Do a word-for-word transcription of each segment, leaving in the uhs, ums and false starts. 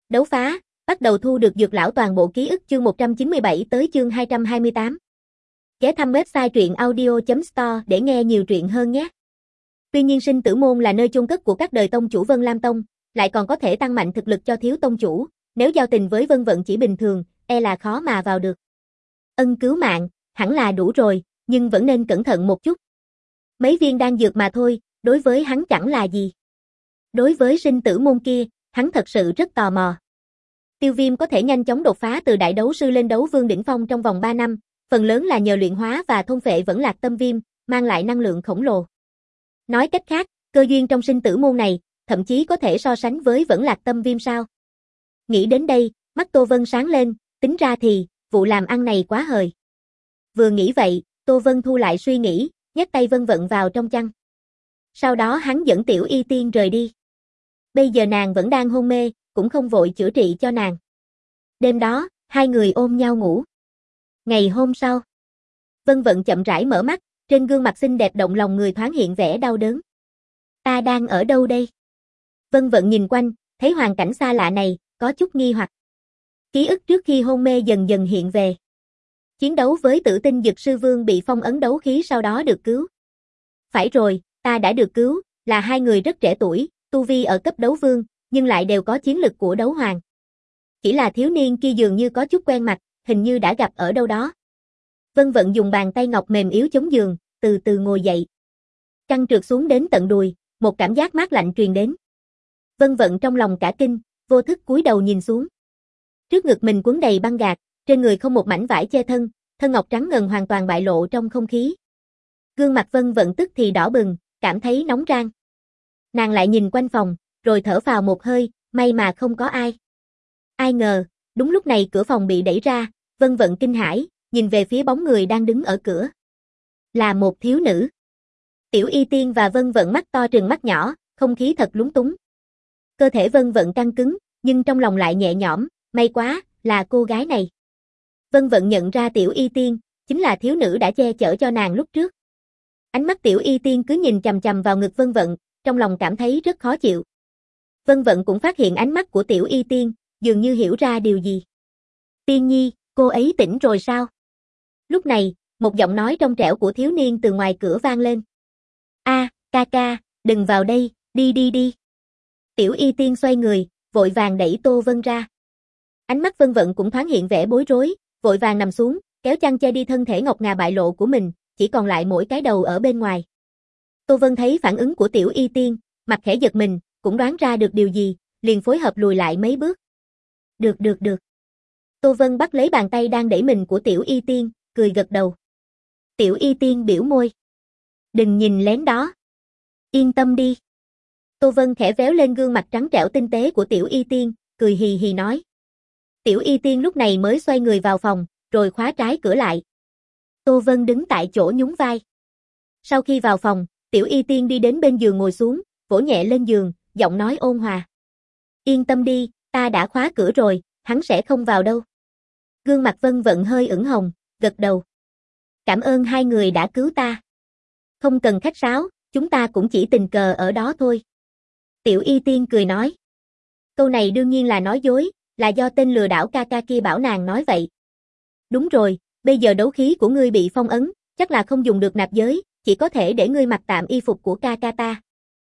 Đấu phá, bắt đầu thu được dược lão toàn bộ ký ức chương một trăm chín mươi bảy tới chương hai trăm hai mươi tám. Ghé thăm website truyện audio chấm store để nghe nhiều truyện hơn nhé. Tuy nhiên sinh tử môn là nơi chôn cất của các đời tông chủ Vân Lam Tông, lại còn có thể tăng mạnh thực lực cho thiếu tông chủ, nếu giao tình với Vân Vận chỉ bình thường, e là khó mà vào được. Ân cứu mạng, hẳn là đủ rồi, nhưng vẫn nên cẩn thận một chút. Mấy viên đan dược mà thôi, đối với hắn chẳng là gì. Đối với sinh tử môn kia, hắn thật sự rất tò mò. Tiêu Viêm có thể nhanh chóng đột phá từ đại đấu sư lên đấu vương đỉnh phong trong vòng ba năm, phần lớn là nhờ luyện hóa và thôn phệ vẫn lạc tâm viêm, mang lại năng lượng khổng lồ. Nói cách khác, cơ duyên trong sinh tử môn này, thậm chí có thể so sánh với vẫn lạc tâm viêm sao. Nghĩ đến đây, mắt Tô Vân sáng lên, tính ra thì, vụ làm ăn này quá hời. Vừa nghĩ vậy, Tô Vân thu lại suy nghĩ, nhét tay Vân Vận vào trong chăn. Sau đó hắn dẫn Tiểu Y Tiên rời đi. Bây giờ nàng vẫn đang hôn mê, cũng không vội chữa trị cho nàng. Đêm đó, hai người ôm nhau ngủ. Ngày hôm sau, Vân Vận chậm rãi mở mắt, trên gương mặt xinh đẹp động lòng người thoáng hiện vẻ đau đớn. Ta đang ở đâu đây? Vân Vận nhìn quanh, thấy hoàn cảnh xa lạ này, có chút nghi hoặc. Ký ức trước khi hôn mê dần dần hiện về. Chiến đấu với Tử Tinh Dực Sư Vương bị phong ấn đấu khí sau đó được cứu. Phải rồi, ta đã được cứu, là hai người rất trẻ tuổi, tu vi ở cấp đấu vương, nhưng lại đều có chiến lực của đấu hoàng. Chỉ là thiếu niên kia dường như có chút quen mặt, hình như đã gặp ở đâu đó. Vân Vận dùng bàn tay ngọc mềm yếu chống giường, từ từ ngồi dậy. Chăn trượt xuống đến tận đùi, một cảm giác mát lạnh truyền đến. Vân Vận trong lòng cả kinh, vô thức cúi đầu nhìn xuống. Trước ngực mình quấn đầy băng gạc, trên người không một mảnh vải che thân, thân ngọc trắng ngần hoàn toàn bại lộ trong không khí. Gương mặt Vân Vận tức thì đỏ bừng, cảm thấy nóng rang. Nàng lại nhìn quanh phòng, rồi thở phào một hơi, may mà không có ai. Ai ngờ, đúng lúc này cửa phòng bị đẩy ra, Vân Vận kinh hãi, nhìn về phía bóng người đang đứng ở cửa. Là một thiếu nữ. Tiểu Y Tiên và Vân Vận mắt to trừng mắt nhỏ, không khí thật lúng túng. Cơ thể Vân Vận căng cứng, nhưng trong lòng lại nhẹ nhõm, may quá, là cô gái này. Vân Vận nhận ra Tiểu Y Tiên, chính là thiếu nữ đã che chở cho nàng lúc trước. Ánh mắt Tiểu Y Tiên cứ nhìn chằm chằm vào ngực Vân Vận, trong lòng cảm thấy rất khó chịu. Vân Vận cũng phát hiện ánh mắt của Tiểu Y Tiên, dường như hiểu ra điều gì. Tiên nhi, cô ấy tỉnh rồi sao? Lúc này, một giọng nói trong trẻo của thiếu niên từ ngoài cửa vang lên. A, ca ca, đừng vào đây, đi đi đi. Tiểu Y Tiên xoay người, vội vàng đẩy Tô Vân ra. Ánh mắt Vân Vận cũng thoáng hiện vẻ bối rối, vội vàng nằm xuống, kéo chăn che đi thân thể ngọc ngà bại lộ của mình, chỉ còn lại mỗi cái đầu ở bên ngoài. Tô Vân thấy phản ứng của Tiểu Y Tiên, mặt khẽ giật mình, cũng đoán ra được điều gì, liền phối hợp lùi lại mấy bước. Được được được. Tô Vân bắt lấy bàn tay đang đẩy mình của Tiểu Y Tiên, cười gật đầu. Tiểu Y Tiên biểu môi. Đừng nhìn lén đó. Yên tâm đi. Tô Vân khẽ véo lên gương mặt trắng trẻo tinh tế của Tiểu Y Tiên, cười hì hì nói. Tiểu Y Tiên lúc này mới xoay người vào phòng, rồi khóa trái cửa lại. Tô Vân đứng tại chỗ nhún vai. Sau khi vào phòng, Tiểu Y Tiên đi đến bên giường ngồi xuống, vỗ nhẹ lên giường, giọng nói ôn hòa. Yên tâm đi, ta đã khóa cửa rồi, hắn sẽ không vào đâu. Gương mặt Vân Vận hơi ửng hồng, gật đầu. Cảm ơn hai người đã cứu ta. Không cần khách sáo, chúng ta cũng chỉ tình cờ ở đó thôi. Tiểu Y Tiên cười nói. Câu này đương nhiên là nói dối, là do tên lừa đảo ca ca kia bảo nàng nói vậy. Đúng rồi, bây giờ đấu khí của ngươi bị phong ấn, chắc là không dùng được nạp giới, chỉ có thể để ngươi mặc tạm y phục của ca ca ta.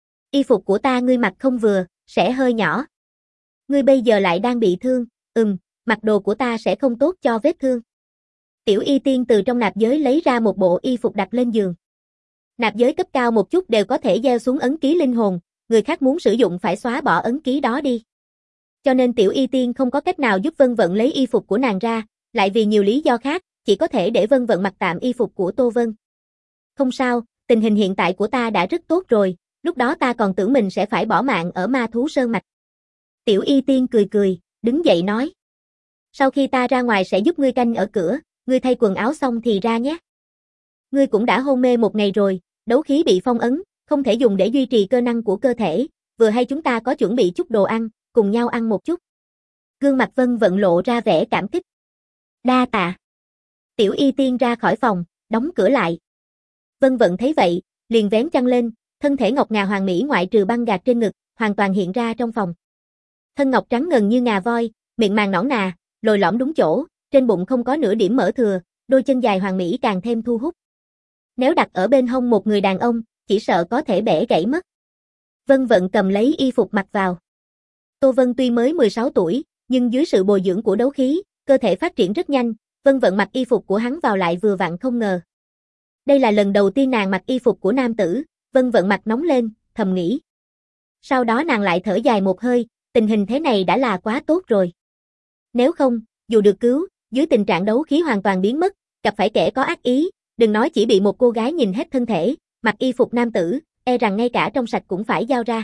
Y phục của ta ngươi mặc không vừa, sẽ hơi nhỏ. Ngươi bây giờ lại đang bị thương, ừm, mặc đồ của ta sẽ không tốt cho vết thương. Tiểu Y Tiên từ trong nạp giới lấy ra một bộ y phục đặt lên giường. Nạp giới cấp cao một chút đều có thể gieo xuống ấn ký linh hồn, người khác muốn sử dụng phải xóa bỏ ấn ký đó đi. Cho nên Tiểu Y Tiên không có cách nào giúp Vân Vận lấy y phục của nàng ra, lại vì nhiều lý do khác, chỉ có thể để Vân Vận mặc tạm y phục của Tô Vân. Không sao, tình hình hiện tại của ta đã rất tốt rồi, lúc đó ta còn tưởng mình sẽ phải bỏ mạng ở Ma Thú Sơn Mạch. Tiểu Y Tiên cười cười, đứng dậy nói. Sau khi ta ra ngoài sẽ giúp ngươi canh ở cửa, ngươi thay quần áo xong thì ra nhé. Ngươi cũng đã hôn mê một ngày rồi, đấu khí bị phong ấn, không thể dùng để duy trì cơ năng của cơ thể, vừa hay chúng ta có chuẩn bị chút đồ ăn, cùng nhau ăn một chút. Gương mặt Vân Vận lộ ra vẻ cảm kích. Đa tạ. Tiểu Y Tiên ra khỏi phòng, đóng cửa lại. Vân Vận thấy vậy, liền vén chăn lên, thân thể ngọc ngà hoàn mỹ ngoại trừ băng gạc trên ngực, hoàn toàn hiện ra trong phòng. Thân ngọc trắng ngần như ngà voi, miệng màng nõn nà, lồi lõm đúng chỗ, trên bụng không có nửa điểm mỡ thừa, đôi chân dài hoàn mỹ càng thêm thu hút. Nếu đặt ở bên hông một người đàn ông, chỉ sợ có thể bẻ gãy mất. Vân Vận cầm lấy y phục mặc vào. Tô Vân tuy mới mười sáu tuổi, nhưng dưới sự bồi dưỡng của đấu khí, cơ thể phát triển rất nhanh, Vân Vận mặc y phục của hắn vào lại vừa vặn không ngờ. Đây là lần đầu tiên nàng mặc y phục của nam tử, Vân Vận mặt nóng lên, thầm nghĩ. Sau đó nàng lại thở dài một hơi, tình hình thế này đã là quá tốt rồi. Nếu không, dù được cứu, dưới tình trạng đấu khí hoàn toàn biến mất, gặp phải kẻ có ác ý, đừng nói chỉ bị một cô gái nhìn hết thân thể, mặc y phục nam tử, e rằng ngay cả trong sạch cũng phải giao ra.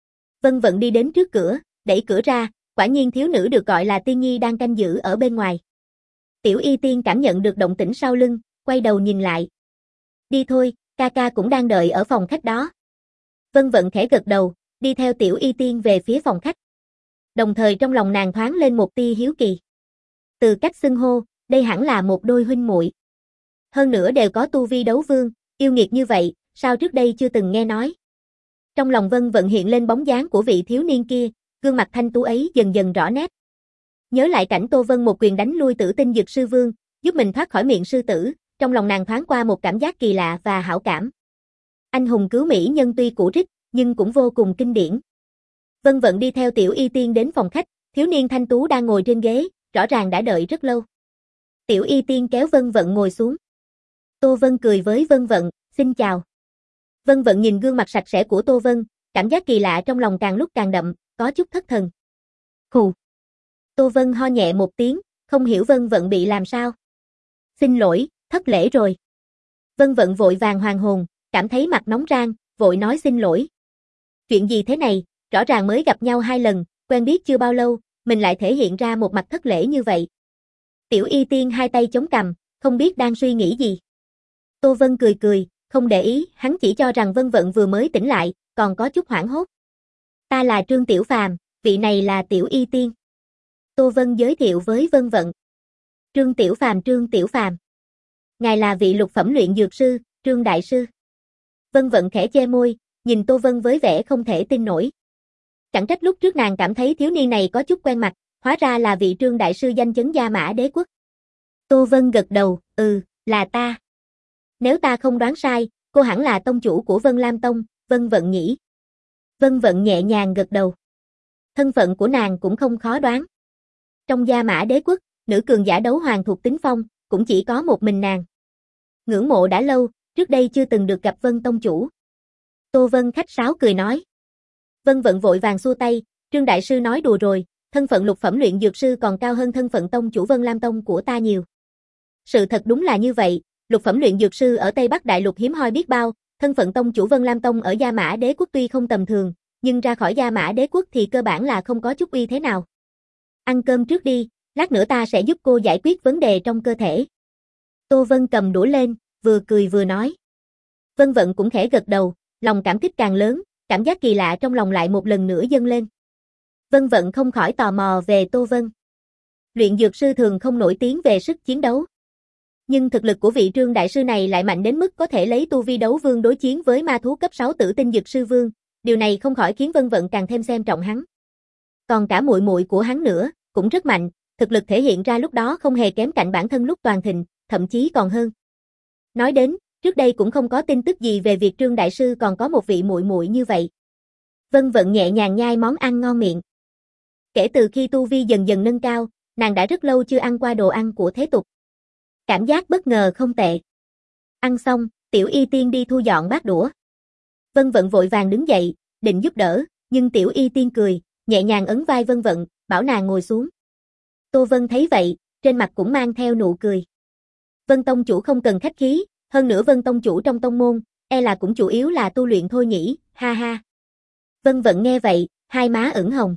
Vân Vận đi đến trước cửa, đẩy cửa ra, quả nhiên thiếu nữ được gọi là Tiên Nhi đang canh giữ ở bên ngoài. Tiểu Y Tiên cảm nhận được động tĩnh sau lưng, quay đầu nhìn lại. Đi thôi, ca ca cũng đang đợi ở phòng khách đó. Vân Vận khẽ gật đầu, đi theo Tiểu Y Tiên về phía phòng khách. Đồng thời trong lòng nàng thoáng lên một tia hiếu kỳ. Từ cách xưng hô, đây hẳn là một đôi huynh muội. Hơn nữa đều có tu vi đấu vương, yêu nghiệt như vậy, sao trước đây chưa từng nghe nói. Trong lòng Vân Vận hiện lên bóng dáng của vị thiếu niên kia, gương mặt thanh tú ấy dần dần rõ nét. Nhớ lại cảnh Tô Vân một quyền đánh lui Tử Tinh Dực Sư Vương, giúp mình thoát khỏi miệng sư tử, trong lòng nàng thoáng qua một cảm giác kỳ lạ và hảo cảm. Anh hùng cứu mỹ nhân tuy cũ rích, nhưng cũng vô cùng kinh điển. Vân Vận đi theo Tiểu Y Tiên đến phòng khách, thiếu niên thanh tú đang ngồi trên ghế, rõ ràng đã đợi rất lâu. Tiểu Y Tiên kéo Vân Vận ngồi xuống. Tô Vân cười với Vân Vận, xin chào. Vân Vận nhìn gương mặt sạch sẽ của Tô Vân, cảm giác kỳ lạ trong lòng càng lúc càng đậm, có chút thất thần. Hù. Tô Vân ho nhẹ một tiếng, không hiểu Vân Vận bị làm sao. Xin lỗi, thất lễ rồi. Vân Vận vội vàng hoàn hồn, cảm thấy mặt nóng rang, vội nói xin lỗi. Chuyện gì thế này, rõ ràng mới gặp nhau hai lần, quen biết chưa bao lâu, mình lại thể hiện ra một mặt thất lễ như vậy. Tiểu Y Tiên hai tay chống cằm, không biết đang suy nghĩ gì. Tô Vân cười cười, không để ý, hắn chỉ cho rằng Vân Vận vừa mới tỉnh lại, còn có chút hoảng hốt. Ta là Trương Tiểu Phàm, vị này là Tiểu Y Tiên. Tô Vân giới thiệu với Vân Vận. Trương Tiểu Phàm Trương Tiểu Phàm. Ngài là vị lục phẩm luyện dược sư, Trương Đại Sư. Vân Vận khẽ che môi, nhìn Tô Vân với vẻ không thể tin nổi. Chẳng trách lúc trước nàng cảm thấy thiếu niên này có chút quen mặt, hóa ra là vị Trương Đại Sư danh chấn Gia Mã Đế Quốc. Tô Vân gật đầu, ừ, là ta. Nếu ta không đoán sai, cô hẳn là tông chủ của Vân Lam Tông, Vân Vận nhỉ. Vân Vận nhẹ nhàng gật đầu. Thân phận của nàng cũng không khó đoán. Trong Gia Mã Đế Quốc, nữ cường giả đấu hoàng thuộc tính phong, cũng chỉ có một mình nàng. Ngưỡng mộ đã lâu, trước đây chưa từng được gặp Vân Tông chủ. Tô Vân khách sáo cười nói. Vân Vận vội vàng xua tay, Trương Đại Sư nói đùa rồi, thân phận lục phẩm luyện dược sư còn cao hơn thân phận tông chủ Vân Lam Tông của ta nhiều. Sự thật đúng là như vậy, lục phẩm luyện dược sư ở Tây Bắc Đại Lục hiếm hoi biết bao, thân phận tông chủ Vân Lam Tông ở Gia Mã Đế Quốc tuy không tầm thường, nhưng ra khỏi Gia Mã Đế Quốc thì cơ bản là không có chút uy thế nào. Ăn cơm trước đi, lát nữa ta sẽ giúp cô giải quyết vấn đề trong cơ thể. Tô Vân cầm đũa lên, vừa cười vừa nói. Vân Vận cũng khẽ gật đầu, lòng cảm kích càng lớn, cảm giác kỳ lạ trong lòng lại một lần nữa dâng lên. Vân Vận không khỏi tò mò về Tô Vân. Luyện dược sư thường không nổi tiếng về sức chiến đấu. Nhưng thực lực của vị Trương Đại Sư này lại mạnh đến mức có thể lấy tu vi đấu vương đối chiến với ma thú cấp sáu Tử Tinh Dực Sư Vương, điều này không khỏi khiến Vân Vận càng thêm xem trọng hắn. Còn cả muội muội của hắn nữa, cũng rất mạnh, thực lực thể hiện ra lúc đó không hề kém cạnh bản thân lúc toàn thịnh, thậm chí còn hơn. Nói đến, trước đây cũng không có tin tức gì về việc Trương Đại Sư còn có một vị muội muội như vậy. Vân Vận nhẹ nhàng nhai món ăn ngon miệng. Kể từ khi tu vi dần dần nâng cao, nàng đã rất lâu chưa ăn qua đồ ăn của thế tục. Cảm giác bất ngờ không tệ. Ăn xong, Tiểu Y Tiên đi thu dọn bát đũa. Vân Vận vội vàng đứng dậy, định giúp đỡ, nhưng Tiểu Y Tiên cười, nhẹ nhàng ấn vai Vân Vận, bảo nàng ngồi xuống. Tô Vân thấy vậy, trên mặt cũng mang theo nụ cười. Vân Tông chủ không cần khách khí, hơn nữa Vân Tông chủ trong tông môn, e là cũng chủ yếu là tu luyện thôi nhỉ, ha ha. Vân Vận nghe vậy, hai má ửng hồng.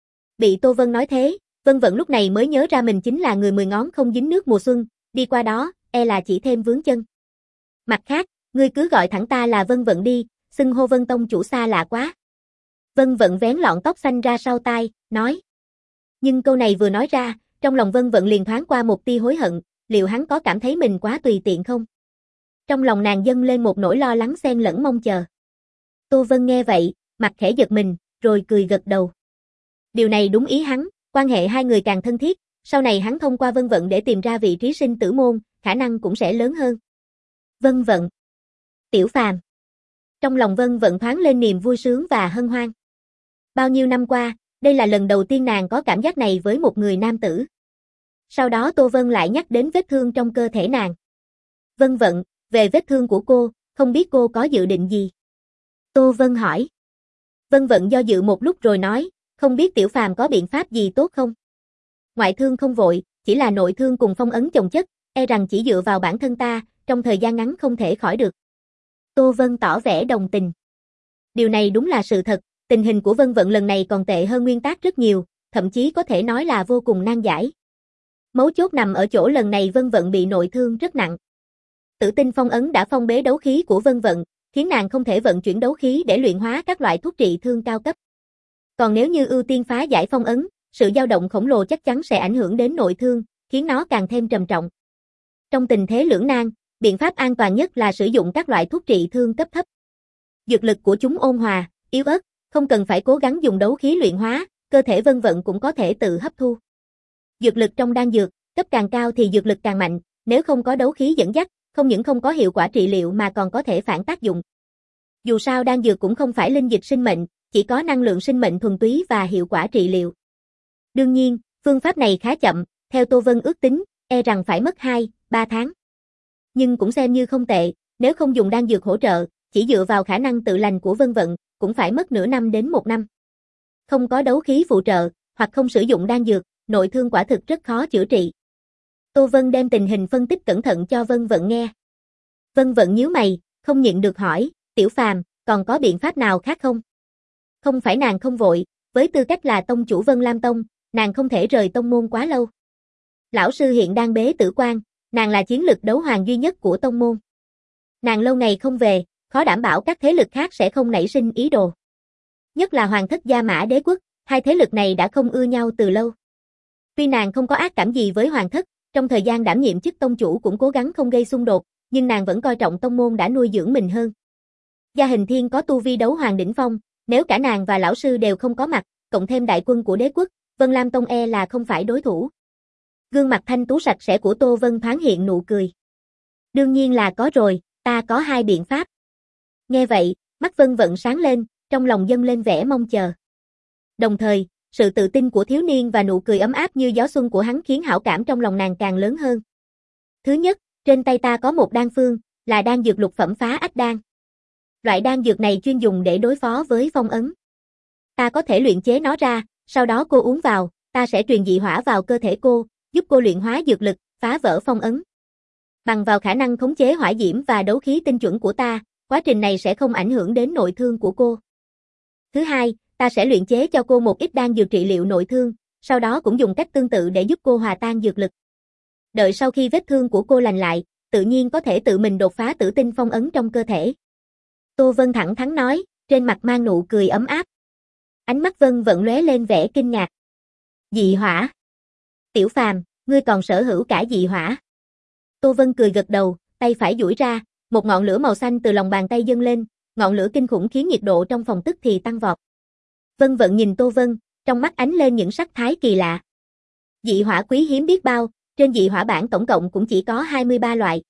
Bị Tô Vân nói thế, Vân Vận lúc này mới nhớ ra mình chính là người mười ngón không dính nước mùa xuân, đi qua đó, e là chỉ thêm vướng chân. Mặt khác, ngươi cứ gọi thẳng ta là Vân Vận đi, xưng hô Vân Tông chủ xa lạ quá. Vân Vận vén lọn tóc xanh ra sau tai, nói. Nhưng câu này vừa nói ra, trong lòng Vân Vận liền thoáng qua một tia hối hận, liệu hắn có cảm thấy mình quá tùy tiện không? Trong lòng nàng dâng lên một nỗi lo lắng xen lẫn mong chờ. Tô Vân nghe vậy, mặt khẽ giật mình, rồi cười gật đầu. Điều này đúng ý hắn, quan hệ hai người càng thân thiết, sau này hắn thông qua Vân Vận để tìm ra vị trí sinh tử môn, khả năng cũng sẽ lớn hơn. Vân Vận. Tiểu Phàm. Trong lòng Vân Vận thoáng lên niềm vui sướng và hân hoan. Bao nhiêu năm qua, đây là lần đầu tiên nàng có cảm giác này với một người nam tử. Sau đó Tô Vân lại nhắc đến vết thương trong cơ thể nàng. Vân Vận, về vết thương của cô, không biết cô có dự định gì? Tô Vân hỏi. Vân Vận do dự một lúc rồi nói, không biết Tiểu Phàm có biện pháp gì tốt không? Ngoại thương không vội, chỉ là nội thương cùng phong ấn chồng chất, e rằng chỉ dựa vào bản thân ta, trong thời gian ngắn không thể khỏi được. Tô Vân tỏ vẻ đồng tình. Điều này đúng là sự thật, tình hình của Vân Vận lần này còn tệ hơn nguyên tác rất nhiều, thậm chí có thể nói là vô cùng nan giải. Mấu chốt nằm ở chỗ lần này Vân Vận bị nội thương rất nặng. Tử tinh phong ấn đã phong bế đấu khí của Vân Vận, khiến nàng không thể vận chuyển đấu khí để luyện hóa các loại thuốc trị thương cao cấp. Còn nếu như ưu tiên phá giải phong ấn, sự dao động khổng lồ chắc chắn sẽ ảnh hưởng đến nội thương, khiến nó càng thêm trầm trọng. Trong tình thế lưỡng nan, biện pháp an toàn nhất là sử dụng các loại thuốc trị thương cấp thấp. Dược lực của chúng ôn hòa, yếu ớt, không cần phải cố gắng dùng đấu khí luyện hóa, cơ thể Vân Vận cũng có thể tự hấp thu. Dược lực trong đan dược, cấp càng cao thì dược lực càng mạnh, nếu không có đấu khí dẫn dắt, không những không có hiệu quả trị liệu mà còn có thể phản tác dụng. Dù sao đan dược cũng không phải linh dịch sinh mệnh, chỉ có năng lượng sinh mệnh thuần túy và hiệu quả trị liệu. Đương nhiên, phương pháp này khá chậm, theo Tô Vân ước tính, e rằng phải mất hai, ba tháng. Nhưng cũng xem như không tệ, nếu không dùng đan dược hỗ trợ, chỉ dựa vào khả năng tự lành của Vân Vận, cũng phải mất nửa năm đến một năm. Không có đấu khí phụ trợ, hoặc không sử dụng đan dược, nội thương quả thực rất khó chữa trị. Tô Vân đem tình hình phân tích cẩn thận cho Vân Vận nghe. Vân Vận nhíu mày, không nhịn được hỏi, Tiểu Phàm, còn có biện pháp nào khác không? Không phải nàng không vội, với tư cách là tông chủ Vân Lam Tông, nàng không thể rời tông môn quá lâu. Lão sư hiện đang bế tử quan, nàng là chiến lực đấu hoàng duy nhất của tông môn. Nàng lâu ngày không về, khó đảm bảo các thế lực khác sẽ không nảy sinh ý đồ. Nhất là Hoàng thất Gia Mã Đế quốc, hai thế lực này đã không ưa nhau từ lâu. Tuy nàng không có ác cảm gì với Hoàng thất, trong thời gian đảm nhiệm chức tông chủ cũng cố gắng không gây xung đột, nhưng nàng vẫn coi trọng tông môn đã nuôi dưỡng mình hơn. Gia Hình Thiên có tu vi đấu hoàng đỉnh phong, nếu cả nàng và lão sư đều không có mặt, cộng thêm đại quân của đế quốc, Vân Lam Tông e là không phải đối thủ. Gương mặt thanh tú sạch sẽ của Tô Vân thoáng hiện nụ cười. Đương nhiên là có rồi, ta có hai biện pháp. Nghe vậy, mắt Vân Vận sáng lên, trong lòng dâng lên vẻ mong chờ. Đồng thời, sự tự tin của thiếu niên và nụ cười ấm áp như gió xuân của hắn khiến hảo cảm trong lòng nàng càng lớn hơn. Thứ nhất, trên tay ta có một đan phương, là đan dược lục phẩm phá ách đan. Loại đan dược này chuyên dùng để đối phó với phong ấn. Ta có thể luyện chế nó ra, sau đó cô uống vào, ta sẽ truyền dị hỏa vào cơ thể cô, giúp cô luyện hóa dược lực, phá vỡ phong ấn. Bằng vào khả năng khống chế hỏa diễm và đấu khí tinh chuẩn của ta, quá trình này sẽ không ảnh hưởng đến nội thương của cô. Thứ hai, ta sẽ luyện chế cho cô một ít đan dược trị liệu nội thương, sau đó cũng dùng cách tương tự để giúp cô hòa tan dược lực. Đợi sau khi vết thương của cô lành lại, tự nhiên có thể tự mình đột phá tử tinh phong ấn trong cơ thể. Tô Vân thẳng thắn nói, trên mặt mang nụ cười ấm áp. Ánh mắt Vân Vận lóe lên vẻ kinh ngạc. Dị hỏa. Tiểu Phàm, ngươi còn sở hữu cả dị hỏa. Tô Vân cười gật đầu, tay phải duỗi ra, một ngọn lửa màu xanh từ lòng bàn tay dâng lên, ngọn lửa kinh khủng khiến nhiệt độ trong phòng tức thì tăng vọt. Vân Vận nhìn Tô Vân, trong mắt ánh lên những sắc thái kỳ lạ. Dị hỏa quý hiếm biết bao, trên dị hỏa bảng tổng cộng cũng chỉ có hai mươi ba loại.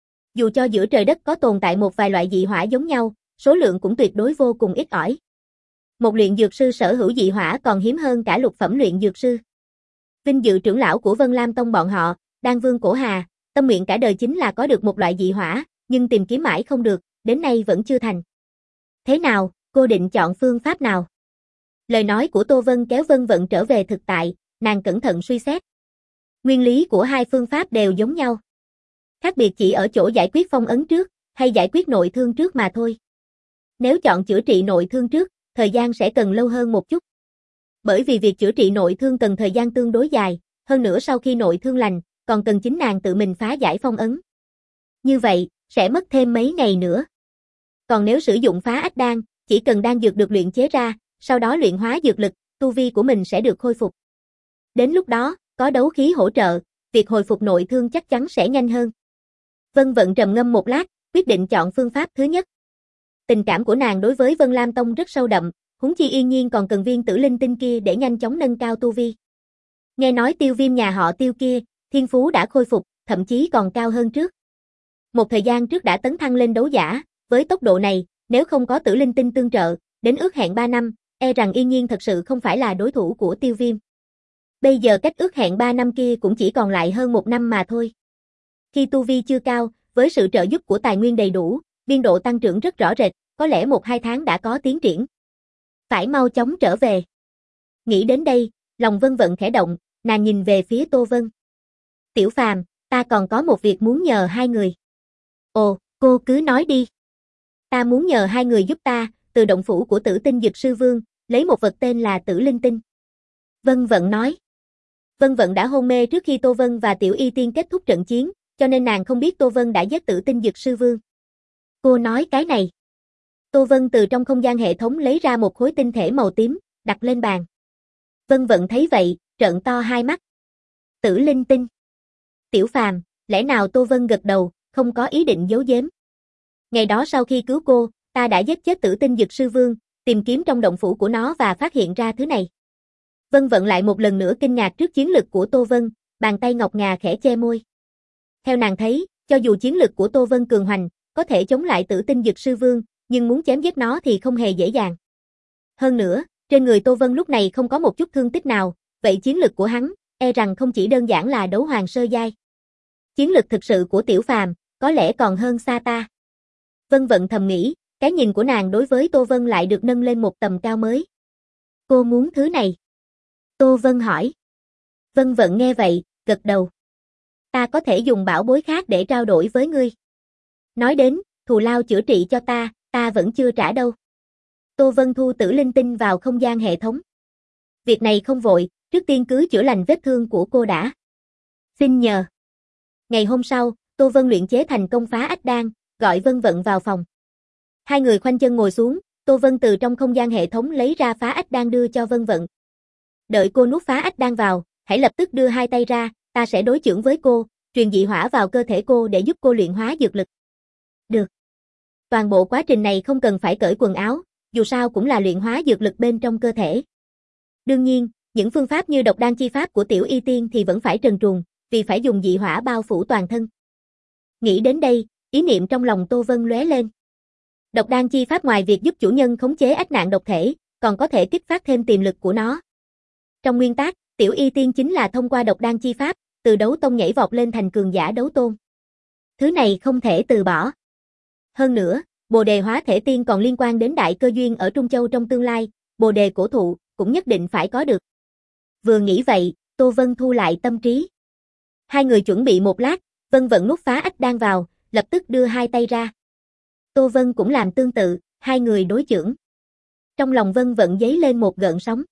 Dù cho giữa trời đất có tồn tại một vài loại dị hỏa giống nhau, số lượng cũng tuyệt đối vô cùng ít ỏi. Một luyện dược sư sở hữu dị hỏa còn hiếm hơn cả lục phẩm luyện dược sư. Vinh dự trưởng lão của Vân Lam Tông bọn họ, Đan Vương Cổ Hà, tâm nguyện cả đời chính là có được một loại dị hỏa, nhưng tìm kiếm mãi không được, đến nay vẫn chưa thành. Thế nào, cô định chọn phương pháp nào? Lời nói của Tô Vân kéo Vân Vận trở về thực tại, nàng cẩn thận suy xét. Nguyên lý của hai phương pháp đều giống nhau. Khác biệt chỉ ở chỗ giải quyết phong ấn trước, hay giải quyết nội thương trước mà thôi. Nếu chọn chữa trị nội thương trước, thời gian sẽ cần lâu hơn một chút. Bởi vì việc chữa trị nội thương cần thời gian tương đối dài, hơn nữa sau khi nội thương lành, còn cần chính nàng tự mình phá giải phong ấn. Như vậy, sẽ mất thêm mấy ngày nữa. Còn nếu sử dụng phá ách đan, chỉ cần đan dược được luyện chế ra, sau đó luyện hóa dược lực, tu vi của mình sẽ được khôi phục. Đến lúc đó, có đấu khí hỗ trợ, việc hồi phục nội thương chắc chắn sẽ nhanh hơn. Vân Vận trầm ngâm một lát, quyết định chọn phương pháp thứ nhất. Tình cảm của nàng đối với Vân Lam Tông rất sâu đậm, huống chi Yên Nhiên còn cần viên tử linh tinh kia để nhanh chóng nâng cao tu vi. Nghe nói Tiêu Viêm nhà họ Tiêu kia, thiên phú đã khôi phục, thậm chí còn cao hơn trước. Một thời gian trước đã tấn thăng lên đấu giả, với tốc độ này, nếu không có tử linh tinh tương trợ, đến ước hẹn ba năm, e rằng Yên Nhiên thật sự không phải là đối thủ của Tiêu Viêm. Bây giờ cách ước hẹn ba năm kia cũng chỉ còn lại hơn một năm mà thôi. Khi tu vi chưa cao, với sự trợ giúp của tài nguyên đầy đủ, biên độ tăng trưởng rất rõ rệt, có lẽ một hai tháng đã có tiến triển. Phải mau chóng trở về. Nghĩ đến đây, lòng Vân Vận khẽ động, nàng nhìn về phía Tô Vân. Tiểu Phàm, ta còn có một việc muốn nhờ hai người. Ồ, cô cứ nói đi. Ta muốn nhờ hai người giúp ta, từ động phủ của Tử Tinh Dực Sư Vương, lấy một vật tên là Tử Linh Tinh. Vân Vận nói. Vân Vận đã hôn mê trước khi Tô Vân và Tiểu Y Tiên kết thúc trận chiến, cho nên nàng không biết Tô Vân đã giết Tử Tinh Dực Sư Vương. Cô nói cái này. Tô Vân từ trong không gian hệ thống lấy ra một khối tinh thể màu tím, đặt lên bàn. Vân Vận thấy vậy, trợn to hai mắt. Tử Linh Tinh. Tiểu Phàm, lẽ nào? Tô Vân gật đầu, không có ý định giấu giếm. Ngày đó sau khi cứu cô, ta đã giết chết Tử Tinh Dực Sư Vương, tìm kiếm trong động phủ của nó và phát hiện ra thứ này. Vân Vận lại một lần nữa kinh ngạc trước chiến lực của Tô Vân, bàn tay ngọc ngà khẽ che môi. Theo nàng thấy, cho dù chiến lực của Tô Vân cường hoành, có thể chống lại Tử Tinh Dực Sư Vương, nhưng muốn chém giết nó thì không hề dễ dàng. Hơn nữa, trên người Tô Vân lúc này không có một chút thương tích nào, vậy chiến lực của hắn, e rằng không chỉ đơn giản là đấu hoàng sơ giai. Chiến lực thực sự của Tiểu Phàm, có lẽ còn hơn xa ta. Vân Vận thầm nghĩ, cái nhìn của nàng đối với Tô Vân lại được nâng lên một tầm cao mới. Cô muốn thứ này? Tô Vân hỏi. Vân Vận nghe vậy, gật đầu. Ta có thể dùng bảo bối khác để trao đổi với ngươi. Nói đến, thù lao chữa trị cho ta, ta vẫn chưa trả đâu. Tô Vân thu Tử Linh Tinh vào không gian hệ thống. Việc này không vội, trước tiên cứ chữa lành vết thương của cô đã. Xin nhờ. Ngày hôm sau, Tô Vân luyện chế thành công phá ách đan, gọi Vân Vận vào phòng. Hai người khoanh chân ngồi xuống, Tô Vân từ trong không gian hệ thống lấy ra phá ách đan đưa cho Vân Vận. Đợi cô nuốt phá ách đan vào, hãy lập tức đưa hai tay ra, ta sẽ đối chưởng với cô, truyền dị hỏa vào cơ thể cô để giúp cô luyện hóa dược lực. Được. Toàn bộ quá trình này không cần phải cởi quần áo, dù sao cũng là luyện hóa dược lực bên trong cơ thể. Đương nhiên, những phương pháp như độc đan chi pháp của Tiểu Y Tiên thì vẫn phải trần truồng, vì phải dùng dị hỏa bao phủ toàn thân. Nghĩ đến đây, ý niệm trong lòng Tô Vân lóe lên. Độc đan chi pháp ngoài việc giúp chủ nhân khống chế ách nạn độc thể, còn có thể kích phát thêm tiềm lực của nó. Trong nguyên tắc, Tiểu Y Tiên chính là thông qua độc đan chi pháp, từ đấu tông nhảy vọt lên thành cường giả đấu tôn. Thứ này không thể từ bỏ. Hơn nữa, Bồ đề hóa thể tiên còn liên quan đến đại cơ duyên ở Trung Châu trong tương lai, Bồ đề cổ thụ cũng nhất định phải có được. Vừa nghĩ vậy, Tô Vân thu lại tâm trí. Hai người chuẩn bị một lát, Vân Vận nuốt phá ách đan vào, lập tức đưa hai tay ra. Tô Vân cũng làm tương tự, hai người đối chưởng. Trong lòng Vân Vận dấy lên một gợn sóng.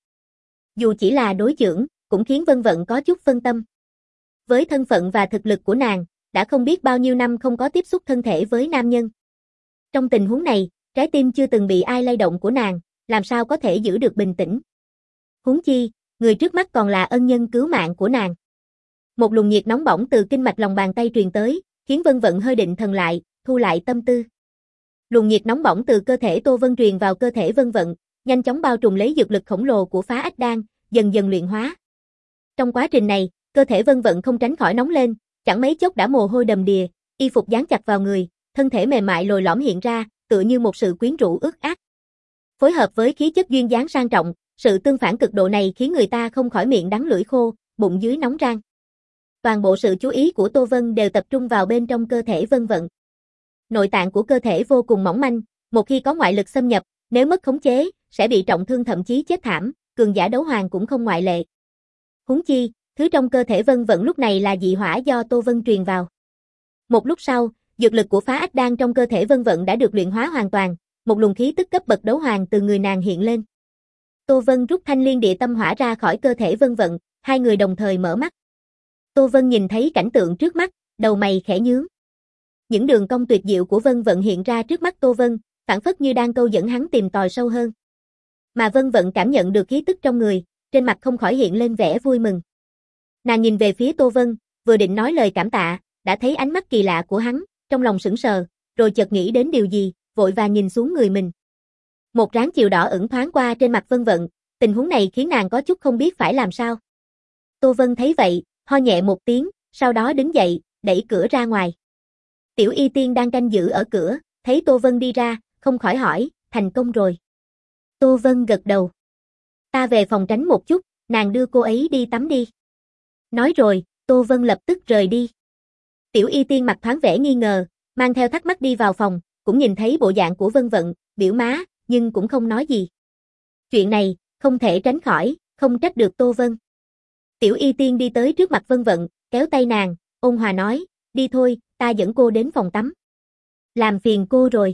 Dù chỉ là đối chưởng, cũng khiến Vân Vận có chút phân tâm. Với thân phận và thực lực của nàng, đã không biết bao nhiêu năm không có tiếp xúc thân thể với nam nhân. Trong tình huống này, trái tim chưa từng bị ai lay động của nàng, làm sao có thể giữ được bình tĩnh. Huống chi, người trước mắt còn là ân nhân cứu mạng của nàng. Một luồng nhiệt nóng bỏng từ kinh mạch lòng bàn tay truyền tới, khiến Vân Vận hơi định thần lại, thu lại tâm tư. Luồng nhiệt nóng bỏng từ cơ thể Tô Vân truyền vào cơ thể Vân Vận, nhanh chóng bao trùm lấy dược lực khổng lồ của phá ách đan, dần dần luyện hóa. Trong quá trình này, cơ thể Vân Vận không tránh khỏi nóng lên, chẳng mấy chốc đã mồ hôi đầm đìa, y phục dán chặt vào người, thân thể mềm mại lồi lõm hiện ra, tựa như một sự quyến rũ ướt át. Phối hợp với khí chất duyên dáng sang trọng, sự tương phản cực độ này khiến người ta không khỏi miệng đắng lưỡi khô, bụng dưới nóng rang. Toàn bộ sự chú ý của Tô Vân đều tập trung vào bên trong cơ thể Vân Vận. Nội tạng của cơ thể vô cùng mỏng manh, một khi có ngoại lực xâm nhập, nếu mất khống chế, sẽ bị trọng thương thậm chí chết thảm, cường giả đấu hoàng cũng không ngoại lệ. Huống chi, thứ trong cơ thể Vân Vận lúc này là dị hỏa do Tô Vân truyền vào. Một lúc sau, dược lực của phá ách đan trong cơ thể Vân Vận đã được luyện hóa hoàn toàn, một luồng khí tức cấp bậc đấu hoàng từ người nàng hiện lên. Tô Vân rút thanh liên địa tâm hỏa ra khỏi cơ thể Vân Vận, hai người đồng thời mở mắt. Tô Vân nhìn thấy cảnh tượng trước mắt, đầu mày khẽ nhướng. Những đường cong tuyệt diệu của Vân Vận hiện ra trước mắt Tô Vân, phảng phất như đang câu dẫn hắn tìm tòi sâu hơn. Mà Vân Vận cảm nhận được khí tức trong người, trên mặt không khỏi hiện lên vẻ vui mừng. Nàng nhìn về phía Tô Vân, vừa định nói lời cảm tạ, đã thấy ánh mắt kỳ lạ của hắn, trong lòng sững sờ, rồi chợt nghĩ đến điều gì, vội vàng nhìn xuống người mình. Một ráng chiều đỏ ửng thoáng qua trên mặt Vân Vận, tình huống này khiến nàng có chút không biết phải làm sao. Tô Vân thấy vậy, ho nhẹ một tiếng, sau đó đứng dậy, đẩy cửa ra ngoài. Tiểu Y Tiên đang canh giữ ở cửa, thấy Tô Vân đi ra, không khỏi hỏi, thành công rồi. Tô Vân gật đầu. Ta về phòng tránh một chút, nàng đưa cô ấy đi tắm đi. Nói rồi, Tô Vân lập tức rời đi. Tiểu Y Tiên mặt thoáng vẻ nghi ngờ, mang theo thắc mắc đi vào phòng, cũng nhìn thấy bộ dạng của Vân Vận, biểu má, nhưng cũng không nói gì. Chuyện này, không thể tránh khỏi, không trách được Tô Vân. Tiểu Y Tiên đi tới trước mặt Vân Vận, kéo tay nàng, ôn hòa nói, đi thôi, ta dẫn cô đến phòng tắm. Làm phiền cô rồi.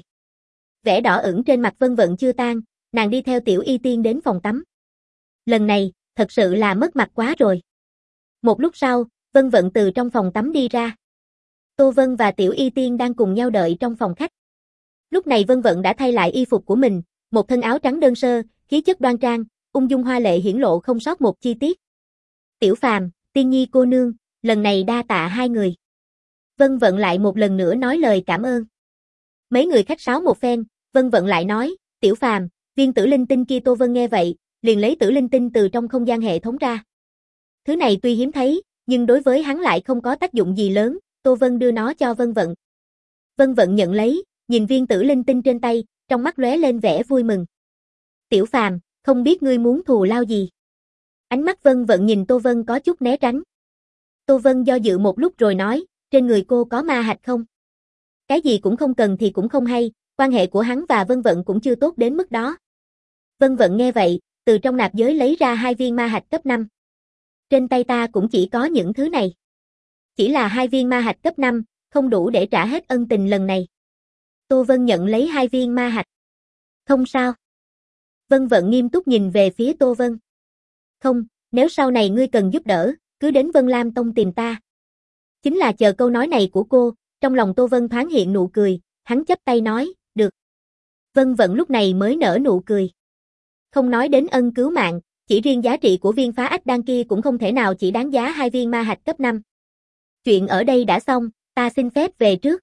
Vẻ đỏ ửng trên mặt Vân Vận chưa tan, nàng đi theo Tiểu Y Tiên đến phòng tắm. Lần này, thật sự là mất mặt quá rồi. Một lúc sau, Vân Vận từ trong phòng tắm đi ra. Tô Vân và Tiểu Y Tiên đang cùng nhau đợi trong phòng khách. Lúc này Vân Vận đã thay lại y phục của mình, một thân áo trắng đơn sơ, khí chất đoan trang, ung dung hoa lệ hiển lộ không sót một chi tiết. Tiểu Phàm, Tiên Nhi cô nương, lần này đa tạ hai người. Vân Vận lại một lần nữa nói lời cảm ơn. Mấy người khách sáo một phen, Vân Vận lại nói, Tiểu Phàm, viên tử linh tinh kia. Tô Vân nghe vậy, liền lấy tử linh tinh từ trong không gian hệ thống ra. Thứ này tuy hiếm thấy, nhưng đối với hắn lại không có tác dụng gì lớn, Tô Vân đưa nó cho Vân Vận. Vân Vận nhận lấy, nhìn viên tử linh tinh trên tay, trong mắt lóe lên vẻ vui mừng. Tiểu Phàm, không biết ngươi muốn thù lao gì? Ánh mắt Vân Vận nhìn Tô Vân có chút né tránh. Tô Vân do dự một lúc rồi nói, trên người cô có ma hạch không? Cái gì cũng không cần thì cũng không hay, quan hệ của hắn và Vân Vận cũng chưa tốt đến mức đó. Vân Vận nghe vậy, từ trong nạp giới lấy ra hai viên ma hạch cấp năm. Trên tay ta cũng chỉ có những thứ này. Chỉ là hai viên ma hạch cấp năm, không đủ để trả hết ân tình lần này. Tô Vân nhận lấy hai viên ma hạch. Không sao. Vân Vận nghiêm túc nhìn về phía Tô Vân. Không, nếu sau này ngươi cần giúp đỡ, cứ đến Vân Lam Tông tìm ta. Chính là chờ câu nói này của cô, trong lòng Tô Vân thoáng hiện nụ cười, hắn chắp tay nói, được. Vân Vận lúc này mới nở nụ cười. Không nói đến ân cứu mạng, chỉ riêng giá trị của viên phá ách đan kia cũng không thể nào chỉ đáng giá hai viên ma hạch cấp năm. Chuyện ở đây đã xong, ta xin phép về trước.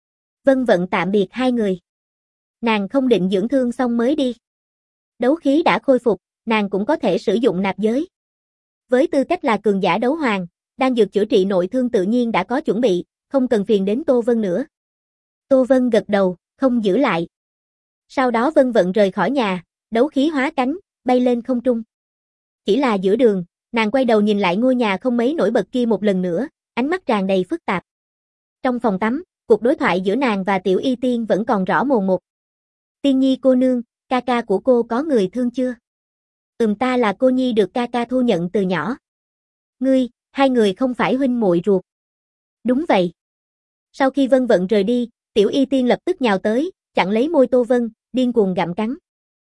Vân Vận tạm biệt hai người. Nàng không định dưỡng thương xong mới đi. Đấu khí đã khôi phục, nàng cũng có thể sử dụng nạp giới. Với tư cách là cường giả đấu hoàng, đang dược chữa trị nội thương tự nhiên đã có chuẩn bị, không cần phiền đến Tô Vân nữa. Tô Vân gật đầu, không giữ lại. Sau đó Vân Vận rời khỏi nhà, đấu khí hóa cánh, bay lên không trung. Chỉ là giữa đường, nàng quay đầu nhìn lại ngôi nhà không mấy nổi bật kia một lần nữa, ánh mắt tràn đầy phức tạp. Trong phòng tắm, cuộc đối thoại giữa nàng và Tiểu Y Tiên vẫn còn rõ mồn một. Tiên Nhi cô nương, ca ca của cô có người thương chưa? Ừm, ta là cô nhi được ca ca thu nhận từ nhỏ. Ngươi, hai người không phải huynh muội ruột. Đúng vậy. Sau khi Vân Vận rời đi, Tiểu Y Tiên lập tức nhào tới, chặn lấy môi Tô Vân, điên cuồng gặm cắn.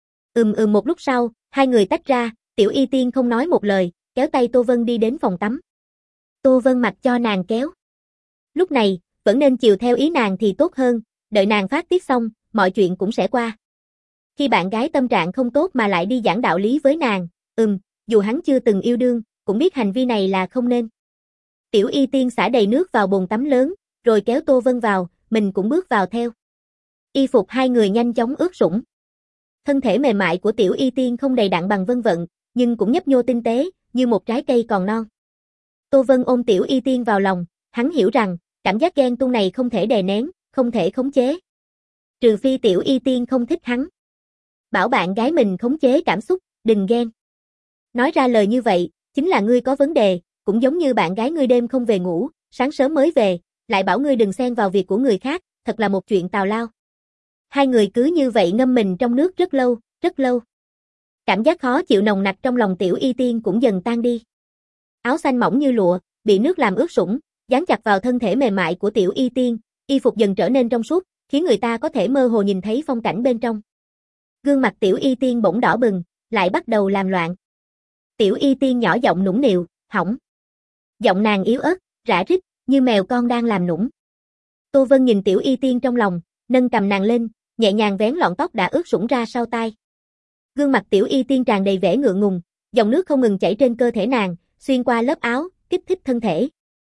Ừm ừm một lúc sau, hai người tách ra, Tiểu Y Tiên không nói một lời, kéo tay Tô Vân đi đến phòng tắm. Tô Vân mặc cho nàng kéo. Lúc này, vẫn nên chiều theo ý nàng thì tốt hơn, đợi nàng phát tiết xong, mọi chuyện cũng sẽ qua. Khi bạn gái tâm trạng không tốt mà lại đi giảng đạo lý với nàng, ừm, dù hắn chưa từng yêu đương, cũng biết hành vi này là không nên. Tiểu Y Tiên xả đầy nước vào bồn tắm lớn, rồi kéo Tô Vân vào, mình cũng bước vào theo. Y phục hai người nhanh chóng ướt sũng. Thân thể mềm mại của Tiểu Y Tiên không đầy đặn bằng Vân Vận, nhưng cũng nhấp nhô tinh tế, như một trái cây còn non. Tô Vân ôm Tiểu Y Tiên vào lòng, hắn hiểu rằng, cảm giác ghen tuông này không thể đè nén, không thể khống chế. Trừ phi Tiểu Y Tiên không thích hắn. Bảo bạn gái mình khống chế cảm xúc, đừng ghen. Nói ra lời như vậy, chính là ngươi có vấn đề, cũng giống như bạn gái ngươi đêm không về ngủ, sáng sớm mới về, lại bảo ngươi đừng xen vào việc của người khác, thật là một chuyện tào lao. Hai người cứ như vậy ngâm mình trong nước rất lâu, rất lâu. Cảm giác khó chịu nồng nặc trong lòng Tiểu Y Tiên cũng dần tan đi. Áo xanh mỏng như lụa, bị nước làm ướt sũng, dán chặt vào thân thể mềm mại của Tiểu Y Tiên, y phục dần trở nên trong suốt, khiến người ta có thể mơ hồ nhìn thấy phong cảnh bên trong. Gương mặt Tiểu Y Tiên bỗng đỏ bừng, lại bắt đầu làm loạn. Tiểu Y Tiên nhỏ giọng nũng nịu, hỏng. Giọng nàng yếu ớt, rã rít, như mèo con đang làm nũng. Tô Vân nhìn Tiểu Y Tiên trong lòng, nâng cầm nàng lên, nhẹ nhàng vén lọn tóc đã ướt sũng ra sau tai. Gương mặt Tiểu Y Tiên tràn đầy vẻ ngượng ngùng, dòng nước không ngừng chảy trên cơ thể nàng, xuyên qua lớp áo, kích thích thân thể.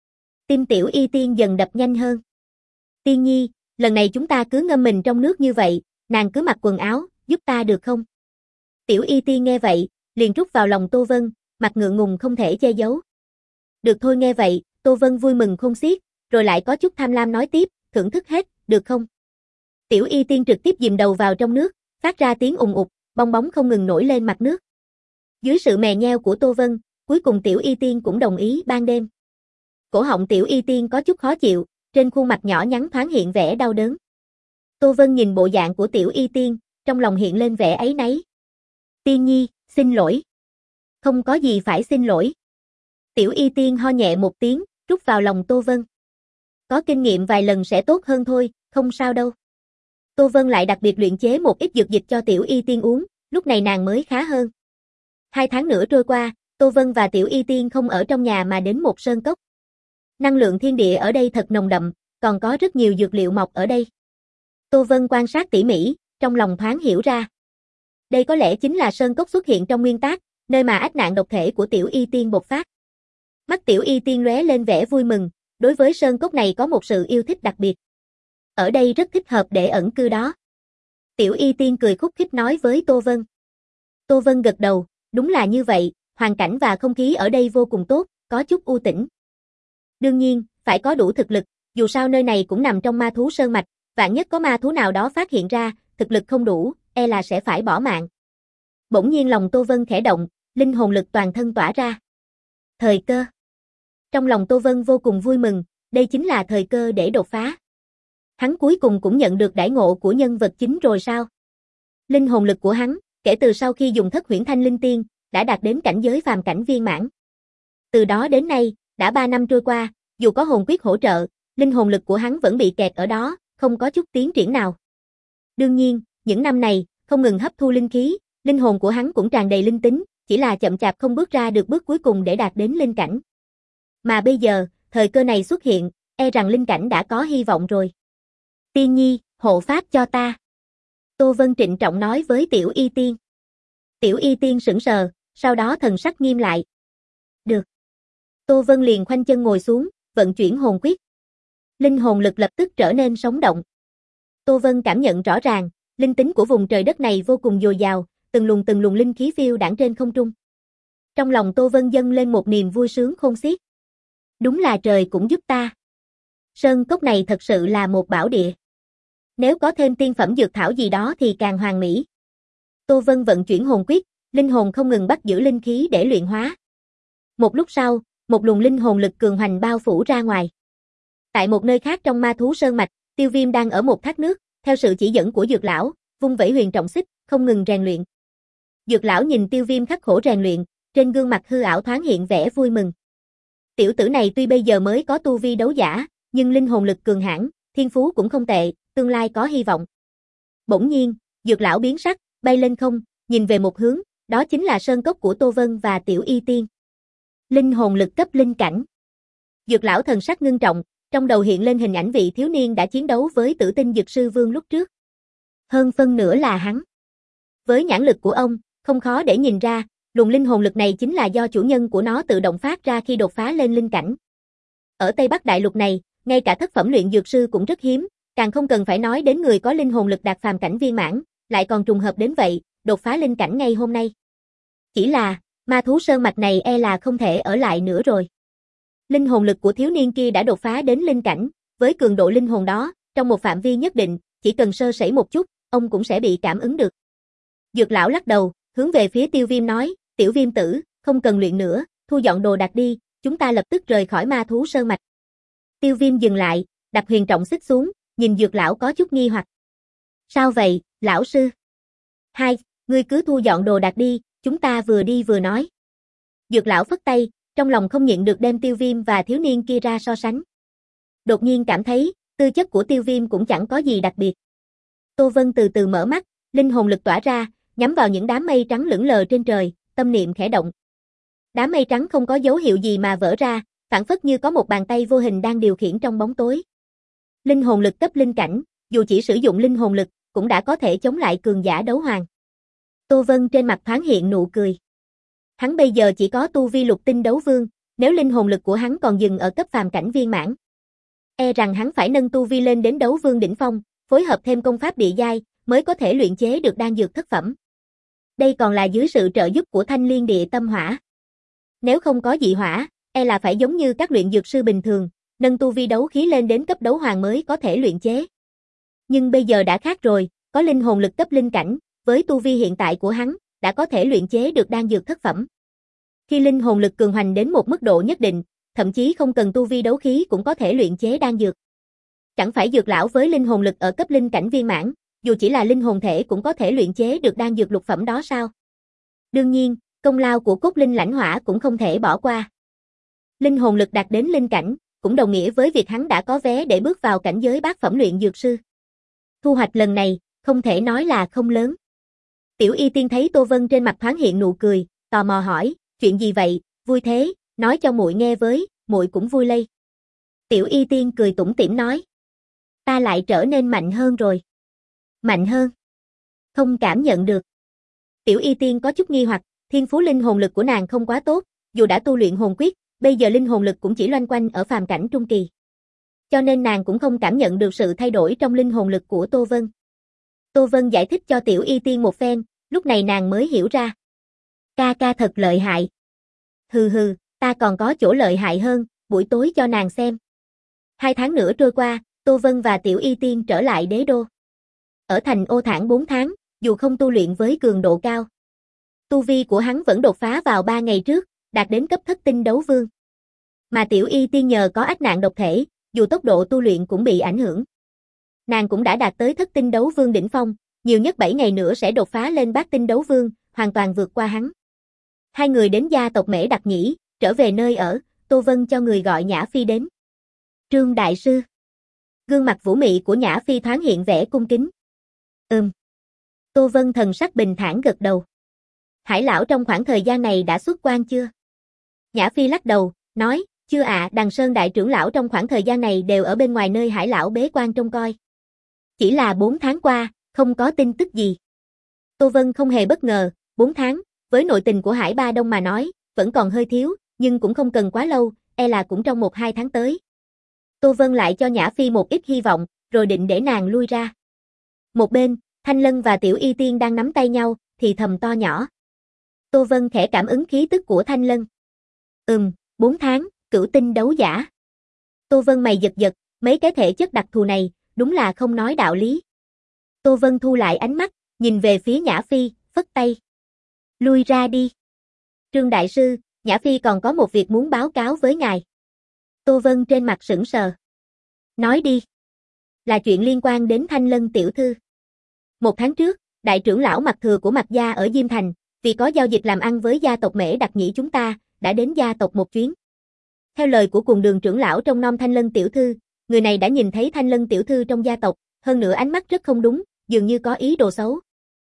Tim Tiểu Y Tiên dần đập nhanh hơn. Tiên Nhi, lần này chúng ta cứ ngâm mình trong nước như vậy, nàng cứ mặc quần áo, giúp ta được không? Tiểu Y Tiên nghe vậy, liền rút vào lòng Tô Vân, mặt ngượng ngùng không thể che giấu. Được thôi, nghe vậy, Tô Vân vui mừng khôn xiết, rồi lại có chút tham lam nói tiếp, thưởng thức hết, được không? Tiểu Y Tiên trực tiếp dìm đầu vào trong nước, phát ra tiếng ùng ục, bong bóng không ngừng nổi lên mặt nước. Dưới sự mè nheo của Tô Vân, cuối cùng Tiểu Y Tiên cũng đồng ý ban đêm. Cổ họng Tiểu Y Tiên có chút khó chịu, trên khuôn mặt nhỏ nhắn thoáng hiện vẻ đau đớn. Tô Vân nhìn bộ dạng của Tiểu Y Tiên, trong lòng hiện lên vẻ áy náy. Tiên nhi, xin lỗi. Không có gì phải xin lỗi. Tiểu Y Tiên ho nhẹ một tiếng, rút vào lòng Tô Vân. Có kinh nghiệm vài lần sẽ tốt hơn thôi, không sao đâu. Tô Vân lại đặc biệt luyện chế một ít dược dịch cho Tiểu Y Tiên uống, lúc này nàng mới khá hơn. Hai tháng nữa trôi qua, Tô Vân và Tiểu Y Tiên không ở trong nhà mà đến một sơn cốc. Năng lượng thiên địa ở đây thật nồng đậm, còn có rất nhiều dược liệu mọc ở đây. Tô Vân quan sát tỉ mỉ, trong lòng thoáng hiểu ra. Đây có lẽ chính là sơn cốc xuất hiện trong nguyên tác, nơi mà ách nạn độc thể của Tiểu Y Tiên bộc phát. Mắt Tiểu Y Tiên lóe lên vẻ vui mừng, đối với sơn cốc này có một sự yêu thích đặc biệt. Ở đây rất thích hợp để ẩn cư đó. Tiểu Y Tiên cười khúc khích nói với Tô Vân. Tô Vân gật đầu, đúng là như vậy, hoàn cảnh và không khí ở đây vô cùng tốt, có chút u tĩnh. Đương nhiên, phải có đủ thực lực, dù sao nơi này cũng nằm trong ma thú sơn mạch, vạn nhất có ma thú nào đó phát hiện ra, thực lực không đủ, e là sẽ phải bỏ mạng. Bỗng nhiên lòng Tô Vân khẽ động, linh hồn lực toàn thân tỏa ra. Thời cơ. Trong lòng Tô Vân vô cùng vui mừng, đây chính là thời cơ để đột phá. Hắn cuối cùng cũng nhận được đãi ngộ của nhân vật chính rồi sao? Linh hồn lực của hắn, kể từ sau khi dùng thất huyễn thanh linh tiên, đã đạt đến cảnh giới phàm cảnh viên mãn. Từ đó đến nay, đã ba năm trôi qua, dù có hồn quyết hỗ trợ, linh hồn lực của hắn vẫn bị kẹt ở đó, không có chút tiến triển nào. Đương nhiên, những năm này, không ngừng hấp thu linh khí, linh hồn của hắn cũng tràn đầy linh tính, chỉ là chậm chạp không bước ra được bước cuối cùng để đạt đến linh cảnh. Mà bây giờ, thời cơ này xuất hiện, e rằng linh cảnh đã có hy vọng rồi. Tiên nhi, hộ pháp cho ta. Tô Vân trịnh trọng nói với Tiểu Y Tiên. Tiểu Y Tiên sững sờ, sau đó thần sắc nghiêm lại. Được. Tô Vân liền khoanh chân ngồi xuống, vận chuyển hồn quyết. Linh hồn lực lập tức trở nên sống động. Tô Vân cảm nhận rõ ràng, linh tính của vùng trời đất này vô cùng dồi dào, từng luồng từng luồng linh khí phiêu đãng trên không trung. Trong lòng Tô Vân dâng lên một niềm vui sướng khôn xiết. Đúng là trời cũng giúp ta. Sơn cốc này thật sự là một bảo địa. Nếu có thêm tiên phẩm dược thảo gì đó thì càng hoàn mỹ. Tô Vân vận chuyển hồn quyết, linh hồn không ngừng bắt giữ linh khí để luyện hóa. Một lúc sau, một luồng linh hồn lực cường hoành bao phủ ra ngoài. Tại một nơi khác trong ma thú sơn mạch, Tiêu Viêm đang ở một thác nước, theo sự chỉ dẫn của Dược lão, vung vẩy huyền trọng xích, không ngừng rèn luyện. Dược lão nhìn Tiêu Viêm khắc khổ rèn luyện, trên gương mặt hư ảo thoáng hiện vẻ vui mừng. Tiểu tử này tuy bây giờ mới có tu vi đấu giả, nhưng linh hồn lực cường hãn, thiên phú cũng không tệ, tương lai có hy vọng. Bỗng nhiên, Dược lão biến sắc, bay lên không, nhìn về một hướng, đó chính là sơn cốc của Tô Vân và Tiểu Y Tiên. Linh hồn lực cấp linh cảnh. Dược lão thần sắc ngưng trọng, trong đầu hiện lên hình ảnh vị thiếu niên đã chiến đấu với Tử Tinh Dược sư Vương lúc trước. Hơn phân nửa là hắn. Với nhãn lực của ông, không khó để nhìn ra, luồng linh hồn lực này chính là do chủ nhân của nó tự động phát ra khi đột phá lên linh cảnh. Ở Tây Bắc Đại Lục này, ngay cả thất phẩm luyện dược sư cũng rất hiếm, càng không cần phải nói đến người có linh hồn lực đạt phàm cảnh viên mãn, lại còn trùng hợp đến vậy, đột phá linh cảnh ngay hôm nay. Chỉ là, ma thú sơn mạch này e là không thể ở lại nữa rồi. Linh hồn lực của thiếu niên kia đã đột phá đến linh cảnh, với cường độ linh hồn đó, trong một phạm vi nhất định, chỉ cần sơ sẩy một chút, ông cũng sẽ bị cảm ứng được. Dược lão lắc đầu, hướng về phía Tiêu Viêm nói, Tiểu Viêm tử, không cần luyện nữa, thu dọn đồ đạc đi, chúng ta lập tức rời khỏi ma thú sơn mạch. Tiêu Viêm dừng lại, đặt huyền trọng xích xuống, nhìn Dược lão có chút nghi hoặc. Sao vậy, lão sư? Hai, ngươi cứ thu dọn đồ đạc đi, chúng ta vừa đi vừa nói. Dược lão phất tay, trong lòng không nhịn được đem Tiêu Viêm và thiếu niên kia ra so sánh. Đột nhiên cảm thấy, tư chất của Tiêu Viêm cũng chẳng có gì đặc biệt. Tô Vân từ từ mở mắt, linh hồn lực tỏa ra, nhắm vào những đám mây trắng lững lờ trên trời, tâm niệm khẽ động. Đám mây trắng không có dấu hiệu gì mà vỡ ra, phản phất như có một bàn tay vô hình đang điều khiển trong bóng tối. Linh hồn lực cấp linh cảnh, dù chỉ sử dụng linh hồn lực, cũng đã có thể chống lại cường giả đấu hoàng. Tô Vân trên mặt thoáng hiện nụ cười. Hắn bây giờ chỉ có tu vi lục tinh đấu vương, nếu linh hồn lực của hắn còn dừng ở cấp phàm cảnh viên mãn, e rằng hắn phải nâng tu vi lên đến đấu vương đỉnh phong, phối hợp thêm công pháp địa giai, mới có thể luyện chế được đan dược thất phẩm. Đây còn là dưới sự trợ giúp của Thanh Liên Địa Tâm Hỏa. Nếu không có dị hỏa, e là phải giống như các luyện dược sư bình thường, nâng tu vi đấu khí lên đến cấp đấu hoàng mới có thể luyện chế. Nhưng bây giờ đã khác rồi, có linh hồn lực cấp linh cảnh, với tu vi hiện tại của hắn, đã có thể luyện chế được đan dược thất phẩm. Khi linh hồn lực cường hoành đến một mức độ nhất định, thậm chí không cần tu vi đấu khí cũng có thể luyện chế đan dược. Chẳng phải dược lão với linh hồn lực ở cấp linh cảnh viên mãn, dù chỉ là linh hồn thể cũng có thể luyện chế được đan dược lục phẩm đó sao? Đương nhiên, công lao của cốt linh lãnh hỏa cũng không thể bỏ qua. Linh hồn lực đạt đến linh cảnh, cũng đồng nghĩa với việc hắn đã có vé để bước vào cảnh giới bát phẩm luyện dược sư. Thu hoạch lần này, không thể nói là không lớn. Tiểu Y Tiên thấy Tô Vân trên mặt thoáng hiện nụ cười, tò mò hỏi, chuyện gì vậy, vui thế, nói cho muội nghe với, muội cũng vui lây. Tiểu Y Tiên cười tủm tỉm nói, ta lại trở nên mạnh hơn rồi. Mạnh hơn? Không cảm nhận được. Tiểu Y Tiên có chút nghi hoặc, thiên phú linh hồn lực của nàng không quá tốt, dù đã tu luyện hồn quyết, bây giờ linh hồn lực cũng chỉ loanh quanh ở phàm cảnh trung kỳ. Cho nên nàng cũng không cảm nhận được sự thay đổi trong linh hồn lực của Tô Vân. Tô Vân giải thích cho Tiểu Y Tiên một phen, lúc này nàng mới hiểu ra. Ca ca thật lợi hại. Hừ hừ, ta còn có chỗ lợi hại hơn, buổi tối cho nàng xem. Hai tháng nữa trôi qua, Tô Vân và Tiểu Y Tiên trở lại đế đô. Ở thành Ô Thản bốn tháng, dù không tu luyện với cường độ cao. Tu vi của hắn vẫn đột phá vào ba ngày trước, đạt đến cấp thất tinh đấu vương. Mà Tiểu Y Tiên nhờ có ách nạn độc thể, dù tốc độ tu luyện cũng bị ảnh hưởng. Nàng cũng đã đạt tới thất tinh đấu vương đỉnh phong, nhiều nhất bảy ngày nữa sẽ đột phá lên bát tinh đấu vương, hoàn toàn vượt qua hắn. Hai người đến gia tộc Mễ Đặc Nhĩ, trở về nơi ở, Tô Vân cho người gọi Nhã Phi đến. Trương đại sư. Gương mặt vũ mị của Nhã Phi thoáng hiện vẻ cung kính. Ừm. Tô Vân thần sắc bình thản gật đầu. Hải lão trong khoảng thời gian này đã xuất quan chưa? Nhã Phi lắc đầu, nói, chưa ạ, Đằng Sơn đại trưởng lão trong khoảng thời gian này đều ở bên ngoài nơi Hải lão bế quan trông coi. Chỉ là bốn tháng qua, không có tin tức gì. Tô Vân không hề bất ngờ, bốn tháng, với nội tình của Hải Ba Đông mà nói, vẫn còn hơi thiếu, nhưng cũng không cần quá lâu, e là cũng trong một hai tháng tới. Tô Vân lại cho Nhã Phi một ít hy vọng, rồi định để nàng lui ra. Một bên, Thanh Lân và Tiểu Y Tiên đang nắm tay nhau, thì thầm to nhỏ. Tô Vân khẽ cảm ứng khí tức của Thanh Lân. Ừm, bốn tháng, cửu tinh đấu giả. Tô Vân mày giật giật, mấy cái thể chất đặc thù này, đúng là không nói đạo lý. Tô Vân thu lại ánh mắt, nhìn về phía Nhã Phi, phất tay. Lui ra đi. Trương đại sư, Nhã Phi còn có một việc muốn báo cáo với ngài. Tô Vân trên mặt sững sờ. Nói đi. Là chuyện liên quan đến Thanh Lân tiểu thư. Một tháng trước, đại trưởng lão Mạc Thừa của Mạc gia ở Diêm Thành, vì có giao dịch làm ăn với gia tộc Mễ Đặc Nhĩ chúng ta, đã đến gia tộc một chuyến. Theo lời của cùng đường trưởng lão trong nom Thanh Lân tiểu thư, người này đã nhìn thấy Thanh Lân tiểu thư trong gia tộc, hơn nữa ánh mắt rất không đúng, dường như có ý đồ xấu.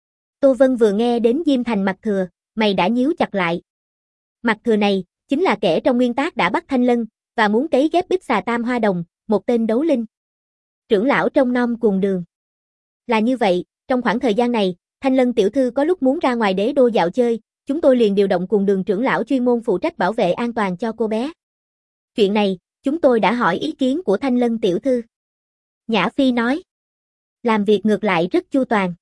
Tô Vân vừa nghe đến Diêm Thành Mạc Thừa, mày đã nhíu chặt lại. Mạc Thừa này, chính là kẻ trong nguyên tác đã bắt Thanh Lân, và muốn cấy ghép Bích Xà Tam Hoa Đồng, một tên đấu linh. Trưởng lão trong nom cùng đường. Là như vậy, trong khoảng thời gian này, Thanh Lân tiểu thư có lúc muốn ra ngoài đế đô dạo chơi, chúng tôi liền điều động cùng đường trưởng lão chuyên môn phụ trách bảo vệ an toàn cho cô bé. Chuyện này, chúng tôi đã hỏi ý kiến của Thanh Lân tiểu thư. Nhã Phi nói. Làm việc ngược lại rất chu toàn.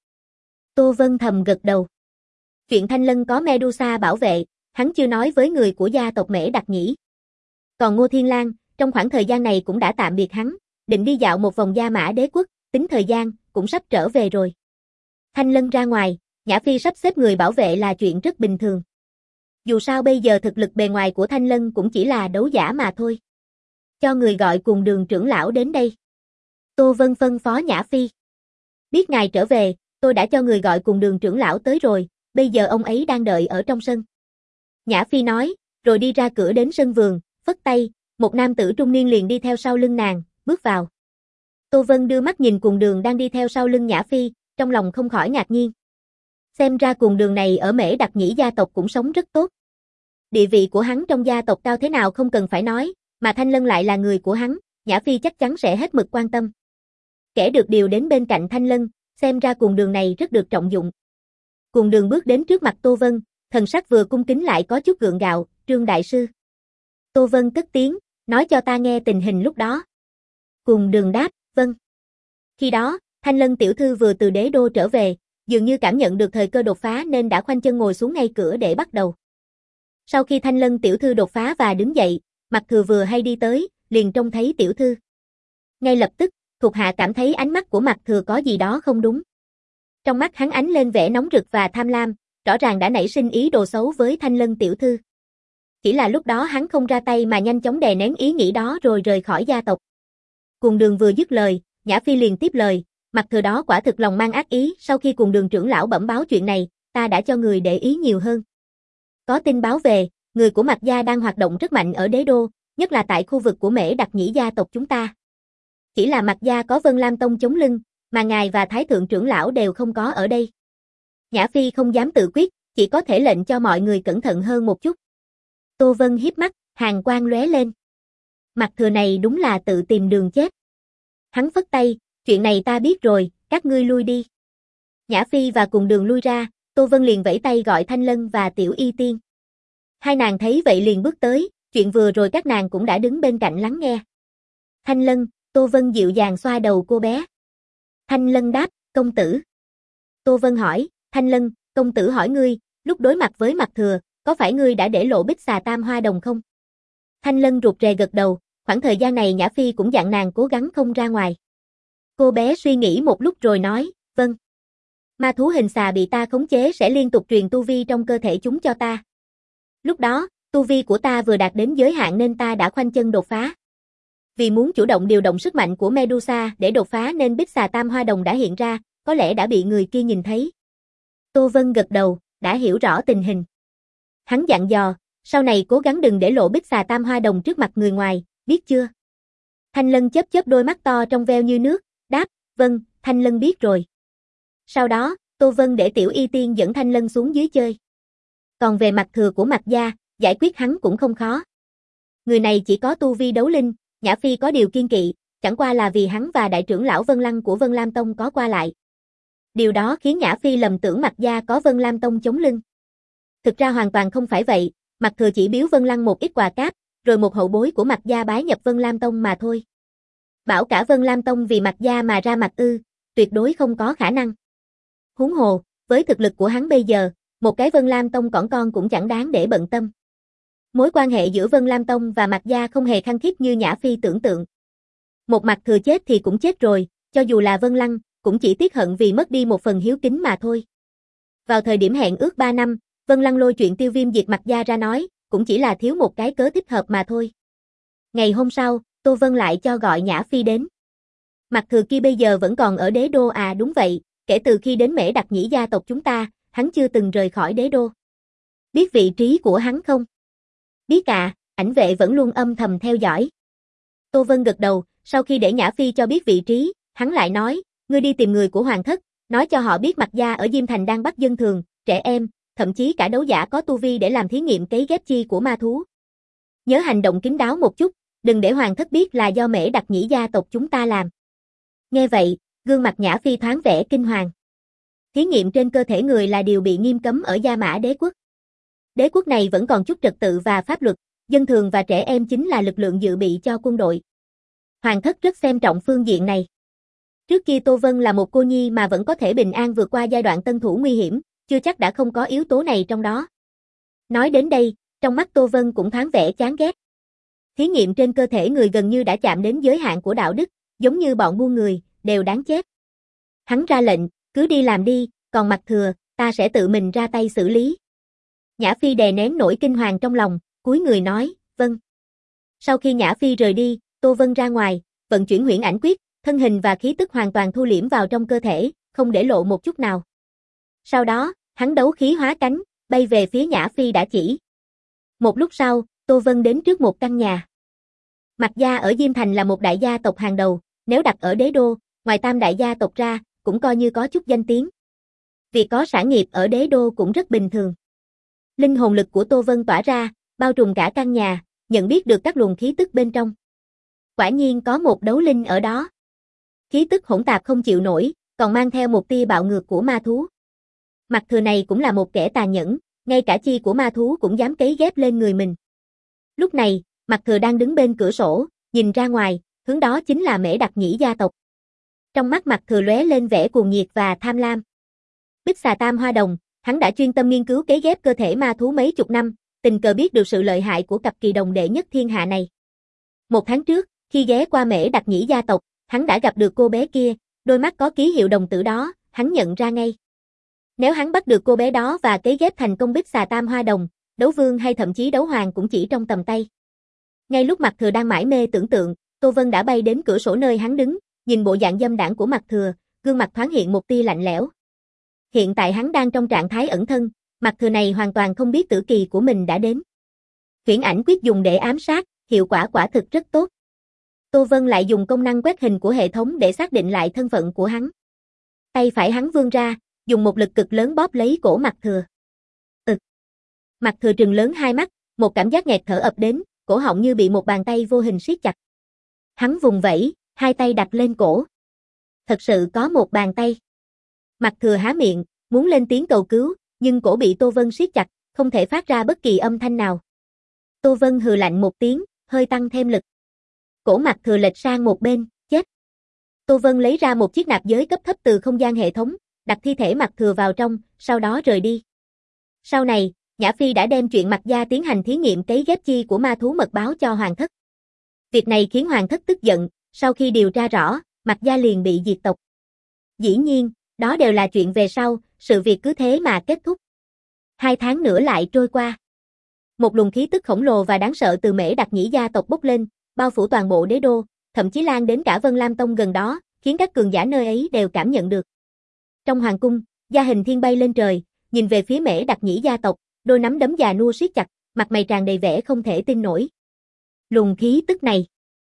Tô Vân thầm gật đầu. Chuyện Thanh Lân có Medusa bảo vệ, hắn chưa nói với người của gia tộc Mễ Đặc Nhĩ. Còn Ngô Thiên Lang, trong khoảng thời gian này cũng đã tạm biệt hắn, định đi dạo một vòng Gia Mã Đế quốc, tính thời gian, cũng sắp trở về rồi. Thanh Lân ra ngoài, Nhã Phi sắp xếp người bảo vệ là chuyện rất bình thường. Dù sao bây giờ thực lực bề ngoài của Thanh Lân cũng chỉ là đấu giả mà thôi. Cho người gọi cùng đường trưởng lão đến đây. Tô Vân phân phó Nhã Phi. Biết ngài trở về, tôi đã cho người gọi cùng đường trưởng lão tới rồi, bây giờ ông ấy đang đợi ở trong sân. Nhã Phi nói, rồi đi ra cửa đến sân vườn, phất tay, một nam tử trung niên liền đi theo sau lưng nàng, bước vào. Tô Vân đưa mắt nhìn cùng đường đang đi theo sau lưng Nhã Phi, trong lòng không khỏi ngạc nhiên. Xem ra cùng đường này ở Mễ Đặc Nhĩ gia tộc cũng sống rất tốt. Địa vị của hắn trong gia tộc cao thế nào không cần phải nói, mà Thanh Lân lại là người của hắn, Nhã Phi chắc chắn sẽ hết mực quan tâm. Kẻ được điều đến bên cạnh Thanh Lân, xem ra cùng đường này rất được trọng dụng. Cùng đường bước đến trước mặt Tô Vân, thần sắc vừa cung kính lại có chút gượng gạo, Trương đại sư. Tô Vân cất tiếng, nói cho ta nghe tình hình lúc đó. Cùng đường đáp, vâng. Khi đó, Thanh Lân tiểu thư vừa từ đế đô trở về, dường như cảm nhận được thời cơ đột phá nên đã khoanh chân ngồi xuống ngay cửa để bắt đầu. Sau khi Thanh Lân tiểu thư đột phá và đứng dậy, Mạc Thừa vừa hay đi tới, liền trông thấy tiểu thư. Ngay lập tức, thuộc hạ cảm thấy ánh mắt của Mạc Thừa có gì đó không đúng. Trong mắt hắn ánh lên vẻ nóng rực và tham lam, rõ ràng đã nảy sinh ý đồ xấu với Thanh Lân tiểu thư. Chỉ là lúc đó hắn không ra tay mà nhanh chóng đè nén ý nghĩ đó rồi rời khỏi gia tộc. Cuồng Đường vừa dứt lời, Nhã Phi liền tiếp lời, Mạc Thừa đó quả thực lòng mang ác ý, sau khi Cuồng Đường trưởng lão bẩm báo chuyện này, ta đã cho người để ý nhiều hơn. Có tin báo về, người của Mạc gia đang hoạt động rất mạnh ở đế đô, nhất là tại khu vực của Mễ Đặc Nhĩ gia tộc chúng ta. Chỉ là Mạc gia có Vân Lam Tông chống lưng, mà ngài và Thái thượng trưởng lão đều không có ở đây. Nhã Phi không dám tự quyết, chỉ có thể lệnh cho mọi người cẩn thận hơn một chút. Tô Vân hiếp mắt, hàn quang lóe lên. Mạc Thừa này đúng là tự tìm đường chết. Hắn phất tay, chuyện này ta biết rồi, các ngươi lui đi. Nhã Phi và Cuồng Đường lui ra, Tô Vân liền vẫy tay gọi Thanh Lân và Tiểu Y Tiên. Hai nàng thấy vậy liền bước tới, chuyện vừa rồi các nàng cũng đã đứng bên cạnh lắng nghe. Thanh Lân, Tô Vân dịu dàng xoa đầu cô bé. Thanh Lân đáp, công tử. Tô Vân hỏi, Thanh Lân, công tử hỏi ngươi, lúc đối mặt với Mạc Thừa, có phải ngươi đã để lộ bích xà tam hoa đồng không? Thanh Lân rụt rè gật đầu, khoảng thời gian này Nhã Phi cũng dặn nàng cố gắng không ra ngoài. Cô bé suy nghĩ một lúc rồi nói, vâng. Ma thú hình xà bị ta khống chế sẽ liên tục truyền tu vi trong cơ thể chúng cho ta. Lúc đó, tu vi của ta vừa đạt đến giới hạn nên ta đã khoanh chân đột phá. Vì muốn chủ động điều động sức mạnh của Medusa để đột phá nên bích xà tam hoa đồng đã hiện ra, có lẽ đã bị người kia nhìn thấy. Tô Vân gật đầu, đã hiểu rõ tình hình. Hắn dặn dò, sau này cố gắng đừng để lộ bích xà tam hoa đồng trước mặt người ngoài, biết chưa? Thanh Lân chớp chớp đôi mắt to trong veo như nước, đáp, vâng, Thanh Lân biết rồi. Sau đó, Tô Vân để Tiểu Y Tiên dẫn Thanh Lân xuống dưới chơi. Còn về Mạc Thừa của Mạc gia, giải quyết hắn cũng không khó. Người này chỉ có tu vi đấu linh, Nhã Phi có điều kiên kỵ, chẳng qua là vì hắn và đại trưởng lão Vân Lăng của Vân Lam Tông có qua lại. Điều đó khiến Nhã Phi lầm tưởng Mạc gia có Vân Lam Tông chống lưng. Thực ra hoàn toàn không phải vậy, Mạc Thừa chỉ biếu Vân Lăng một ít quà cáp, rồi một hậu bối của Mạc gia bái nhập Vân Lam Tông mà thôi. Bảo cả Vân Lam Tông vì Mạc gia mà ra mặt ư, tuyệt đối không có khả năng. Huống hồ, với thực lực của hắn bây giờ, một cái Vân Lam Tông cỏn con cũng chẳng đáng để bận tâm. Mối quan hệ giữa Vân Lam Tông và Mạc gia không hề khăng khít như Nhã Phi tưởng tượng. Một Mạc Thừa chết thì cũng chết rồi, cho dù là Vân Lăng, cũng chỉ tiếc hận vì mất đi một phần hiếu kính mà thôi. Vào thời điểm hẹn ước ba năm, Vân Lăng lôi chuyện Tiêu Viêm diệt Mạc gia ra nói, cũng chỉ là thiếu một cái cớ thích hợp mà thôi. Ngày hôm sau, Tô Vân lại cho gọi Nhã Phi đến. Mạc Thừa kia bây giờ vẫn còn ở đế đô à? Đúng vậy, kể từ khi đến Mễ Đặc Nhĩ gia tộc chúng ta, hắn chưa từng rời khỏi đế đô. Biết vị trí của hắn không? Biết à, ảnh vệ vẫn luôn âm thầm theo dõi. Tô Vân gật đầu, sau khi để Nhã Phi cho biết vị trí, hắn lại nói, ngươi đi tìm người của Hoàng thất, nói cho họ biết Mạc gia ở Diêm Thành đang bắt dân thường, trẻ em, thậm chí cả đấu giả có tu vi để làm thí nghiệm cấy ghép chi của ma thú. Nhớ hành động kín đáo một chút, đừng để Hoàng thất biết là do Mễ Đặc Nhĩ gia tộc chúng ta làm. Nghe vậy, gương mặt Nhã Phi thoáng vẻ kinh hoàng. Thí nghiệm trên cơ thể người là điều bị nghiêm cấm ở Gia Mã đế quốc. Đế quốc này vẫn còn chút trật tự và pháp luật, dân thường và trẻ em chính là lực lượng dự bị cho quân đội. Hoàng thất rất xem trọng phương diện này. Trước kia Tô Vân là một cô nhi mà vẫn có thể bình an vượt qua giai đoạn tân thủ nguy hiểm, chưa chắc đã không có yếu tố này trong đó. Nói đến đây, trong mắt Tô Vân cũng thoáng vẻ chán ghét. Thí nghiệm trên cơ thể người gần như đã chạm đến giới hạn của đạo đức, giống như bọn buôn người, đều đáng chết. Hắn ra lệnh, cứ đi làm đi, còn Mạc Thừa, ta sẽ tự mình ra tay xử lý. Nhã Phi đè nén nỗi kinh hoàng trong lòng, cúi người nói, vâng. Sau khi Nhã Phi rời đi, Tô Vân ra ngoài, vận chuyển huyễn ảnh quyết, thân hình và khí tức hoàn toàn thu liễm vào trong cơ thể, không để lộ một chút nào. Sau đó, hắn đấu khí hóa cánh, bay về phía Nhã Phi đã chỉ. Một lúc sau, Tô Vân đến trước một căn nhà. Mạc gia ở Diêm Thành là một đại gia tộc hàng đầu, nếu đặt ở đế đô, ngoài tam đại gia tộc ra, cũng coi như có chút danh tiếng. Việc có sản nghiệp ở đế đô cũng rất bình thường. Linh hồn lực của Tô Vân tỏa ra, bao trùm cả căn nhà, nhận biết được các luồng khí tức bên trong. Quả nhiên có một đấu linh ở đó. Khí tức hỗn tạp không chịu nổi, còn mang theo một tia bạo ngược của ma thú. Mạc Thừa này cũng là một kẻ tàn nhẫn, ngay cả chi của ma thú cũng dám cấy ghép lên người mình. Lúc này, Mạc Thừa đang đứng bên cửa sổ, nhìn ra ngoài, hướng đó chính là Mễ Đặc Nhĩ gia tộc. Trong mắt Mạc Thừa lóe lên vẻ cuồng nhiệt và tham lam. Bích xà tam hoa đồng, hắn đã chuyên tâm nghiên cứu cấy ghép cơ thể ma thú mấy chục năm, tình cờ biết được sự lợi hại của cặp kỳ đồng đệ nhất thiên hạ này. Một tháng trước, khi ghé qua Mễ Đặc Nhĩ gia tộc, hắn đã gặp được cô bé kia, đôi mắt có ký hiệu đồng tử đó, hắn nhận ra ngay. Nếu hắn bắt được cô bé đó và cấy ghép thành công bích xà tam hoa đồng, đấu vương hay thậm chí đấu hoàng cũng chỉ trong tầm tay. Ngay lúc Mạc Thừa đang mải mê tưởng tượng, Tô Vân đã bay đến cửa sổ nơi hắn đứng, nhìn bộ dạng dâm đãng của Mạc Thừa, gương mặt thoáng hiện một tia lạnh lẽo. Hiện tại hắn đang trong trạng thái ẩn thân, Mạc Thừa này hoàn toàn không biết tử kỳ của mình đã đến. Huyễn ảnh quyết dùng để ám sát, hiệu quả quả thực rất tốt. Tô Vân lại dùng công năng quét hình của hệ thống để xác định lại thân phận của hắn. Tay phải hắn vươn ra, dùng một lực cực lớn bóp lấy cổ Mạc Thừa. Ực. Mạc Thừa trừng lớn hai mắt, một cảm giác nghẹt thở ập đến, cổ họng như bị một bàn tay vô hình siết chặt. Hắn vùng vẫy, hai tay đặt lên cổ. Thật sự có một bàn tay. Mạc Thừa há miệng, muốn lên tiếng cầu cứu, nhưng cổ bị Tô Vân siết chặt, không thể phát ra bất kỳ âm thanh nào. Tô Vân hừ lạnh một tiếng, hơi tăng thêm lực. Cổ Mạc Thừa lệch sang một bên, chết. Tô Vân lấy ra một chiếc nạp giới cấp thấp từ không gian hệ thống, đặt thi thể Mạc Thừa vào trong, sau đó rời đi. Sau này, Nhã Phi đã đem chuyện Mạc gia tiến hành thí nghiệm cấy ghép chi của ma thú mật báo cho Hoàng thất. Việc này khiến Hoàng thất tức giận, sau khi điều tra rõ, Mạc gia liền bị diệt tộc. Dĩ nhiên, đó đều là chuyện về sau, sự việc cứ thế mà kết thúc. Hai tháng nữa lại trôi qua. Một luồng khí tức khổng lồ và đáng sợ từ Mễ Đặc Nhĩ gia tộc bốc lên, bao phủ toàn bộ đế đô, thậm chí lan đến cả Vân Lam Tông gần đó, khiến các cường giả nơi ấy đều cảm nhận được. Trong hoàng cung, Gia Hình Thiên bay lên trời, nhìn về phía Mễ Đặc Nhĩ gia tộc, đôi nắm đấm già nua siết chặt, mặt mày tràn đầy vẻ không thể tin nổi. Luồng khí tức này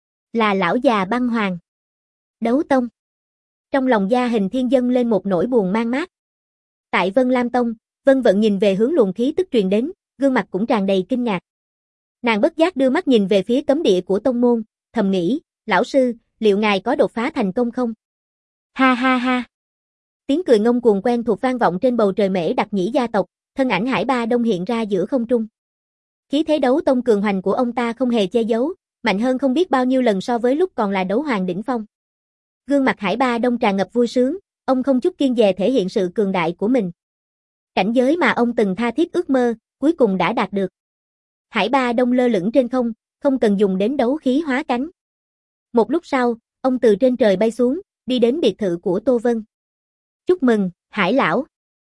là lão già băng hoàng. Đấu tông. Trong lòng Gia Hình Thiên dâng lên một nỗi buồn man mác. Tại Vân Lam Tông, Vân Vận nhìn về hướng luồng khí tức truyền đến, gương mặt cũng tràn đầy kinh ngạc. Nàng bất giác đưa mắt nhìn về phía cấm địa của tông môn, thầm nghĩ, lão sư, liệu ngài có đột phá thành công không? Ha ha ha. Tiếng cười ngông cuồng quen thuộc vang vọng trên bầu trời Mễ Đặc Nhĩ gia tộc, thân ảnh Hải Ba Đông hiện ra giữa không trung. Khí thế đấu tông cường hoành của ông ta không hề che giấu, mạnh hơn không biết bao nhiêu lần so với lúc còn là đấu hoàng đỉnh phong. Gương mặt Hải Ba Đông tràn ngập vui sướng, ông không chút kiêng dè thể hiện sự cường đại của mình. Cảnh giới mà ông từng tha thiết ước mơ, cuối cùng đã đạt được. Hải Ba Đông lơ lửng trên không, không cần dùng đến đấu khí hóa cánh. Một lúc sau, ông từ trên trời bay xuống, đi đến biệt thự của Tô Vân. Chúc mừng, Hải lão.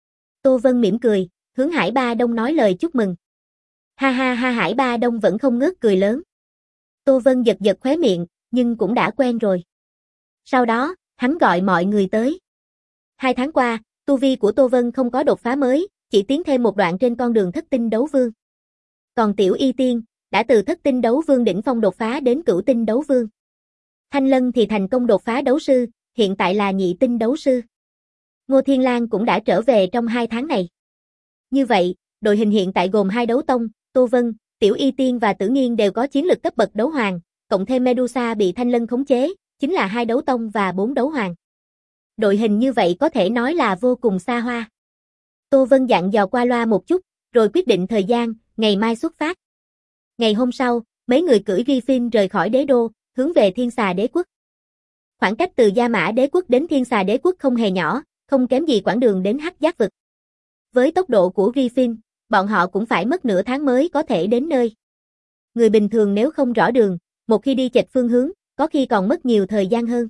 Tô Vân mỉm cười, hướng Hải Ba Đông nói lời chúc mừng. Ha ha ha, Hải Ba Đông vẫn không ngớt cười lớn. Tô Vân giật giật khóe miệng, nhưng cũng đã quen rồi. Sau đó, hắn gọi mọi người tới. Hai tháng qua, tu vi của Tô Vân không có đột phá mới, chỉ tiến thêm một đoạn trên con đường thất tinh đấu vương. Còn Tiểu Y Tiên, đã từ thất tinh đấu vương đỉnh phong đột phá đến cửu tinh đấu vương. Thanh Lân thì thành công đột phá đấu sư, hiện tại là nhị tinh đấu sư. Ngô Thiên Lang cũng đã trở về trong hai tháng này. Như vậy, đội hình hiện tại gồm hai đấu tông, Tô Vân, Tiểu Y Tiên và Tử Nghiên đều có chiến lực cấp bậc đấu hoàng, cộng thêm Medusa bị Thanh Lân khống chế, chính là hai đấu tông và bốn đấu hoàng. Đội hình như vậy có thể nói là vô cùng xa hoa. Tô Vân dặn dò qua loa một chút, rồi quyết định thời gian, ngày mai xuất phát. Ngày hôm sau, mấy người cưỡi Griffin rời khỏi đế đô, hướng về Thiên Xà Đế quốc. Khoảng cách từ Gia Mã Đế quốc đến Thiên Xà Đế quốc không hề nhỏ, không kém gì quãng đường đến Hắc Giác vực. Với tốc độ của Griffin, bọn họ cũng phải mất nửa tháng mới có thể đến nơi. Người bình thường nếu không rõ đường, một khi đi chệch phương hướng, có khi còn mất nhiều thời gian hơn.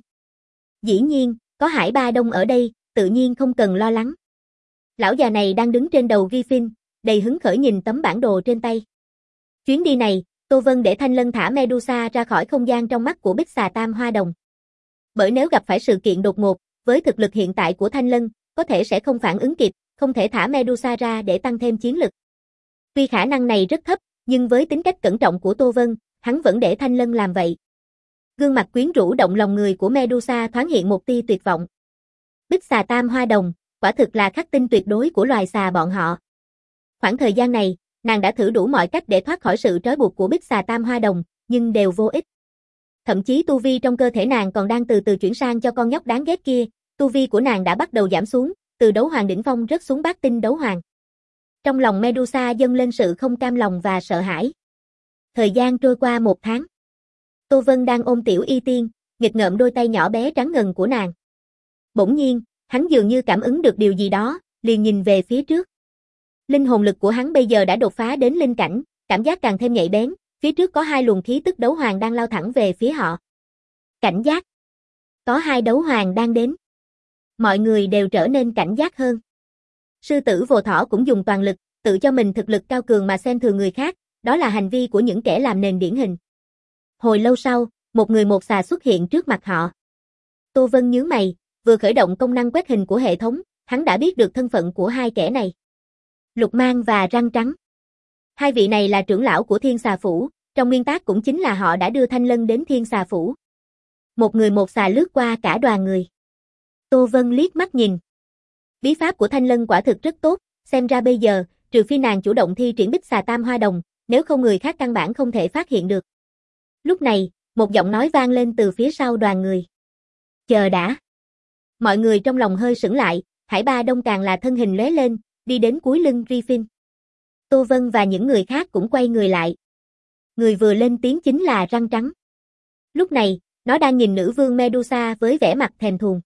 Dĩ nhiên, có Hải Ba Đông ở đây, tự nhiên không cần lo lắng. Lão già này đang đứng trên đầu Griffin, đầy hứng khởi nhìn tấm bản đồ trên tay. Chuyến đi này, Tô Vân để Thanh Lân thả Medusa ra khỏi không gian trong mắt của Bích Xà Tam Hoa Đồng. Bởi nếu gặp phải sự kiện đột ngột, với thực lực hiện tại của Thanh Lân, có thể sẽ không phản ứng kịp, không thể thả Medusa ra để tăng thêm chiến lực. Tuy khả năng này rất thấp, nhưng với tính cách cẩn trọng của Tô Vân, hắn vẫn để Thanh Lân làm vậy. Gương mặt quyến rũ động lòng người của Medusa thoáng hiện một tia tuyệt vọng. Bích Xà Tam Hoa Đồng, quả thực là khắc tinh tuyệt đối của loài xà bọn họ. Khoảng thời gian này, nàng đã thử đủ mọi cách để thoát khỏi sự trói buộc của Bích Xà Tam Hoa Đồng, nhưng đều vô ích. Thậm chí tu vi trong cơ thể nàng còn đang từ từ chuyển sang cho con nhóc đáng ghét kia, tu vi của nàng đã bắt đầu giảm xuống, từ đấu hoàng đỉnh phong rớt xuống bát tinh đấu hoàng. Trong lòng Medusa dâng lên sự không cam lòng và sợ hãi. Thời gian trôi qua một tháng. Tô Vân đang ôm Tiểu Y Tiên, nghịch ngợm đôi tay nhỏ bé trắng ngần của nàng. Bỗng nhiên, hắn dường như cảm ứng được điều gì đó, liền nhìn về phía trước. Linh hồn lực của hắn bây giờ đã đột phá đến linh cảnh, cảm giác càng thêm nhạy bén, phía trước có hai luồng khí tức đấu hoàng đang lao thẳng về phía họ. Cảnh giác. Có hai đấu hoàng đang đến. Mọi người đều trở nên cảnh giác hơn. Sư tử Vô Thỏ cũng dùng toàn lực, tự cho mình thực lực cao cường mà xem thường người khác, đó là hành vi của những kẻ làm nền điển hình. Hồi lâu sau, một người một xà xuất hiện trước mặt họ. Tô Vân nhướng mày, vừa khởi động công năng quét hình của hệ thống, hắn đã biết được thân phận của hai kẻ này. Lục Mang và Răng Trắng. Hai vị này là trưởng lão của Thiên Xà Phủ, trong nguyên tắc cũng chính là họ đã đưa Thanh Lân đến Thiên Xà Phủ. Một người một xà lướt qua cả đoàn người. Tô Vân liếc mắt nhìn. Bí pháp của Thanh Lân quả thực rất tốt, xem ra bây giờ, trừ phi nàng chủ động thi triển Bích Xà Tam Hoa Đồng, nếu không người khác căn bản không thể phát hiện được. Lúc này, một giọng nói vang lên từ phía sau đoàn người. Chờ đã. Mọi người trong lòng hơi sững lại, Hải Ba Đông càng là thân hình lóe lên, đi đến cuối lưng Griffin. Tô Vân và những người khác cũng quay người lại. Người vừa lên tiếng chính là Răng Trắng. Lúc này, nó đang nhìn nữ vương Medusa với vẻ mặt thèm thuồng.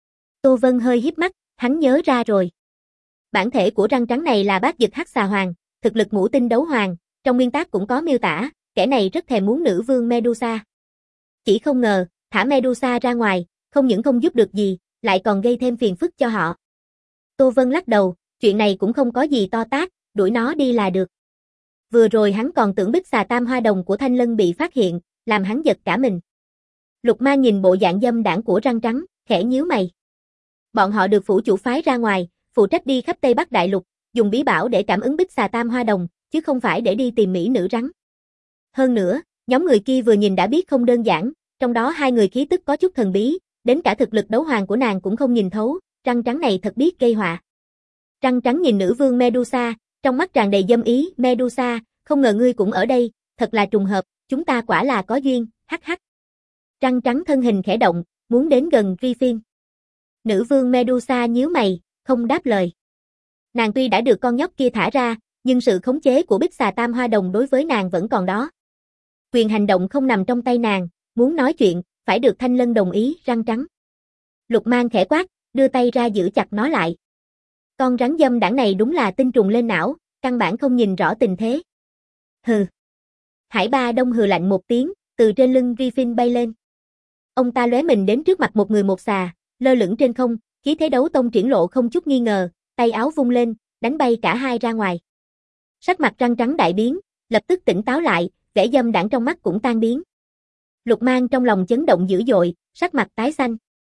Tô Vân hơi híp mắt, hắn nhớ ra rồi. Bản thể của Răng Trắng này là Bát Dực Hắc Xà Hoàng, thực lực ngũ tinh đấu hoàng, trong nguyên tắc cũng có miêu tả, kẻ này rất thèm muốn nữ vương Medusa. Chỉ không ngờ, thả Medusa ra ngoài, không những không giúp được gì, lại còn gây thêm phiền phức cho họ. Tô Vân lắc đầu, chuyện này cũng không có gì to tát, đuổi nó đi là được. Vừa rồi hắn còn tưởng Bích Xà Tam Hoa Đồng của Thanh Lân bị phát hiện, làm hắn giật cả mình. Lục Mang nhìn bộ dạng dâm đãng của Răng Trắng, khẽ nhíu mày. Bọn họ được phủ chủ phái ra ngoài, phụ trách đi khắp Tây Bắc Đại Lục, dùng bí bảo để cảm ứng Bích Xà Tam Hoa Đồng, chứ không phải để đi tìm mỹ nữ rắn. Hơn nữa, nhóm người kia vừa nhìn đã biết không đơn giản, trong đó hai người khí tức có chút thần bí, đến cả thực lực đấu hoàng của nàng cũng không nhìn thấu, Răng Trắng này thật biết gây họa. Răng Trắng nhìn nữ vương Medusa, trong mắt tràn đầy dâm ý, Medusa, không ngờ ngươi cũng ở đây, thật là trùng hợp, chúng ta quả là có duyên, hắc hắc. Răng Trắng thân hình khẽ động, muốn đến gần Griffin. Nữ vương Medusa nhíu mày, không đáp lời. Nàng tuy đã được con nhóc kia thả ra, nhưng sự khống chế của Bích Xà Tam Hoa Đồng đối với nàng vẫn còn đó. Quyền hành động không nằm trong tay nàng, muốn nói chuyện, phải được Thanh Lân đồng ý, Răng Trắng. Lục Mang khẽ quát, đưa tay ra giữ chặt nó lại. Con rắn dâm đảng này đúng là tinh trùng lên não, căn bản không nhìn rõ tình thế. Hừ. Hải Ba Đông hừ lạnh một tiếng, từ trên lưng Griffin bay lên. Ông ta lóe mình đến trước mặt một người một xà, lơ lửng trên không, khí thế đấu tông triển lộ không chút nghi ngờ, tay áo vung lên, đánh bay cả hai ra ngoài. Sắc mặt Răng Trắng đại biến, lập tức tỉnh táo lại, vẻ dâm đãng trong mắt cũng tan biến. Lục Mang trong lòng chấn động dữ dội, sắc mặt tái xanh.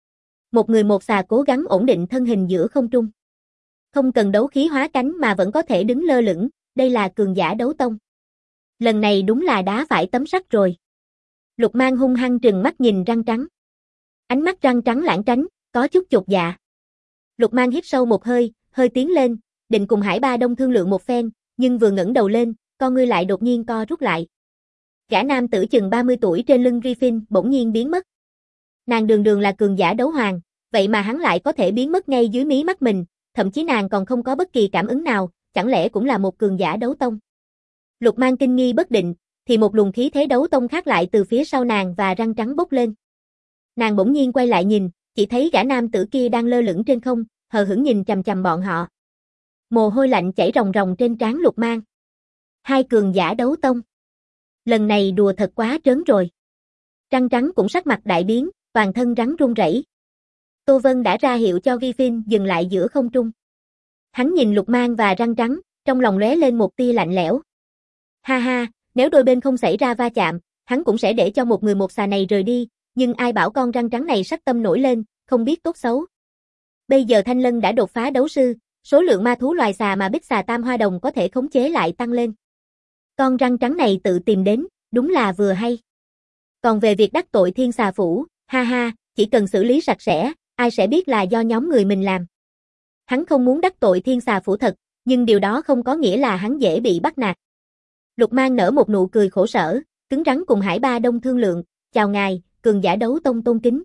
Một người một xà cố gắng ổn định thân hình giữa không trung. Không cần đấu khí hóa cánh mà vẫn có thể đứng lơ lửng, đây là cường giả đấu tông. Lần này đúng là đá phải tấm sắt rồi. Lục Mang hung hăng trừng mắt nhìn Răng Trắng. Ánh mắt Răng Trắng lãng tránh, có chút chột dạ. Lục Mang hít sâu một hơi, hơi tiến lên, định cùng Hải Ba Đông thương lượng một phen, nhưng vừa ngẩng đầu lên, con ngươi lại đột nhiên co rút lại. Gã nam tử chừng ba mươi tuổi trên lưng Griffin bỗng nhiên biến mất. Nàng đường đường là cường giả đấu hoàng, vậy mà hắn lại có thể biến mất ngay dưới mí mắt mình, thậm chí nàng còn không có bất kỳ cảm ứng nào, chẳng lẽ cũng là một cường giả đấu tông. Lục Mang kinh nghi bất định, thì một luồng khí thế đấu tông khác lại từ phía sau nàng và Răng Trắng bốc lên. Nàng bỗng nhiên quay lại nhìn, chỉ thấy gã nam tử kia đang lơ lửng trên không, hờ hững nhìn chằm chằm bọn họ. Mồ hôi lạnh chảy ròng ròng trên trán Lục Mang. Hai cường giả đấu tông. Lần này đùa thật quá trớn rồi. Răng Trắng cũng sắc mặt đại biến, toàn thân rắn run rẩy. Tô Vân đã ra hiệu cho Griffin dừng lại giữa không trung. Hắn nhìn Lục Mang và Răng Trắng, trong lòng lóe lên một tia lạnh lẽo. Ha ha, nếu đôi bên không xảy ra va chạm, hắn cũng sẽ để cho một người một xà này rời đi, nhưng ai bảo con Răng Trắng này sắc tâm nổi lên, không biết tốt xấu. Bây giờ Thanh Lân đã đột phá đấu sư, số lượng ma thú loài xà mà Bích Xà Tam Hoa Đồng có thể khống chế lại tăng lên. Con Răng Trắng này tự tìm đến, đúng là vừa hay. Còn về việc đắc tội Thiên Xà Phủ, ha ha, chỉ cần xử lý sạch sẽ, ai sẽ biết là do nhóm người mình làm. Hắn không muốn đắc tội Thiên Xà Phủ thật, nhưng điều đó không có nghĩa là hắn dễ bị bắt nạt. Lục Mang nở một nụ cười khổ sở, cứng rắn cùng Hải Ba Đông thương lượng, chào ngài, cường giả đấu tông tôn kính.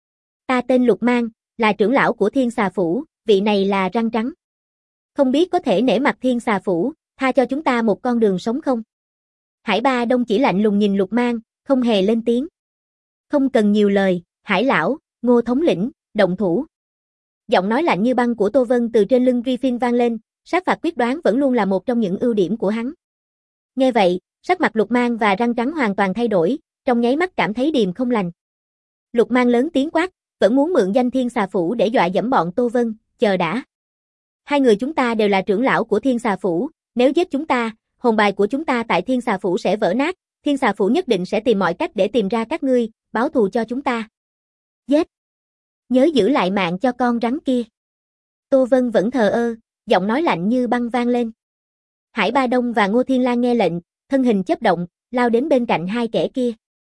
Ta tên Lục Mang, là trưởng lão của Thiên Xà Phủ, vị này là Răng Trắng. Không biết có thể nể mặt Thiên Xà Phủ, tha cho chúng ta một con đường sống không? Hải Ba Đông chỉ lạnh lùng nhìn Lục Mang, không hề lên tiếng. Không cần nhiều lời, Hải lão, Ngô thống lĩnh, động thủ. Giọng nói lạnh như băng của Tô Vân từ trên lưng Griffin vang lên, sát phạt quyết đoán vẫn luôn là một trong những ưu điểm của hắn. Nghe vậy, sắc mặt Lục Mang và Răng Trắng hoàn toàn thay đổi, trong nháy mắt cảm thấy điềm không lành. Lục Mang lớn tiếng quát, vẫn muốn mượn danh Thiên Xà Phủ để dọa dẫm bọn Tô Vân, chờ đã. Hai người chúng ta đều là trưởng lão của Thiên Xà Phủ, nếu giết chúng ta, hồn bài của chúng ta tại Thiên Xà Phủ sẽ vỡ nát, Thiên Xà Phủ nhất định sẽ tìm mọi cách để tìm ra các ngươi, báo thù cho chúng ta. Giết! Nhớ giữ lại mạng cho con rắn kia. Tô Vân vẫn thờ ơ, giọng nói lạnh như băng vang lên. Hải Ba Đông và Ngô Thiên Lang nghe lệnh, thân hình chớp động, lao đến bên cạnh hai kẻ kia.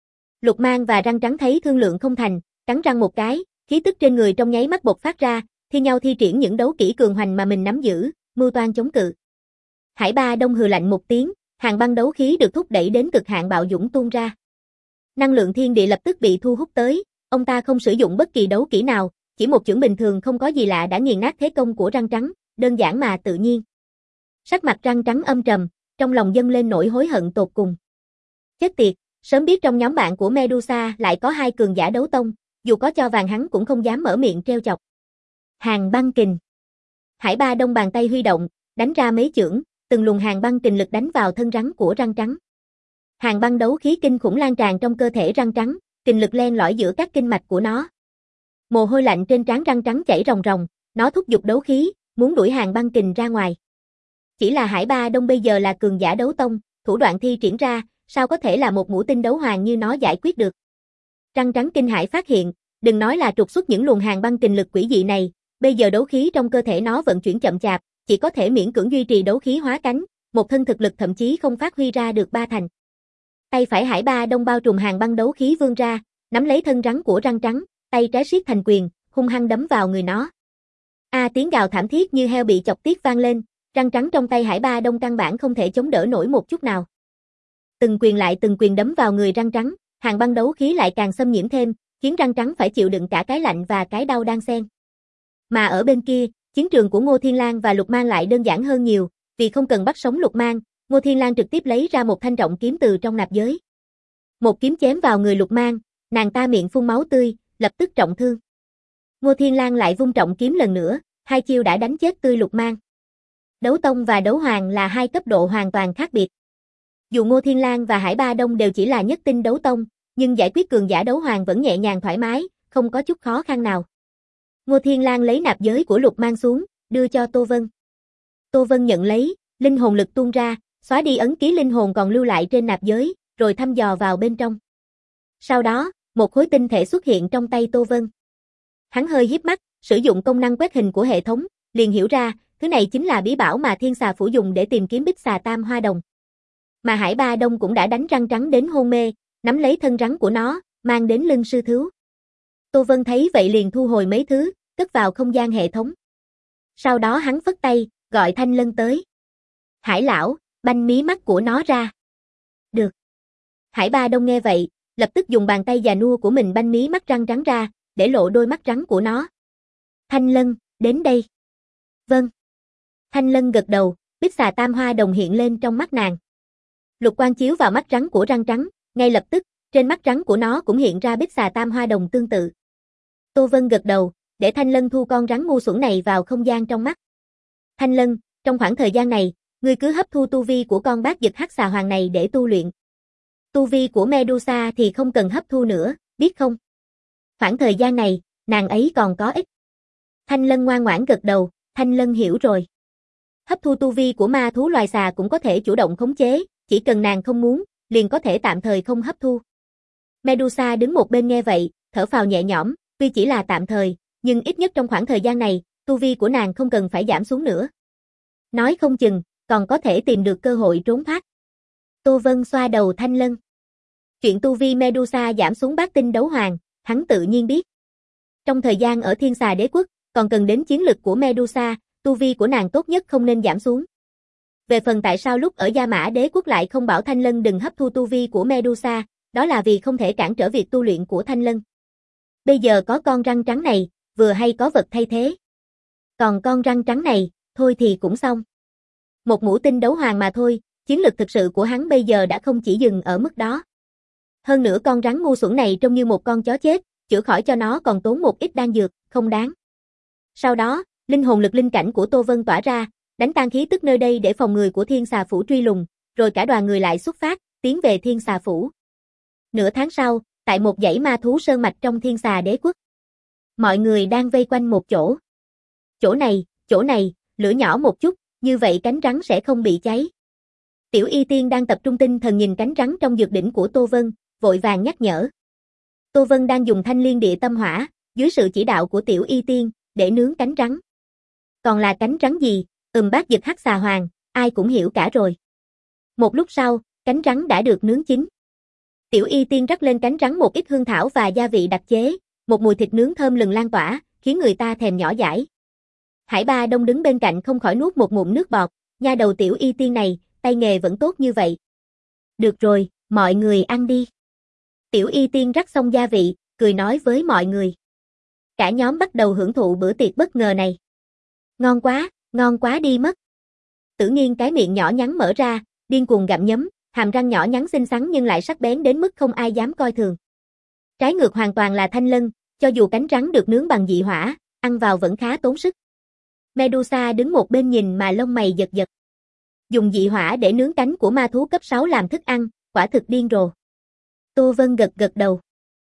Lục Mang và Răng Trắng thấy thương lượng không thành, cắn răng một cái, khí tức trên người trong nháy mắt bộc phát ra, thi nhau thi triển những đấu kỹ cường hoành mà mình nắm giữ, mưu toan chống cự. Hải Ba Đông hừ lạnh một tiếng, hàng băng đấu khí được thúc đẩy đến cực hạn bạo dũng tuôn ra. Năng lượng thiên địa lập tức bị thu hút tới, ông ta không sử dụng bất kỳ đấu kỹ nào, chỉ một chưởng bình thường không có gì lạ đã nghiền nát thế công của Răng Trắng, đơn giản mà tự nhiên. Sắc mặt Răng Trắng âm trầm, trong lòng dâng lên nỗi hối hận tột cùng. Chết tiệt, sớm biết trong nhóm bạn của Medusa lại có hai cường giả đấu tông, dù có cho vàng hắn cũng không dám mở miệng trêu chọc. Hàng băng kình. Hải Ba Đông bàn tay huy động, đánh ra mấy chưởng, từng luồng hàng băng kình lực đánh vào thân rắn của Răng Trắng. Hàng băng đấu khí kinh khủng lan tràn trong cơ thể Răng Trắng, kình lực len lỏi giữa các kinh mạch của nó. Mồ hôi lạnh trên trán Răng Trắng chảy ròng ròng, nó thúc giục đấu khí, muốn đuổi hàng băng kình ra ngoài. Chỉ là Hải Ba Đông bây giờ là cường giả đấu tông, thủ đoạn thi triển ra, sao có thể là một mũi tinh đấu hoàng như nó giải quyết được. Răng Trắng kinh hãi phát hiện, đừng nói là trục xuất những luồng hàng băng kình lực quỷ dị này, bây giờ đấu khí trong cơ thể nó vận chuyển chậm chạp, chỉ có thể miễn cưỡng duy trì đấu khí hóa cánh, một thân thực lực thậm chí không phát huy ra được ba thành. Tay phải Hải Ba Đông bao trùm hàng băng đấu khí vươn ra, nắm lấy thân rắn của Răng Trắng, tay trái siết thành quyền, hung hăng đấm vào người nó. A tiếng gào thảm thiết như heo bị chọc tiết vang lên, Răng Trắng trong tay Hải Ba Đông căn bản không thể chống đỡ nổi một chút nào. Từng quyền lại từng quyền đấm vào người Răng Trắng, hàng băng đấu khí lại càng xâm nhiễm thêm, khiến Răng Trắng phải chịu đựng cả cái lạnh và cái đau đan xen. Mà ở bên kia, chiến trường của Ngô Thiên Lang và Lục Mang lại đơn giản hơn nhiều, vì không cần bắt sống Lục Mang, Ngô Thiên Lang trực tiếp lấy ra một thanh trọng kiếm từ trong nạp giới. Một kiếm chém vào người Lục Mang, nàng ta miệng phun máu tươi, lập tức trọng thương. Ngô Thiên Lang lại vung trọng kiếm lần nữa, hai chiêu đã đánh chết tươi Lục Mang. Đấu tông và đấu hoàng là hai cấp độ hoàn toàn khác biệt. Dù Ngô Thiên Lang và Hải Ba Đông đều chỉ là nhất tinh đấu tông, nhưng giải quyết cường giả đấu hoàng vẫn nhẹ nhàng thoải mái, không có chút khó khăn nào. Ngô Thiên Lang lấy nạp giới của Lục Mang xuống, đưa cho Tô Vân. Tô Vân nhận lấy, linh hồn lực tuôn ra, xóa đi ấn ký linh hồn còn lưu lại trên nạp giới, rồi thăm dò vào bên trong. Sau đó, một khối tinh thể xuất hiện trong tay Tô Vân. Hắn hơi híp mắt, sử dụng công năng quét hình của hệ thống, liền hiểu ra, thứ này chính là bí bảo mà Thiên Xà Phủ dùng để tìm kiếm Bích Xà Tam Hoa Đồng. Mà Hải Ba Đông cũng đã đánh Răng Trắng đến hôn mê, nắm lấy thân rắn của nó, mang đến lưng sư thứu. Tô Vân thấy vậy liền thu hồi mấy thứ, cất vào không gian hệ thống. Sau đó hắn phất tay, gọi Thanh Lân tới. Hải lão, banh mí mắt của nó ra. Được. Hải Ba Đông nghe vậy, lập tức dùng bàn tay già nua của mình banh mí mắt Răng Trắng ra, để lộ đôi mắt rắn của nó. Thanh Lân, đến đây. Vâng. Thanh Lân gật đầu, Bích Xà Tam Hoa Đồng hiện lên trong mắt nàng. Lục quang chiếu vào mắt rắn của Răng Trắng, ngay lập tức, trên mắt rắn của nó cũng hiện ra Bích Xà Tam Hoa Đồng tương tự. Tô Vân gật đầu, để Thanh Lân thu con rắn ngu xuẩn này vào không gian trong mắt. Thanh Lân, trong khoảng thời gian này, ngươi cứ hấp thu tu vi của con bát dực hắc xà hoàng này để tu luyện. Tu vi của Medusa thì không cần hấp thu nữa, biết không? Khoảng thời gian này, nàng ấy còn có ích. Thanh Lân ngoan ngoãn gật đầu, Thanh Lân hiểu rồi. Hấp thu tu vi của ma thú loài xà cũng có thể chủ động khống chế, chỉ cần nàng không muốn, liền có thể tạm thời không hấp thu. Medusa đứng một bên nghe vậy, thở phào nhẹ nhõm, tuy chỉ là tạm thời, nhưng ít nhất trong khoảng thời gian này, tu vi của nàng không cần phải giảm xuống nữa. Nói không chừng, còn có thể tìm được cơ hội trốn thoát. Tô Vân xoa đầu Thanh Lân. Chuyện tu vi Medusa giảm xuống bát tinh đấu hoàng, hắn tự nhiên biết. Trong thời gian ở Thiên Xà Đế Quốc, còn cần đến chiến lực của Medusa, tu vi của nàng tốt nhất không nên giảm xuống. Về phần tại sao lúc ở Gia Mã Đế Quốc lại không bảo Thanh Lân đừng hấp thu tu vi của Medusa, đó là vì không thể cản trở việc tu luyện của Thanh Lân. Bây giờ có con Răng Trắng này, vừa hay có vật thay thế. Còn con Răng Trắng này, thôi thì cũng xong. Một ngũ tinh đấu hoàng mà thôi, chiến lực thực sự của hắn bây giờ đã không chỉ dừng ở mức đó. Hơn nữa con rắn ngu xuẩn này trông như một con chó chết, chữa khỏi cho nó còn tốn một ít đan dược, không đáng. Sau đó, linh hồn lực linh cảnh của Tô Vân tỏa ra, đánh tan khí tức nơi đây để phòng người của Thiên Xà Phủ truy lùng, rồi cả đoàn người lại xuất phát, tiến về Thiên Xà Phủ. Nửa tháng sau, tại một dãy ma thú sơn mạch trong Thiên Xà Đế Quốc, mọi người đang vây quanh một chỗ. Chỗ này, chỗ này, lửa nhỏ một chút, như vậy cánh rắn sẽ không bị cháy. Tiểu Y Tiên đang tập trung tinh thần nhìn cánh rắn trong dược đỉnh của Tô Vân, vội vàng nhắc nhở. Tô Vân đang dùng thanh liên địa tâm hỏa, dưới sự chỉ đạo của Tiểu Y Tiên, để nướng cánh rắn. Còn là cánh rắn gì? Ừm bát dực hắc xà hoàng, ai cũng hiểu cả rồi. Một lúc sau, cánh rắn đã được nướng chín. Tiểu Y Tiên rắc lên cánh rắn một ít hương thảo và gia vị đặc chế, một mùi thịt nướng thơm lừng lan tỏa, khiến người ta thèm nhỏ dãi. Hải Ba Đông đứng bên cạnh không khỏi nuốt một ngụm nước bọt, nha đầu Tiểu Y Tiên này, tay nghề vẫn tốt như vậy. Được rồi, mọi người ăn đi. Tiểu Y Tiên rắc xong gia vị, cười nói với mọi người. Cả nhóm bắt đầu hưởng thụ bữa tiệc bất ngờ này. Ngon quá, ngon quá đi mất. Tử Nghiên cái miệng nhỏ nhắn mở ra, điên cuồng gặm nhấm, hàm răng nhỏ nhắn xinh xắn nhưng lại sắc bén đến mức không ai dám coi thường. Trái ngược hoàn toàn là Thanh Lân, cho dù cánh rắn được nướng bằng dị hỏa, ăn vào vẫn khá tốn sức. Medusa đứng một bên nhìn mà lông mày giật giật. Dùng dị hỏa để nướng cánh của ma thú cấp sáu làm thức ăn, quả thực điên rồ. Tô Vân gật gật đầu.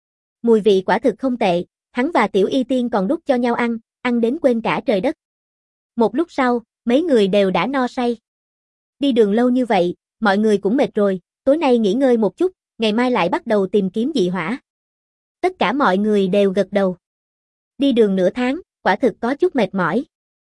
Mùi vị quả thực không tệ, hắn và Tiểu Y Tiên còn đút cho nhau ăn, ăn đến quên cả trời đất. Một lúc sau, mấy người đều đã no say. Đi đường lâu như vậy, mọi người cũng mệt rồi, tối nay nghỉ ngơi một chút, ngày mai lại bắt đầu tìm kiếm dị hỏa. Tất cả mọi người đều gật đầu. Đi đường nửa tháng, quả thực có chút mệt mỏi.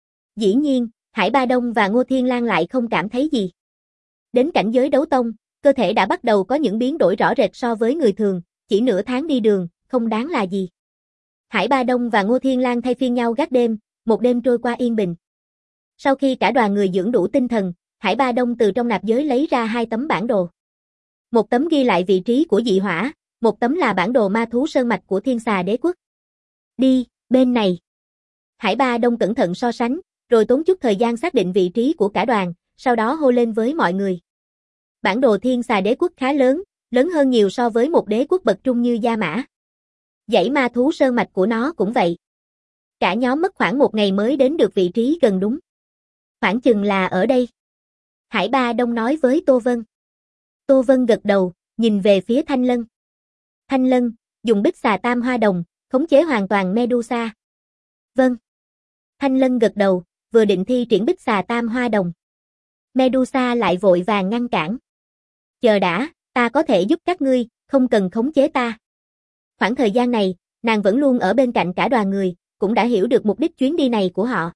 Dĩ nhiên, Hải Ba Đông và Ngô Thiên Lang lại không cảm thấy gì. Đến cảnh giới đấu tông, cơ thể đã bắt đầu có những biến đổi rõ rệt so với người thường, chỉ nửa tháng đi đường, không đáng là gì. Hải Ba Đông và Ngô Thiên Lang thay phiên nhau gác đêm, một đêm trôi qua yên bình. Sau khi cả đoàn người dưỡng đủ tinh thần, Hải Ba Đông từ trong nạp giới lấy ra hai tấm bản đồ. Một tấm ghi lại vị trí của dị hỏa, một tấm là bản đồ ma thú sơn mạch của Thiên Xà Đế Quốc. Đi, bên này. Hải Ba Đông cẩn thận so sánh, rồi tốn chút thời gian xác định vị trí của cả đoàn, sau đó hô lên với mọi người. Bản đồ Thiên Xà Đế Quốc khá lớn, lớn hơn nhiều so với một đế quốc bậc trung như Gia Mã. Dãy ma thú sơn mạch của nó cũng vậy. Cả nhóm mất khoảng một ngày mới đến được vị trí gần đúng. Khoảng chừng là ở đây. Hải Ba Đông nói với Tô Vân. Tô Vân gật đầu, nhìn về phía Thanh Lân. Thanh Lân, dùng bích xà tam hoa đồng, khống chế hoàn toàn Medusa. Vâng. Thanh Lân gật đầu, vừa định thi triển bích xà tam hoa đồng. Medusa lại vội vàng ngăn cản. Chờ đã, ta có thể giúp các ngươi, không cần khống chế ta. Khoảng thời gian này, nàng vẫn luôn ở bên cạnh cả đoàn người, cũng đã hiểu được mục đích chuyến đi này của họ.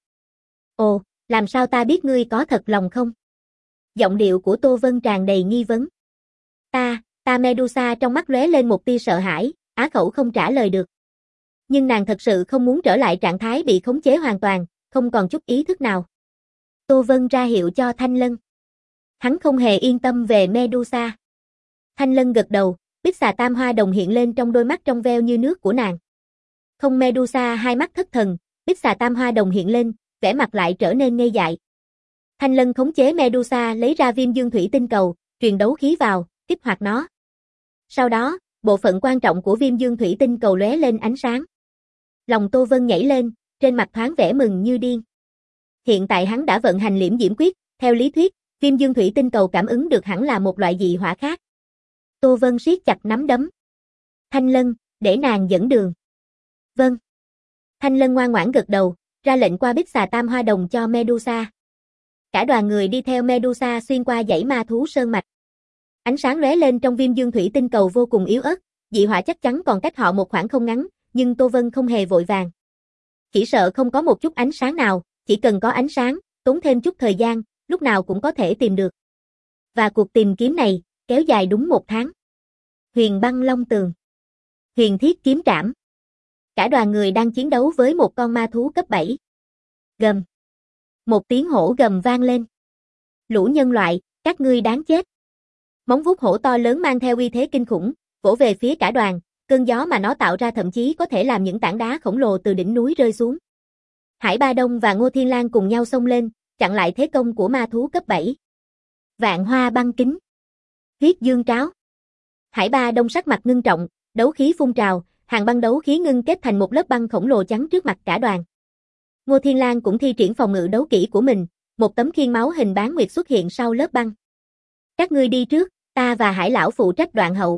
Ồ, làm sao ta biết ngươi có thật lòng không? Giọng điệu của Tô Vân tràn đầy nghi vấn. Ta, ta Medusa trong mắt lóe lên một tia sợ hãi, á khẩu không trả lời được. Nhưng nàng thật sự không muốn trở lại trạng thái bị khống chế hoàn toàn, không còn chút ý thức nào. Tô Vân ra hiệu cho Thanh Lân. Hắn không hề yên tâm về Medusa. Thanh Lân gật đầu, bích xà tam hoa đồng hiện lên trong đôi mắt trong veo như nước của nàng. Không Medusa hai mắt thất thần, bích xà tam hoa đồng hiện lên, vẻ mặt lại trở nên ngây dại. Thanh Lân khống chế Medusa lấy ra viêm dương thủy tinh cầu, truyền đấu khí vào, kích hoạt nó. Sau đó, bộ phận quan trọng của viêm dương thủy tinh cầu lóe lên ánh sáng. Lòng Tô Vân nhảy lên, trên mặt thoáng vẻ mừng như điên. Hiện tại hắn đã vận hành liễm diễm quyết, theo lý thuyết, viêm dương thủy tinh cầu cảm ứng được hẳn là một loại dị hỏa khác. Tô Vân siết chặt nắm đấm. Thanh Lân, để nàng dẫn đường. Vâng. Thanh Lân ngoan ngoãn gật đầu, ra lệnh qua bích xà tam hoa đồng cho Medusa. Cả đoàn người đi theo Medusa xuyên qua dãy ma thú sơn mạch. Ánh sáng lóe lên trong viêm dương thủy tinh cầu vô cùng yếu ớt, dị hỏa chắc chắn còn cách họ một khoảng không ngắn, nhưng Tô Vân không hề vội vàng. Chỉ sợ không có một chút ánh sáng nào, chỉ cần có ánh sáng, tốn thêm chút thời gian, lúc nào cũng có thể tìm được. Và cuộc tìm kiếm này, kéo dài đúng một tháng. Huyền băng long tường. Huyền thiết kiếm trảm. Cả đoàn người đang chiến đấu với một con ma thú cấp bảy. Gầm. Một tiếng hổ gầm vang lên. Lũ nhân loại, các ngươi đáng chết. Móng vuốt hổ to lớn mang theo uy thế kinh khủng, vỗ về phía cả đoàn, cơn gió mà nó tạo ra thậm chí có thể làm những tảng đá khổng lồ từ đỉnh núi rơi xuống. Hải Ba Đông và Ngô Thiên Lang cùng nhau xông lên, chặn lại thế công của ma thú cấp bảy. Vạn hoa băng kính. Huyết dương tráo. Hải Ba Đông sắc mặt ngưng trọng, đấu khí phun trào, hàng băng đấu khí ngưng kết thành một lớp băng khổng lồ chắn trước mặt cả đoàn. Ngô Thiên Lang cũng thi triển phòng ngự đấu kỹ của mình, một tấm khiên máu hình bán nguyệt xuất hiện sau lớp băng. Các ngươi đi trước, ta và Hải lão phụ trách đoạn hậu.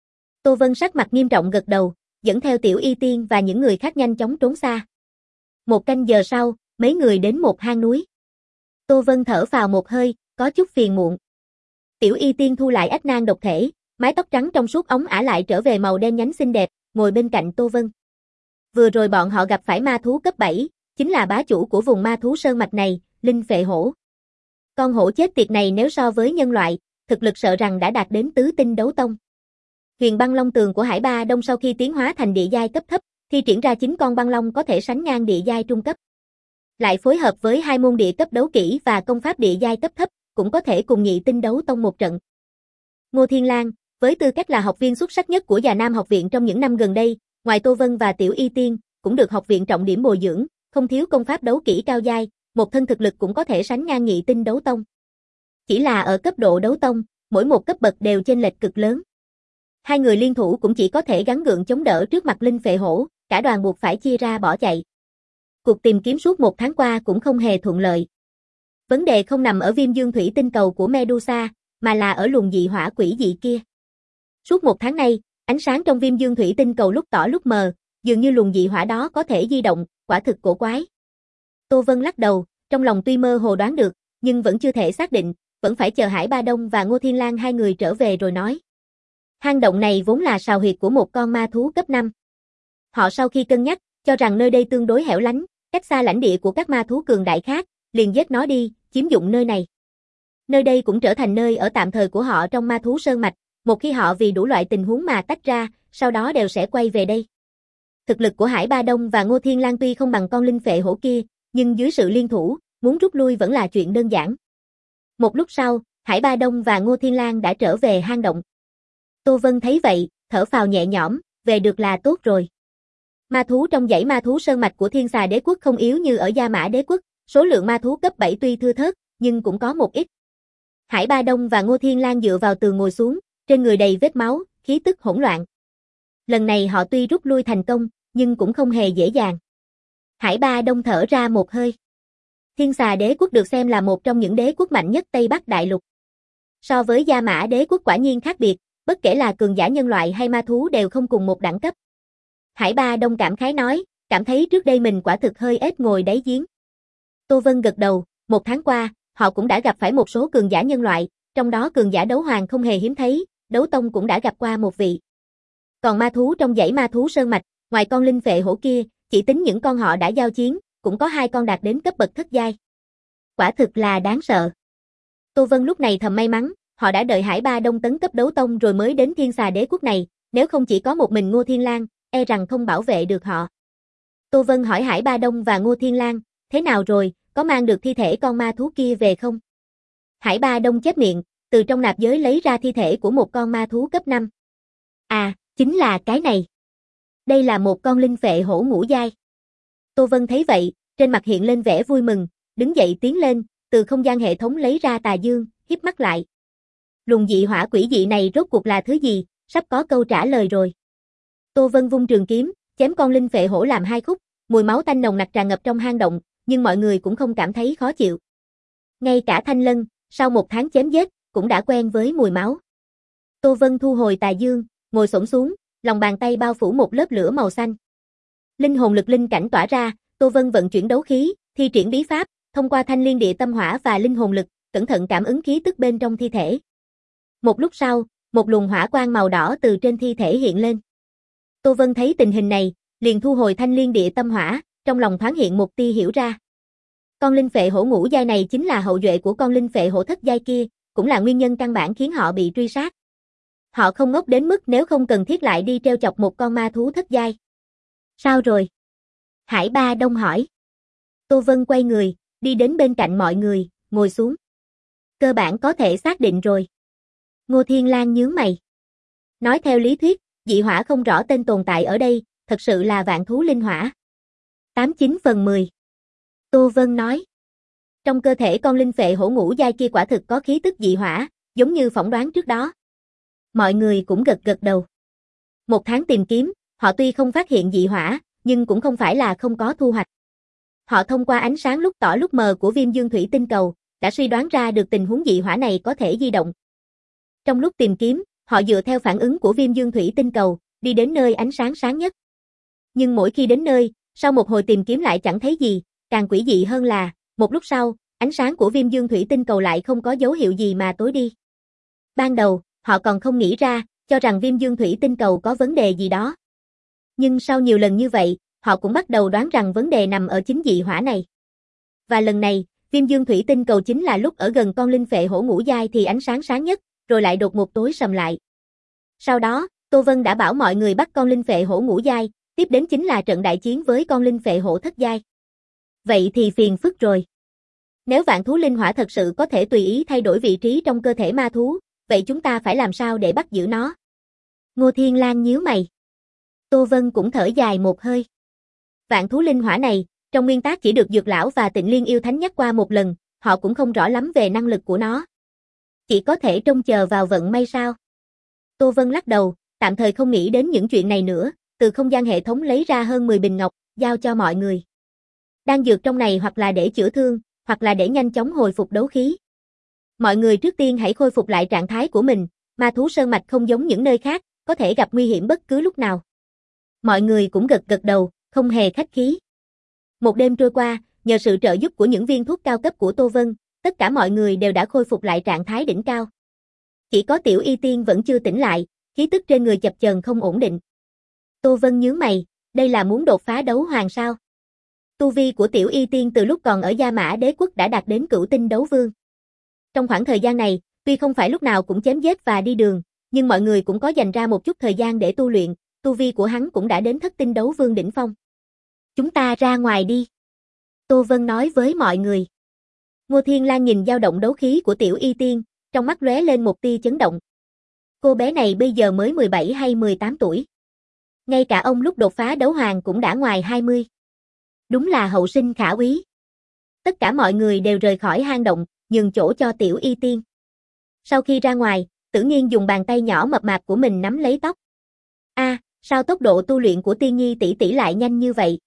Tô Vân sắc mặt nghiêm trọng gật đầu, dẫn theo Tiểu Y Tiên và những người khác nhanh chóng trốn xa. Một canh giờ sau, mấy người đến một hang núi. Tô Vân thở phào một hơi, có chút phiền muộn. Tiểu Y Tiên thu lại ách nan độc thể, mái tóc trắng trong suốt óng ả lại trở về màu đen nhánh xinh đẹp, ngồi bên cạnh Tô Vân. Vừa rồi bọn họ gặp phải ma thú cấp bảy, chính là bá chủ của vùng ma thú sơn mạch này, Linh Phệ Hổ. Con hổ chết tiệt này nếu so với nhân loại, thực lực sợ rằng đã đạt đến tứ tinh đấu tông. Huyền băng long tường của Hải Ba Đông sau khi tiến hóa thành địa giai cấp thấp, thi triển ra chín con băng long có thể sánh ngang địa giai trung cấp. Lại phối hợp với hai môn địa cấp đấu kỹ và công pháp địa giai cấp thấp, cũng có thể cùng nhị tinh đấu tông một trận. Ngô Thiên Lang, với tư cách là học viên xuất sắc nhất của Già Nam học viện trong những năm gần đây, ngoài Tô Vân và Tiểu Y Tiên, cũng được học viện trọng điểm bồi dưỡng, không thiếu công pháp đấu kỹ cao giai, một thân thực lực cũng có thể sánh ngang nhị tinh đấu tông. Chỉ là ở cấp độ đấu tông, mỗi một cấp bậc đều chênh lệch cực lớn. Hai người liên thủ cũng chỉ có thể gắng gượng chống đỡ trước mặt Linh Phệ Hổ, cả đoàn buộc phải chia ra bỏ chạy. Cuộc tìm kiếm suốt một tháng qua cũng không hề thuận lợi. Vấn đề không nằm ở viêm dương thủy tinh cầu của Medusa, mà là ở luồng dị hỏa quỷ dị kia. Suốt một tháng nay, ánh sáng trong viêm dương thủy tinh cầu lúc tỏ lúc mờ, dường như luồng dị hỏa đó có thể di động, quả thực cổ quái. Tô Vân lắc đầu, trong lòng tuy mơ hồ đoán được, nhưng vẫn chưa thể xác định, vẫn phải chờ Hải Ba Đông và Ngô Thiên Lang hai người trở về rồi nói. Hang động này vốn là sào huyệt của một con ma thú cấp năm. Họ sau khi cân nhắc, cho rằng nơi đây tương đối hẻo lánh, cách xa lãnh địa của các ma thú cường đại khác, liền giết nó đi, chiếm dụng nơi này. Nơi đây cũng trở thành nơi ở tạm thời của họ trong ma thú sơn mạch, một khi họ vì đủ loại tình huống mà tách ra, sau đó đều sẽ quay về đây. Thực lực của Hải Ba Đông và Ngô Thiên Lang tuy không bằng con Linh Phệ Hổ kia, nhưng dưới sự liên thủ, muốn rút lui vẫn là chuyện đơn giản. Một lúc sau, Hải Ba Đông và Ngô Thiên Lang đã trở về hang động. Tô Vân thấy vậy, thở phào nhẹ nhõm, về được là tốt rồi. Ma thú trong dãy ma thú sơn mạch của Thiên Xà Đế quốc không yếu như ở Gia Mã Đế quốc, số lượng ma thú cấp bảy tuy thưa thớt, nhưng cũng có một ít. Hải Ba Đông và Ngô Thiên Lang dựa vào tường ngồi xuống, trên người đầy vết máu, khí tức hỗn loạn. Lần này họ tuy rút lui thành công, nhưng cũng không hề dễ dàng. Hải Ba Đông thở ra một hơi. Thiên Xà Đế quốc được xem là một trong những đế quốc mạnh nhất Tây Bắc Đại Lục. So với Gia Mã Đế quốc quả nhiên khác biệt, bất kể là cường giả nhân loại hay ma thú đều không cùng một đẳng cấp. Hải Ba Đông cảm khái nói, cảm thấy trước đây mình quả thực hơi ếch ngồi đáy giếng. Tô Vân gật đầu, một tháng qua, họ cũng đã gặp phải một số cường giả nhân loại, trong đó cường giả đấu hoàng không hề hiếm thấy, đấu tông cũng đã gặp qua một vị. Còn ma thú trong dãy ma thú sơn mạch, ngoài con Linh Phệ Hổ kia, chỉ tính những con họ đã giao chiến, cũng có hai con đạt đến cấp bậc thất giai. Quả thực là đáng sợ. Tô Vân lúc này thầm may mắn, họ đã đợi Hải Ba Đông tấn cấp đấu tông rồi mới đến Thiên Xà Đế quốc này, nếu không chỉ có một mình Ngô Thiên Lang, e rằng không bảo vệ được họ. Tô Vân hỏi Hải Ba Đông và Ngô Thiên Lang, thế nào rồi, có mang được thi thể con ma thú kia về không? Hải Ba Đông chép miệng, từ trong nạp giới lấy ra thi thể của một con ma thú cấp năm. À, chính là cái này. Đây là một con Linh Phệ Hổ ngũ giai. Tô Vân thấy vậy, trên mặt hiện lên vẻ vui mừng, đứng dậy tiến lên, từ không gian hệ thống lấy ra tà dương, híp mắt lại. Luồng dị hỏa quỷ dị này rốt cuộc là thứ gì, sắp có câu trả lời rồi. Tô Vân vung trường kiếm, chém con Linh Phệ Hổ làm hai khúc, mùi máu tanh nồng nặc tràn ngập trong hang động, nhưng mọi người cũng không cảm thấy khó chịu. Ngay cả Thanh Lân, sau một tháng chém giết, cũng đã quen với mùi máu. Tô Vân thu hồi tà dương, ngồi xổm xuống, lòng bàn tay bao phủ một lớp lửa màu xanh. Linh hồn lực linh cảnh tỏa ra, Tô Vân vận chuyển đấu khí, thi triển bí pháp, thông qua thanh liên địa tâm hỏa và linh hồn lực, cẩn thận cảm ứng khí tức bên trong thi thể. Một lúc sau, một luồng hỏa quang màu đỏ từ trên thi thể hiện lên. Tô Vân thấy tình hình này, liền thu hồi thanh liên địa tâm hỏa, trong lòng thoáng hiện một tia hiểu ra. Con Linh Phệ Hổ ngũ giai này chính là hậu duệ của con Linh Phệ Hổ thất giai kia, cũng là nguyên nhân căn bản khiến họ bị truy sát. Họ không ngốc đến mức nếu không cần thiết lại đi treo chọc một con ma thú thất giai. Sao rồi? Hải Ba Đông hỏi. Tô Vân quay người, đi đến bên cạnh mọi người, ngồi xuống. Cơ bản có thể xác định rồi. Ngô Thiên Lang nhướng mày. Nói theo lý thuyết, dị hỏa không rõ tên tồn tại ở đây, thật sự là vạn thú linh hỏa. tám mươi chín phần mười. Tô Vân nói. Trong cơ thể con Linh Phệ Hổ ngũ giai kia quả thực có khí tức dị hỏa, giống như phỏng đoán trước đó. Mọi người cũng gật gật đầu. Một tháng tìm kiếm, họ tuy không phát hiện dị hỏa, nhưng cũng không phải là không có thu hoạch. Họ thông qua ánh sáng lúc tỏ lúc mờ của viêm dương thủy tinh cầu, đã suy đoán ra được tình huống dị hỏa này có thể di động. Trong lúc tìm kiếm, họ dựa theo phản ứng của viêm dương thủy tinh cầu, đi đến nơi ánh sáng sáng nhất. Nhưng mỗi khi đến nơi, sau một hồi tìm kiếm lại chẳng thấy gì, càng quỷ dị hơn là, một lúc sau, ánh sáng của viêm dương thủy tinh cầu lại không có dấu hiệu gì mà tối đi. Ban đầu, họ còn không nghĩ ra, cho rằng viêm dương thủy tinh cầu có vấn đề gì đó. Nhưng sau nhiều lần như vậy, họ cũng bắt đầu đoán rằng vấn đề nằm ở chính dị hỏa này. Và lần này, viêm dương thủy tinh cầu chính là lúc ở gần con linh phệ hổ ngũ giai thì ánh sáng sáng nhất, rồi lại đột ngột tối sầm lại. Sau đó, Tô Vân đã bảo mọi người bắt con linh phệ hổ ngũ giai, tiếp đến chính là trận đại chiến với con linh phệ hổ thất giai. Vậy thì phiền phức rồi. Nếu vạn thú linh hỏa thật sự có thể tùy ý thay đổi vị trí trong cơ thể ma thú, vậy chúng ta phải làm sao để bắt giữ nó? Ngô Thiên Lang nhíu mày. Tô Vân cũng thở dài một hơi. Vạn thú linh hỏa này, trong nguyên tắc chỉ được Dược lão và Tịnh Liên yêu thánh nhắc qua một lần, họ cũng không rõ lắm về năng lực của nó. Chỉ có thể trông chờ vào vận may sao? Tô Vân lắc đầu, tạm thời không nghĩ đến những chuyện này nữa, từ không gian hệ thống lấy ra hơn mười bình ngọc, giao cho mọi người. Đan dược trong này hoặc là để chữa thương, hoặc là để nhanh chóng hồi phục đấu khí. Mọi người trước tiên hãy khôi phục lại trạng thái của mình, ma thú sơn mạch không giống những nơi khác, có thể gặp nguy hiểm bất cứ lúc nào. Mọi người cũng gật gật đầu, không hề khách khí. Một đêm trôi qua, nhờ sự trợ giúp của những viên thuốc cao cấp của Tô Vân, tất cả mọi người đều đã khôi phục lại trạng thái đỉnh cao. Chỉ có Tiểu Y Tiên vẫn chưa tỉnh lại, khí tức trên người chập chờn không ổn định. Tô Vân nhướng mày, đây là muốn đột phá đấu hoàng sao? Tu vi của Tiểu Y Tiên từ lúc còn ở Gia Mã Đế quốc đã đạt đến cửu tinh đấu vương. Trong khoảng thời gian này, tuy không phải lúc nào cũng chém giết và đi đường, nhưng mọi người cũng có dành ra một chút thời gian để tu luyện, tu vi của hắn cũng đã đến thất tinh đấu vương đỉnh phong. Chúng ta ra ngoài đi. Tô Vân nói với mọi người. Ngô Thiên Lang nhìn dao động đấu khí của Tiểu Y Tiên, trong mắt lóe lên một tia chấn động. Cô bé này bây giờ mới mười bảy hay mười tám tuổi. Ngay cả ông lúc đột phá đấu hoàng cũng đã ngoài hai mươi. Đúng là hậu sinh khả úy. Tất cả mọi người đều rời khỏi hang động, nhường chỗ cho Tiểu Y Tiên. Sau khi ra ngoài, Tử Nghiên dùng bàn tay nhỏ mập mạp của mình nắm lấy tóc. A, à, sao tốc độ tu luyện của Tiên Nhi tỷ tỷ lại nhanh như vậy?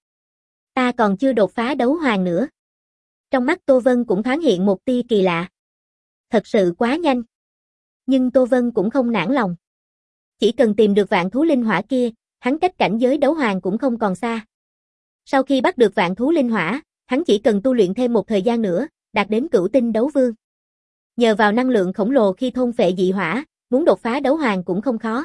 Ta còn chưa đột phá đấu hoàng nữa. Trong mắt Tô Vân cũng thoáng hiện một tia kỳ lạ. Thật sự quá nhanh. Nhưng Tô Vân cũng không nản lòng. Chỉ cần tìm được vạn thú linh hỏa kia, hắn cách cảnh giới đấu hoàng cũng không còn xa. Sau khi bắt được vạn thú linh hỏa, hắn chỉ cần tu luyện thêm một thời gian nữa, đạt đến cửu tinh đấu vương. Nhờ vào năng lượng khổng lồ khi thôn phệ dị hỏa, muốn đột phá đấu hoàng cũng không khó.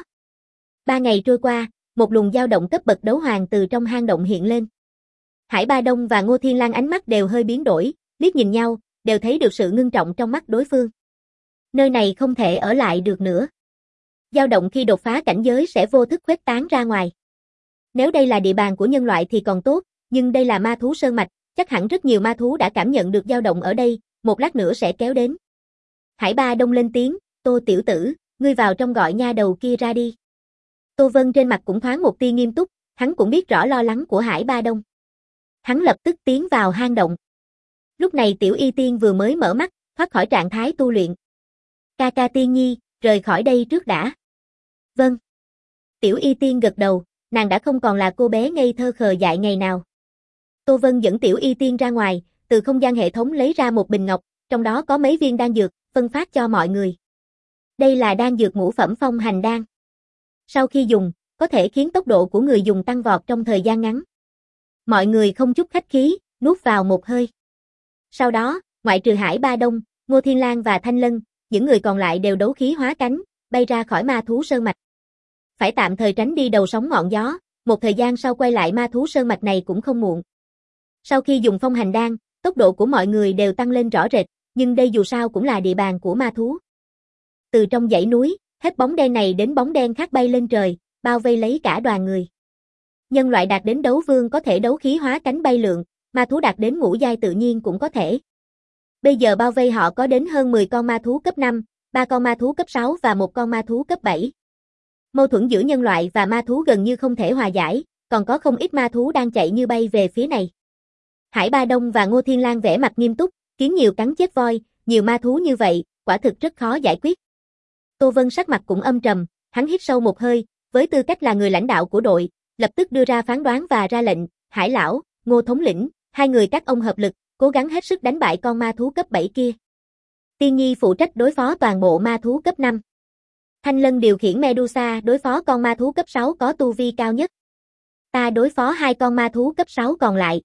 Ba ngày trôi qua, một luồng dao động cấp bậc đấu hoàng từ trong hang động hiện lên. Hải Ba Đông và Ngô Thiên Lang ánh mắt đều hơi biến đổi, liếc nhìn nhau, đều thấy được sự ngưng trọng trong mắt đối phương. Nơi này không thể ở lại được nữa. Dao động khi đột phá cảnh giới sẽ vô thức khuếch tán ra ngoài. Nếu đây là địa bàn của nhân loại thì còn tốt, nhưng đây là ma thú sơn mạch, chắc hẳn rất nhiều ma thú đã cảm nhận được dao động ở đây, một lát nữa sẽ kéo đến. Hải Ba Đông lên tiếng, Tô tiểu tử, ngươi vào trong gọi nha đầu kia ra đi. Tô Vân trên mặt cũng thoáng một tia nghiêm túc, hắn cũng biết rõ lo lắng của Hải Ba Đông. Hắn lập tức tiến vào hang động. Lúc này Tiểu Y Tiên vừa mới mở mắt, thoát khỏi trạng thái tu luyện. Ca ca Tiên Nhi, rời khỏi đây trước đã. Vâng. Tiểu Y Tiên gật đầu, nàng đã không còn là cô bé ngây thơ khờ dại ngày nào. Tô Vân dẫn Tiểu Y Tiên ra ngoài, từ không gian hệ thống lấy ra một bình ngọc, trong đó có mấy viên đan dược, phân phát cho mọi người. Đây là đan dược ngũ phẩm phong hành đan. Sau khi dùng, có thể khiến tốc độ của người dùng tăng vọt trong thời gian ngắn. Mọi người không chút khách khí, nuốt vào một hơi. Sau đó, ngoại trừ Hải Ba Đông, Ngô Thiên Lang và Thanh Lân, những người còn lại đều đấu khí hóa cánh, bay ra khỏi ma thú sơn mạch. Phải tạm thời tránh đi đầu sóng ngọn gió, một thời gian sau quay lại ma thú sơn mạch này cũng không muộn. Sau khi dùng phong hành đan, tốc độ của mọi người đều tăng lên rõ rệt, nhưng đây dù sao cũng là địa bàn của ma thú. Từ trong dãy núi, hết bóng đen này đến bóng đen khác bay lên trời, bao vây lấy cả đoàn người. Nhân loại đạt đến đấu vương có thể đấu khí hóa cánh bay lượn, ma thú đạt đến ngũ giai tự nhiên cũng có thể. Bây giờ bao vây họ có đến hơn mười con ma thú cấp năm, ba con ma thú cấp sáu và một con ma thú cấp bảy. Mâu thuẫn giữa nhân loại và ma thú gần như không thể hòa giải, còn có không ít ma thú đang chạy như bay về phía này. Hải Ba Đông và Ngô Thiên Lang vẻ mặt nghiêm túc, kiến nhiều cắn chết voi, nhiều ma thú như vậy, quả thực rất khó giải quyết. Tô Vân sắc mặt cũng âm trầm, hắn hít sâu một hơi, với tư cách là người lãnh đạo của đội, lập tức đưa ra phán đoán và ra lệnh, Hải lão, Ngô thống lĩnh, Hai người các ông hợp lực, cố gắng hết sức đánh bại con ma thú cấp bảy kia. Tiên Nhi phụ trách đối phó toàn bộ ma thú cấp năm. Thanh Lân điều khiển Medusa đối phó con ma thú cấp sáu có tu vi cao nhất. Ta đối phó hai con ma thú cấp sáu còn lại.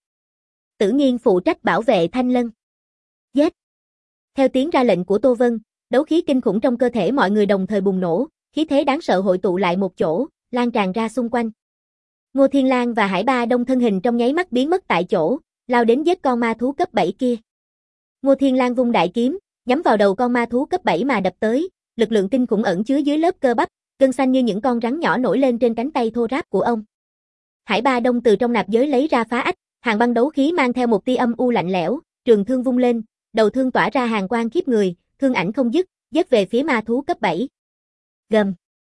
Tử Nghiên phụ trách bảo vệ Thanh Lân. Giết! Theo tiếng ra lệnh của Tô Vân, đấu khí kinh khủng trong cơ thể mọi người đồng thời bùng nổ, khí thế đáng sợ hội tụ lại một chỗ, lan tràn ra xung quanh. Ngô Thiên Lang và Hải Ba Đông thân hình trong nháy mắt biến mất tại chỗ, lao đến giết con ma thú cấp bảy kia. Ngô Thiên Lang vung đại kiếm, nhắm vào đầu con ma thú cấp bảy mà đập tới, lực lượng kinh khủng ẩn chứa dưới lớp cơ bắp, gân xanh như những con rắn nhỏ nổi lên trên cánh tay thô ráp của ông. Hải Ba Đông từ trong nạp giới lấy ra phá ách, hàng băng đấu khí mang theo một tia âm u lạnh lẽo, trường thương vung lên, đầu thương tỏa ra hàng quang khiếp người, thương ảnh không dứt, giết về phía ma thú cấp bảy. Gầm.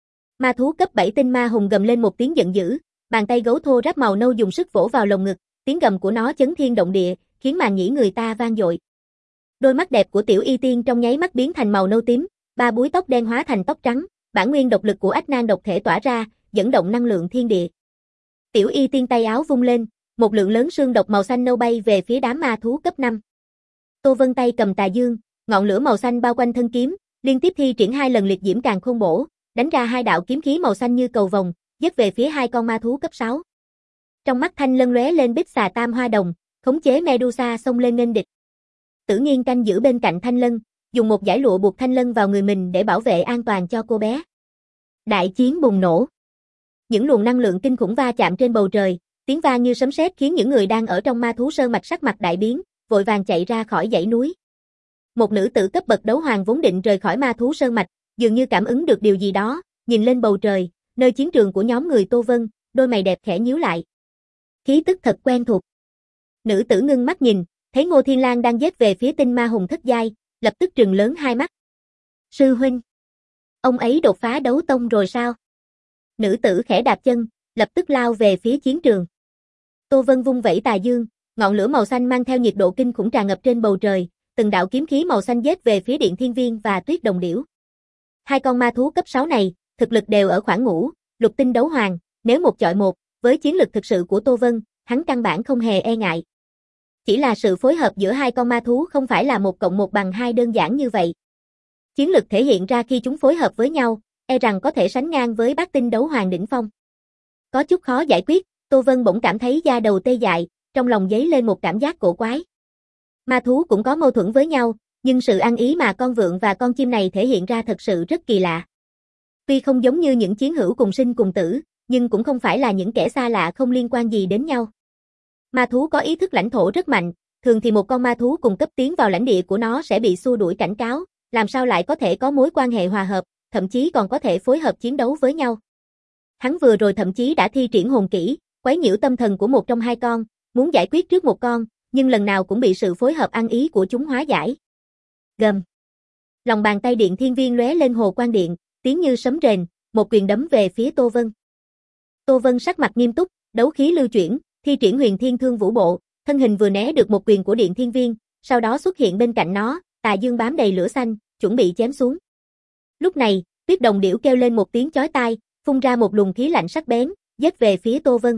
Ma thú cấp bảy tinh ma hùng gầm lên một tiếng giận dữ, bàn tay gấu thô ráp màu nâu dùng sức vỗ vào lồng ngực, tiếng gầm của nó chấn thiên động địa, khiến màn nhĩ người ta vang dội. Đôi mắt đẹp của Tiểu Y Tiên trong nháy mắt biến thành màu nâu tím, ba búi tóc đen hóa thành tóc trắng, bản nguyên độc lực của Ách Nan độc thể tỏa ra, dẫn động năng lượng thiên địa. Tiểu Y Tiên tay áo vung lên, một lượng lớn xương độc màu xanh nâu bay về phía đám ma thú cấp năm. Tô Vân tay cầm tà dương, ngọn lửa màu xanh bao quanh thân kiếm, liên tiếp thi triển hai lần liệt diễm càng khôn bổ, đánh ra hai đạo kiếm khí màu xanh như cầu vồng, giết về phía hai con ma thú cấp sáu. Trong mắt Thanh Lân lóe lên bích xà tam hoa đồng, khống chế Medusa xông lên nghênh địch. Tử Nghiên canh giữ bên cạnh Thanh Lân, dùng một dải lụa buộc Thanh Lân vào người mình để bảo vệ an toàn cho cô bé. Đại chiến bùng nổ. Những luồng năng lượng kinh khủng va chạm trên bầu trời, tiếng vang như sấm sét khiến những người đang ở trong ma thú sơn mạch sắc mặt đại biến, vội vàng chạy ra khỏi dãy núi. Một nữ tử cấp bậc đấu hoàng vốn định rời khỏi ma thú sơn mạch, dường như cảm ứng được điều gì đó, nhìn lên bầu trời, nơi chiến trường của nhóm người Tô Vân, đôi mày đẹp khẽ nhíu lại. Khí tức thật quen thuộc. Nữ tử ngưng mắt nhìn, thấy Ngô Thiên Lang đang giết về phía tinh ma hùng thất giai, lập tức trừng lớn hai mắt. Sư huynh, ông ấy đột phá đấu tông rồi sao? Nữ tử khẽ đạp chân, lập tức lao về phía chiến trường. Tô Vân vung vẩy tà dương, ngọn lửa màu xanh mang theo nhiệt độ kinh khủng tràn ngập trên bầu trời, từng đạo kiếm khí màu xanh giết về phía Điện Thiên Viên và Tuyết Đồng Điểu. Hai con ma thú cấp sáu này, thực lực đều ở khoảng ngũ, lục tinh đấu hoàng, nếu một chọi một, với chiến lực thực sự của Tô Vân, hắn căn bản không hề e ngại. Chỉ là sự phối hợp giữa hai con ma thú không phải là một cộng một bằng hai đơn giản như vậy. Chiến lực thể hiện ra khi chúng phối hợp với nhau, e rằng có thể sánh ngang với bát tinh đấu hoàng đỉnh phong. Có chút khó giải quyết, Tô Vân bỗng cảm thấy da đầu tê dại, trong lòng dấy lên một cảm giác cổ quái. Ma thú cũng có mâu thuẫn với nhau, nhưng sự ăn ý mà con vượn và con chim này thể hiện ra thật sự rất kỳ lạ. Tuy không giống như những chiến hữu cùng sinh cùng tử, nhưng cũng không phải là những kẻ xa lạ không liên quan gì đến nhau. Ma thú có ý thức lãnh thổ rất mạnh, thường thì một con ma thú cùng cấp tiến vào lãnh địa của nó sẽ bị xua đuổi cảnh cáo, làm sao lại có thể có mối quan hệ hòa hợp, thậm chí còn có thể phối hợp chiến đấu với nhau. Hắn vừa rồi thậm chí đã thi triển hồn kỹ, quấy nhiễu tâm thần của một trong hai con, muốn giải quyết trước một con, nhưng lần nào cũng bị sự phối hợp ăn ý của chúng hóa giải. Gầm. Lòng bàn tay Điện Thiên Viên lóe lên hồ quang điện, tiếng như sấm rền, một quyền đấm về phía Tô Vân. Tô Vân sắc mặt nghiêm túc, đấu khí lưu chuyển, thi triển Huyền Thiên Thương Vũ Bộ, thân hình vừa né được một quyền của Điện Thiên Viên, sau đó xuất hiện bên cạnh nó, tà dương bám đầy lửa xanh, chuẩn bị chém xuống. Lúc này, Tuyết Đồng Điểu kêu lên một tiếng chói tai, phun ra một luồng khí lạnh sắc bén, giết về phía Tô Vân.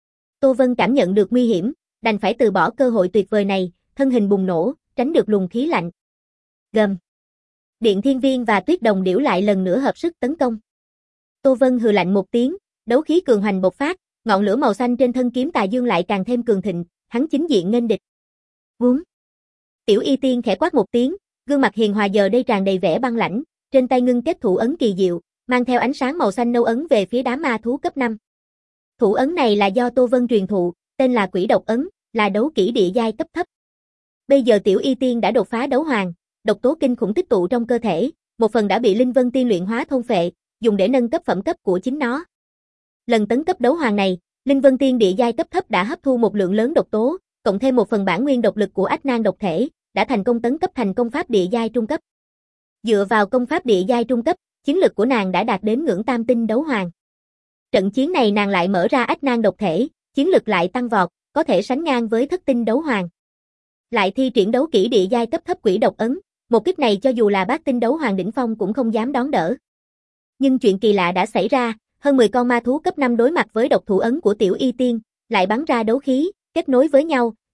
Tô Vân cảm nhận được nguy hiểm, đành phải từ bỏ cơ hội tuyệt vời này, thân hình bùng nổ, tránh được luồng khí lạnh. Gầm. Điện Thiên Viên và Tuyết Đồng Điểu lại lần nữa hợp sức tấn công. Tô Vân hừ lạnh một tiếng, đấu khí cường hoành bộc phát, ngọn lửa màu xanh trên thân kiếm tà dương lại càng thêm cường thịnh, hắn chính diện nghênh địch. Vúng. Tiểu Y Tiên khẽ quát một tiếng, gương mặt hiền hòa giờ đây tràn đầy vẻ băng lãnh, trên tay ngưng kết thủ ấn kỳ diệu, mang theo ánh sáng màu xanh nâu ấn về phía đám ma thú cấp năm. Thủ ấn này là do Tô Vân truyền thụ, tên là Quỷ Độc Ấn, là đấu kỹ địa giai cấp thấp. Bây giờ Tiểu Y Tiên đã đột phá đấu hoàng, độc tố kinh khủng tích tụ trong cơ thể, một phần đã bị Linh Vân Tiên luyện hóa thôn phệ, dùng để nâng cấp phẩm cấp của chính nó. Lần tấn cấp đấu hoàng này, Linh Vân Tiên địa giai cấp thấp đã hấp thu một lượng lớn độc tố, cộng thêm một phần bản nguyên độc lực của Ách Nan độc thể, đã thành công tấn cấp thành công pháp địa giai trung cấp. Dựa vào công pháp địa giai trung cấp, chiến lực của nàng đã đạt đến ngưỡng tam tinh đấu hoàng. Trận chiến này nàng lại mở ra Ách Nan độc thể, chiến lực lại tăng vọt, có thể sánh ngang với thất tinh đấu hoàng. Lại thi triển đấu kỹ địa giai cấp thấp Quỷ Độc Ấn, một kích này cho dù là bát tinh đấu hoàng đỉnh phong cũng không dám đón đỡ. Nhưng chuyện kỳ lạ đã xảy ra, hơn mười con ma thú cấp năm đối mặt với độc thủ ấn của Tiểu Y Tiên, lại bắn ra đấu khí, kết nối với nhau,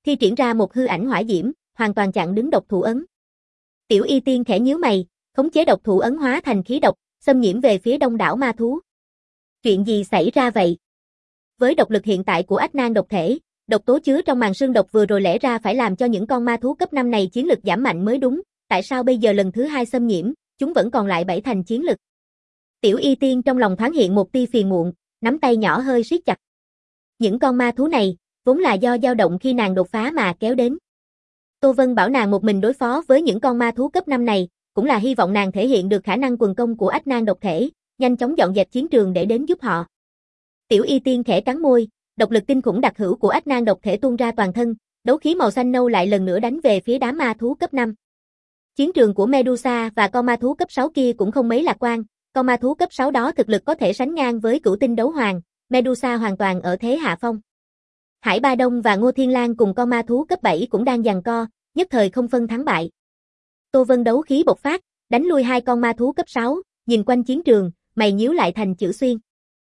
thi triển ra một hư ảnh hỏa diễm, hoàn toàn chặn đứng độc thủ ấn. Tiểu Y Tiên khẽ nhíu mày, khống chế độc thủ ấn hóa thành khí độc, xâm nhiễm về phía đông đảo ma thú. Chuyện gì xảy ra vậy? Với độc lực hiện tại của ách nan độc thể, độc tố chứa trong màn xương độc vừa rồi lẽ ra phải làm cho những con ma thú cấp năm này chiến lực giảm mạnh mới đúng, tại sao bây giờ lần thứ hai xâm nhiễm, chúng vẫn còn lại bảy thành chiến lực? Tiểu Y Tiên trong lòng thoáng hiện một tia phiền muộn, nắm tay nhỏ hơi siết chặt. Những con ma thú này, vốn là do dao động khi nàng đột phá mà kéo đến. Tô Vân bảo nàng một mình đối phó với những con ma thú cấp năm này, cũng là hy vọng nàng thể hiện được khả năng quần công của ách nan độc thể, nhanh chóng dọn dẹp chiến trường để đến giúp họ. Tiểu Y Tiên khẽ cắn môi, độc lực kinh khủng đặc hữu của ách nan độc thể tuôn ra toàn thân, đấu khí màu xanh nâu lại lần nữa đánh về phía đám ma thú cấp năm. Chiến trường của Medusa và con ma thú cấp sáu kia cũng không mấy lạc quan, con ma thú cấp sáu đó thực lực có thể sánh ngang với cửu tinh đấu hoàng, Medusa hoàn toàn ở thế hạ phong. Hải Ba Đông và Ngô Thiên Lang cùng con ma thú cấp bảy cũng đang giằng co, nhất thời không phân thắng bại. Tô Vân đấu khí bộc phát, đánh lui hai con ma thú cấp sáu, nhìn quanh chiến trường, mày nhíu lại thành chữ xuyên.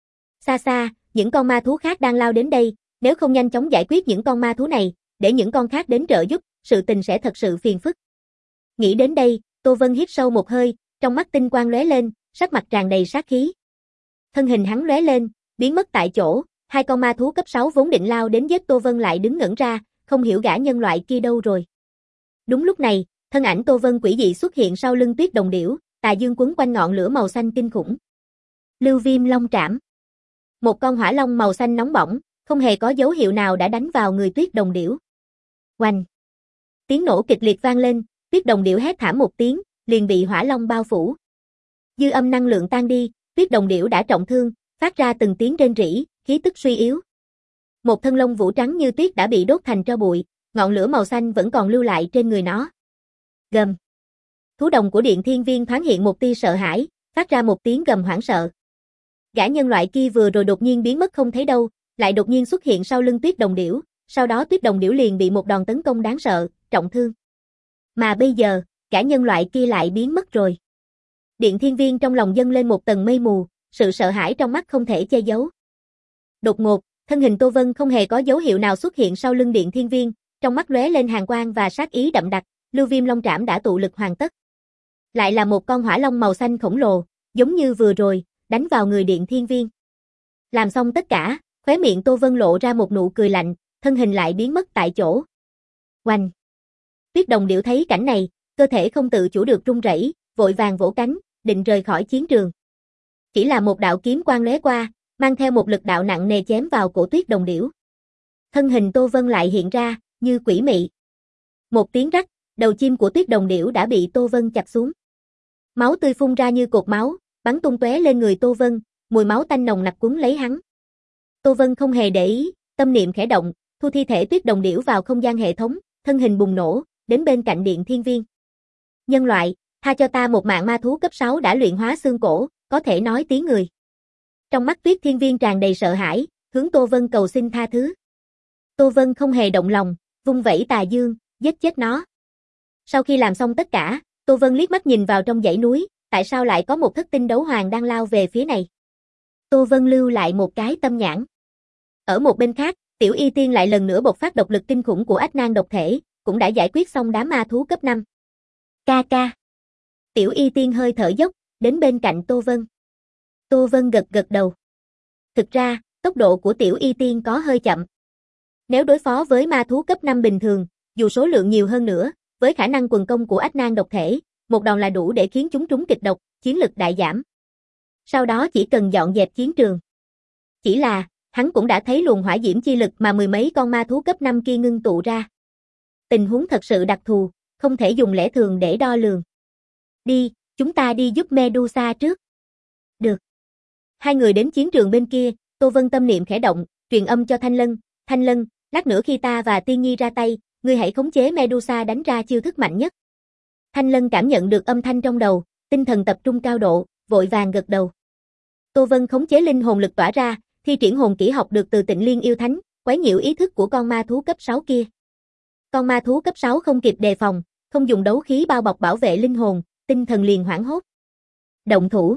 Xa xa, những con ma thú khác đang lao đến đây, nếu không nhanh chóng giải quyết những con ma thú này, để những con khác đến trợ giúp, sự tình sẽ thật sự phiền phức. Nghĩ đến đây, Tô Vân hít sâu một hơi, trong mắt tinh quang lóe lên, sắc mặt tràn đầy sát khí. Thân hình hắn lóe lên, biến mất tại chỗ, hai con ma thú cấp sáu vốn định lao đến giết Tô Vân lại đứng ngẩn ra, không hiểu gã nhân loại kia đâu rồi. Đúng lúc này, thân ảnh Tô Vân quỷ dị xuất hiện sau lưng Tuyết Đồng Điểu, tà dương quấn quanh ngọn lửa màu xanh kinh khủng. Lưu Viêm Long Trảm. Một con hỏa long màu xanh nóng bỏng, không hề có dấu hiệu nào đã đánh vào người Tuyết Đồng Điểu. Oanh! Tiếng nổ kịch liệt vang lên, Tuyết Đồng Điểu hét thảm một tiếng, liền bị hỏa long bao phủ. Dư âm năng lượng tan đi, Tuyết Đồng Điểu đã trọng thương, phát ra từng tiếng rên rỉ, khí tức suy yếu. Một thân lông vũ trắng như tuyết đã bị đốt thành tro bụi, ngọn lửa màu xanh vẫn còn lưu lại trên người nó. Gầm. Thú đồng của Điện Thiên Viên thoáng hiện một tia sợ hãi, phát ra một tiếng gầm hoảng sợ. Gã nhân loại kia vừa rồi đột nhiên biến mất không thấy đâu, lại đột nhiên xuất hiện sau lưng Tuyết Đồng Điểu, sau đó Tuyết Đồng Điểu liền bị một đòn tấn công đáng sợ, trọng thương. Mà bây giờ, gã nhân loại kia lại biến mất rồi. Điện Thiên Viên trong lòng dâng lên một tầng mây mù, sự sợ hãi trong mắt không thể che giấu. Đột ngột, thân hình Tô Vân không hề có dấu hiệu nào xuất hiện sau lưng Điện Thiên Viên, trong mắt lóe lên hàn quang và sát ý đậm đặc, Lưu Viêm Long Trảm đã tụ lực hoàn tất. Lại là một con hỏa long màu xanh khổng lồ, giống như vừa rồi, đánh vào người Điện Thiên Viên. Làm xong tất cả, khóe miệng Tô Vân lộ ra một nụ cười lạnh, thân hình lại biến mất tại chỗ. Oanh! Tuyết Đồng Điểu thấy cảnh này, cơ thể không tự chủ được run rẩy, vội vàng vỗ cánh, định rời khỏi chiến trường. Chỉ là một đạo kiếm quang lóe qua, mang theo một lực đạo nặng nề chém vào cổ Tuyết Đồng Điểu. Thân hình Tô Vân lại hiện ra, như quỷ mị. Một tiếng rắc, đầu chim của Tuyết Đồng Điểu đã bị Tô Vân chặt xuống. Máu tươi phun ra như cột máu, bắn tung tóe lên người Tô Vân, mùi máu tanh nồng nặc cuốn lấy hắn. Tô Vân không hề để ý, tâm niệm khẽ động, thu thi thể Tuyết Đồng Điểu vào không gian hệ thống, thân hình bùng nổ, đến bên cạnh Điện Thiên Viên. Nhân loại, tha cho ta một mạng ma thú cấp sáu đã luyện hóa xương cổ, có thể nói tiếng người. Trong mắt Tuyết Thiên Viên tràn đầy sợ hãi, hướng Tô Vân cầu xin tha thứ. Tô Vân không hề động lòng, vung vẩy tà dương, giết chết nó. Sau khi làm xong tất cả, Tô Vân liếc mắt nhìn vào trong dãy núi, tại sao lại có một thất tinh đấu hoàng đang lao về phía này. Tô Vân lưu lại một cái tâm nhãn. Ở một bên khác, Tiểu Y Tiên lại lần nữa bộc phát độc lực kinh khủng của ách nan độc thể, cũng đã giải quyết xong đám ma thú cấp năm. Ca ca. Tiểu Y Tiên hơi thở dốc, đến bên cạnh Tô Vân. Tô Vân gật gật đầu. Thực ra, tốc độ của Tiểu Y Tiên có hơi chậm. Nếu đối phó với ma thú cấp năm bình thường, dù số lượng nhiều hơn nữa, với khả năng quần công của ách nan độc thể, một đòn là đủ để khiến chúng trúng kịch độc, chiến lực đại giảm. Sau đó chỉ cần dọn dẹp chiến trường. Chỉ là, hắn cũng đã thấy luồng hỏa diễm chi lực mà mười mấy con ma thú cấp năm kia ngưng tụ ra. Tình huống thật sự đặc thù, không thể dùng lẽ thường để đo lường. Đi, chúng ta đi giúp Medusa trước. Được. Hai người đến chiến trường bên kia, Tô Vân tâm niệm khẽ động, truyền âm cho Thanh Lân, Thanh Lân, lát nữa khi ta và Tiên Nhi ra tay, ngươi hãy khống chế Medusa đánh ra chiêu thức mạnh nhất. Thanh Lân cảm nhận được âm thanh trong đầu, tinh thần tập trung cao độ, vội vàng gật đầu. Tô Vân khống chế linh hồn lực tỏa ra, thi triển hồn kỹ học được từ Tịnh Liên yêu thánh, quấy nhiễu ý thức của con ma thú cấp sáu kia. Con ma thú cấp sáu không kịp đề phòng, không dùng đấu khí bao bọc bảo vệ linh hồn, tinh thần liền hoảng hốt. Động thủ.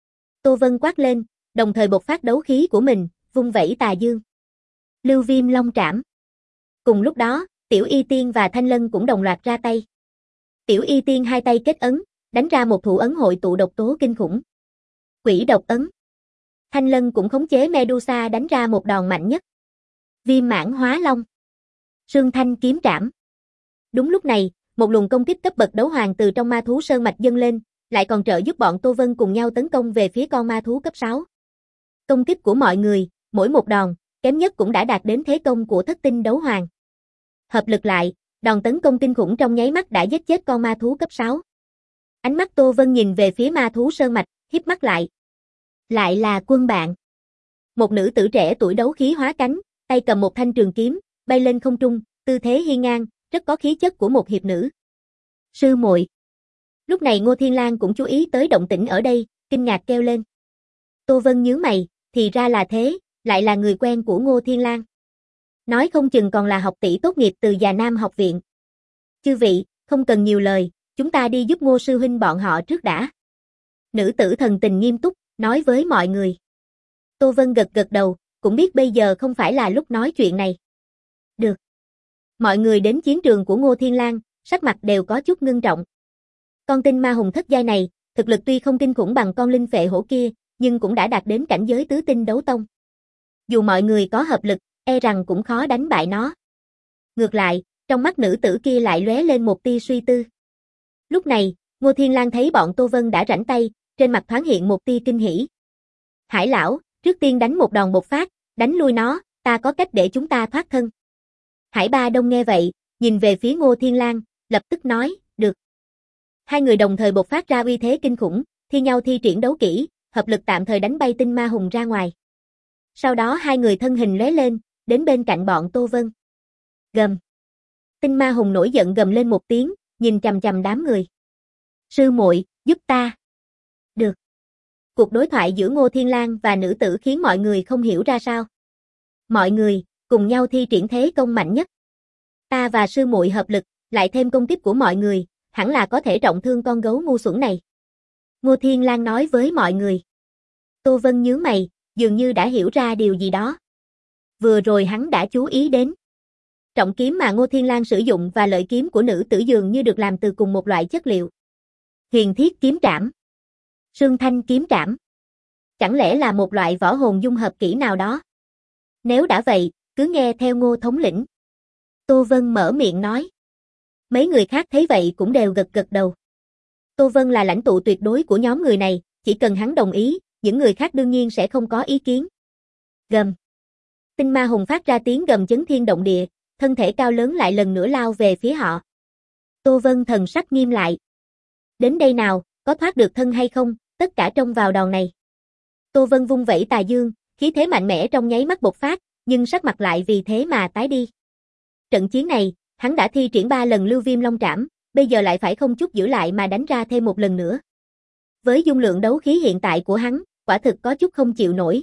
Tô Vân quát lên, đồng thời bộc phát đấu khí của mình, vung vẩy tà dương. Lưu Viêm Long Trảm. Cùng lúc đó, Tiểu Y Tiên và Thanh Lân cũng đồng loạt ra tay. Tiểu Y Tiên hai tay kết ấn, đánh ra một thủ ấn hội tụ độc tố kinh khủng. Quỷ độc ấn. Thanh Lân cũng khống chế Medusa đánh ra một đòn mạnh nhất. Viêm mãn hóa long. Sương thanh kiếm trảm. Đúng lúc này, một luồng công kích cấp bậc đấu hoàng từ trong ma thú sơn mạch dâng lên, lại còn trợ giúp bọn Tô Vân cùng nhau tấn công về phía con ma thú cấp sáu. Công kích của mọi người, mỗi một đòn, kém nhất cũng đã đạt đến thế công của thất tinh đấu hoàng. Hợp lực lại, đòn tấn công kinh khủng trong nháy mắt đã giết chết con ma thú cấp sáu. Ánh mắt Tô Vân nhìn về phía ma thú sơn mạch, híp mắt lại. Lại là quân bạn. Một nữ tử trẻ tuổi đấu khí hóa cánh, tay cầm một thanh trường kiếm, bay lên không trung, tư thế hiên ngang, rất có khí chất của một hiệp nữ. Sư muội. Lúc này Ngô Thiên Lang cũng chú ý tới động tĩnh ở đây, kinh ngạc kêu lên. Tô Vân nhướng mày, thì ra là thế, lại là người quen của Ngô Thiên Lang. Nói không chừng còn là học tỷ tốt nghiệp từ Già Nam học viện. Chư vị, không cần nhiều lời, chúng ta đi giúp Ngô sư huynh bọn họ trước đã. Nữ tử thần tình nghiêm túc, nói với mọi người. Tô Vân gật gật đầu, cũng biết bây giờ không phải là lúc nói chuyện này. Được. Mọi người đến chiến trường của Ngô Thiên Lang, sắc mặt đều có chút ngưng trọng. Con tinh ma hùng thất giai này, thực lực tuy không kinh khủng bằng con linh phệ hổ kia, nhưng cũng đã đạt đến cảnh giới tứ tinh đấu tông. Dù mọi người có hợp lực, e rằng cũng khó đánh bại nó. Ngược lại, trong mắt nữ tử kia lại lóe lên một tia suy tư. Lúc này, Ngô Thiên Lang thấy bọn Tô Vân đã rảnh tay, trên mặt thoáng hiện một tia kinh hỉ. Hải lão, trước tiên đánh một đòn một phát, đánh lui nó, ta có cách để chúng ta thoát thân. Hải Ba Đông nghe vậy, nhìn về phía Ngô Thiên Lang, lập tức nói, được. Hai người đồng thời bộc phát ra uy thế kinh khủng, thi nhau thi triển đấu kỹ, hợp lực tạm thời đánh bay tinh ma hùng ra ngoài. Sau đó hai người thân hình lóe lên, đến bên cạnh bọn Tô Vân. Gầm. Tinh ma hùng nổi giận gầm lên một tiếng, nhìn chằm chằm đám người. Sư muội, giúp ta. Được. Cuộc đối thoại giữa Ngô Thiên Lang và nữ tử khiến mọi người không hiểu ra sao. Mọi người, cùng nhau thi triển thế công mạnh nhất. Ta và sư muội hợp lực, lại thêm công kích của mọi người, hẳn là có thể trọng thương con gấu ngu xuẩn này. Ngô Thiên Lang nói với mọi người. Tô Vân nhướng mày, dường như đã hiểu ra điều gì đó. Vừa rồi hắn đã chú ý đến. Trọng kiếm mà Ngô Thiên Lang sử dụng và lợi kiếm của nữ tử dường như được làm từ cùng một loại chất liệu. Huyền thiết kiếm trảm. Sương thanh kiếm trảm. Chẳng lẽ là một loại võ hồn dung hợp kỹ nào đó? Nếu đã vậy, cứ nghe theo Ngô thống lĩnh. Tô Vân mở miệng nói. Mấy người khác thấy vậy cũng đều gật gật đầu. Tô Vân là lãnh tụ tuyệt đối của nhóm người này, chỉ cần hắn đồng ý, những người khác đương nhiên sẽ không có ý kiến. Gầm. Tinh ma hùng phát ra tiếng gầm chấn thiên động địa, thân thể cao lớn lại lần nữa lao về phía họ. Tô Vân thần sắc nghiêm lại. Đến đây nào, có thoát được thân hay không, tất cả trông vào đòn này. Tô Vân vung vẩy tà dương, khí thế mạnh mẽ trong nháy mắt bộc phát, nhưng sắc mặt lại vì thế mà tái đi. Trận chiến này, hắn đã thi triển ba lần lưu viêm long trảm, bây giờ lại phải không chút giữ lại mà đánh ra thêm một lần nữa. Với dung lượng đấu khí hiện tại của hắn, quả thực có chút không chịu nổi.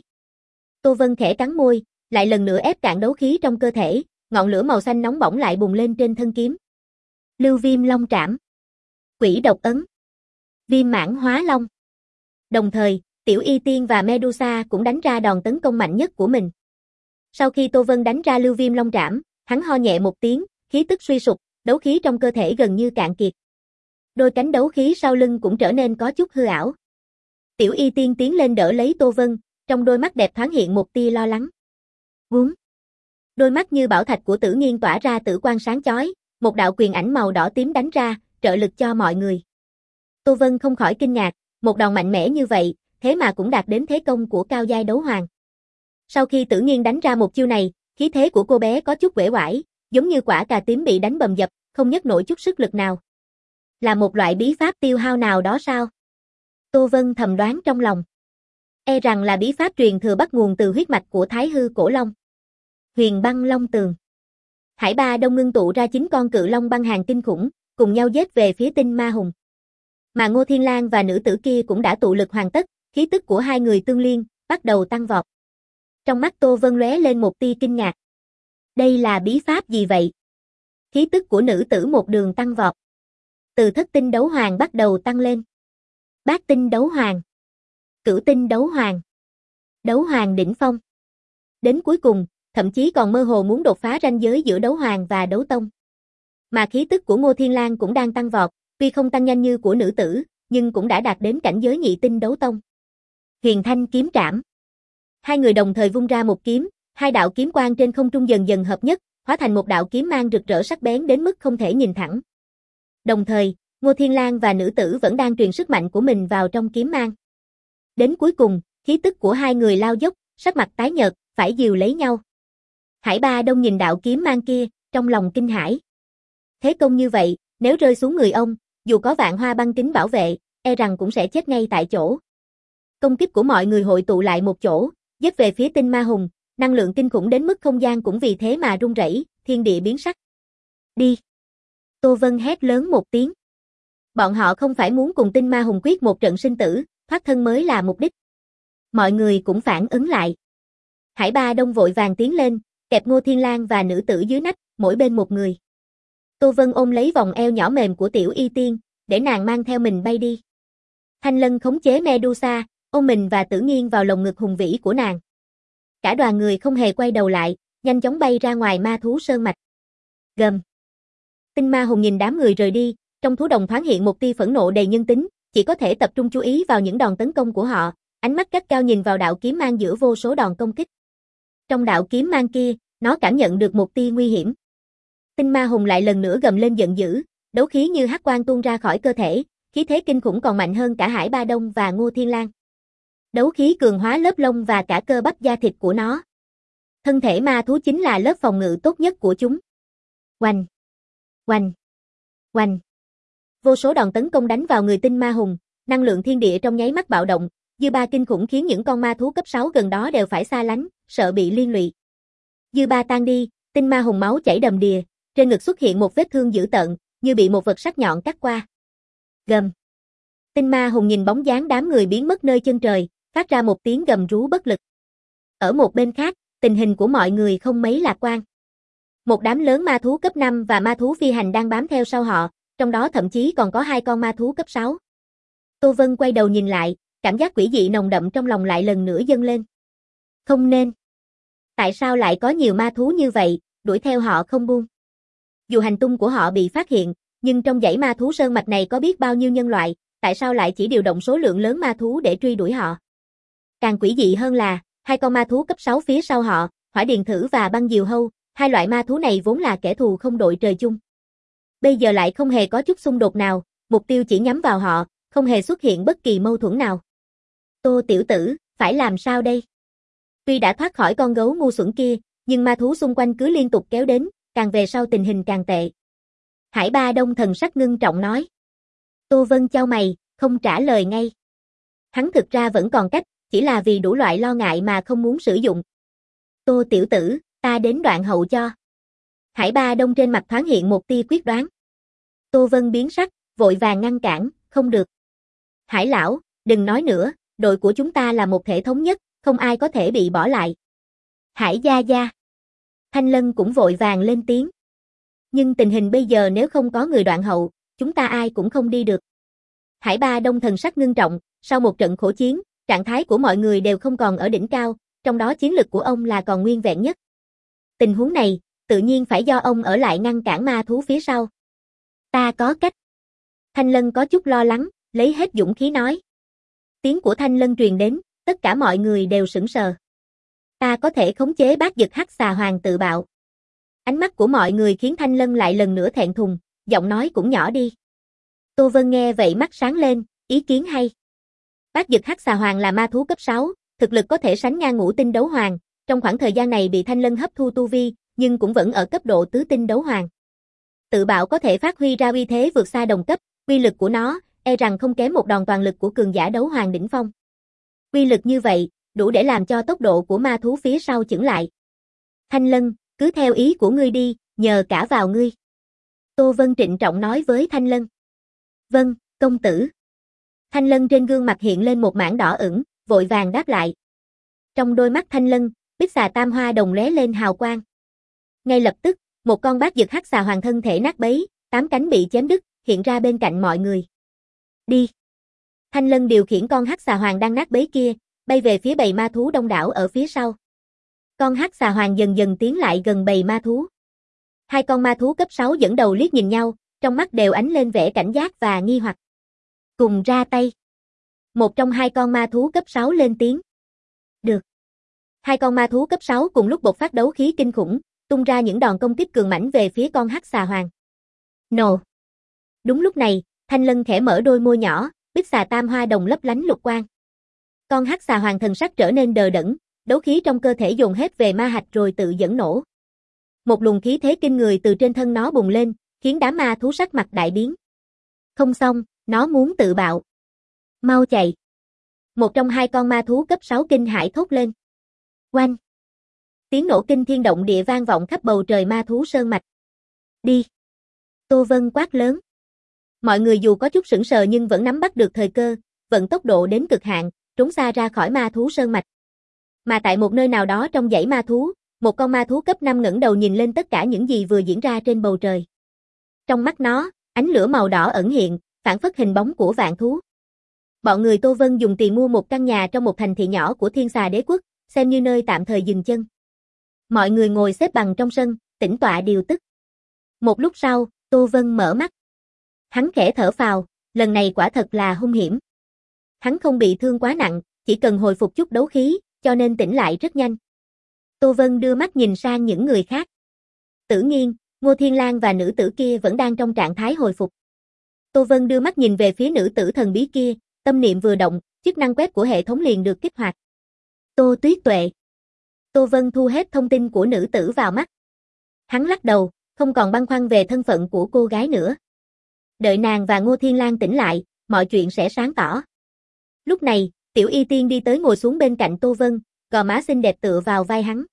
Tô Vân khẽ cắn môi, lại lần nữa ép cạn đấu khí trong cơ thể, ngọn lửa màu xanh nóng bỏng lại bùng lên trên thân kiếm. Lưu viêm long trảm. Quỷ độc ấn. Viêm mãn hóa long. Đồng thời, Tiểu Y Tiên và Medusa cũng đánh ra đòn tấn công mạnh nhất của mình. Sau khi Tô Vân đánh ra lưu viêm long trảm, hắn ho nhẹ một tiếng, khí tức suy sụp, đấu khí trong cơ thể gần như cạn kiệt. Đôi cánh đấu khí sau lưng cũng trở nên có chút hư ảo. Tiểu Y Tiên tiến lên đỡ lấy Tô Vân, trong đôi mắt đẹp thoáng hiện một tia lo lắng. Vúng. Đôi mắt như bảo thạch của Tử Nghiên tỏa ra tử quang sáng chói, một đạo quyền ảnh màu đỏ tím đánh ra, trợ lực cho mọi người. Tô Vân không khỏi kinh ngạc, một đòn mạnh mẽ như vậy, thế mà cũng đạt đến thế công của cao giai đấu hoàng. Sau khi Tử Nghiên đánh ra một chiêu này, khí thế của cô bé có chút uể oải, giống như quả cà tím bị đánh bầm dập, không nhấc nổi chút sức lực nào. Là một loại bí pháp tiêu hao nào đó sao? Tô Vân thầm đoán trong lòng. E rằng là bí pháp truyền thừa bắt nguồn từ huyết mạch của Thái Hư Cổ Long. Huyền băng long tường. Hải Ba Đông ngưng tụ ra chín con cự long băng hàng kinh khủng, cùng nhau giết về phía tinh ma hùng. Mà Ngô Thiên Lang và nữ tử kia cũng đã tụ lực hoàn tất, khí tức của hai người tương liên, bắt đầu tăng vọt. Trong mắt Tô Vân lóe lên một tia kinh ngạc. Đây là bí pháp gì vậy? Khí tức của nữ tử một đường tăng vọt. Từ thất tinh đấu hoàng bắt đầu tăng lên. Bát tinh đấu hoàng. Cửu tinh đấu hoàng. Đấu hoàng đỉnh phong. Đến cuối cùng, thậm chí còn mơ hồ muốn đột phá ranh giới giữa đấu hoàng và đấu tông. Mà khí tức của Ngô Thiên Lang cũng đang tăng vọt, tuy không tăng nhanh như của nữ tử, nhưng cũng đã đạt đến cảnh giới nhị tinh đấu tông. Huyền Thanh kiếm trảm. Hai người đồng thời vung ra một kiếm, hai đạo kiếm quang trên không trung dần dần hợp nhất, hóa thành một đạo kiếm mang rực rỡ sắc bén đến mức không thể nhìn thẳng. Đồng thời, Ngô Thiên Lang và nữ tử vẫn đang truyền sức mạnh của mình vào trong kiếm mang. Đến cuối cùng, khí tức của hai người lao dốc, sắc mặt tái nhợt, phải dìu lấy nhau. Hải Ba Đông nhìn đạo kiếm mang kia, trong lòng kinh hãi. Thế công như vậy, nếu rơi xuống người ông, dù có vạn hoa băng kính bảo vệ, e rằng cũng sẽ chết ngay tại chỗ. Công kích của mọi người hội tụ lại một chỗ, giết về phía Tinh Ma Hùng, năng lượng kinh khủng đến mức không gian cũng vì thế mà rung rẩy, thiên địa biến sắc. Đi! Tô Vân hét lớn một tiếng. Bọn họ không phải muốn cùng Tinh Ma Hùng quyết một trận sinh tử, thoát thân mới là mục đích. Mọi người cũng phản ứng lại. Hải Ba Đông vội vàng tiến lên, kẹp Ngô Thiên Lang và nữ tử dưới nách, mỗi bên một người. Tô Vân ôm lấy vòng eo nhỏ mềm của Tiểu Y Tiên, để nàng mang theo mình bay đi. Thanh Lân khống chế Medusa, ôm mình và Tử Nghiên vào lồng ngực hùng vĩ của nàng. Cả đoàn người không hề quay đầu lại, nhanh chóng bay ra ngoài ma thú sơn mạch. Gầm. Tinh Ma Hùng nhìn đám người rời đi, trong thú đồng thoáng hiện một tia phẫn nộ đầy nhân tính, chỉ có thể tập trung chú ý vào những đòn tấn công của họ, ánh mắt gắt cao nhìn vào đạo kiếm mang giữa vô số đòn công kích. Trong đạo kiếm mang kia, nó cảm nhận được một tia nguy hiểm. Tinh Ma Hùng lại lần nữa gầm lên giận dữ, đấu khí như hắc quang tuôn ra khỏi cơ thể, khí thế kinh khủng còn mạnh hơn cả Hải Ba Đông và Ngô Thiên Lang. Đấu khí cường hóa lớp lông và cả cơ bắp da thịt của nó. Thân thể ma thú chính là lớp phòng ngự tốt nhất của chúng. Oanh! Oanh! Oanh! Vô số đòn tấn công đánh vào người Tinh Ma Hùng, năng lượng thiên địa trong nháy mắt bạo động, dư ba kinh khủng khiến những con ma thú cấp sáu gần đó đều phải xa lánh, sợ bị liên lụy. Dư ba tan đi, Tinh Ma Hùng máu chảy đầm đìa, trên ngực xuất hiện một vết thương dữ tợn, như bị một vật sắc nhọn cắt qua. Gầm. Tinh Ma Hùng nhìn bóng dáng đám người biến mất nơi chân trời, phát ra một tiếng gầm rú bất lực. Ở một bên khác, tình hình của mọi người không mấy lạc quan. Một đám lớn ma thú cấp năm và ma thú phi hành đang bám theo sau họ, trong đó thậm chí còn có hai con ma thú cấp sáu. Tô Vân quay đầu nhìn lại, cảm giác quỷ dị nồng đậm trong lòng lại lần nữa dâng lên. Không nên. Tại sao lại có nhiều ma thú như vậy, đuổi theo họ không buông? Dù hành tung của họ bị phát hiện, nhưng trong dãy ma thú sơn mạch này có biết bao nhiêu nhân loại, tại sao lại chỉ điều động số lượng lớn ma thú để truy đuổi họ? Càng quỷ dị hơn là, hai con ma thú cấp sáu phía sau họ, Hỏa Điền Thử và Băng Diều Hâu, hai loại ma thú này vốn là kẻ thù không đội trời chung. Bây giờ lại không hề có chút xung đột nào, mục tiêu chỉ nhắm vào họ, không hề xuất hiện bất kỳ mâu thuẫn nào. Tô tiểu tử, phải làm sao đây? Tuy đã thoát khỏi con gấu ngu xuẩn kia, nhưng ma thú xung quanh cứ liên tục kéo đến, càng về sau tình hình càng tệ. Hải Ba Đông thần sắc ngưng trọng nói. Tô Vân chau mày, không trả lời ngay. Hắn thực ra vẫn còn cách, chỉ là vì đủ loại lo ngại mà không muốn sử dụng. Tô tiểu tử, ta đến đoạn hậu cho. Hải Ba Đông trên mặt thoáng hiện một tia quyết đoán. Tô Vân biến sắc, vội vàng ngăn cản, không được. Hải lão, đừng nói nữa, đội của chúng ta là một thể thống nhất, không ai có thể bị bỏ lại. Hải gia gia. Thanh Lân cũng vội vàng lên tiếng. Nhưng tình hình bây giờ nếu không có người đoạn hậu, chúng ta ai cũng không đi được. Hải Ba Đông thần sắc ngưng trọng, sau một trận khổ chiến, trạng thái của mọi người đều không còn ở đỉnh cao, trong đó chiến lực của ông là còn nguyên vẹn nhất. Tình huống này, tự nhiên phải do ông ở lại ngăn cản ma thú phía sau. Ta có cách. Thanh Lân có chút lo lắng, lấy hết dũng khí nói. Tiếng của Thanh Lân truyền đến, tất cả mọi người đều sững sờ. Ta có thể khống chế bát dực hắc xà hoàng tự bạo. Ánh mắt của mọi người khiến Thanh Lân lại lần nữa thẹn thùng, giọng nói cũng nhỏ đi. Tô Vân nghe vậy mắt sáng lên, ý kiến hay. Bát dực hắc xà hoàng là ma thú cấp sáu, thực lực có thể sánh ngang ngũ tinh đấu hoàng, trong khoảng thời gian này bị Thanh Lân hấp thu tu vi, nhưng cũng vẫn ở cấp độ tứ tinh đấu hoàng. Tự bạo có thể phát huy ra uy thế vượt xa đồng cấp, uy lực của nó, e rằng không kém một đòn toàn lực của cường giả đấu hoàng đỉnh phong. Uy lực như vậy, đủ để làm cho tốc độ của ma thú phía sau chững lại. Thanh Lân, cứ theo ý của ngươi đi, nhờ cả vào ngươi. Tô Vân trịnh trọng nói với Thanh Lân. Vâng, công tử. Thanh Lân trên gương mặt hiện lên một mảng đỏ ửng, vội vàng đáp lại. Trong đôi mắt Thanh Lân, bích xà tam hoa đồng lóe lên hào quang. Ngay lập tức, một con bát dực hắc xà hoàng thân thể nát bấy, tám cánh bị chém đứt, hiện ra bên cạnh mọi người. Đi. Thanh Lân điều khiển con hắc xà hoàng đang nát bấy kia, bay về phía bầy ma thú đông đảo ở phía sau. Con hắc xà hoàng dần dần tiến lại gần bầy ma thú. Hai con ma thú cấp sáu dẫn đầu liếc nhìn nhau, trong mắt đều ánh lên vẻ cảnh giác và nghi hoặc. Cùng ra tay. Một trong hai con ma thú cấp sáu lên tiếng. Được. Hai con ma thú cấp sáu cùng lúc bộc phát đấu khí kinh khủng, tung ra những đòn công kích cường mãnh về phía con hắc xà hoàng. Nổ. Đúng lúc này, Thanh Lân khẽ mở đôi môi nhỏ, bích xà tam hoa đồng lấp lánh lục quang. Con hắc xà hoàng thần sắc trở nên đờ đẫn, đấu khí trong cơ thể dồn hết về ma hạch rồi tự dẫn nổ. Một luồng khí thế kinh người từ trên thân nó bùng lên, khiến đám ma thú sắc mặt đại biến. Không xong, nó muốn tự bạo. Mau chạy. Một trong hai con ma thú cấp sáu kinh hãi thốt lên. Oanh. Tiếng nổ kinh thiên động địa vang vọng khắp bầu trời ma thú sơn mạch. Đi. Tô Vân quát lớn. Mọi người dù có chút sững sờ nhưng vẫn nắm bắt được thời cơ, vận tốc độ đến cực hạn, trốn xa ra khỏi ma thú sơn mạch. Mà tại một nơi nào đó trong dãy ma thú, một con ma thú cấp năm ngẩng đầu nhìn lên tất cả những gì vừa diễn ra trên bầu trời. Trong mắt nó, ánh lửa màu đỏ ẩn hiện, phản phất hình bóng của vạn thú. Bọn người Tô Vân dùng tiền mua một căn nhà trong một thành thị nhỏ của Thiên Xà Đế Quốc, xem như nơi tạm thời dừng chân. Mọi người ngồi xếp bằng trong sân, tĩnh tọa điều tức. Một lúc sau, Tô Vân mở mắt. Hắn khẽ thở phào, lần này quả thật là hung hiểm. Hắn không bị thương quá nặng, chỉ cần hồi phục chút đấu khí, cho nên tỉnh lại rất nhanh. Tô Vân đưa mắt nhìn sang những người khác. Tử Nghiên, Ngô Thiên Lang và nữ tử kia vẫn đang trong trạng thái hồi phục. Tô Vân đưa mắt nhìn về phía nữ tử thần bí kia, tâm niệm vừa động, chức năng quét của hệ thống liền được kích hoạt. Tô Tuyết Tuệ. Tô Vân thu hết thông tin của nữ tử vào mắt. Hắn lắc đầu, không còn băn khoăn về thân phận của cô gái nữa. Đợi nàng và Ngô Thiên Lang tỉnh lại, mọi chuyện sẽ sáng tỏ. Lúc này, Tiểu Y Tiên đi tới ngồi xuống bên cạnh Tô Vân, gò má xinh đẹp tựa vào vai hắn.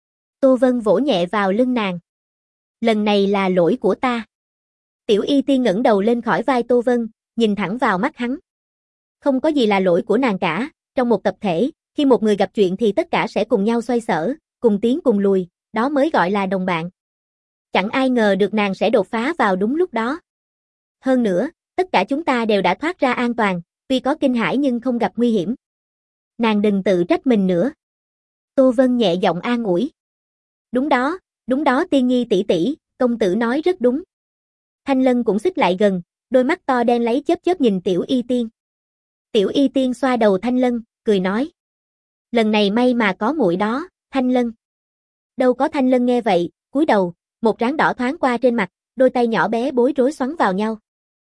Tô Vân vỗ nhẹ vào lưng nàng. Lần này là lỗi của ta. Tiểu Y Tiên ngẩng đầu lên khỏi vai Tô Vân, nhìn thẳng vào mắt hắn. Không có gì là lỗi của nàng cả, trong một tập thể, khi một người gặp chuyện thì tất cả sẽ cùng nhau xoay sở, cùng tiến cùng lùi, đó mới gọi là đồng bạn. Chẳng ai ngờ được nàng sẽ đột phá vào đúng lúc đó. Hơn nữa, tất cả chúng ta đều đã thoát ra an toàn, tuy có kinh hãi nhưng không gặp nguy hiểm. Nàng đừng tự trách mình nữa. Tô Vân nhẹ giọng an ủi. Đúng đó, đúng đó Tiên Nhi tỷ tỷ, công tử nói rất đúng. Thanh Lân cũng xích lại gần, đôi mắt to đen lấy chớp chớp nhìn Tiểu Y Tiên. Tiểu Y Tiên xoa đầu Thanh Lân, cười nói. Lần này may mà có muội đó, Thanh Lân. Đâu có. Thanh Lân nghe vậy, cúi đầu, một trán đỏ thoáng qua trên mặt, đôi tay nhỏ bé bối rối xoắn vào nhau.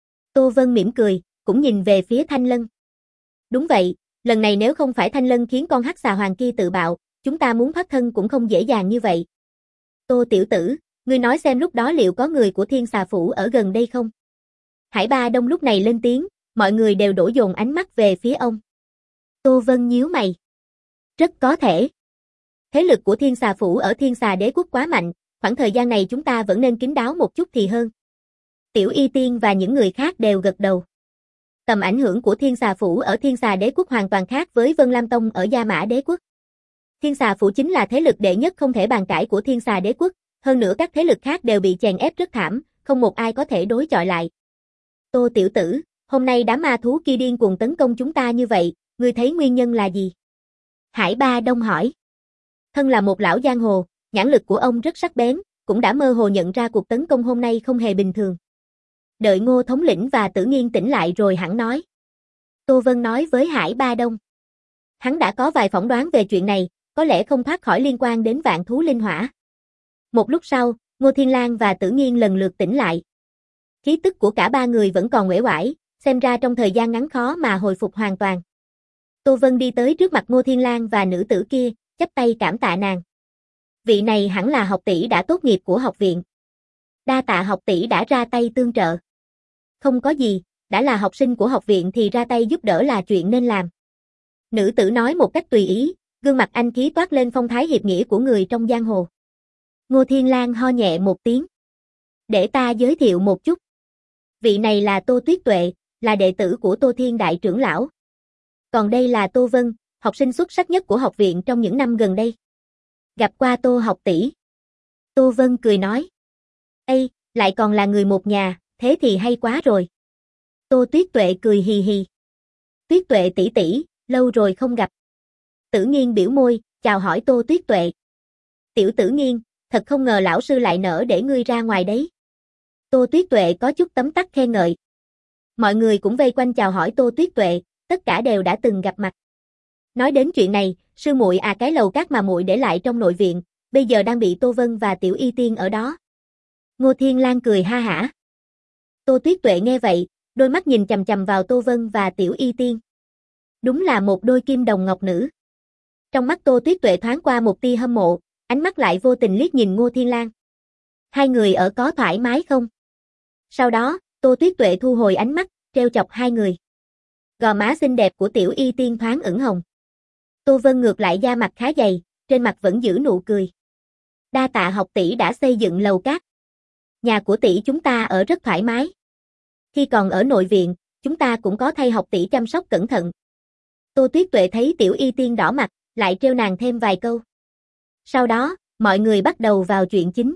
Tô Vân mỉm cười, cũng nhìn về phía Thanh Lân. Đúng vậy, lần này nếu không phải Thanh Lân khiến con hắc xà hoàng kia tự bạo, chúng ta muốn thoát thân cũng không dễ dàng như vậy. Tô tiểu tử, ngươi nói xem lúc đó liệu có người của Thiên Xà Phủ ở gần đây không? Hải Ba Đông lúc này lên tiếng, mọi người đều đổ dồn ánh mắt về phía ông. Tô Vân nhíu mày. Rất có thể. Thế lực của Thiên Xà Phủ ở Thiên Xà Đế Quốc quá mạnh, khoảng thời gian này chúng ta vẫn nên kín đáo một chút thì hơn. Tiểu Y Tiên và những người khác đều gật đầu. Tầm ảnh hưởng của Thiên Xà Phủ ở Thiên Xà Đế Quốc hoàn toàn khác với Vân Lam Tông ở Gia Mã Đế Quốc. Thiên Xà Phủ chính là thế lực đệ nhất không thể bàn cãi của Thiên Xà Đế Quốc, hơn nữa các thế lực khác đều bị chèn ép rất thảm, không một ai có thể đối chọi lại. Tô tiểu tử, hôm nay đám ma thú kia điên cuồng tấn công chúng ta như vậy, ngươi thấy nguyên nhân là gì? Hải Ba Đông hỏi. Thân là một lão giang hồ, nhãn lực của ông rất sắc bén, cũng đã mơ hồ nhận ra cuộc tấn công hôm nay không hề bình thường. Đợi Ngô thống lĩnh và Tử Nghiên tỉnh lại rồi hẳn nói. Tô Vân nói với Hải Ba Đông. Hắn đã có vài phỏng đoán về chuyện này, có lẽ không thoát khỏi liên quan đến vạn thú linh hỏa. Một lúc sau, Ngô Thiên Lang và Tử Nghiên lần lượt tỉnh lại. Khí tức của cả ba người vẫn còn uể oải, xem ra trong thời gian ngắn khó mà hồi phục hoàn toàn. Tô Vân đi tới trước mặt Ngô Thiên Lang và nữ tử kia, chắp tay cảm tạ nàng. Vị này hẳn là học tỷ đã tốt nghiệp của học viện. Đa tạ học tỷ đã ra tay tương trợ. Không có gì, đã là học sinh của học viện thì ra tay giúp đỡ là chuyện nên làm. Nữ tử nói một cách tùy ý, gương mặt anh khí toát lên phong thái hiệp nghĩa của người trong giang hồ. Ngô Thiên Lang ho nhẹ một tiếng. Để ta giới thiệu một chút. Vị này là Tô Tuyết Tuệ, là đệ tử của Tô Thiên đại trưởng lão. Còn đây là Tô Vân, học sinh xuất sắc nhất của học viện trong những năm gần đây. Gặp qua Tô học tỷ. Tô Vân cười nói. Ây, lại còn là người một nhà, thế thì hay quá rồi. Tô Tuyết Tuệ cười hì hì. Tuyết Tuệ tỷ tỷ, lâu rồi không gặp. Tử Nghiên biểu môi, chào hỏi Tô Tuyết Tuệ. Tiểu Tử Nghiên, thật không ngờ lão sư lại nỡ để ngươi ra ngoài đấy. Tô Tuyết Tuệ có chút tấm tắc khen ngợi. Mọi người cũng vây quanh chào hỏi Tô Tuyết Tuệ, tất cả đều đã từng gặp mặt. Nói đến chuyện này, sư muội à cái lầu cát mà muội để lại trong nội viện, bây giờ đang bị Tô Vân và Tiểu Y Tiên ở đó. Ngô Thiên Lang cười ha hả. Tô Tuyết Tuệ nghe vậy, đôi mắt nhìn chằm chằm vào Tô Vân và Tiểu Y Tiên. Đúng là một đôi kim đồng ngọc nữ. Trong mắt Tô Tuyết Tuệ thoáng qua một tia hâm mộ, ánh mắt lại vô tình liếc nhìn Ngô Thiên Lang. Hai người ở có thoải mái không? Sau đó, Tô Tuyết Tuệ thu hồi ánh mắt, trêu chọc hai người. Gò má xinh đẹp của Tiểu Y Tiên thoáng ửng hồng. Tô Vân ngược lại da mặt khá dày, trên mặt vẫn giữ nụ cười. Đa tạ học tỷ đã xây dựng lầu cát. Nhà của tỷ chúng ta ở rất thoải mái. Khi còn ở nội viện, chúng ta cũng có thay học tỷ chăm sóc cẩn thận. Tô Tuyết Tuệ thấy Tiểu Y Tiên đỏ mặt, lại trêu nàng thêm vài câu. Sau đó, mọi người bắt đầu vào chuyện chính.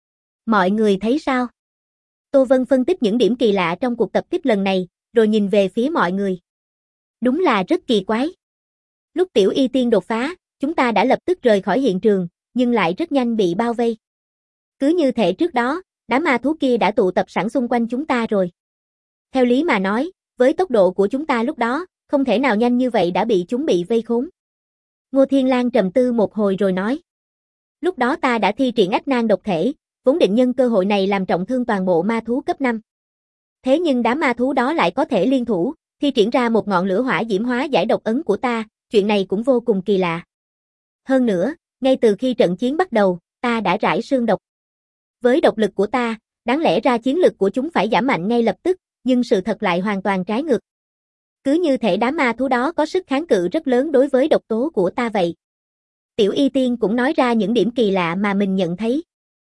Mọi người thấy sao? Tô Vân phân tích những điểm kỳ lạ trong cuộc tập kích lần này, rồi nhìn về phía mọi người. Đúng là rất kỳ quái. Lúc Tiểu Y Tiên đột phá, chúng ta đã lập tức rời khỏi hiện trường, nhưng lại rất nhanh bị bao vây. Cứ như thể trước đó, đám ma thú kia đã tụ tập sẵn xung quanh chúng ta rồi. Theo lý mà nói, với tốc độ của chúng ta lúc đó, không thể nào nhanh như vậy đã bị chúng bị vây khốn. Ngô Thiên Lang trầm tư một hồi rồi nói. Lúc đó ta đã thi triển ách nan độc thể, vốn định nhân cơ hội này làm trọng thương toàn bộ ma thú cấp năm. Thế nhưng đám ma thú đó lại có thể liên thủ, thi triển ra một ngọn lửa hỏa diễm hóa giải độc ấn của ta, chuyện này cũng vô cùng kỳ lạ. Hơn nữa, ngay từ khi trận chiến bắt đầu, ta đã rải xương độc. Với độc lực của ta, đáng lẽ ra chiến lực của chúng phải giảm mạnh ngay lập tức, nhưng sự thật lại hoàn toàn trái ngược. Cứ như thể đám ma thú đó có sức kháng cự rất lớn đối với độc tố của ta vậy. Tiểu Y Tiên cũng nói ra những điểm kỳ lạ mà mình nhận thấy.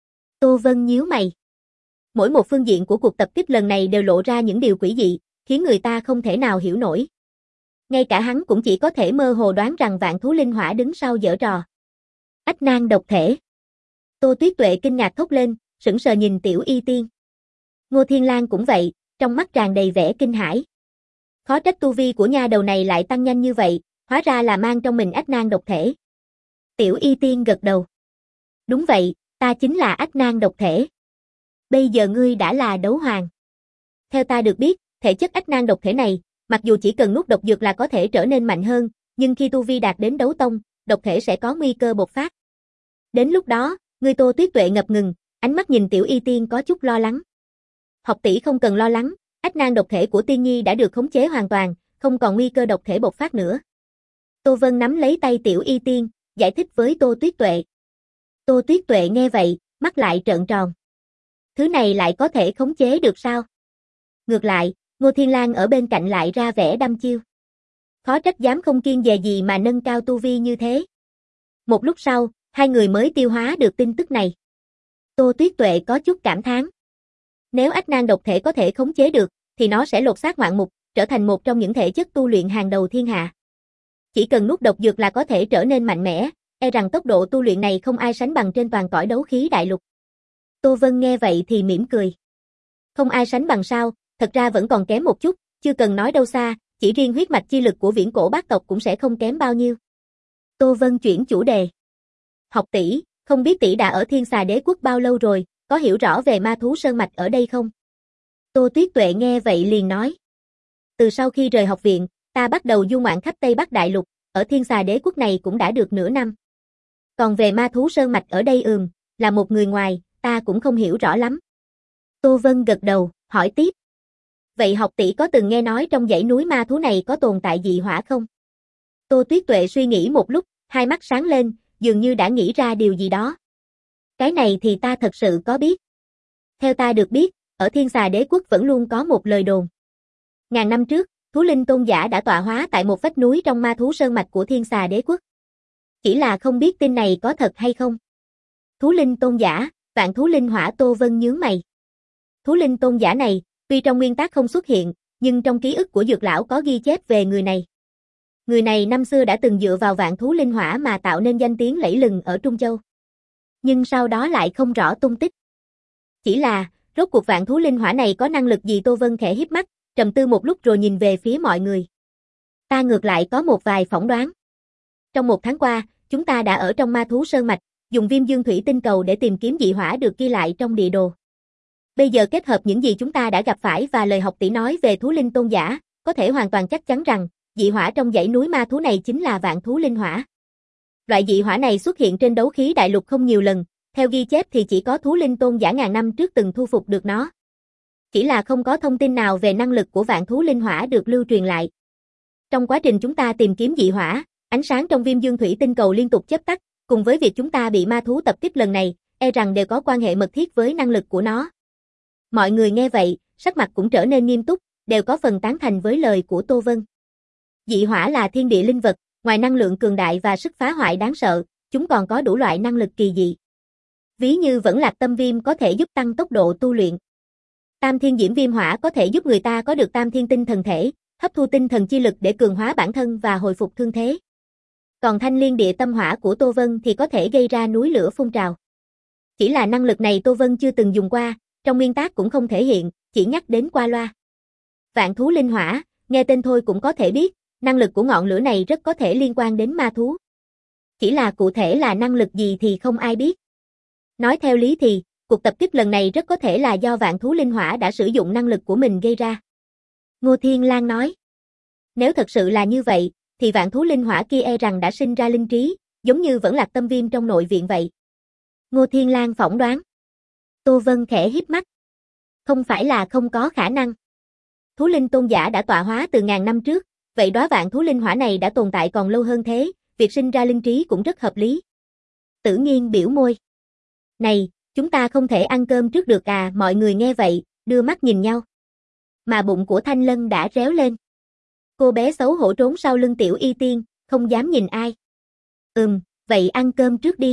Tô Vân nhíu mày. Mỗi một phương diện của cuộc tập kích lần này đều lộ ra những điều quỷ dị, khiến người ta không thể nào hiểu nổi. Ngay cả hắn cũng chỉ có thể mơ hồ đoán rằng vạn thú linh hỏa đứng sau giở trò. Ách nan độc thể. Tô Tuyết Tuệ kinh ngạc thốt lên, sững sờ nhìn Tiểu Y Tiên. Ngô Thiên Lang cũng vậy, trong mắt tràn đầy vẻ kinh hãi. Khó trách tu vi của nha đầu này lại tăng nhanh như vậy, hóa ra là mang trong mình ách nan độc thể. Tiểu Y Tiên gật đầu. Đúng vậy, ta chính là ách nan độc thể. Bây giờ ngươi đã là đấu hoàng. Theo ta được biết, thể chất ách nan độc thể này, mặc dù chỉ cần nuốt độc dược là có thể trở nên mạnh hơn, nhưng khi tu vi đạt đến đấu tông, độc thể sẽ có nguy cơ bộc phát. Đến lúc đó, ngươi Tô Tuyết Tuệ ngập ngừng, ánh mắt nhìn Tiểu Y Tiên có chút lo lắng. Học tỷ không cần lo lắng, ách nan độc thể của Tiên Nhi đã được khống chế hoàn toàn, không còn nguy cơ độc thể bộc phát nữa. Tô Vân nắm lấy tay Tiểu Y Tiên, giải thích với Tô Tuyết Tuệ. Tô Tuyết Tuệ nghe vậy, mắt lại trợn tròn. Thứ này lại có thể khống chế được sao? Ngược lại, Ngô Thiên Lang ở bên cạnh lại ra vẻ đăm chiêu. Khó trách dám không kiêng dè gì mà nâng cao tu vi như thế. Một lúc sau, hai người mới tiêu hóa được tin tức này. Tô Tuyết Tuệ có chút cảm thán. Nếu ách nan độc thể có thể khống chế được, thì nó sẽ lột xác ngoạn mục, trở thành một trong những thể chất tu luyện hàng đầu thiên hạ. Chỉ cần nuốt độc dược là có thể trở nên mạnh mẽ, e rằng tốc độ tu luyện này không ai sánh bằng trên toàn cõi đấu khí đại lục. Tô Vân nghe vậy thì mỉm cười. Không ai sánh bằng sao, thật ra vẫn còn kém một chút, chưa cần nói đâu xa, chỉ riêng huyết mạch chi lực của viễn cổ bát tộc cũng sẽ không kém bao nhiêu. Tô Vân chuyển chủ đề. Học tỷ, không biết tỷ đã ở Thiên Xà Đế quốc bao lâu rồi, có hiểu rõ về ma thú sơn mạch ở đây không? Tô Tuyết Tuệ nghe vậy liền nói. Từ sau khi rời học viện, ta bắt đầu du ngoạn khắp Tây Bắc Đại Lục, ở Thiên Xà Đế quốc này cũng đã được nửa năm. Còn về ma thú sơn mạch ở đây ừm, là một người ngoài, ta cũng không hiểu rõ lắm. Tô Vân gật đầu, hỏi tiếp. Vậy học tỷ có từng nghe nói trong dãy núi ma thú này có tồn tại dị hỏa không? Tô Tuyết Tuệ suy nghĩ một lúc, hai mắt sáng lên, dường như đã nghĩ ra điều gì đó. Cái này thì ta thật sự có biết. Theo ta được biết, ở Thiên Xà Đế quốc vẫn luôn có một lời đồn. Ngàn năm trước, thú linh tôn giả đã tọa hóa tại một vách núi trong ma thú sơn mạch của Thiên Xà Đế quốc. Chỉ là không biết tin này có thật hay không. Thú linh tôn giả, vạn thú linh hỏa. Tô Vân nhướng mày. Thú linh tôn giả này, tuy trong nguyên tắc không xuất hiện, nhưng trong ký ức của Dược lão có ghi chép về người này. Người này năm xưa đã từng dựa vào vạn thú linh hỏa mà tạo nên danh tiếng lẫy lừng ở Trung Châu. Nhưng sau đó lại không rõ tung tích. Chỉ là, rốt cuộc vạn thú linh hỏa này có năng lực gì? Tô Vân khẽ híp mắt, trầm tư một lúc rồi nhìn về phía mọi người. Ta ngược lại có một vài phỏng đoán. Trong một tháng qua, chúng ta đã ở trong ma thú sơn mạch, dùng viêm dương thủy tinh cầu để tìm kiếm dị hỏa được ghi lại trong địa đồ. Bây giờ kết hợp những gì chúng ta đã gặp phải và lời học tỷ nói về thú linh tôn giả, có thể hoàn toàn chắc chắn rằng, dị hỏa trong dãy núi ma thú này chính là vạn thú linh hỏa. Loại dị hỏa này xuất hiện trên đấu khí đại lục không nhiều lần, theo ghi chép thì chỉ có thú linh tôn giả ngàn năm trước từng thu phục được nó. Chỉ là không có thông tin nào về năng lực của vạn thú linh hỏa được lưu truyền lại. Trong quá trình chúng ta tìm kiếm dị hỏa, ánh sáng trong viêm dương thủy tinh cầu liên tục chớp tắt, cùng với việc chúng ta bị ma thú tập kích lần này, e rằng đều có quan hệ mật thiết với năng lực của nó. Mọi người nghe vậy, sắc mặt cũng trở nên nghiêm túc, đều có phần tán thành với lời của Tô Vân. Dị hỏa là thiên địa linh vật, ngoài năng lượng cường đại và sức phá hoại đáng sợ, chúng còn có đủ loại năng lực kỳ dị. Ví như vẫn lạc tâm viêm có thể giúp tăng tốc độ tu luyện. Tam thiên diễm viêm hỏa có thể giúp người ta có được tam thiên tinh thần thể, hấp thu tinh thần chi lực để cường hóa bản thân và hồi phục thương thế. Còn thanh liên địa tâm hỏa của Tô Vân thì có thể gây ra núi lửa phun trào. Chỉ là năng lực này Tô Vân chưa từng dùng qua, trong nguyên tác cũng không thể hiện, chỉ nhắc đến qua loa. Vạn thú linh hỏa, nghe tên thôi cũng có thể biết, năng lực của ngọn lửa này rất có thể liên quan đến ma thú. Chỉ là cụ thể là năng lực gì thì không ai biết. Nói theo lý thì, cuộc tập kích lần này rất có thể là do vạn thú linh hỏa đã sử dụng năng lực của mình gây ra. Ngô Thiên Lang nói. Nếu thật sự là như vậy, thì vạn thú linh hỏa kia e rằng đã sinh ra linh trí, giống như vẫn lạc tâm viêm trong nội viện vậy. Ngô Thiên Lang phỏng đoán. Tô Vân khẽ híp mắt. Không phải là không có khả năng. Thú linh tôn giả đã tọa hóa từ ngàn năm trước, vậy đóa vạn thú linh hỏa này đã tồn tại còn lâu hơn thế, việc sinh ra linh trí cũng rất hợp lý. Tử Nghiên biểu môi. Này, chúng ta không thể ăn cơm trước được à, mọi người nghe vậy, đưa mắt nhìn nhau. Mà bụng của Thanh Lân đã réo lên. Cô bé xấu hổ trốn sau lưng Tiểu Y Tiên, không dám nhìn ai. Ừm, vậy ăn cơm trước đi.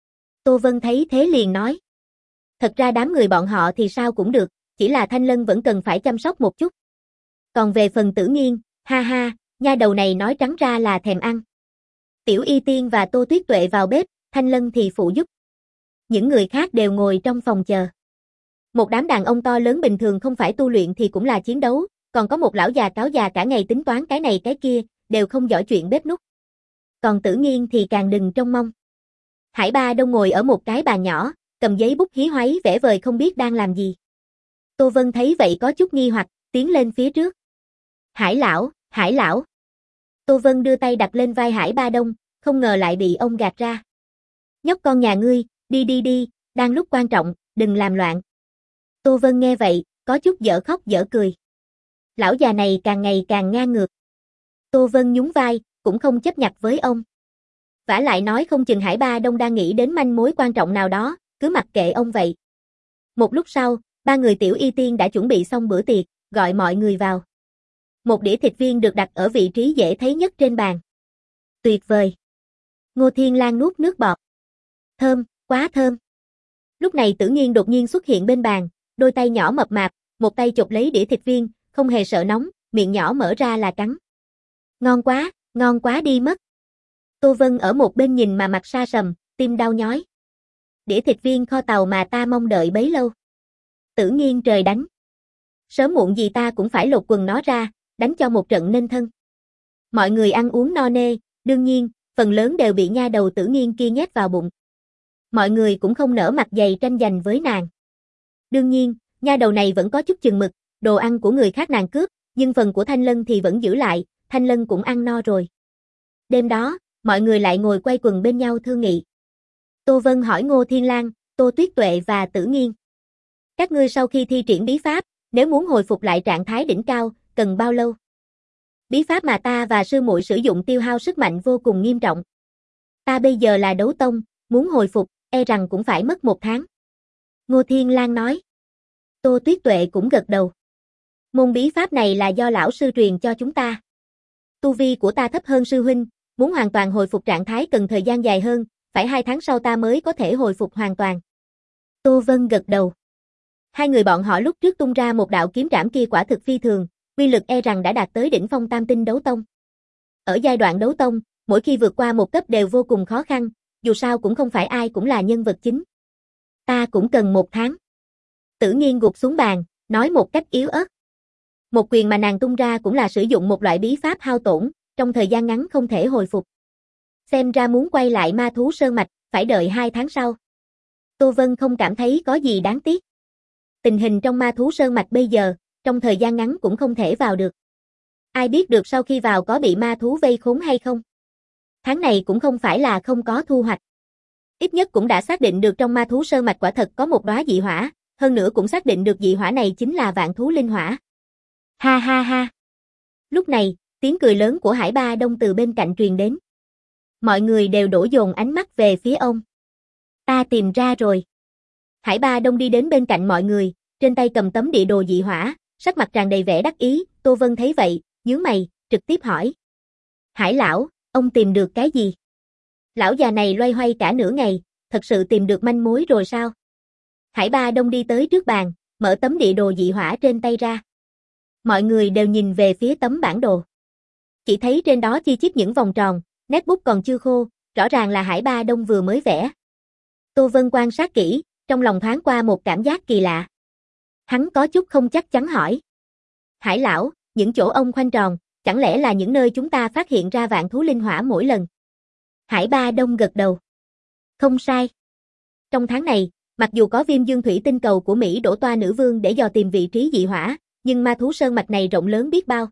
Tô Vân thấy thế liền nói. Thật ra đám người bọn họ thì sao cũng được, chỉ là Thanh Lân vẫn cần phải chăm sóc một chút. Còn về phần Tử Nghiên, ha ha, nha đầu này nói trắng ra là thèm ăn. Tiểu Y Tiên và Tô Tuyết Tuệ vào bếp, Thanh Lân thì phụ giúp. Những người khác đều ngồi trong phòng chờ. Một đám đàn ông to lớn bình thường không phải tu luyện thì cũng là chiến đấu, còn có một lão già cáo già cả ngày tính toán cái này cái kia, đều không giỏi chuyện bếp núc. Còn Tử Nghiên thì càng đừng trông mong. Hải Ba Đông ngồi ở một cái bàn nhỏ, cầm giấy bút hí hoáy vẽ vời không biết đang làm gì. Tô Vân thấy vậy có chút nghi hoặc, tiến lên phía trước. Hải lão, Hải lão. Tô Vân đưa tay đặt lên vai Hải Ba Đông, không ngờ lại bị ông gạt ra. Nhóc con nhà ngươi, đi đi đi, đang lúc quan trọng, đừng làm loạn. Tô Vân nghe vậy, có chút dở khóc dở cười. Lão già này càng ngày càng ngang ngược. Tô Vân nhún vai, cũng không chấp nhặt với ông. Vả lại nói không chừng Hải Ba Đông đang nghĩ đến manh mối quan trọng nào đó, cứ mặc kệ ông vậy. Một lúc sau, ba người Tiểu Y Tiên đã chuẩn bị xong bữa tiệc, gọi mọi người vào. Một đĩa thịt viên được đặt ở vị trí dễ thấy nhất trên bàn. Tuyệt vời. Ngô Thiên Lang nuốt nước bọt. Thơm, quá thơm. Lúc này Tử Nghiên đột nhiên xuất hiện bên bàn, đôi tay nhỏ mập mạp, một tay chộp lấy đĩa thịt viên, không hề sợ nóng, miệng nhỏ mở ra là cắn. Ngon quá, ngon quá đi mất. Tô Vân ở một bên nhìn mà mặt sa sầm, tim đau nhói. Đĩa thịt viên kho tàu mà ta mong đợi bấy lâu. Tử Nghiên trời đánh. Sớm muộn gì ta cũng phải lột quần nó ra, đánh cho một trận nên thân. Mọi người ăn uống no nê, đương nhiên, phần lớn đều bị nha đầu Tử Nghiên kia nhét vào bụng. Mọi người cũng không nỡ mặt dày tranh giành với nàng. Đương nhiên, nha đầu này vẫn có chút chừng mực, đồ ăn của người khác nàng cướp, nhưng phần của Thanh Lân thì vẫn giữ lại, Thanh Lân cũng ăn no rồi. Đêm đó, mọi người lại ngồi quay quần bên nhau thương nghị. Tô Vân hỏi Ngô Thiên Lang, Tô Tuyết Tuệ và Tử Nghiên. Các ngươi sau khi thi triển bí pháp, nếu muốn hồi phục lại trạng thái đỉnh cao, cần bao lâu? Bí pháp mà ta và sư muội sử dụng tiêu hao sức mạnh vô cùng nghiêm trọng. Ta bây giờ là đấu tông, muốn hồi phục, e rằng cũng phải mất một tháng. Ngô Thiên Lang nói. Tô Tuyết Tuệ cũng gật đầu. Môn bí pháp này là do lão sư truyền cho chúng ta. Tu vi của ta thấp hơn sư huynh, muốn hoàn toàn hồi phục trạng thái cần thời gian dài hơn, phải hai tháng sau ta mới có thể hồi phục hoàn toàn. Tô Vân gật đầu. Hai người bọn họ lúc trước tung ra một đạo kiếm trảm kia quả thực phi thường, uy lực e rằng đã đạt tới đỉnh phong tam tinh đấu tông. Ở giai đoạn đấu tông, mỗi khi vượt qua một cấp đều vô cùng khó khăn, dù sao cũng không phải ai cũng là nhân vật chính. Ta cũng cần một tháng. Tử Nghiên gục xuống bàn, nói một cách yếu ớt. Một quyền mà nàng tung ra cũng là sử dụng một loại bí pháp hao tổn, trong thời gian ngắn không thể hồi phục. Xem ra muốn quay lại ma thú sơn mạch, phải đợi hai tháng sau. Tô Vân không cảm thấy có gì đáng tiếc. Tình hình trong ma thú sơn mạch bây giờ, trong thời gian ngắn cũng không thể vào được. Ai biết được sau khi vào có bị ma thú vây khốn hay không? Tháng này cũng không phải là không có thu hoạch. Ít nhất cũng đã xác định được trong ma thú sơn mạch quả thật có một đóa dị hỏa, hơn nữa cũng xác định được dị hỏa này chính là vạn thú linh hỏa. Ha ha ha. Lúc này, tiếng cười lớn của Hải Ba Đông từ bên cạnh truyền đến. Mọi người đều đổ dồn ánh mắt về phía ông. Ta tìm ra rồi. Hải Ba Đông đi đến bên cạnh mọi người, trên tay cầm tấm địa đồ dị hỏa, sắc mặt tràn đầy vẻ đắc ý. Tô Vân thấy vậy, nhướng mày, trực tiếp hỏi. Hải lão, ông tìm được cái gì? Lão già này loay hoay cả nửa ngày, thật sự tìm được manh mối rồi sao? Hải Ba Đông đi tới trước bàn, mở tấm địa đồ dị hỏa trên tay ra. Mọi người đều nhìn về phía tấm bản đồ. Chỉ thấy trên đó chi chít những vòng tròn, nét bút còn chưa khô, rõ ràng là Hải Ba Đông vừa mới vẽ. Tô Vân quan sát kỹ, trong lòng thoáng qua một cảm giác kỳ lạ. Hắn có chút không chắc chắn hỏi. Hải lão, những chỗ ông khoanh tròn, chẳng lẽ là những nơi chúng ta phát hiện ra vạn thú linh hỏa mỗi lần? Hải Ba Đông gật đầu. Không sai. Trong tháng này, mặc dù có viêm dương thủy tinh cầu của Mỹ đổ toa nữ vương để dò tìm vị trí dị hỏa, nhưng ma thú sơn mạch này rộng lớn biết bao.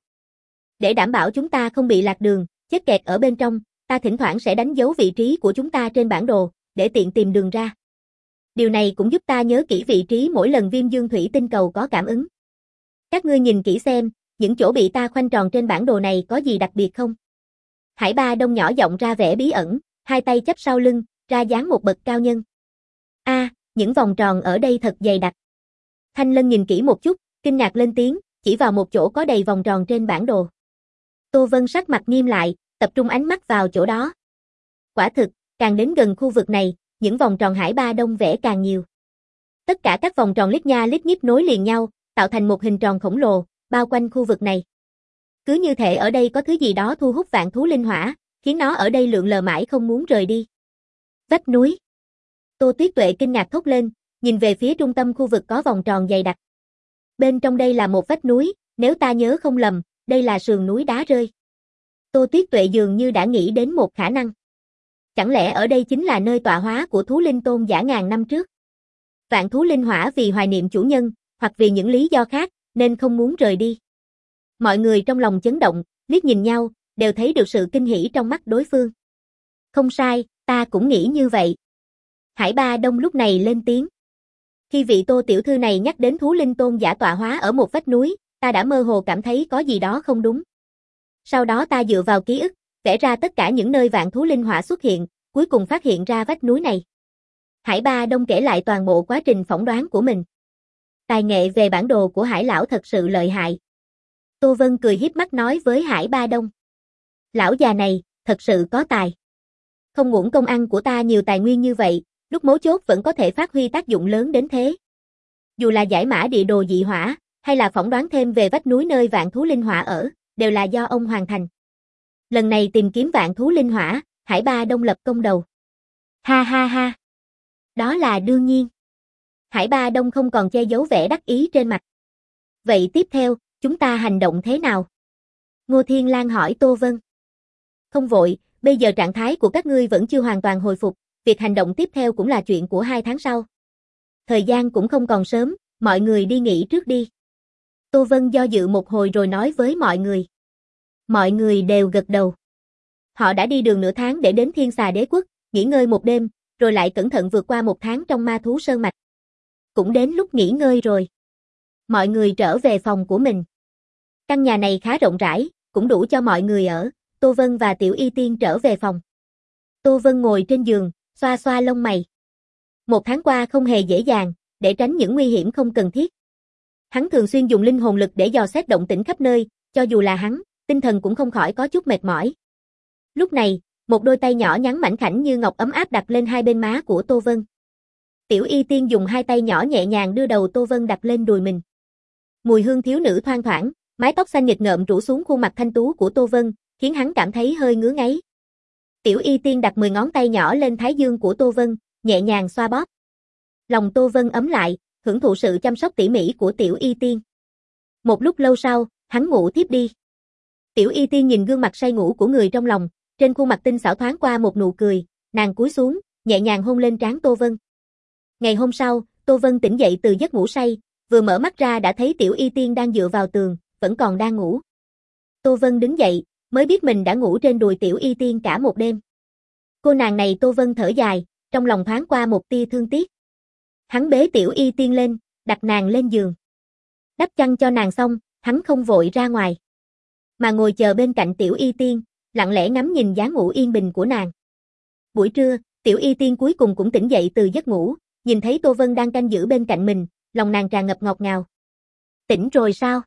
Để đảm bảo chúng ta không bị lạc đường, chết kẹt ở bên trong, ta thỉnh thoảng sẽ đánh dấu vị trí của chúng ta trên bản đồ, để tiện tìm đường ra. Điều này cũng giúp ta nhớ kỹ vị trí mỗi lần viêm dương thủy tinh cầu có cảm ứng. Các ngươi nhìn kỹ xem, những chỗ bị ta khoanh tròn trên bản đồ này có gì đặc biệt không? Hải Ba Đông nhỏ giọng ra vẻ bí ẩn, hai tay chắp sau lưng, ra dáng một bậc cao nhân. A, à, những vòng tròn ở đây thật dày đặc. Thanh Lân nhìn kỹ một chút, kinh ngạc lên tiếng, chỉ vào một chỗ có đầy vòng tròn trên bản đồ. Tô Vân sắc mặt nghiêm lại, tập trung ánh mắt vào chỗ đó. Quả thực, càng đến gần khu vực này, những vòng tròn Hải Ba Đông vẽ càng nhiều. Tất cả các vòng tròn lít nha lít nhít nối liền nhau, tạo thành một hình tròn khổng lồ, bao quanh khu vực này. Cứ như thể ở đây có thứ gì đó thu hút vạn thú linh hỏa, khiến nó ở đây lượn lờ mãi không muốn rời đi. Vách núi. Tô Tuyết Tuệ kinh ngạc thốt lên, nhìn về phía trung tâm khu vực có vòng tròn dày đặc. Bên trong đây là một vách núi, nếu ta nhớ không lầm, đây là sườn núi đá rơi. Tô Tuyết Tuệ dường như đã nghĩ đến một khả năng. Chẳng lẽ ở đây chính là nơi tọa hóa của thú linh tôn giả ngàn năm trước? Vạn thú linh hỏa vì hoài niệm chủ nhân, hoặc vì những lý do khác, nên không muốn rời đi. Mọi người trong lòng chấn động, liếc nhìn nhau, đều thấy được sự kinh hỉ trong mắt đối phương. Không sai, ta cũng nghĩ như vậy. Hải Ba Đông lúc này lên tiếng. Khi vị Tô tiểu thư này nhắc đến thú linh tôn giả tọa hóa ở một vách núi, ta đã mơ hồ cảm thấy có gì đó không đúng. Sau đó ta dựa vào ký ức, vẽ ra tất cả những nơi vạn thú linh hỏa xuất hiện, cuối cùng phát hiện ra vách núi này. Hải Ba Đông kể lại toàn bộ quá trình phỏng đoán của mình. Tài nghệ về bản đồ của Hải lão thật sự lợi hại. Tô Vân cười hiếp mắt nói với Hải Ba Đông. Lão già này, thật sự có tài. Không uổng công ăn của ta nhiều tài nguyên như vậy, lúc mấu chốt vẫn có thể phát huy tác dụng lớn đến thế. Dù là giải mã địa đồ dị hỏa, hay là phỏng đoán thêm về vách núi nơi vạn thú linh hỏa ở, đều là do ông hoàn thành. Lần này tìm kiếm vạn thú linh hỏa, Hải Ba Đông lập công đầu. Ha ha ha. Đó là đương nhiên. Hải Ba Đông không còn che giấu vẻ đắc ý trên mặt. Vậy tiếp theo, chúng ta hành động thế nào? Ngô Thiên Lan hỏi Tô Vân. Không vội, bây giờ trạng thái của các ngươi vẫn chưa hoàn toàn hồi phục, việc hành động tiếp theo cũng là chuyện của hai tháng sau. Thời gian cũng không còn sớm, mọi người đi nghỉ trước đi. Tô Vân do dự một hồi rồi nói với mọi người. Mọi người đều gật đầu. Họ đã đi đường nửa tháng để đến Thiên Xà Đế Quốc, nghỉ ngơi một đêm, rồi lại cẩn thận vượt qua một tháng trong ma thú sơn mạch. Cũng đến lúc nghỉ ngơi rồi. Mọi người trở về phòng của mình. Căn nhà này khá rộng rãi, cũng đủ cho mọi người ở. Tô Vân và Tiểu Y Tiên trở về phòng. Tô Vân ngồi trên giường, xoa xoa lông mày. Một tháng qua không hề dễ dàng, để tránh những nguy hiểm không cần thiết. Hắn thường xuyên dùng linh hồn lực để dò xét động tĩnh khắp nơi, cho dù là hắn, tinh thần cũng không khỏi có chút mệt mỏi. Lúc này, một đôi tay nhỏ nhắn mảnh khảnh như ngọc ấm áp đặt lên hai bên má của Tô Vân. Tiểu Y Tiên dùng hai tay nhỏ nhẹ nhàng đưa đầu Tô Vân đặt lên đùi mình. Mùi hương thiếu nữ thoang thoảng, mái tóc xanh nghịch ngợm rủ xuống khuôn mặt thanh tú của Tô Vân, khiến hắn cảm thấy hơi ngứa ngáy. Tiểu Y Tiên đặt mười ngón tay nhỏ lên thái dương của Tô Vân, nhẹ nhàng xoa bóp. Lòng Tô Vân ấm lại, hưởng thụ sự chăm sóc tỉ mỉ của Tiểu Y Tiên. Một lúc lâu sau, hắn ngủ thiếp đi. Tiểu Y Tiên nhìn gương mặt say ngủ của người trong lòng, trên khuôn mặt tinh xảo thoáng qua một nụ cười, nàng cúi xuống, nhẹ nhàng hôn lên trán Tô Vân. Ngày hôm sau, Tô Vân tỉnh dậy từ giấc ngủ say, vừa mở mắt ra đã thấy Tiểu Y Tiên đang dựa vào tường, vẫn còn đang ngủ. Tô Vân đứng dậy, mới biết mình đã ngủ trên đùi Tiểu Y Tiên cả một đêm. Cô nàng này Tô Vân thở dài, trong lòng thoáng qua một tia thương tiếc. Hắn bế Tiểu Y Tiên lên, đặt nàng lên giường. Đắp chăn cho nàng xong, hắn không vội ra ngoài, mà ngồi chờ bên cạnh Tiểu Y Tiên, lặng lẽ ngắm nhìn dáng ngủ yên bình của nàng. Buổi trưa, Tiểu Y Tiên cuối cùng cũng tỉnh dậy từ giấc ngủ, nhìn thấy Tô Vân đang canh giữ bên cạnh mình, lòng nàng tràn ngập ngọt ngào. Tỉnh rồi sao?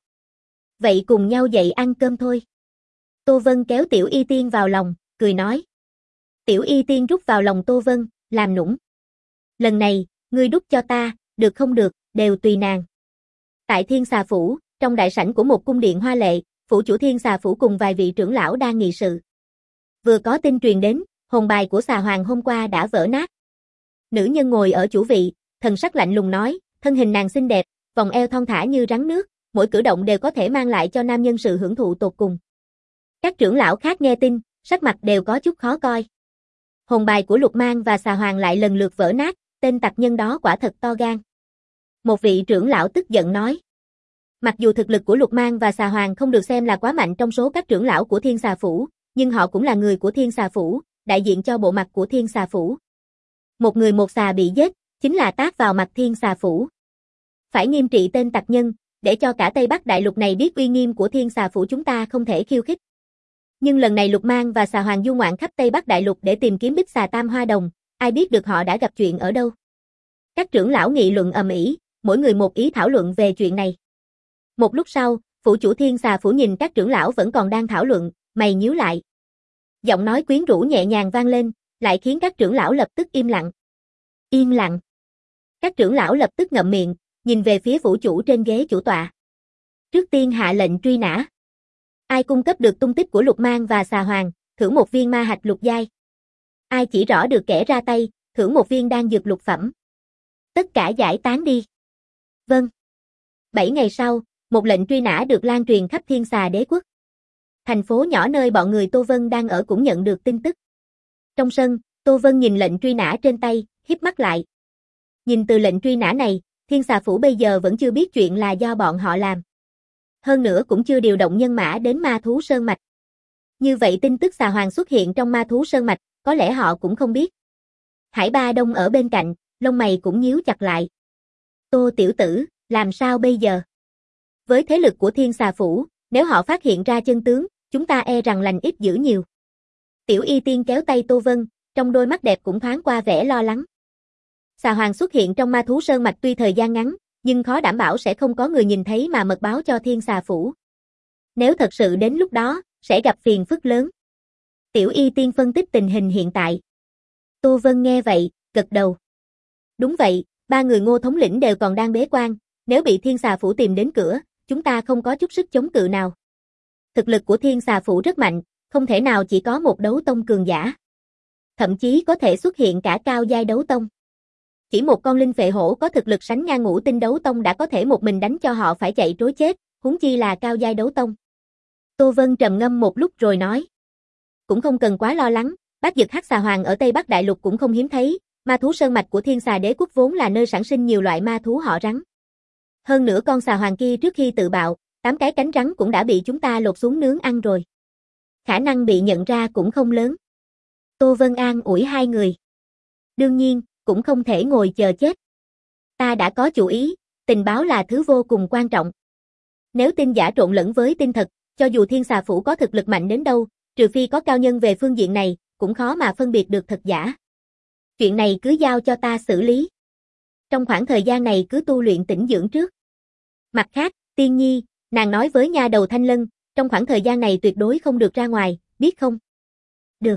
Vậy cùng nhau dậy ăn cơm thôi. Tô Vân kéo Tiểu Y Tiên vào lòng, cười nói. Tiểu Y Tiên rút vào lòng Tô Vân, làm nũng. Lần này, ngươi đút cho ta, được không được, đều tùy nàng. Tại Thiên Xà Phủ, trong đại sảnh của một cung điện hoa lệ, phủ chủ Thiên Xà Phủ cùng vài vị trưởng lão đang nghị sự. Vừa có tin truyền đến, hồn bài của Xà Hoàng hôm qua đã vỡ nát. Nữ nhân ngồi ở chủ vị, thần sắc lạnh lùng nói, thân hình nàng xinh đẹp, vòng eo thon thả như rắn nước, mỗi cử động đều có thể mang lại cho nam nhân sự hưởng thụ tột cùng. Các trưởng lão khác nghe tin, sắc mặt đều có chút khó coi. Hồn bài của Lục Mang và Xà Hoàng lại lần lượt vỡ nát, tên tặc nhân đó quả thật to gan. Một vị trưởng lão tức giận nói. Mặc dù thực lực của Lục Mang và Xà Hoàng không được xem là quá mạnh trong số các trưởng lão của Thiên Xà Phủ, nhưng họ cũng là người của Thiên Xà Phủ, đại diện cho bộ mặt của Thiên Xà Phủ. Một người một xà bị giết, chính là tát vào mặt Thiên Xà Phủ. Phải nghiêm trị tên tặc nhân, để cho cả Tây Bắc Đại Lục này biết uy nghiêm của Thiên Xà Phủ chúng ta không thể khiêu khích. Nhưng lần này Lục Mang và Xà Hoàng du ngoạn khắp Tây Bắc Đại Lục để tìm kiếm Bích Xà Tam Hoa Đồng, ai biết được họ đã gặp chuyện ở đâu. Các trưởng lão nghị luận ầm ĩ, mỗi người một ý thảo luận về chuyện này. Một lúc sau, phủ chủ Thiên Xà Phủ nhìn các trưởng lão vẫn còn đang thảo luận, mày nhíu lại. Giọng nói quyến rũ nhẹ nhàng vang lên, lại khiến các trưởng lão lập tức im lặng. Im lặng. Các trưởng lão lập tức ngậm miệng, nhìn về phía phủ chủ trên ghế chủ tọa. Trước tiên hạ lệnh truy nã. Ai cung cấp được tung tích của Lục Mang và Xà Hoàng, thưởng một viên ma hạch lục giai. Ai chỉ rõ được kẻ ra tay, thưởng một viên đan dược lục phẩm. Tất cả giải tán đi. Vâng. Bảy ngày sau, một lệnh truy nã được lan truyền khắp Thiên Xà Đế quốc. Thành phố nhỏ nơi bọn người Tô Vân đang ở cũng nhận được tin tức. Trong sân, Tô Vân nhìn lệnh truy nã trên tay, híp mắt lại. Nhìn từ lệnh truy nã này, Thiên Xà Phủ bây giờ vẫn chưa biết chuyện là do bọn họ làm. Hơn nữa cũng chưa điều động nhân mã đến Ma Thú Sơn Mạch. Như vậy tin tức Xà Hoàng xuất hiện trong Ma Thú Sơn Mạch, có lẽ họ cũng không biết. Hải Ba Đông ở bên cạnh, lông mày cũng nhíu chặt lại. Tô tiểu tử, làm sao bây giờ? Với thế lực của Thiên Xà Phủ, nếu họ phát hiện ra chân tướng, chúng ta e rằng lành ít dữ nhiều. Tiểu Y Tiên kéo tay Tô Vân, trong đôi mắt đẹp cũng thoáng qua vẻ lo lắng. Xà Hoàng xuất hiện trong Ma Thú Sơn Mạch tuy thời gian ngắn, nhưng khó đảm bảo sẽ không có người nhìn thấy mà mật báo cho Thiên Xà Phủ. Nếu thật sự đến lúc đó, sẽ gặp phiền phức lớn. Tiểu Y Tiên phân tích tình hình hiện tại. Tô Vân nghe vậy, gật đầu. Đúng vậy, ba người Ngô thống lĩnh đều còn đang bế quan, nếu bị Thiên Xà Phủ tìm đến cửa, chúng ta không có chút sức chống cự nào. Thực lực của Thiên Xà Phủ rất mạnh, không thể nào chỉ có một đấu tông cường giả. Thậm chí có thể xuất hiện cả cao giai đấu tông. Chỉ một con linh phệ hổ có thực lực sánh ngang ngũ tinh đấu tông đã có thể một mình đánh cho họ phải chạy trối chết, huống chi là cao giai đấu tông. Tô Vân trầm ngâm một lúc rồi nói. Cũng không cần quá lo lắng, bát dực hắc xà hoàng ở Tây Bắc Đại Lục cũng không hiếm thấy, ma thú sơn mạch của Thiên Xà Đế quốc vốn là nơi sản sinh nhiều loại ma thú họ rắn. Hơn nữa con xà hoàng kia trước khi tự bạo, tám cái cánh rắn cũng đã bị chúng ta lột xuống nướng ăn rồi. Khả năng bị nhận ra cũng không lớn. Tô Vân an ủi hai người. Đương nhiên, cũng không thể ngồi chờ chết. Ta đã có chủ ý, tình báo là thứ vô cùng quan trọng. Nếu tin giả trộn lẫn với tin thật, cho dù Thiên Xà Phủ có thực lực mạnh đến đâu, trừ phi có cao nhân về phương diện này, cũng khó mà phân biệt được thật giả. Chuyện này cứ giao cho ta xử lý. Trong khoảng thời gian này cứ tu luyện tĩnh dưỡng trước. Mặt khác, Tiên Nhi, nàng nói với nha đầu Thanh Lân, trong khoảng thời gian này tuyệt đối không được ra ngoài, biết không? Được.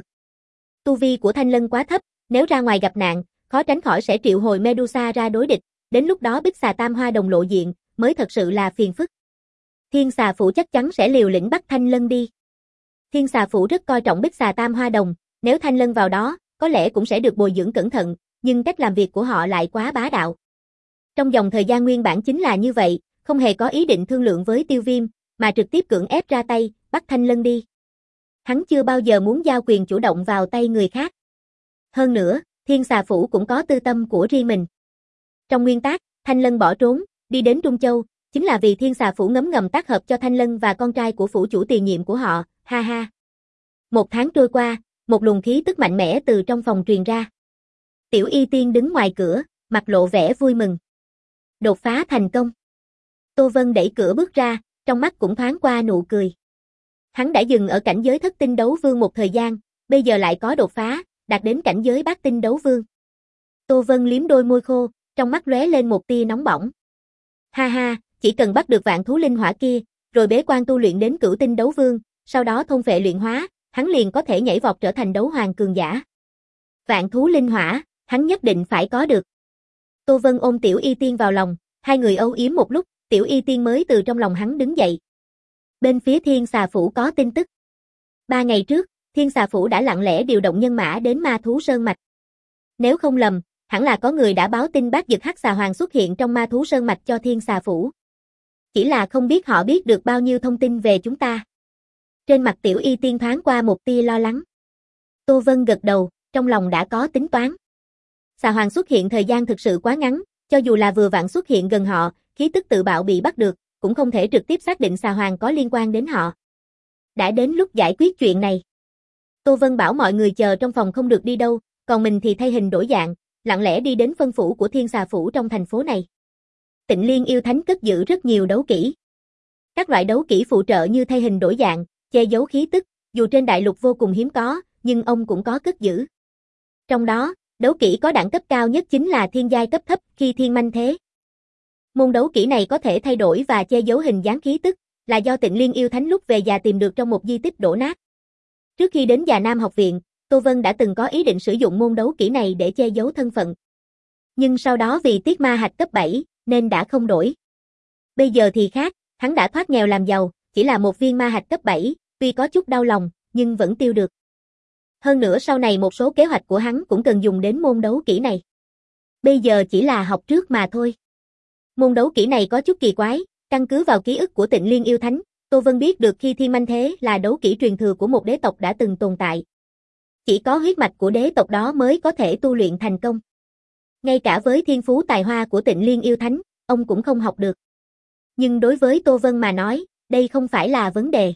Tu vi của Thanh Lân quá thấp, nếu ra ngoài gặp nạn, khó tránh khỏi sẽ triệu hồi Medusa ra đối địch, đến lúc đó Bích Xà Tam Hoa Đồng lộ diện, mới thật sự là phiền phức. Thiên Xà Phủ chắc chắn sẽ liều lĩnh bắt Thanh Lân đi. Thiên Xà Phủ rất coi trọng Bích Xà Tam Hoa Đồng, nếu Thanh Lân vào đó, có lẽ cũng sẽ được bồi dưỡng cẩn thận, nhưng cách làm việc của họ lại quá bá đạo. Trong dòng thời gian nguyên bản chính là như vậy, không hề có ý định thương lượng với Tiêu Viêm, mà trực tiếp cưỡng ép ra tay, bắt Thanh Lân đi. Hắn chưa bao giờ muốn giao quyền chủ động vào tay người khác. Hơn nữa, Thiên Xà Phủ cũng có tư tâm của riêng mình. Trong nguyên tác, Thanh Lân bỏ trốn, đi đến Trung Châu, chính là vì Thiên Xà Phủ ngấm ngầm tác hợp cho Thanh Lân và con trai của phủ chủ tiền nhiệm của họ, ha ha. Một tháng trôi qua, một luồng khí tức mạnh mẽ từ trong phòng truyền ra. Tiểu Y Tiên đứng ngoài cửa, mặt lộ vẻ vui mừng. Đột phá thành công. Tô Vân đẩy cửa bước ra, trong mắt cũng thoáng qua nụ cười. Hắn đã dừng ở cảnh giới thất tinh đấu vương một thời gian, bây giờ lại có đột phá, đạt đến cảnh giới bát tinh đấu vương. Tô Vân liếm đôi môi khô, trong mắt lóe lên một tia nóng bỏng. Ha ha, chỉ cần bắt được vạn thú linh hỏa kia, rồi bế quan tu luyện đến cửu tinh đấu vương, sau đó thôn phệ luyện hóa, hắn liền có thể nhảy vọt trở thành đấu hoàng cường giả. Vạn thú linh hỏa, hắn nhất định phải có được. Tô Vân ôm Tiểu Y Tiên vào lòng, hai người âu yếm một lúc, Tiểu Y Tiên mới từ trong lòng hắn đứng dậy. Bên phía Thiên Xà Phủ có tin tức. Ba ngày trước, Thiên Xà Phủ đã lặng lẽ điều động nhân mã đến Ma Thú Sơn Mạch. Nếu không lầm, hẳn là có người đã báo tin Bát Dực Hắc Xà Hoàng xuất hiện trong Ma Thú Sơn Mạch cho Thiên Xà Phủ. Chỉ là không biết họ biết được bao nhiêu thông tin về chúng ta. Trên mặt Tiểu Y Tiên thoáng qua một tia lo lắng. Tô Vân gật đầu, trong lòng đã có tính toán. Xà Hoàng xuất hiện thời gian thực sự quá ngắn, cho dù là vừa vặn xuất hiện gần họ, khí tức tự bạo bị bắt được, cũng không thể trực tiếp xác định Xà Hoàng có liên quan đến họ. Đã đến lúc giải quyết chuyện này. Tô Vân bảo mọi người chờ trong phòng không được đi đâu, còn mình thì thay hình đổi dạng, lặng lẽ đi đến phân phủ của Thiên Xà Phủ trong thành phố này. Tịnh Liên yêu thánh cất giữ rất nhiều đấu kỹ. Các loại đấu kỹ phụ trợ như thay hình đổi dạng, che giấu khí tức, dù trên đại lục vô cùng hiếm có, nhưng ông cũng có cất giữ. Trong đó, đấu kỹ có đẳng cấp cao nhất chính là thiên giai cấp thấp khi thiên manh thế. Môn đấu kỹ này có thể thay đổi và che giấu hình dáng khí tức, là do Tịnh Liên yêu thánh lúc về già tìm được trong một di tích đổ nát. Trước khi đến Già Nam học viện, Tô Vân đã từng có ý định sử dụng môn đấu kỹ này để che giấu thân phận. Nhưng sau đó vì tiết ma hạch cấp bảy, nên đã không đổi. Bây giờ thì khác, hắn đã thoát nghèo làm giàu, chỉ là một viên ma hạch cấp bảy, tuy có chút đau lòng, nhưng vẫn tiêu được. Hơn nữa sau này một số kế hoạch của hắn cũng cần dùng đến môn đấu kỹ này. Bây giờ chỉ là học trước mà thôi. Môn đấu kỹ này có chút kỳ quái, căn cứ vào ký ức của Tịnh Liên yêu thánh, Tô Vân biết được khi thiên manh thế là đấu kỹ truyền thừa của một đế tộc đã từng tồn tại. Chỉ có huyết mạch của đế tộc đó mới có thể tu luyện thành công. Ngay cả với thiên phú tài hoa của Tịnh Liên yêu thánh, ông cũng không học được. Nhưng đối với Tô Vân mà nói, đây không phải là vấn đề.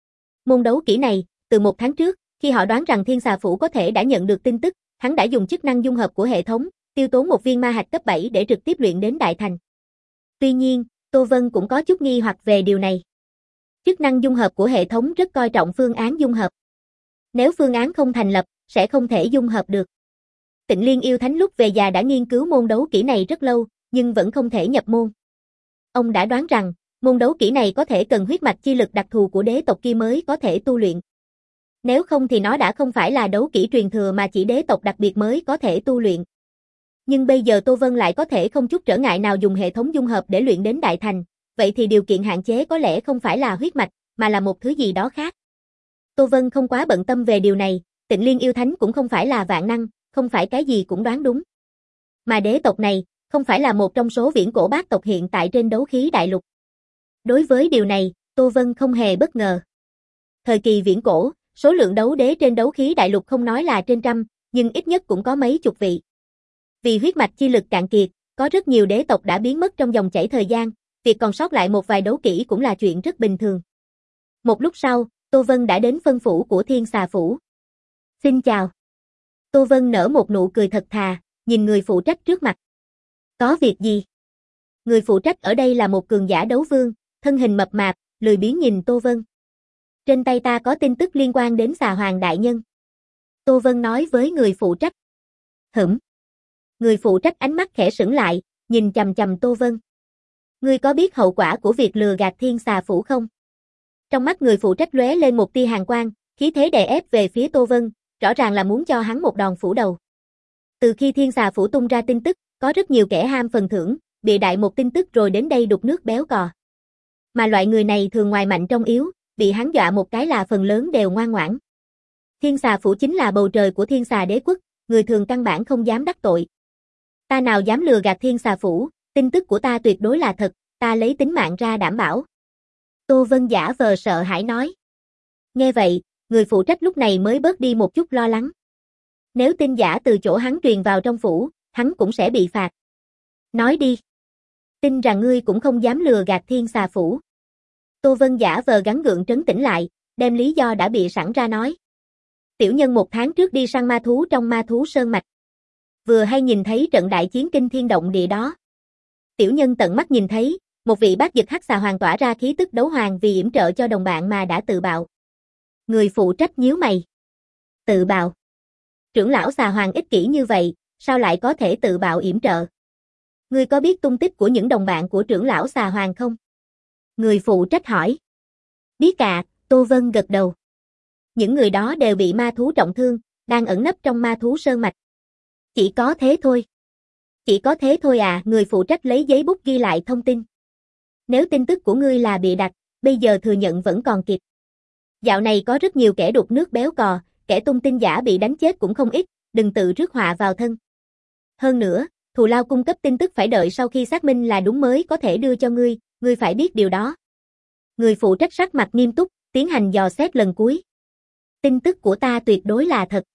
Môn đấu kỹ này, từ một tháng trước, khi họ đoán rằng Thiên Xà Phủ có thể đã nhận được tin tức, hắn đã dùng chức năng dung hợp của hệ thống, tiêu tốn một viên ma hạch cấp bảy để trực tiếp luyện đến đại thành. Tuy nhiên, Tô Vân cũng có chút nghi hoặc về điều này. Chức năng dung hợp của hệ thống rất coi trọng phương án dung hợp. Nếu phương án không thành lập, sẽ không thể dung hợp được. Tịnh Liên yêu thánh lúc về già đã nghiên cứu môn đấu kỹ này rất lâu, nhưng vẫn không thể nhập môn. Ông đã đoán rằng, môn đấu kỹ này có thể cần huyết mạch chi lực đặc thù của đế tộc kia mới có thể tu luyện. Nếu không thì nó đã không phải là đấu kỹ truyền thừa mà chỉ đế tộc đặc biệt mới có thể tu luyện. Nhưng bây giờ Tô Vân lại có thể không chút trở ngại nào dùng hệ thống dung hợp để luyện đến đại thành, vậy thì điều kiện hạn chế có lẽ không phải là huyết mạch, mà là một thứ gì đó khác. Tô Vân không quá bận tâm về điều này, Tịnh Liên yêu thánh cũng không phải là vạn năng, không phải cái gì cũng đoán đúng. Mà đế tộc này, không phải là một trong số viễn cổ bát tộc hiện tại trên đấu khí đại lục. Đối với điều này, Tô Vân không hề bất ngờ. Thời kỳ viễn cổ, số lượng đấu đế trên đấu khí đại lục không nói là trên trăm, nhưng ít nhất cũng có mấy chục vị. Vì huyết mạch chi lực cạn kiệt, có rất nhiều đế tộc đã biến mất trong dòng chảy thời gian, việc còn sót lại một vài đấu kỹ cũng là chuyện rất bình thường. Một lúc sau, Tô Vân đã đến phân phủ của Thiên Xà Phủ. Xin chào. Tô Vân nở một nụ cười thật thà, nhìn người phụ trách trước mặt. Có việc gì? Người phụ trách ở đây là một cường giả đấu vương, thân hình mập mạp, lười biếng nhìn Tô Vân. Trên tay ta có tin tức liên quan đến Xà Hoàng đại nhân. Tô Vân nói với người phụ trách. Hửm. Người phụ trách ánh mắt khẽ sững lại, nhìn chằm chằm Tô Vân. Ngươi có biết hậu quả của việc lừa gạt Thiên Xà Phủ không? Trong mắt người phụ trách lóe lên một tia hàn quang, khí thế đè ép về phía Tô Vân, rõ ràng là muốn cho hắn một đòn phủ đầu. Từ khi Thiên Xà Phủ tung ra tin tức, có rất nhiều kẻ ham phần thưởng, bịa đại một tin tức rồi đến đây đục nước béo cò. Mà loại người này thường ngoài mạnh trong yếu, bị hắn dọa một cái là phần lớn đều ngoan ngoãn. Thiên Xà Phủ chính là bầu trời của Thiên Xà Đế quốc, người thường căn bản không dám đắc tội. Ta nào dám lừa gạt Thiên Xà Phủ, tin tức của ta tuyệt đối là thật, ta lấy tính mạng ra đảm bảo. Tô Vân giả vờ sợ hãi nói. Nghe vậy, người phụ trách lúc này mới bớt đi một chút lo lắng. Nếu tin giả từ chỗ hắn truyền vào trong phủ, hắn cũng sẽ bị phạt. Nói đi. Tin rằng ngươi cũng không dám lừa gạt Thiên Xà Phủ. Tô Vân giả vờ gắng gượng trấn tĩnh lại, đem lý do đã bị sẵn ra nói. Tiểu nhân một tháng trước đi săn ma thú trong ma thú sơn mạch. Vừa hay nhìn thấy trận đại chiến kinh thiên động địa đó. Tiểu nhân tận mắt nhìn thấy, một vị bát dực hắc xà hoàng tỏa ra khí tức đấu hoàng vì yểm trợ cho đồng bạn mà đã tự bạo. Người phụ trách nhíu mày. Tự bạo. Trưởng lão xà hoàng ích kỷ như vậy, sao lại có thể tự bạo yểm trợ? Ngươi có biết tung tích của những đồng bạn của trưởng lão xà hoàng không? Người phụ trách hỏi. Biết ạ, Tô Vân gật đầu. Những người đó đều bị ma thú trọng thương, đang ẩn nấp trong ma thú sơn mạch. Chỉ có thế thôi. Chỉ có thế thôi à, người phụ trách lấy giấy bút ghi lại thông tin. Nếu tin tức của ngươi là bịa đặt, bây giờ thừa nhận vẫn còn kịp. Dạo này có rất nhiều kẻ đục nước béo cò, kẻ tung tin giả bị đánh chết cũng không ít, đừng tự rước họa vào thân. Hơn nữa, thù lao cung cấp tin tức phải đợi sau khi xác minh là đúng mới có thể đưa cho ngươi, ngươi phải biết điều đó. Người phụ trách sắc mặt nghiêm túc, tiến hành dò xét lần cuối. Tin tức của ta tuyệt đối là thật.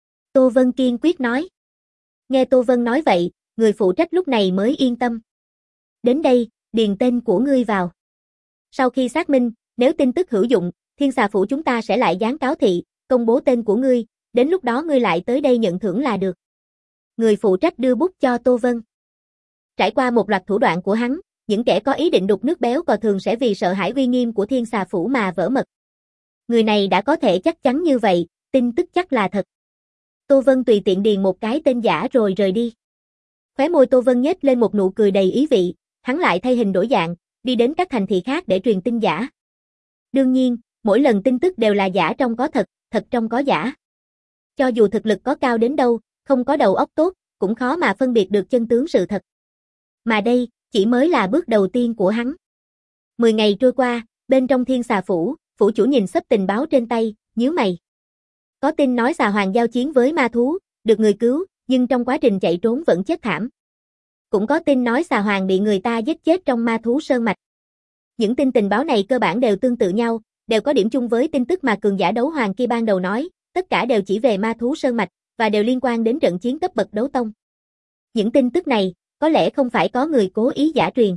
Tô Vân kiên quyết nói. Nghe Tô Vân nói vậy, người phụ trách lúc này mới yên tâm. Đến đây, điền tên của ngươi vào. Sau khi xác minh, nếu tin tức hữu dụng, Thiên Xà Phủ chúng ta sẽ lại dán cáo thị, công bố tên của ngươi, đến lúc đó ngươi lại tới đây nhận thưởng là được. Người phụ trách đưa bút cho Tô Vân. Trải qua một loạt thủ đoạn của hắn, những kẻ có ý định đục nước béo cò thường sẽ vì sợ hãi uy nghiêm của Thiên Xà Phủ mà vỡ mật. Người này đã có thể chắc chắn như vậy, tin tức chắc là thật. Tô Vân tùy tiện điền một cái tên giả rồi rời đi. Khóe môi Tô Vân nhếch lên một nụ cười đầy ý vị, hắn lại thay hình đổi dạng, đi đến các thành thị khác để truyền tin giả. Đương nhiên, mỗi lần tin tức đều là giả trong có thật, thật trong có giả. Cho dù thực lực có cao đến đâu, không có đầu óc tốt, cũng khó mà phân biệt được chân tướng sự thật. Mà đây, chỉ mới là bước đầu tiên của hắn. Mười ngày trôi qua, bên trong Thiên Xà Phủ, phủ chủ nhìn xấp tình báo trên tay, nhíu mày. Có tin nói xà hoàng giao chiến với ma thú, được người cứu, nhưng trong quá trình chạy trốn vẫn chết thảm. Cũng có tin nói xà hoàng bị người ta giết chết trong ma thú sơn mạch. Những tin tình báo này cơ bản đều tương tự nhau, đều có điểm chung với tin tức mà cường giả đấu hoàng kia ban đầu nói, tất cả đều chỉ về ma thú sơn mạch, và đều liên quan đến trận chiến cấp bậc đấu tông. Những tin tức này, có lẽ không phải có người cố ý giả truyền.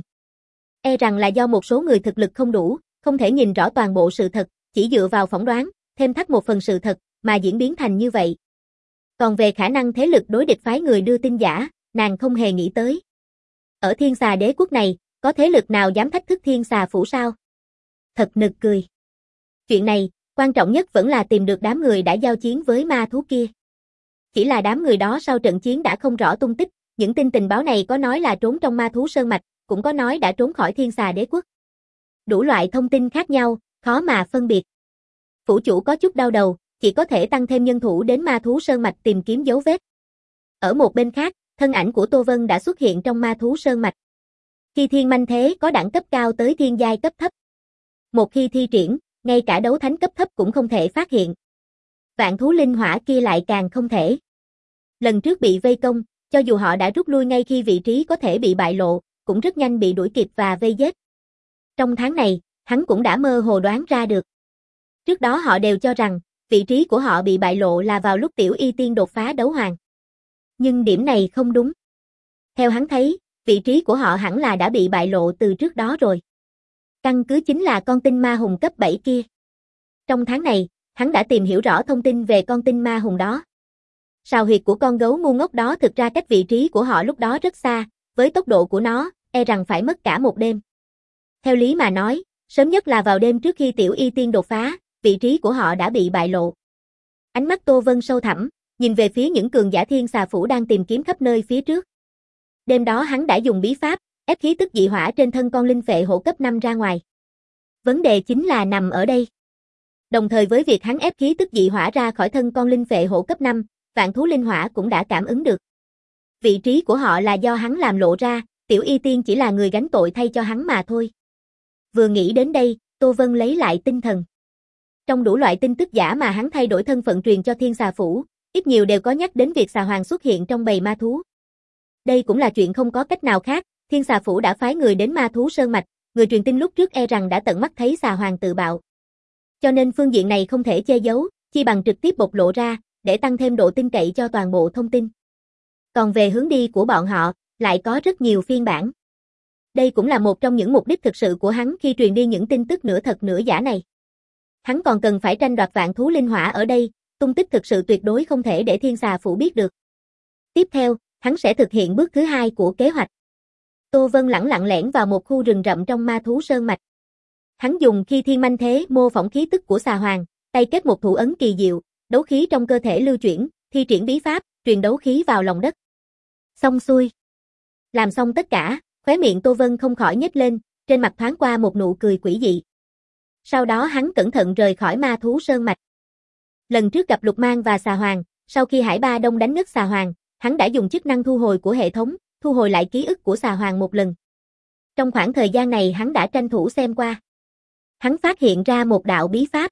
E rằng là do một số người thực lực không đủ, không thể nhìn rõ toàn bộ sự thật, chỉ dựa vào phỏng đoán, thêm thắt một phần sự thật, mà diễn biến thành như vậy. Còn về khả năng thế lực đối địch phái người đưa tin giả, nàng không hề nghĩ tới. Ở Thiên Xà Đế quốc này, có thế lực nào dám thách thức Thiên Xà Phủ sao? Thật nực cười. Chuyện này, quan trọng nhất vẫn là tìm được đám người đã giao chiến với ma thú kia. Chỉ là đám người đó sau trận chiến đã không rõ tung tích, những tin tình báo này có nói là trốn trong ma thú sơn mạch, cũng có nói đã trốn khỏi Thiên Xà Đế quốc. Đủ loại thông tin khác nhau, khó mà phân biệt. Phủ chủ có chút đau đầu, chỉ có thể tăng thêm nhân thủ đến ma thú sơn mạch tìm kiếm dấu vết. Ở một bên khác, thân ảnh của Tô Vân đã xuất hiện trong ma thú sơn mạch. Khi thiên manh thế có đẳng cấp cao tới thiên giai cấp thấp. Một khi thi triển, ngay cả đấu thánh cấp thấp cũng không thể phát hiện. Vạn thú linh hỏa kia lại càng không thể. Lần trước bị vây công, cho dù họ đã rút lui ngay khi vị trí có thể bị bại lộ, cũng rất nhanh bị đuổi kịp và vây giết. Trong tháng này, hắn cũng đã mơ hồ đoán ra được. Trước đó họ đều cho rằng, vị trí của họ bị bại lộ là vào lúc Tiểu Y Tiên đột phá đấu hoàng. Nhưng điểm này không đúng. Theo hắn thấy, vị trí của họ hẳn là đã bị bại lộ từ trước đó rồi. Căn cứ chính là con tinh ma hùng cấp bảy kia. Trong tháng này, hắn đã tìm hiểu rõ thông tin về con tinh ma hùng đó. Sào huyệt của con gấu ngu ngốc đó thực ra cách vị trí của họ lúc đó rất xa, với tốc độ của nó, e rằng phải mất cả một đêm. Theo lý mà nói, sớm nhất là vào đêm trước khi Tiểu Y Tiên đột phá, vị trí của họ đã bị bại lộ. Ánh mắt Tô Vân sâu thẳm, nhìn về phía những cường giả Thiên Xà Phủ đang tìm kiếm khắp nơi phía trước. Đêm đó hắn đã dùng bí pháp, ép khí tức dị hỏa trên thân con linh phệ hổ cấp năm ra ngoài. Vấn đề chính là nằm ở đây. Đồng thời với việc hắn ép khí tức dị hỏa ra khỏi thân con linh phệ hổ cấp năm, vạn thú linh hỏa cũng đã cảm ứng được. Vị trí của họ là do hắn làm lộ ra, Tiểu Y Tiên chỉ là người gánh tội thay cho hắn mà thôi. Vừa nghĩ đến đây, Tô Vân lấy lại tinh thần. Trong đủ loại tin tức giả mà hắn thay đổi thân phận truyền cho Thiên Xà Phủ, ít nhiều đều có nhắc đến việc xà hoàng xuất hiện trong bầy ma thú. Đây cũng là chuyện không có cách nào khác, Thiên Xà Phủ đã phái người đến ma thú sơn mạch, người truyền tin lúc trước e rằng đã tận mắt thấy xà hoàng tự bạo. Cho nên phương diện này không thể che giấu, chi bằng trực tiếp bộc lộ ra, để tăng thêm độ tin cậy cho toàn bộ thông tin. Còn về hướng đi của bọn họ, lại có rất nhiều phiên bản. Đây cũng là một trong những mục đích thực sự của hắn khi truyền đi những tin tức nửa thật nửa giả này. Hắn còn cần phải tranh đoạt vạn thú linh hỏa ở đây, tung tích thực sự tuyệt đối không thể để Thiên Xà Phủ biết được. Tiếp theo, hắn sẽ thực hiện bước thứ hai của kế hoạch. Tô Vân lẳng lặng lẻn vào một khu rừng rậm trong ma thú sơn mạch. Hắn dùng khi thiên manh thế mô phỏng khí tức của xà hoàng, tay kết một thủ ấn kỳ diệu, đấu khí trong cơ thể lưu chuyển, thi triển bí pháp, truyền đấu khí vào lòng đất. Xong xuôi. Làm xong tất cả, khóe miệng Tô Vân không khỏi nhếch lên, trên mặt thoáng qua một nụ cười quỷ dị. Sau đó hắn cẩn thận rời khỏi ma thú sơn mạch. Lần trước gặp Lục Mang và xà hoàng, sau khi Hải Ba Đông đánh ngất xà hoàng, hắn đã dùng chức năng thu hồi của hệ thống, thu hồi lại ký ức của xà hoàng một lần. Trong khoảng thời gian này hắn đã tranh thủ xem qua. Hắn phát hiện ra một đạo bí pháp.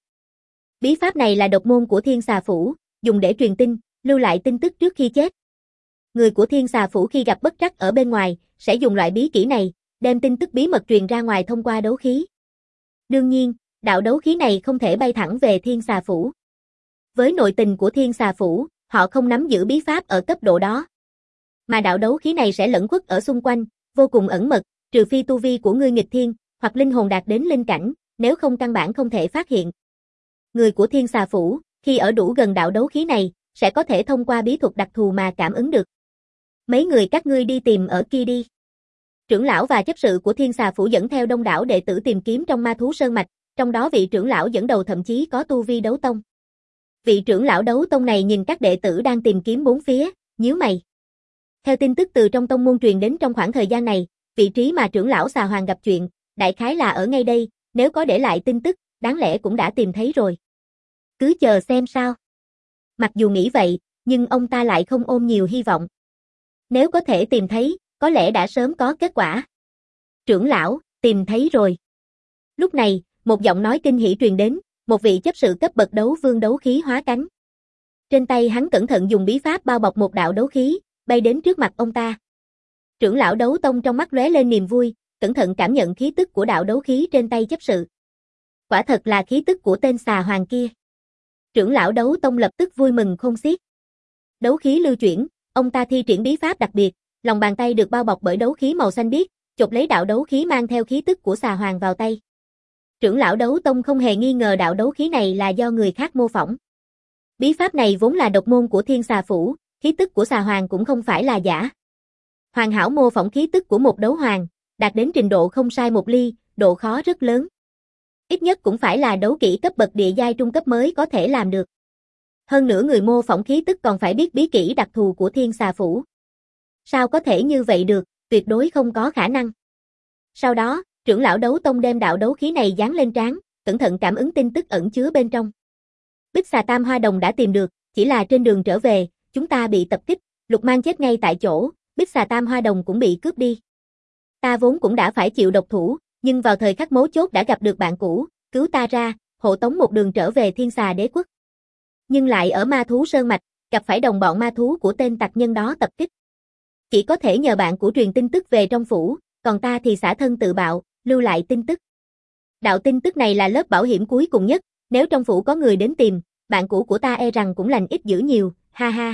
Bí pháp này là độc môn của Thiên Xà Phủ, dùng để truyền tin, lưu lại tin tức trước khi chết. Người của Thiên Xà Phủ khi gặp bất trắc ở bên ngoài, sẽ dùng loại bí kỹ này, đem tin tức bí mật truyền ra ngoài thông qua đấu khí. Đương nhiên, đạo đấu khí này không thể bay thẳng về Thiên Xà Phủ. Với nội tình của Thiên Xà Phủ, họ không nắm giữ bí pháp ở cấp độ đó. Mà đạo đấu khí này sẽ lẫn khuất ở xung quanh, vô cùng ẩn mật, trừ phi tu vi của ngươi nghịch thiên, hoặc linh hồn đạt đến linh cảnh, nếu không căn bản không thể phát hiện. Người của Thiên Xà Phủ, khi ở đủ gần đạo đấu khí này, sẽ có thể thông qua bí thuật đặc thù mà cảm ứng được. Mấy người các ngươi đi tìm ở kia đi. Trưởng lão và chấp sự của Thiên Xà Phủ dẫn theo đông đảo đệ tử tìm kiếm trong ma thú sơn mạch, trong đó vị trưởng lão dẫn đầu thậm chí có tu vi đấu tông. Vị trưởng lão đấu tông này nhìn các đệ tử đang tìm kiếm bốn phía, nhíu mày. Theo tin tức từ trong tông môn truyền đến trong khoảng thời gian này, vị trí mà trưởng lão xà hoàng gặp chuyện, đại khái là ở ngay đây, nếu có để lại tin tức, đáng lẽ cũng đã tìm thấy rồi. Cứ chờ xem sao. Mặc dù nghĩ vậy, nhưng ông ta lại không ôm nhiều hy vọng. Nếu có thể tìm thấy, có lẽ đã sớm có kết quả. Trưởng lão, tìm thấy rồi. Lúc này, một giọng nói kinh hỉ truyền đến, một vị chấp sự cấp bậc đấu vương đấu khí hóa cánh. Trên tay hắn cẩn thận dùng bí pháp bao bọc một đạo đấu khí, bay đến trước mặt ông ta. Trưởng lão đấu tông trong mắt lóe lên niềm vui, cẩn thận cảm nhận khí tức của đạo đấu khí trên tay chấp sự. Quả thật là khí tức của tên xà hoàng kia. Trưởng lão đấu tông lập tức vui mừng khôn xiết. Đấu khí lưu chuyển, ông ta thi triển bí pháp đặc biệt, lòng bàn tay được bao bọc bởi đấu khí màu xanh biếc, chộp lấy đạo đấu khí mang theo khí tức của xà hoàng vào tay. Trưởng lão đấu tông không hề nghi ngờ đạo đấu khí này là do người khác mô phỏng. Bí pháp này vốn là độc môn của Thiên Xà Phủ, khí tức của xà hoàng cũng không phải là giả. Hoàn hảo mô phỏng khí tức của một đấu hoàng, đạt đến trình độ không sai một ly, độ khó rất lớn. Ít nhất cũng phải là đấu kỹ cấp bậc địa giai trung cấp mới có thể làm được. Hơn nữa người mô phỏng khí tức còn phải biết bí kỹ đặc thù của Thiên Xà Phủ. Sao có thể như vậy được, tuyệt đối không có khả năng. Sau đó, trưởng lão đấu tông đem đạo đấu khí này dán lên trán, cẩn thận cảm ứng tin tức ẩn chứa bên trong. Bích xà tam hoa đồng đã tìm được, chỉ là trên đường trở về, chúng ta bị tập kích, Lục Mang chết ngay tại chỗ, Bích xà tam hoa đồng cũng bị cướp đi. Ta vốn cũng đã phải chịu độc thủ, nhưng vào thời khắc mấu chốt đã gặp được bạn cũ, cứu ta ra, hộ tống một đường trở về Thiên Xà Đế quốc. Nhưng lại ở ma thú sơn mạch, gặp phải đồng bọn ma thú của tên tặc nhân đó tập kích. Chỉ có thể nhờ bạn của truyền tin tức về trong phủ, còn ta thì xả thân tự bạo, lưu lại tin tức. Đạo tin tức này là lớp bảo hiểm cuối cùng nhất, nếu trong phủ có người đến tìm, bạn cũ của ta e rằng cũng lành ít dữ nhiều, ha ha.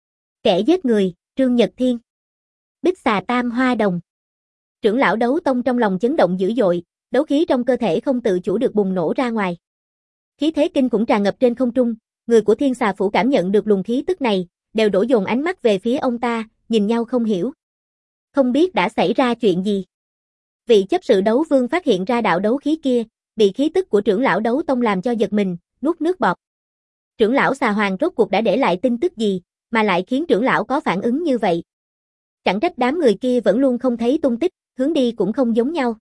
Kẻ giết người, Trương Nhật Thiên. Bích xà tam hoa đồng. Trưởng lão đấu tông trong lòng chấn động dữ dội, đấu khí trong cơ thể không tự chủ được bùng nổ ra ngoài. Khí thế kinh khủng tràn ngập trên không trung, người của Thiên Xà Phủ cảm nhận được luồng khí tức này, đều đổ dồn ánh mắt về phía ông ta, nhìn nhau không hiểu. Không biết đã xảy ra chuyện gì. Vị chấp sự đấu vương phát hiện ra đạo đấu khí kia, bị khí tức của trưởng lão đấu tông làm cho giật mình, nuốt nước bọt. Trưởng lão xà hoàng rốt cuộc đã để lại tin tức gì, mà lại khiến trưởng lão có phản ứng như vậy. Chẳng trách đám người kia vẫn luôn không thấy tung tích, hướng đi cũng không giống nhau.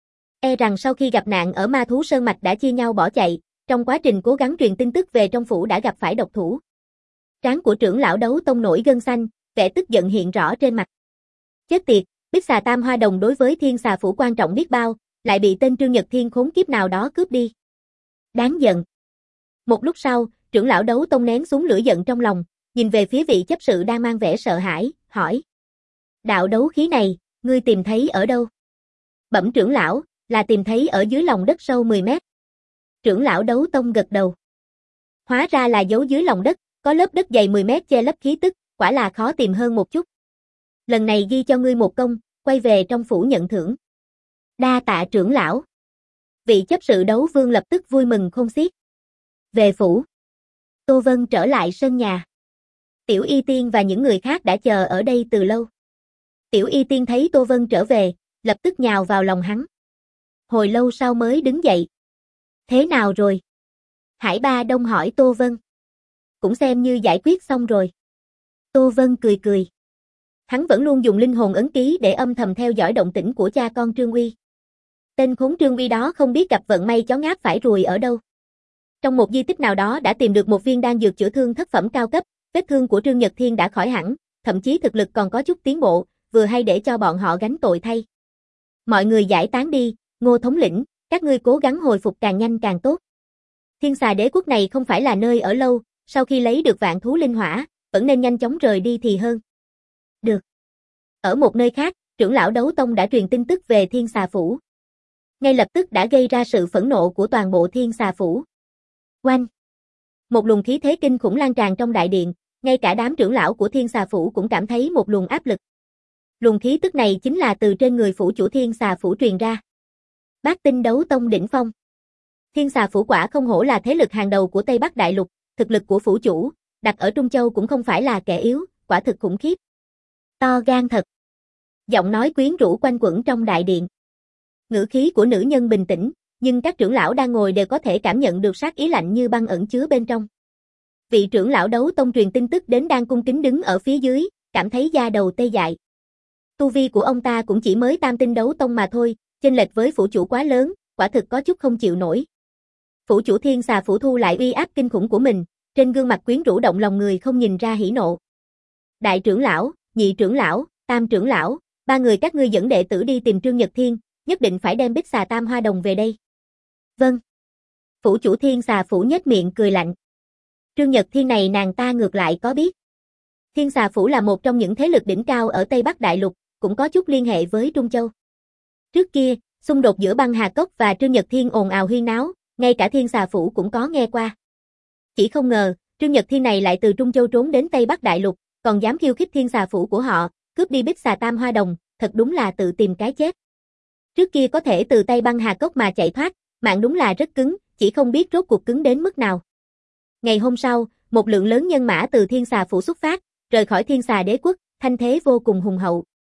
E rằng sau khi gặp nạn ở ma thú sơn mạch đã chia nhau bỏ chạy, trong quá trình cố gắng truyền tin tức về trong phủ đã gặp phải độc thủ. Trán của trưởng lão đấu tông nổi gân xanh, vẻ tức giận hiện rõ trên mặt. Chết tiệt, Bích xà tam hoa đồng đối với Thiên Xà Phủ quan trọng biết bao, lại bị tên Trương Nhật Thiên khốn kiếp nào đó cướp đi. Đáng giận. Một lúc sau, trưởng lão đấu tông nén xuống lửa giận trong lòng, nhìn về phía vị chấp sự đang mang vẻ sợ hãi, hỏi. Đạo đấu khí này, ngươi tìm thấy ở đâu? Bẩm trưởng lão, là tìm thấy ở dưới lòng đất sâu mười mét. Trưởng lão đấu tông gật đầu. Hóa ra là giấu dưới lòng đất, Có lớp đất dày mười mét che lấp khí tức, quả là khó tìm hơn một chút. Lần này ghi cho ngươi một công, quay về trong phủ nhận thưởng. Đa tạ trưởng lão. Vị chấp sự đấu vương lập tức vui mừng khôn xiết. Về phủ. Tô Vân trở lại sân nhà. Tiểu Y Tiên và những người khác đã chờ ở đây từ lâu. Tiểu Y Tiên thấy Tô Vân trở về, lập tức nhào vào lòng hắn. Hồi lâu sau mới đứng dậy. Thế nào rồi? Hải Ba Đông hỏi Tô Vân. Cũng xem như giải quyết xong rồi. Tô Vân cười cười. Hắn vẫn luôn dùng linh hồn ấn ký để âm thầm theo dõi động tĩnh của cha con Trương Uy. Tên khốn Trương Uy đó không biết gặp vận may chó ngáp phải ruồi ở đâu. Trong một di tích nào đó đã tìm được một viên đan dược chữa thương thất phẩm cao cấp, vết thương của Trương Nhật Thiên đã khỏi hẳn, thậm chí thực lực còn có chút tiến bộ, vừa hay để cho bọn họ gánh tội thay. Mọi người giải tán đi, Ngô thống lĩnh, các ngươi cố gắng hồi phục càng nhanh càng tốt. Thiên Xà Đế quốc này không phải là nơi ở lâu, sau khi lấy được vạn thú linh hỏa, vẫn nên nhanh chóng rời đi thì hơn. Được. Ở một nơi khác, trưởng lão đấu tông đã truyền tin tức về Thiên Xà Phủ. Ngay lập tức đã gây ra sự phẫn nộ của toàn bộ Thiên Xà Phủ. Oanh! Một luồng khí thế kinh khủng lan tràn trong đại điện, ngay cả đám trưởng lão của Thiên Xà Phủ cũng cảm thấy một luồng áp lực. Luồng khí tức này chính là từ trên người phủ chủ Thiên Xà Phủ truyền ra. Bát tinh đấu tông đỉnh phong. Thiên Xà Phủ quả không hổ là thế lực hàng đầu của Tây Bắc Đại Lục, thực lực của phủ chủ, đặt ở Trung Châu cũng không phải là kẻ yếu, quả thực khủng khiếp. To gan thật. Giọng nói quyến rũ quanh quẩn trong đại điện. Ngữ khí của nữ nhân bình tĩnh, nhưng các trưởng lão đang ngồi đều có thể cảm nhận được sát ý lạnh như băng ẩn chứa bên trong. Vị trưởng lão đấu tông truyền tin tức đến đang cung kính đứng ở phía dưới, cảm thấy da đầu tê dại. Tu vi của ông ta cũng chỉ mới tam tinh đấu tông mà thôi, chênh lệch với phủ chủ quá lớn, quả thực có chút không chịu nổi. Phủ chủ Thiên Xà Phủ thu lại uy áp kinh khủng của mình, trên gương mặt quyến rũ động lòng người không nhìn ra hỉ nộ. Đại trưởng lão, nhị trưởng lão, tam trưởng lão, ba người các ngươi dẫn đệ tử đi tìm Trương Nhật Thiên, nhất định phải đem Bích Xà Tam Hoa Đồng về đây. Vâng. Phủ chủ Thiên Xà Phủ nhếch miệng cười lạnh. Trương Nhật Thiên này nàng ta ngược lại có biết. Thiên Xà Phủ là một trong những thế lực đỉnh cao ở Tây Bắc Đại Lục, cũng có chút liên hệ với Trung Châu. Trước kia, xung đột giữa Băng Hà Cốc và Trương Nhật Thiên ồn ào huyên náo, ngay cả Thiên Xà Phủ cũng có nghe qua. Chỉ không ngờ, Trương Nhật Thiên này lại từ Trung Châu trốn đến Tây Bắc Đại Lục, còn dám khiêu khích Thiên Xà Phủ của họ, cướp đi Bích Xà Tam Hoa Đồng, thật đúng là tự tìm cái chết. Trước kia có thể từ tay Băng Hà Cốc mà chạy thoát, mạng đúng là rất cứng, chỉ không biết rốt cuộc cứng đến mức nào. Ngày hôm sau, một lượng lớn nhân mã từ Thiên Xà Phủ xuất phát, rời khỏi Thiên Xà Đế quốc, thanh thế vô cùng hùng hậu.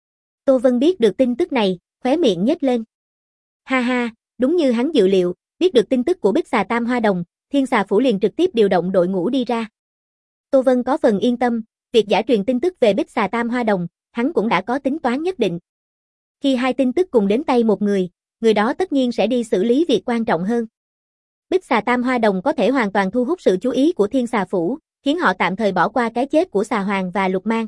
Tô Vân biết được tin tức này, khóe miệng nhếch lên. Ha ha, đúng như hắn dự liệu, biết được tin tức của Bích Xà Tam Hoa Đồng, Thiên Xà Phủ liền trực tiếp điều động đội ngũ đi ra. Tô Vân có phần yên tâm, việc giả truyền tin tức về Bích Xà Tam Hoa Đồng, hắn cũng đã có tính toán nhất định. Khi hai tin tức cùng đến tay một người, người đó tất nhiên sẽ đi xử lý việc quan trọng hơn. Bích Xà Tam Hoa Đồng có thể hoàn toàn thu hút sự chú ý của Thiên Xà Phủ, khiến họ tạm thời bỏ qua cái chết của Xà Hoàng và Lục Mang.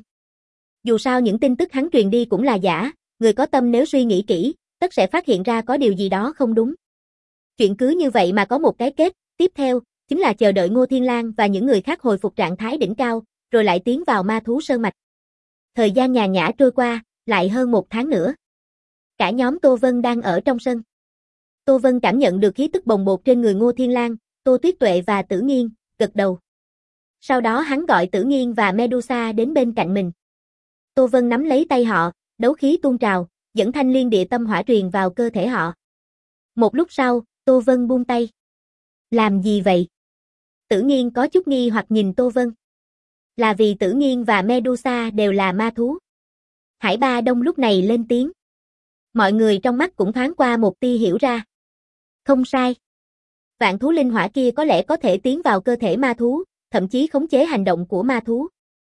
Dù sao những tin tức hắn truyền đi cũng là giả, người có tâm nếu suy nghĩ kỹ, tất sẽ phát hiện ra có điều gì đó không đúng. Chuyện cứ như vậy mà có một cái kết, tiếp theo, chính là chờ đợi Ngô Thiên Lang và những người khác hồi phục trạng thái đỉnh cao, rồi lại tiến vào ma thú sơn mạch. Thời gian nhàn nhã trôi qua, lại hơn một tháng nữa. Cả nhóm Tô Vân đang ở trong sân. Tô Vân cảm nhận được khí tức bồng bột trên người Ngô Thiên Lang, Tô Tuyết Tuệ và Tử Nghiên, gật đầu. Sau đó hắn gọi Tử Nghiên và Medusa đến bên cạnh mình. Tô Vân nắm lấy tay họ, đấu khí tuôn trào, dẫn thanh liên địa tâm hỏa truyền vào cơ thể họ. Một lúc sau, Tô Vân buông tay. Làm gì vậy? Tử Nghiên có chút nghi hoặc nhìn Tô Vân. Là vì Tử Nghiên và Medusa đều là ma thú. Hải Ba Đông lúc này lên tiếng. Mọi người trong mắt cũng thoáng qua một tia hiểu ra. Không sai. Vạn thú linh hỏa kia có lẽ có thể tiến vào cơ thể ma thú, thậm chí khống chế hành động của ma thú.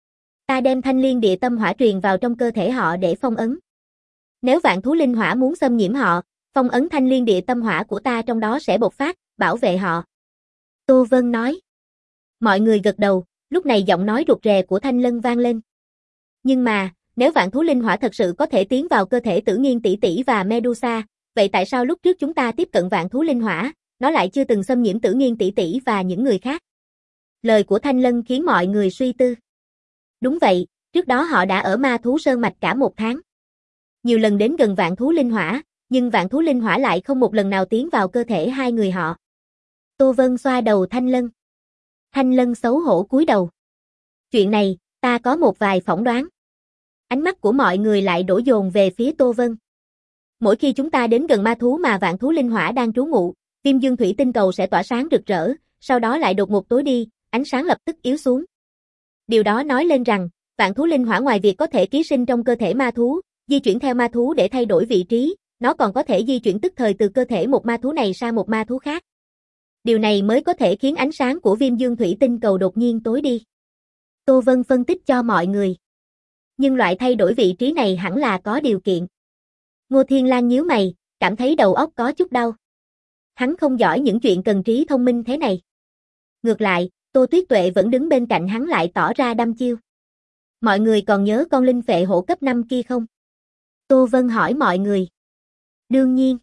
Ta đem thanh liên địa tâm hỏa truyền vào trong cơ thể họ để phong ấn. Nếu vạn thú linh hỏa muốn xâm nhiễm họ, phong ấn thanh liên địa tâm hỏa của ta trong đó sẽ bộc phát, bảo vệ họ. Tô Vân nói. Mọi người gật đầu, lúc này giọng nói rụt rè của Thanh Lân vang lên. Nhưng mà, nếu vạn thú linh hỏa thật sự có thể tiến vào cơ thể Tử Nghiên tỷ tỷ và Medusa, vậy tại sao lúc trước chúng ta tiếp cận vạn thú linh hỏa, nó lại chưa từng xâm nhiễm Tử Nghiên tỷ tỷ và những người khác? Lời của Thanh Lân khiến mọi người suy tư. Đúng vậy, trước đó họ đã ở ma thú sơn mạch cả một tháng. Nhiều lần đến gần vạn thú linh hỏa, nhưng vạn thú linh hỏa lại không một lần nào tiến vào cơ thể hai người họ. Tô Vân xoa đầu Thanh Lân. Thanh Lân xấu hổ cúi đầu. Chuyện này, ta có một vài phỏng đoán. Ánh mắt của mọi người lại đổ dồn về phía Tô Vân. Mỗi khi chúng ta đến gần ma thú mà vạn thú linh hỏa đang trú ngụ, Viêm Dương Thủy Tinh Cầu sẽ tỏa sáng rực rỡ, sau đó lại đột ngột tối đi, ánh sáng lập tức yếu xuống. Điều đó nói lên rằng, vạn thú linh hỏa ngoài việc có thể ký sinh trong cơ thể ma thú, di chuyển theo ma thú để thay đổi vị trí, nó còn có thể di chuyển tức thời từ cơ thể một ma thú này sang một ma thú khác. Điều này mới có thể khiến ánh sáng của Viêm Dương Thủy Tinh Cầu đột nhiên tối đi. Tô Vân phân tích cho mọi người. Nhưng loại thay đổi vị trí này hẳn là có điều kiện. Ngô Thiên Lang nhíu mày, cảm thấy đầu óc có chút đau. Hắn không giỏi những chuyện cần trí thông minh thế này. Ngược lại, Tô Tuyết Tuệ vẫn đứng bên cạnh hắn lại tỏ ra đăm chiêu. Mọi người còn nhớ con linh phệ hổ cấp năm kia không? Tô Vân hỏi mọi người. Đương nhiên.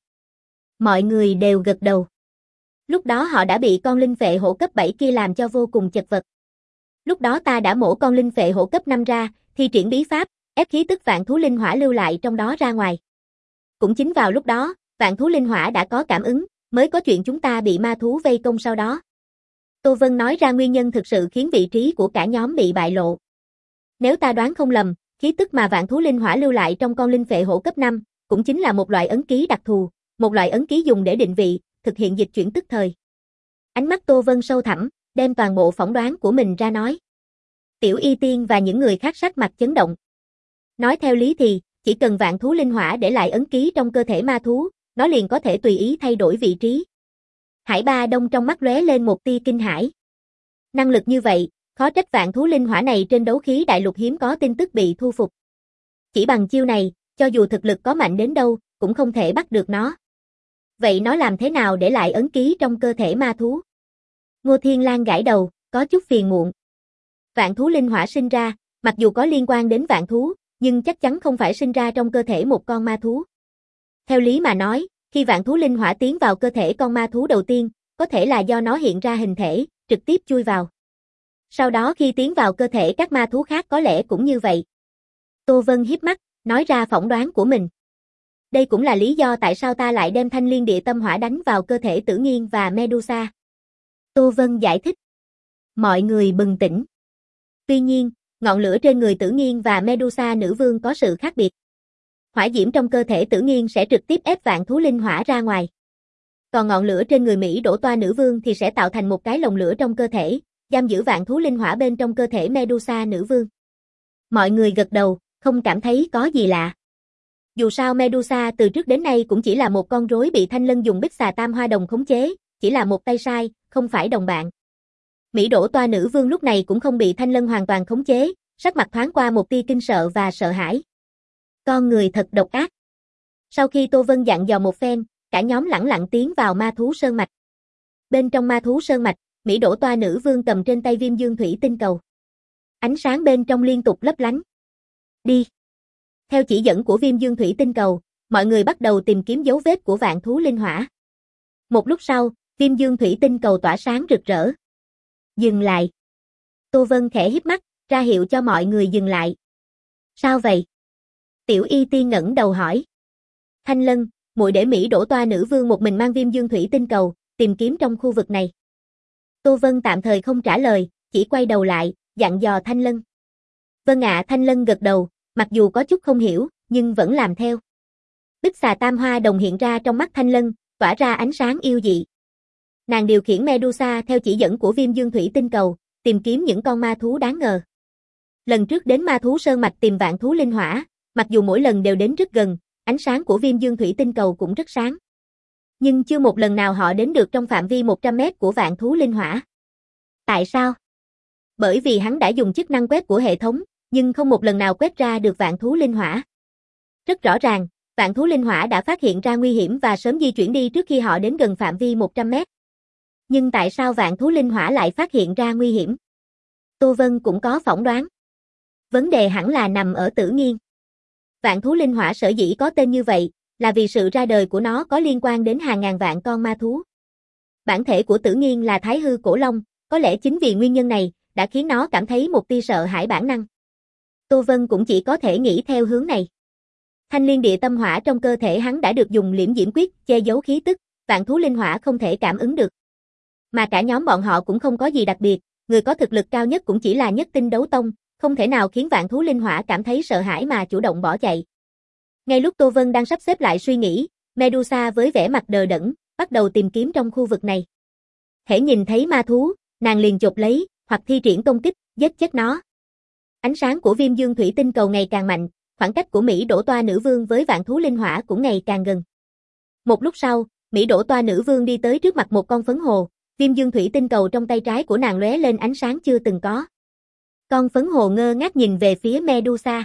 Mọi người đều gật đầu. Lúc đó họ đã bị con linh phệ hổ cấp bảy kia làm cho vô cùng chật vật. Lúc đó ta đã mổ con linh phệ hổ cấp năm ra, thi triển bí pháp, ép khí tức vạn thú linh hỏa lưu lại trong đó ra ngoài. Cũng chính vào lúc đó, vạn thú linh hỏa đã có cảm ứng, mới có chuyện chúng ta bị ma thú vây công sau đó. Tô Vân nói ra nguyên nhân thực sự khiến vị trí của cả nhóm bị bại lộ. Nếu ta đoán không lầm, khí tức mà vạn thú linh hỏa lưu lại trong con linh phệ hổ cấp năm, cũng chính là một loại ấn ký đặc thù, một loại ấn ký dùng để định vị, thực hiện dịch chuyển tức thời. Ánh mắt Tô Vân sâu thẳm, đem toàn bộ phỏng đoán của mình ra nói. Tiểu Y Tiên và những người khác sắc mặt chấn động. Nói theo lý thì, chỉ cần vạn thú linh hỏa để lại ấn ký trong cơ thể ma thú, nó liền có thể tùy ý thay đổi vị trí. Hải Ba Đông trong mắt lóe lên một tia kinh hãi. Năng lực như vậy, khó trách vạn thú linh hỏa này trên đấu khí đại lục hiếm có tin tức bị thu phục. Chỉ bằng chiêu này, cho dù thực lực có mạnh đến đâu, cũng không thể bắt được nó. Vậy nó làm thế nào để lại ấn ký trong cơ thể ma thú? Ngô Thiên Lang gãi đầu, có chút phiền muộn. Vạn thú linh hỏa sinh ra, mặc dù có liên quan đến vạn thú, nhưng chắc chắn không phải sinh ra trong cơ thể một con ma thú. Theo lý mà nói, khi vạn thú linh hỏa tiến vào cơ thể con ma thú đầu tiên, có thể là do nó hiện ra hình thể, trực tiếp chui vào. Sau đó khi tiến vào cơ thể các ma thú khác có lẽ cũng như vậy. Tô Vân híp mắt, nói ra phỏng đoán của mình. Đây cũng là lý do tại sao ta lại đem thanh liên địa tâm hỏa đánh vào cơ thể Tử Nghiên và Medusa. Tô Vân giải thích. Mọi người bừng tỉnh. Tuy nhiên, ngọn lửa trên người Tử Nghiên và Medusa nữ vương có sự khác biệt. Hỏa diễm trong cơ thể Tử Nghiên sẽ trực tiếp ép vạn thú linh hỏa ra ngoài. Còn ngọn lửa trên người Mỹ Đỗ Toa nữ vương thì sẽ tạo thành một cái lồng lửa trong cơ thể, giam giữ vạn thú linh hỏa bên trong cơ thể Medusa nữ vương. Mọi người gật đầu, không cảm thấy có gì lạ. Dù sao Medusa từ trước đến nay cũng chỉ là một con rối bị Thanh Lân dùng bích xà tam hoa đồng khống chế, chỉ là một tay sai, không phải đồng bạn. Mỹ Đỗ Toa nữ vương lúc này cũng không bị Thanh Lân hoàn toàn khống chế, sắc mặt thoáng qua một tia kinh sợ và sợ hãi. Con người thật độc ác. Sau khi Tô Vân dặn dò một phen, cả nhóm lẳng lặng tiến vào ma thú sơn mạch. Bên trong ma thú sơn mạch, Mỹ Đỗ Toa nữ vương cầm trên tay Viêm Dương Thủy Tinh Cầu. Ánh sáng bên trong liên tục lấp lánh. Đi. Theo chỉ dẫn của Viêm Dương Thủy Tinh Cầu, mọi người bắt đầu tìm kiếm dấu vết của vạn thú linh hỏa. Một lúc sau, Viêm Dương Thủy Tinh Cầu tỏa sáng rực rỡ. Dừng lại. Tô Vân khẽ híp mắt, ra hiệu cho mọi người dừng lại. Sao vậy? Tiểu Y Tiên ngẩng đầu hỏi. Thanh Lân, muội để Mỹ Đỗ Toa nữ vương một mình mang Viêm Dương Thủy Tinh Cầu, tìm kiếm trong khu vực này. Tô Vân tạm thời không trả lời, chỉ quay đầu lại, dặn dò Thanh Lân. Vâng ạ. Thanh Lân gật đầu, mặc dù có chút không hiểu, nhưng vẫn làm theo. Bích xà tam hoa đồng hiện ra trong mắt Thanh Lân, tỏa ra ánh sáng yêu dị. Nàng điều khiển Medusa theo chỉ dẫn của Viêm Dương Thủy Tinh Cầu, tìm kiếm những con ma thú đáng ngờ. Lần trước đến ma thú sơn mạch tìm vạn thú linh hỏa, mặc dù mỗi lần đều đến rất gần, ánh sáng của Viêm Dương Thủy Tinh Cầu cũng rất sáng. Nhưng chưa một lần nào họ đến được trong phạm vi một trăm mét của vạn thú linh hỏa. Tại sao? Bởi vì hắn đã dùng chức năng quét của hệ thống, nhưng không một lần nào quét ra được vạn thú linh hỏa. Rất rõ ràng, vạn thú linh hỏa đã phát hiện ra nguy hiểm và sớm di chuyển đi trước khi họ đến gần phạm vi một trăm mét. Nhưng tại sao vạn thú linh hỏa lại phát hiện ra nguy hiểm? Tô Vân cũng có phỏng đoán. Vấn đề hẳn là nằm ở Tử Nghiên. Vạn thú linh hỏa sở dĩ có tên như vậy, là vì sự ra đời của nó có liên quan đến hàng ngàn vạn con ma thú. Bản thể của Tử Nghiên là Thái Hư Cổ Long, có lẽ chính vì nguyên nhân này, đã khiến nó cảm thấy một tia sợ hãi bản năng. Tô Vân cũng chỉ có thể nghĩ theo hướng này. Thanh liên địa tâm hỏa trong cơ thể hắn đã được dùng liễm diễm quyết che giấu khí tức, vạn thú linh hỏa không thể cảm ứng được. Mà cả nhóm bọn họ cũng không có gì đặc biệt, người có thực lực cao nhất cũng chỉ là nhất tinh đấu tông, không thể nào khiến vạn thú linh hỏa cảm thấy sợ hãi mà chủ động bỏ chạy. Ngay lúc Tô Vân đang sắp xếp lại suy nghĩ, Medusa với vẻ mặt đờ đẫn, bắt đầu tìm kiếm trong khu vực này. Hễ nhìn thấy ma thú, nàng liền chộp lấy, hoặc thi triển công kích, giết chết nó. Ánh sáng của viêm dương thủy tinh cầu ngày càng mạnh, khoảng cách của Mỹ Đỗ Toa Nữ Vương với vạn thú linh hỏa cũng ngày càng gần. Một lúc sau, Mỹ Đỗ Toa Nữ Vương đi tới trước mặt một con phấn hồ, viêm dương thủy tinh cầu trong tay trái của nàng lóe lên ánh sáng chưa từng có. Con phấn hồ ngơ ngác nhìn về phía Medusa.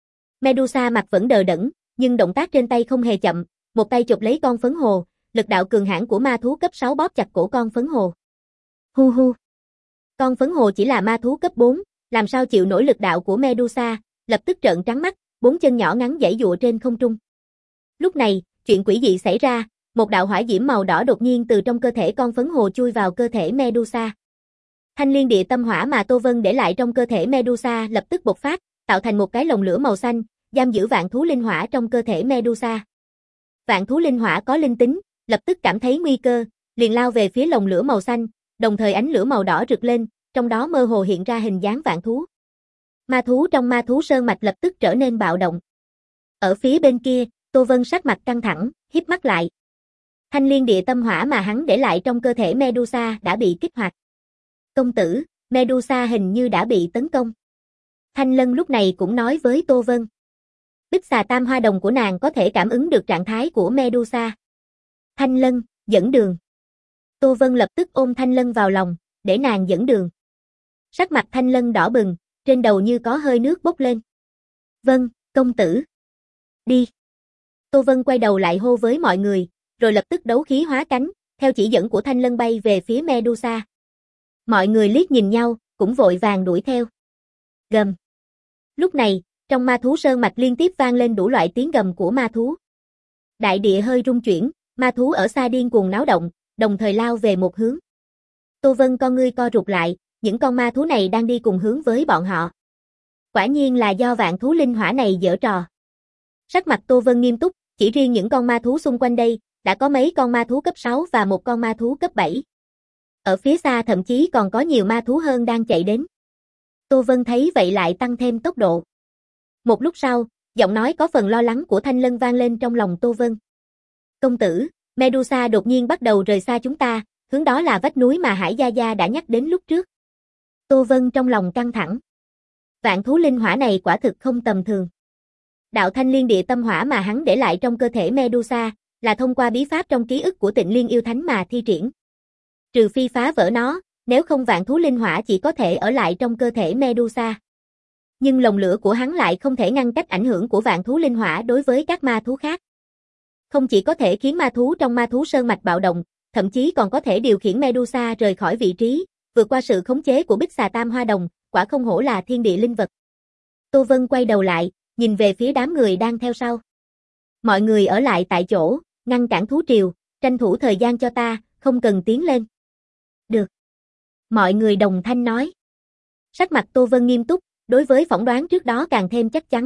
Medusa mặt vẫn đờ đẫn, nhưng động tác trên tay không hề chậm, một tay chụp lấy con phấn hồ, lực đạo cường hãn của ma thú cấp sáu bóp chặt cổ con phấn hồ. Hu hu. Con phấn hồ chỉ là ma thú cấp bốn, làm sao chịu nổi lực đạo của Medusa, lập tức trợn trắng mắt, bốn chân nhỏ ngắn giãy giụa trên không trung. Lúc này, chuyện quỷ dị xảy ra, một đạo hỏa diễm màu đỏ đột nhiên từ trong cơ thể con phấn hồ chui vào cơ thể Medusa. Thanh liên địa tâm hỏa mà Tô Vân để lại trong cơ thể Medusa lập tức bộc phát, tạo thành một cái lồng lửa màu xanh, giam giữ vạn thú linh hỏa trong cơ thể Medusa. Vạn thú linh hỏa có linh tính, lập tức cảm thấy nguy cơ, liền lao về phía lồng lửa màu xanh, đồng thời ánh lửa màu đỏ rực lên, trong đó mơ hồ hiện ra hình dáng vạn thú. Ma thú trong ma thú sơn mạch lập tức trở nên bạo động. Ở phía bên kia, Tô Vân sắc mặt căng thẳng, híp mắt lại. Thanh liên địa tâm hỏa mà hắn để lại trong cơ thể Medusa đã bị kích hoạt. Công tử, Medusa hình như đã bị tấn công. Thanh Lân lúc này cũng nói với Tô Vân. Bích xà tam hoa đồng của nàng có thể cảm ứng được trạng thái của Medusa. Thanh Lân, dẫn đường. Tô Vân lập tức ôm Thanh Lân vào lòng, để nàng dẫn đường. Sắc mặt Thanh Lân đỏ bừng, trên đầu như có hơi nước bốc lên. Vâng, công tử. Đi. Tô Vân quay đầu lại hô với mọi người, rồi lập tức đấu khí hóa cánh, theo chỉ dẫn của Thanh Lân bay về phía Medusa. Mọi người liếc nhìn nhau, cũng vội vàng đuổi theo. Gầm. Lúc này, trong ma thú sơn mạch liên tiếp vang lên đủ loại tiếng gầm của ma thú. Đại địa hơi rung chuyển, ma thú ở xa điên cuồng náo động, đồng thời lao về một hướng. Tô Vân con ngươi co rụt lại, những con ma thú này đang đi cùng hướng với bọn họ. Quả nhiên là do vạn thú linh hỏa này giở trò. Sắc mặt Tô Vân nghiêm túc, chỉ riêng những con ma thú xung quanh đây, đã có mấy con ma thú cấp sáu và một con ma thú cấp bảy. Ở phía xa thậm chí còn có nhiều ma thú hơn đang chạy đến. Tô Vân thấy vậy lại tăng thêm tốc độ. Một lúc sau, giọng nói có phần lo lắng của Thanh Lân vang lên trong lòng Tô Vân. Công tử, Medusa đột nhiên bắt đầu rời xa chúng ta, hướng đó là vách núi mà Hải Gia Gia đã nhắc đến lúc trước. Tô Vân trong lòng căng thẳng. Vạn thú linh hỏa này quả thực không tầm thường. Đạo thanh liên địa tâm hỏa mà hắn để lại trong cơ thể Medusa, là thông qua bí pháp trong ký ức của Tịnh Liên yêu thánh mà thi triển. Trừ phi phá vỡ nó, nếu không vạn thú linh hỏa chỉ có thể ở lại trong cơ thể Medusa. Nhưng lồng lửa của hắn lại không thể ngăn cách ảnh hưởng của vạn thú linh hỏa đối với các ma thú khác. Không chỉ có thể khiến ma thú trong ma thú sơn mạch bạo động, thậm chí còn có thể điều khiển Medusa rời khỏi vị trí, vượt qua sự khống chế của Bích xà tam hoa đồng, quả không hổ là thiên địa linh vật. Tô Vân quay đầu lại, nhìn về phía đám người đang theo sau. Mọi người ở lại tại chỗ, ngăn cản thú triều, tranh thủ thời gian cho ta, không cần tiến lên. Được. Mọi người đồng thanh nói. Sắc mặt Tô Vân nghiêm túc, đối với phỏng đoán trước đó càng thêm chắc chắn.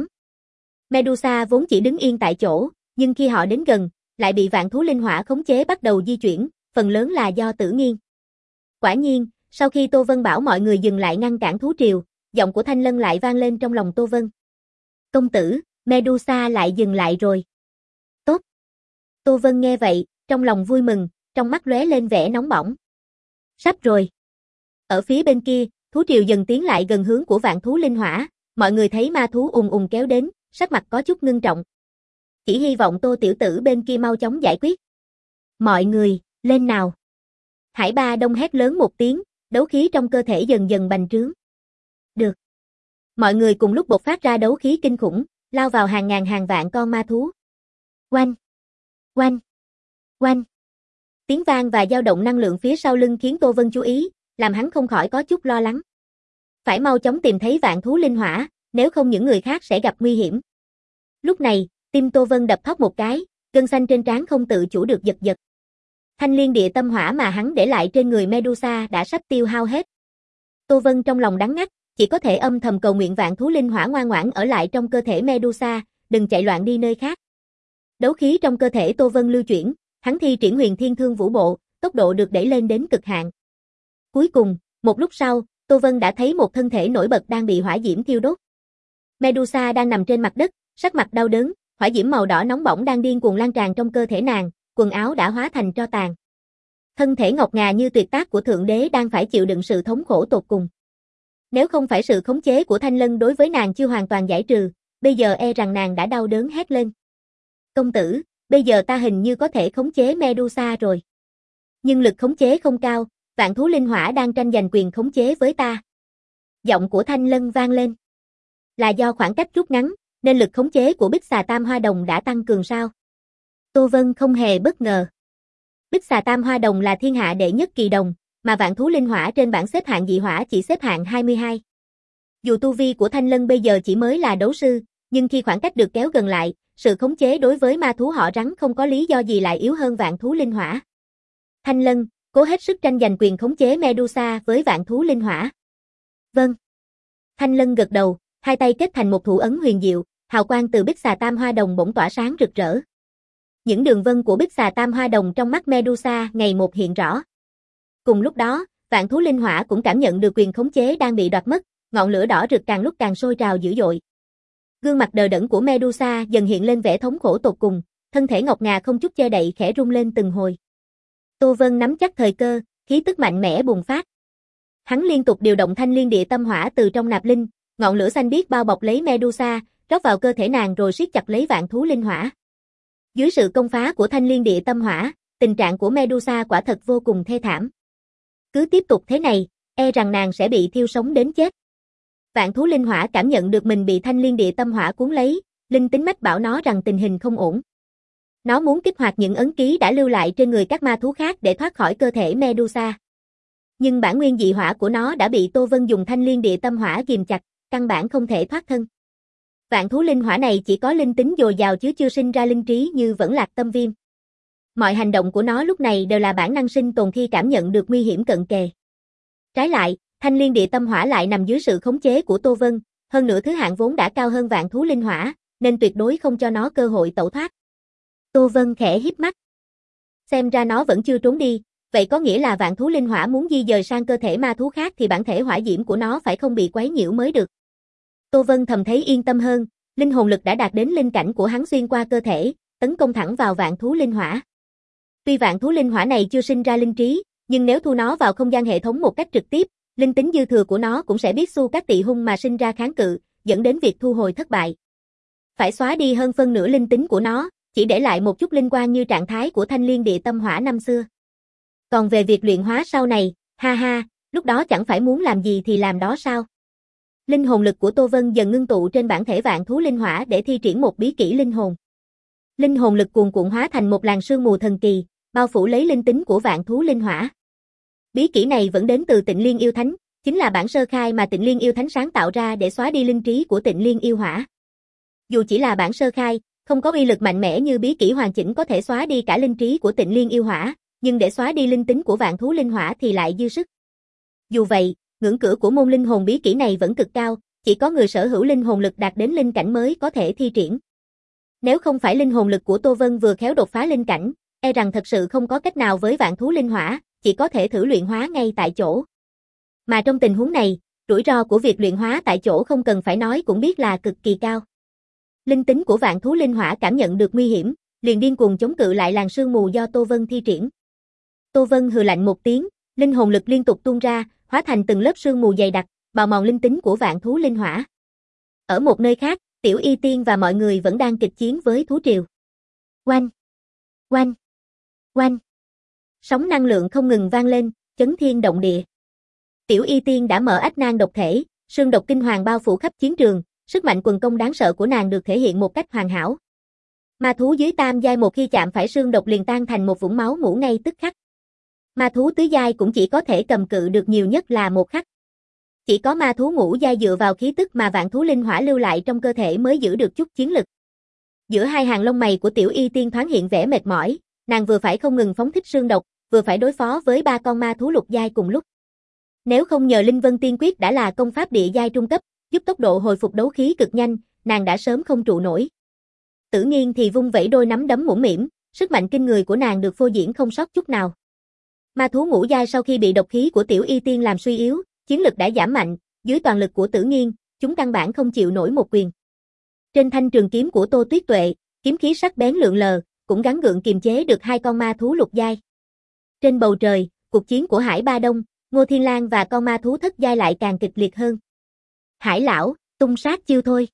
Medusa vốn chỉ đứng yên tại chỗ, nhưng khi họ đến gần, lại bị vạn thú linh hỏa khống chế bắt đầu di chuyển, phần lớn là do Tử Nghiên. Quả nhiên, sau khi Tô Vân bảo mọi người dừng lại ngăn cản thú triều, giọng của Thanh Lân lại vang lên trong lòng Tô Vân. Công tử, Medusa lại dừng lại rồi. Tốt. Tô Vân nghe vậy, trong lòng vui mừng, trong mắt lóe lên vẻ nóng bỏng. Sắp rồi. Ở phía bên kia, thú triều dần tiến lại gần hướng của vạn thú linh hỏa, mọi người thấy ma thú ùn ùn kéo đến, sắc mặt có chút ngưng trọng. Chỉ hy vọng Tô tiểu tử bên kia mau chóng giải quyết. Mọi người, lên nào. Hải Ba Đông hét lớn một tiếng, đấu khí trong cơ thể dần dần bành trướng. Được. Mọi người cùng lúc bộc phát ra đấu khí kinh khủng, lao vào hàng ngàn hàng vạn con ma thú. Oanh! Oanh! Oanh! Tiếng vang và dao động năng lượng phía sau lưng khiến Tô Vân chú ý, làm hắn không khỏi có chút lo lắng. Phải mau chóng tìm thấy vạn thú linh hỏa, nếu không những người khác sẽ gặp nguy hiểm. Lúc này, tim Tô Vân đập thót một cái, gân xanh trên trán không tự chủ được giật giật. Thanh liên địa tâm hỏa mà hắn để lại trên người Medusa đã sắp tiêu hao hết. Tô Vân trong lòng đắng ngắt, chỉ có thể âm thầm cầu nguyện vạn thú linh hỏa ngoan ngoãn ở lại trong cơ thể Medusa, đừng chạy loạn đi nơi khác. Đấu khí trong cơ thể Tô Vân lưu chuyển, hắn thi triển huyền thiên thương vũ bộ, tốc độ được đẩy lên đến cực hạn. Cuối cùng, một lúc sau, Tô Vân đã thấy một thân thể nổi bật đang bị hỏa diễm thiêu đốt. Medusa đang nằm trên mặt đất, sắc mặt đau đớn, hỏa diễm màu đỏ nóng bỏng đang điên cuồng lan tràn trong cơ thể nàng, quần áo đã hóa thành tro tàn. Thân thể ngọc ngà như tuyệt tác của thượng đế đang phải chịu đựng sự thống khổ tột cùng. Nếu không phải sự khống chế của Thanh Lân đối với nàng chưa hoàn toàn giải trừ, bây giờ e rằng nàng đã đau đớn hét lên. Công tử, bây giờ ta hình như có thể khống chế Medusa rồi. Nhưng lực khống chế không cao, vạn thú linh hỏa đang tranh giành quyền khống chế với ta. Giọng của Thanh Lân vang lên. Là do khoảng cách rút ngắn, nên lực khống chế của Bích Xà Tam Hoa Đồng đã tăng cường sao? Tô Vân không hề bất ngờ. Bích Xà Tam Hoa Đồng là thiên hạ đệ nhất kỳ đồng, mà vạn thú linh hỏa trên bảng xếp hạng dị hỏa chỉ xếp hạng hai mươi hai. Dù tu vi của Thanh Lân bây giờ chỉ mới là đấu sư, nhưng khi khoảng cách được kéo gần lại, sự khống chế đối với ma thú họ rắn không có lý do gì lại yếu hơn vạn thú linh hỏa. Thanh Lân, cố hết sức tranh giành quyền khống chế Medusa với vạn thú linh hỏa. Vâng. Thanh Lân gật đầu, hai tay kết thành một thủ ấn huyền diệu, hào quang từ Bích Xà Tam Hoa Đồng bỗng tỏa sáng rực rỡ. Những đường vân của Bích Xà Tam Hoa Đồng trong mắt Medusa ngày một hiện rõ. Cùng lúc đó, vạn thú linh hỏa cũng cảm nhận được quyền khống chế đang bị đoạt mất, ngọn lửa đỏ rực càng lúc càng sôi trào dữ dội. Gương mặt đờ đẫn của Medusa dần hiện lên vẻ thống khổ tột cùng, thân thể ngọc ngà không chút che đậy khẽ rung lên từng hồi. Tô Vân nắm chắc thời cơ, khí tức mạnh mẽ bùng phát. Hắn liên tục điều động thanh liên địa tâm hỏa từ trong nạp linh, ngọn lửa xanh biếc bao bọc lấy Medusa, rót vào cơ thể nàng rồi siết chặt lấy vạn thú linh hỏa. Dưới sự công phá của thanh liên địa tâm hỏa, tình trạng của Medusa quả thật vô cùng thê thảm. Cứ tiếp tục thế này, e rằng nàng sẽ bị thiêu sống đến chết. Vạn thú linh hỏa cảm nhận được mình bị thanh liên địa tâm hỏa cuốn lấy, linh tính mách bảo nó rằng tình hình không ổn. Nó muốn kích hoạt những ấn ký đã lưu lại trên người các ma thú khác để thoát khỏi cơ thể Medusa. Nhưng bản nguyên dị hỏa của nó đã bị Tô Vân dùng thanh liên địa tâm hỏa ghìm chặt, căn bản không thể thoát thân. Vạn thú linh hỏa này chỉ có linh tính dồi dào chứ chưa sinh ra linh trí như Vẫn Lạc Tâm Viêm. Mọi hành động của nó lúc này đều là bản năng sinh tồn khi cảm nhận được nguy hiểm cận kề. Trái lại, thanh liên địa tâm hỏa lại nằm dưới sự khống chế của Tô Vân, hơn nữa thứ hạng vốn đã cao hơn vạn thú linh hỏa, nên tuyệt đối không cho nó cơ hội tẩu thoát. Tô Vân khẽ híp mắt. Xem ra nó vẫn chưa trốn đi, vậy có nghĩa là vạn thú linh hỏa muốn di dời sang cơ thể ma thú khác thì bản thể hỏa diễm của nó phải không bị quấy nhiễu mới được. Tô Vân thầm thấy yên tâm hơn, linh hồn lực đã đạt đến linh cảnh của hắn xuyên qua cơ thể, tấn công thẳng vào vạn thú linh hỏa. Tuy vạn thú linh hỏa này chưa sinh ra linh trí, nhưng nếu thu nó vào không gian hệ thống một cách trực tiếp, linh tính dư thừa của nó cũng sẽ biết xu các tị hung mà sinh ra kháng cự, dẫn đến việc thu hồi thất bại. Phải xóa đi hơn phân nửa linh tính của nó, chỉ để lại một chút linh quang như trạng thái của thanh liên địa tâm hỏa năm xưa. Còn về việc luyện hóa sau này, ha ha, lúc đó chẳng phải muốn làm gì thì làm đó sao? Linh hồn lực của Tô Vân dần ngưng tụ trên bản thể vạn thú linh hỏa để thi triển một bí kỹ linh hồn. Linh hồn lực cuồn cuộn hóa thành một làn sương mù thần kỳ, bao phủ lấy linh tính của vạn thú linh hỏa. Bí kỹ này vẫn đến từ Tịnh Liên Yêu Thánh, chính là bản sơ khai mà Tịnh Liên Yêu Thánh sáng tạo ra để xóa đi linh trí của Tịnh Liên Yêu Hỏa. Dù chỉ là bản sơ khai, không có uy lực mạnh mẽ như bí kỹ hoàn chỉnh có thể xóa đi cả linh trí của Tịnh Liên Yêu Hỏa, nhưng để xóa đi linh tính của vạn thú linh hỏa thì lại dư sức. Dù vậy, ngưỡng cửa của môn linh hồn bí kỹ này vẫn cực cao, chỉ có người sở hữu linh hồn lực đạt đến linh cảnh mới có thể thi triển. Nếu không phải linh hồn lực của Tô Vân vừa khéo đột phá linh cảnh, e rằng thật sự không có cách nào với vạn thú linh hỏa, chỉ có thể thử luyện hóa ngay tại chỗ. Mà trong tình huống này, rủi ro của việc luyện hóa tại chỗ không cần phải nói cũng biết là cực kỳ cao. Linh tính của vạn thú linh hỏa cảm nhận được nguy hiểm, liền điên cuồng chống cự lại làn sương mù do Tô Vân thi triển. Tô Vân hừ lạnh một tiếng, linh hồn lực liên tục tuôn ra, hóa thành từng lớp sương mù dày đặc, bào mòn linh tính của vạn thú linh hỏa. Ở một nơi khác, Tiểu Y Tiên và mọi người vẫn đang kịch chiến với thú triều. Oanh! Oanh! Oanh! Sóng năng lượng không ngừng vang lên, chấn thiên động địa. Tiểu Y Tiên đã mở ách nan độc thể, sương độc kinh hoàng bao phủ khắp chiến trường, sức mạnh quần công đáng sợ của nàng được thể hiện một cách hoàn hảo. Ma thú dưới tam giai một khi chạm phải sương độc liền tan thành một vũng máu mủ ngay tức khắc. Ma thú tứ giai cũng chỉ có thể cầm cự được nhiều nhất là một khắc. Chỉ có ma thú ngũ giai dựa vào khí tức mà vạn thú linh hỏa lưu lại trong cơ thể mới giữ được chút chiến lực. Giữa hai hàng lông mày của Tiểu Y Tiên thoáng hiện vẻ mệt mỏi, nàng vừa phải không ngừng phóng thích sương độc, vừa phải đối phó với ba con ma thú lục giai cùng lúc. Nếu không nhờ Linh Vân Tiên Quyết đã là công pháp địa giai trung cấp, giúp tốc độ hồi phục đấu khí cực nhanh, nàng đã sớm không trụ nổi. Tử Nghiên thì vung vẩy đôi nắm đấm mũm mĩm, sức mạnh kinh người của nàng được phô diễn không sót chút nào. Ma thú ngũ giai sau khi bị độc khí của Tiểu Y Tiên làm suy yếu, chiến lực đã giảm mạnh, dưới toàn lực của Tử Nghiên, chúng căn bản không chịu nổi một quyền. Trên thanh trường kiếm của Tô Tuyết Tuệ, kiếm khí sắc bén lượn lờ, cũng gắng gượng kiềm chế được hai con ma thú lục giai. Trên bầu trời, cuộc chiến của Hải Ba Đông, Ngô Thiên Lang và con ma thú thất giai lại càng kịch liệt hơn. Hải lão, tung sát chiêu thôi.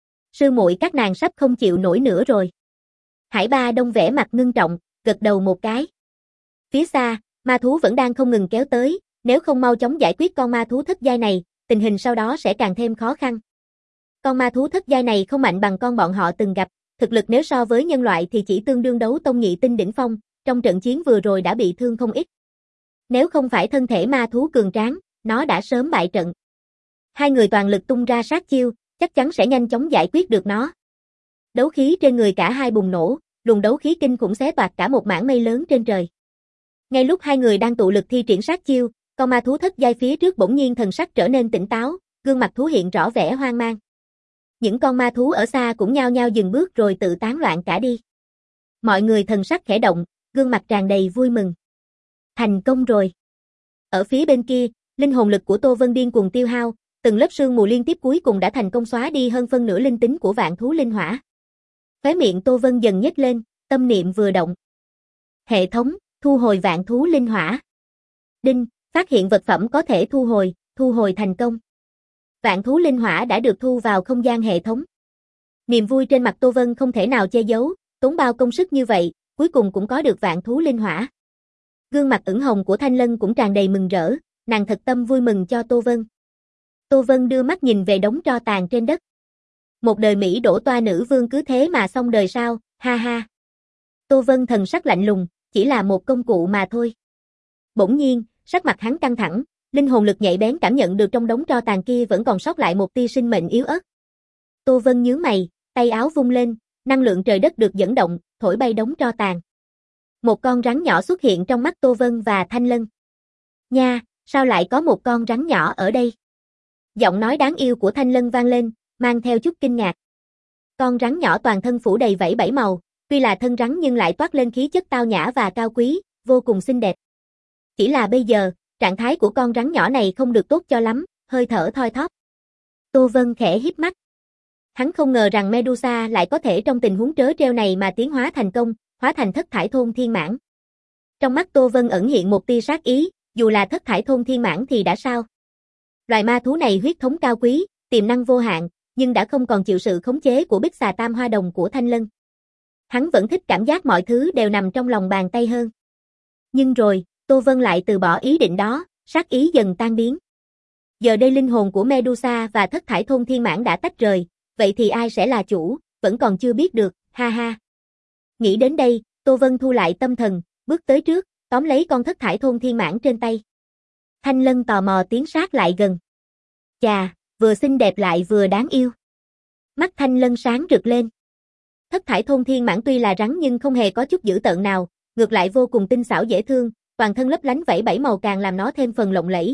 Sư muội các nàng sắp không chịu nổi nữa rồi. Hải Ba Đông vẻ mặt ngưng trọng, gật đầu một cái. Phía xa, ma thú vẫn đang không ngừng kéo tới, nếu không mau chóng giải quyết con ma thú thất giai này, tình hình sau đó sẽ càng thêm khó khăn. Con ma thú thất giai này không mạnh bằng con bọn họ từng gặp, thực lực nếu so với nhân loại thì chỉ tương đương đấu tông nhị tinh đỉnh phong, trong trận chiến vừa rồi đã bị thương không ít. Nếu không phải thân thể ma thú cường tráng, nó đã sớm bại trận. Hai người toàn lực tung ra sát chiêu, chắc chắn sẽ nhanh chóng giải quyết được nó. Đấu khí trên người cả hai bùng nổ, luồng đấu khí kinh khủng xé toạc cả một mảng mây lớn trên trời. Ngay lúc hai người đang tụ lực thi triển sát chiêu, con ma thú thất giai phía trước bỗng nhiên thần sắc trở nên tỉnh táo, gương mặt thú hiện rõ vẻ hoang mang. Những con ma thú ở xa cũng nhao nhao dừng bước rồi tự tán loạn cả đi. Mọi người thần sắc khẽ động, gương mặt tràn đầy vui mừng. Thành công rồi. Ở phía bên kia, linh hồn lực của Tô Vân điên cuồng tiêu hao, từng lớp sương mù liên tiếp cuối cùng đã thành công xóa đi hơn phân nửa linh tính của vạn thú linh hỏa. Khóe miệng Tô Vân dần nhếch lên, tâm niệm vừa động. Hệ thống, thu hồi vạn thú linh hỏa. Đinh, phát hiện vật phẩm có thể thu hồi, thu hồi thành công. Vạn thú linh hỏa đã được thu vào không gian hệ thống. Niềm vui trên mặt Tô Vân không thể nào che giấu, tốn bao công sức như vậy, cuối cùng cũng có được vạn thú linh hỏa. Gương mặt ửng hồng của Thanh Lân cũng tràn đầy mừng rỡ, nàng thật tâm vui mừng cho Tô Vân. Tô Vân đưa mắt nhìn về đống tro tàn trên đất. Một đời Mỹ đổ toa nữ vương cứ thế mà xong đời sao, ha ha. Tô Vân thần sắc lạnh lùng, chỉ là một công cụ mà thôi. Bỗng nhiên, sắc mặt hắn căng thẳng, linh hồn lực nhạy bén cảm nhận được trong đống tro tàn kia vẫn còn sót lại một tia sinh mệnh yếu ớt. Tô Vân nhướng mày, tay áo vung lên, năng lượng trời đất được dẫn động, thổi bay đống tro tàn. Một con rắn nhỏ xuất hiện trong mắt Tô Vân và Thanh Lân. Nha, sao lại có một con rắn nhỏ ở đây? Giọng nói đáng yêu của Thanh Lân vang lên, mang theo chút kinh ngạc. Con rắn nhỏ toàn thân phủ đầy vảy bảy màu, tuy là thân rắn nhưng lại toát lên khí chất tao nhã và cao quý, vô cùng xinh đẹp. Chỉ là bây giờ, trạng thái của con rắn nhỏ này không được tốt cho lắm, hơi thở thoi thóp. Tô Vân khẽ híp mắt. Hắn không ngờ rằng Medusa lại có thể trong tình huống trớ trêu này mà tiến hóa thành công, hóa thành thất thải thôn thiên mãn. Trong mắt Tô Vân ẩn hiện một tia sát ý, dù là thất thải thôn thiên mãn thì đã sao? Loài ma thú này huyết thống cao quý, tiềm năng vô hạn, nhưng đã không còn chịu sự khống chế của bích xà tam hoa đồng của Thanh Lân. Hắn vẫn thích cảm giác mọi thứ đều nằm trong lòng bàn tay hơn. Nhưng rồi, Tô Vân lại từ bỏ ý định đó, sát ý dần tan biến. Giờ đây linh hồn của Medusa và thất thải thôn thiên mãn đã tách rời, vậy thì ai sẽ là chủ, vẫn còn chưa biết được, ha ha. Nghĩ đến đây, Tô Vân thu lại tâm thần, bước tới trước, tóm lấy con thất thải thôn thiên mãn trên tay. Thanh Lân tò mò tiến sát lại gần. Chà, vừa xinh đẹp lại vừa đáng yêu. Mắt Thanh Lân sáng rực lên. Thất thải thôn thiên mãn tuy là rắn nhưng không hề có chút dữ tợn nào, ngược lại vô cùng tinh xảo dễ thương, toàn thân lấp lánh vảy bảy màu càng làm nó thêm phần lộng lẫy.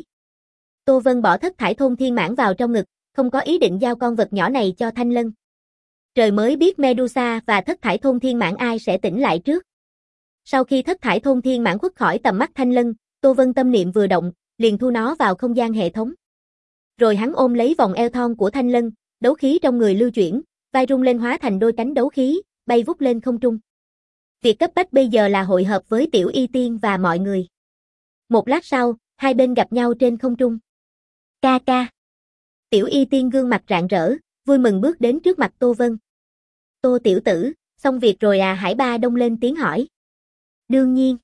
Tô Vân bỏ thất thải thôn thiên mãn vào trong ngực, không có ý định giao con vật nhỏ này cho Thanh Lân. Trời mới biết Medusa và thất thải thôn thiên mãn ai sẽ tỉnh lại trước. Sau khi thất thải thôn thiên mãn khuất khỏi tầm mắt Thanh Lân, Tô Vân tâm niệm vừa động, liền thu nó vào không gian hệ thống. Rồi hắn ôm lấy vòng eo thon của Thanh Lân, đấu khí trong người lưu chuyển, vai rung lên hóa thành đôi cánh đấu khí, bay vút lên không trung. Việc cấp bách bây giờ là hội hợp với Tiểu Y Tiên và mọi người. Một lát sau, hai bên gặp nhau trên không trung. Ca ca. Tiểu Y Tiên gương mặt rạng rỡ, vui mừng bước đến trước mặt Tô Vân. Tô tiểu tử, xong việc rồi à? Hải Ba Đông lên tiếng hỏi. Đương nhiên.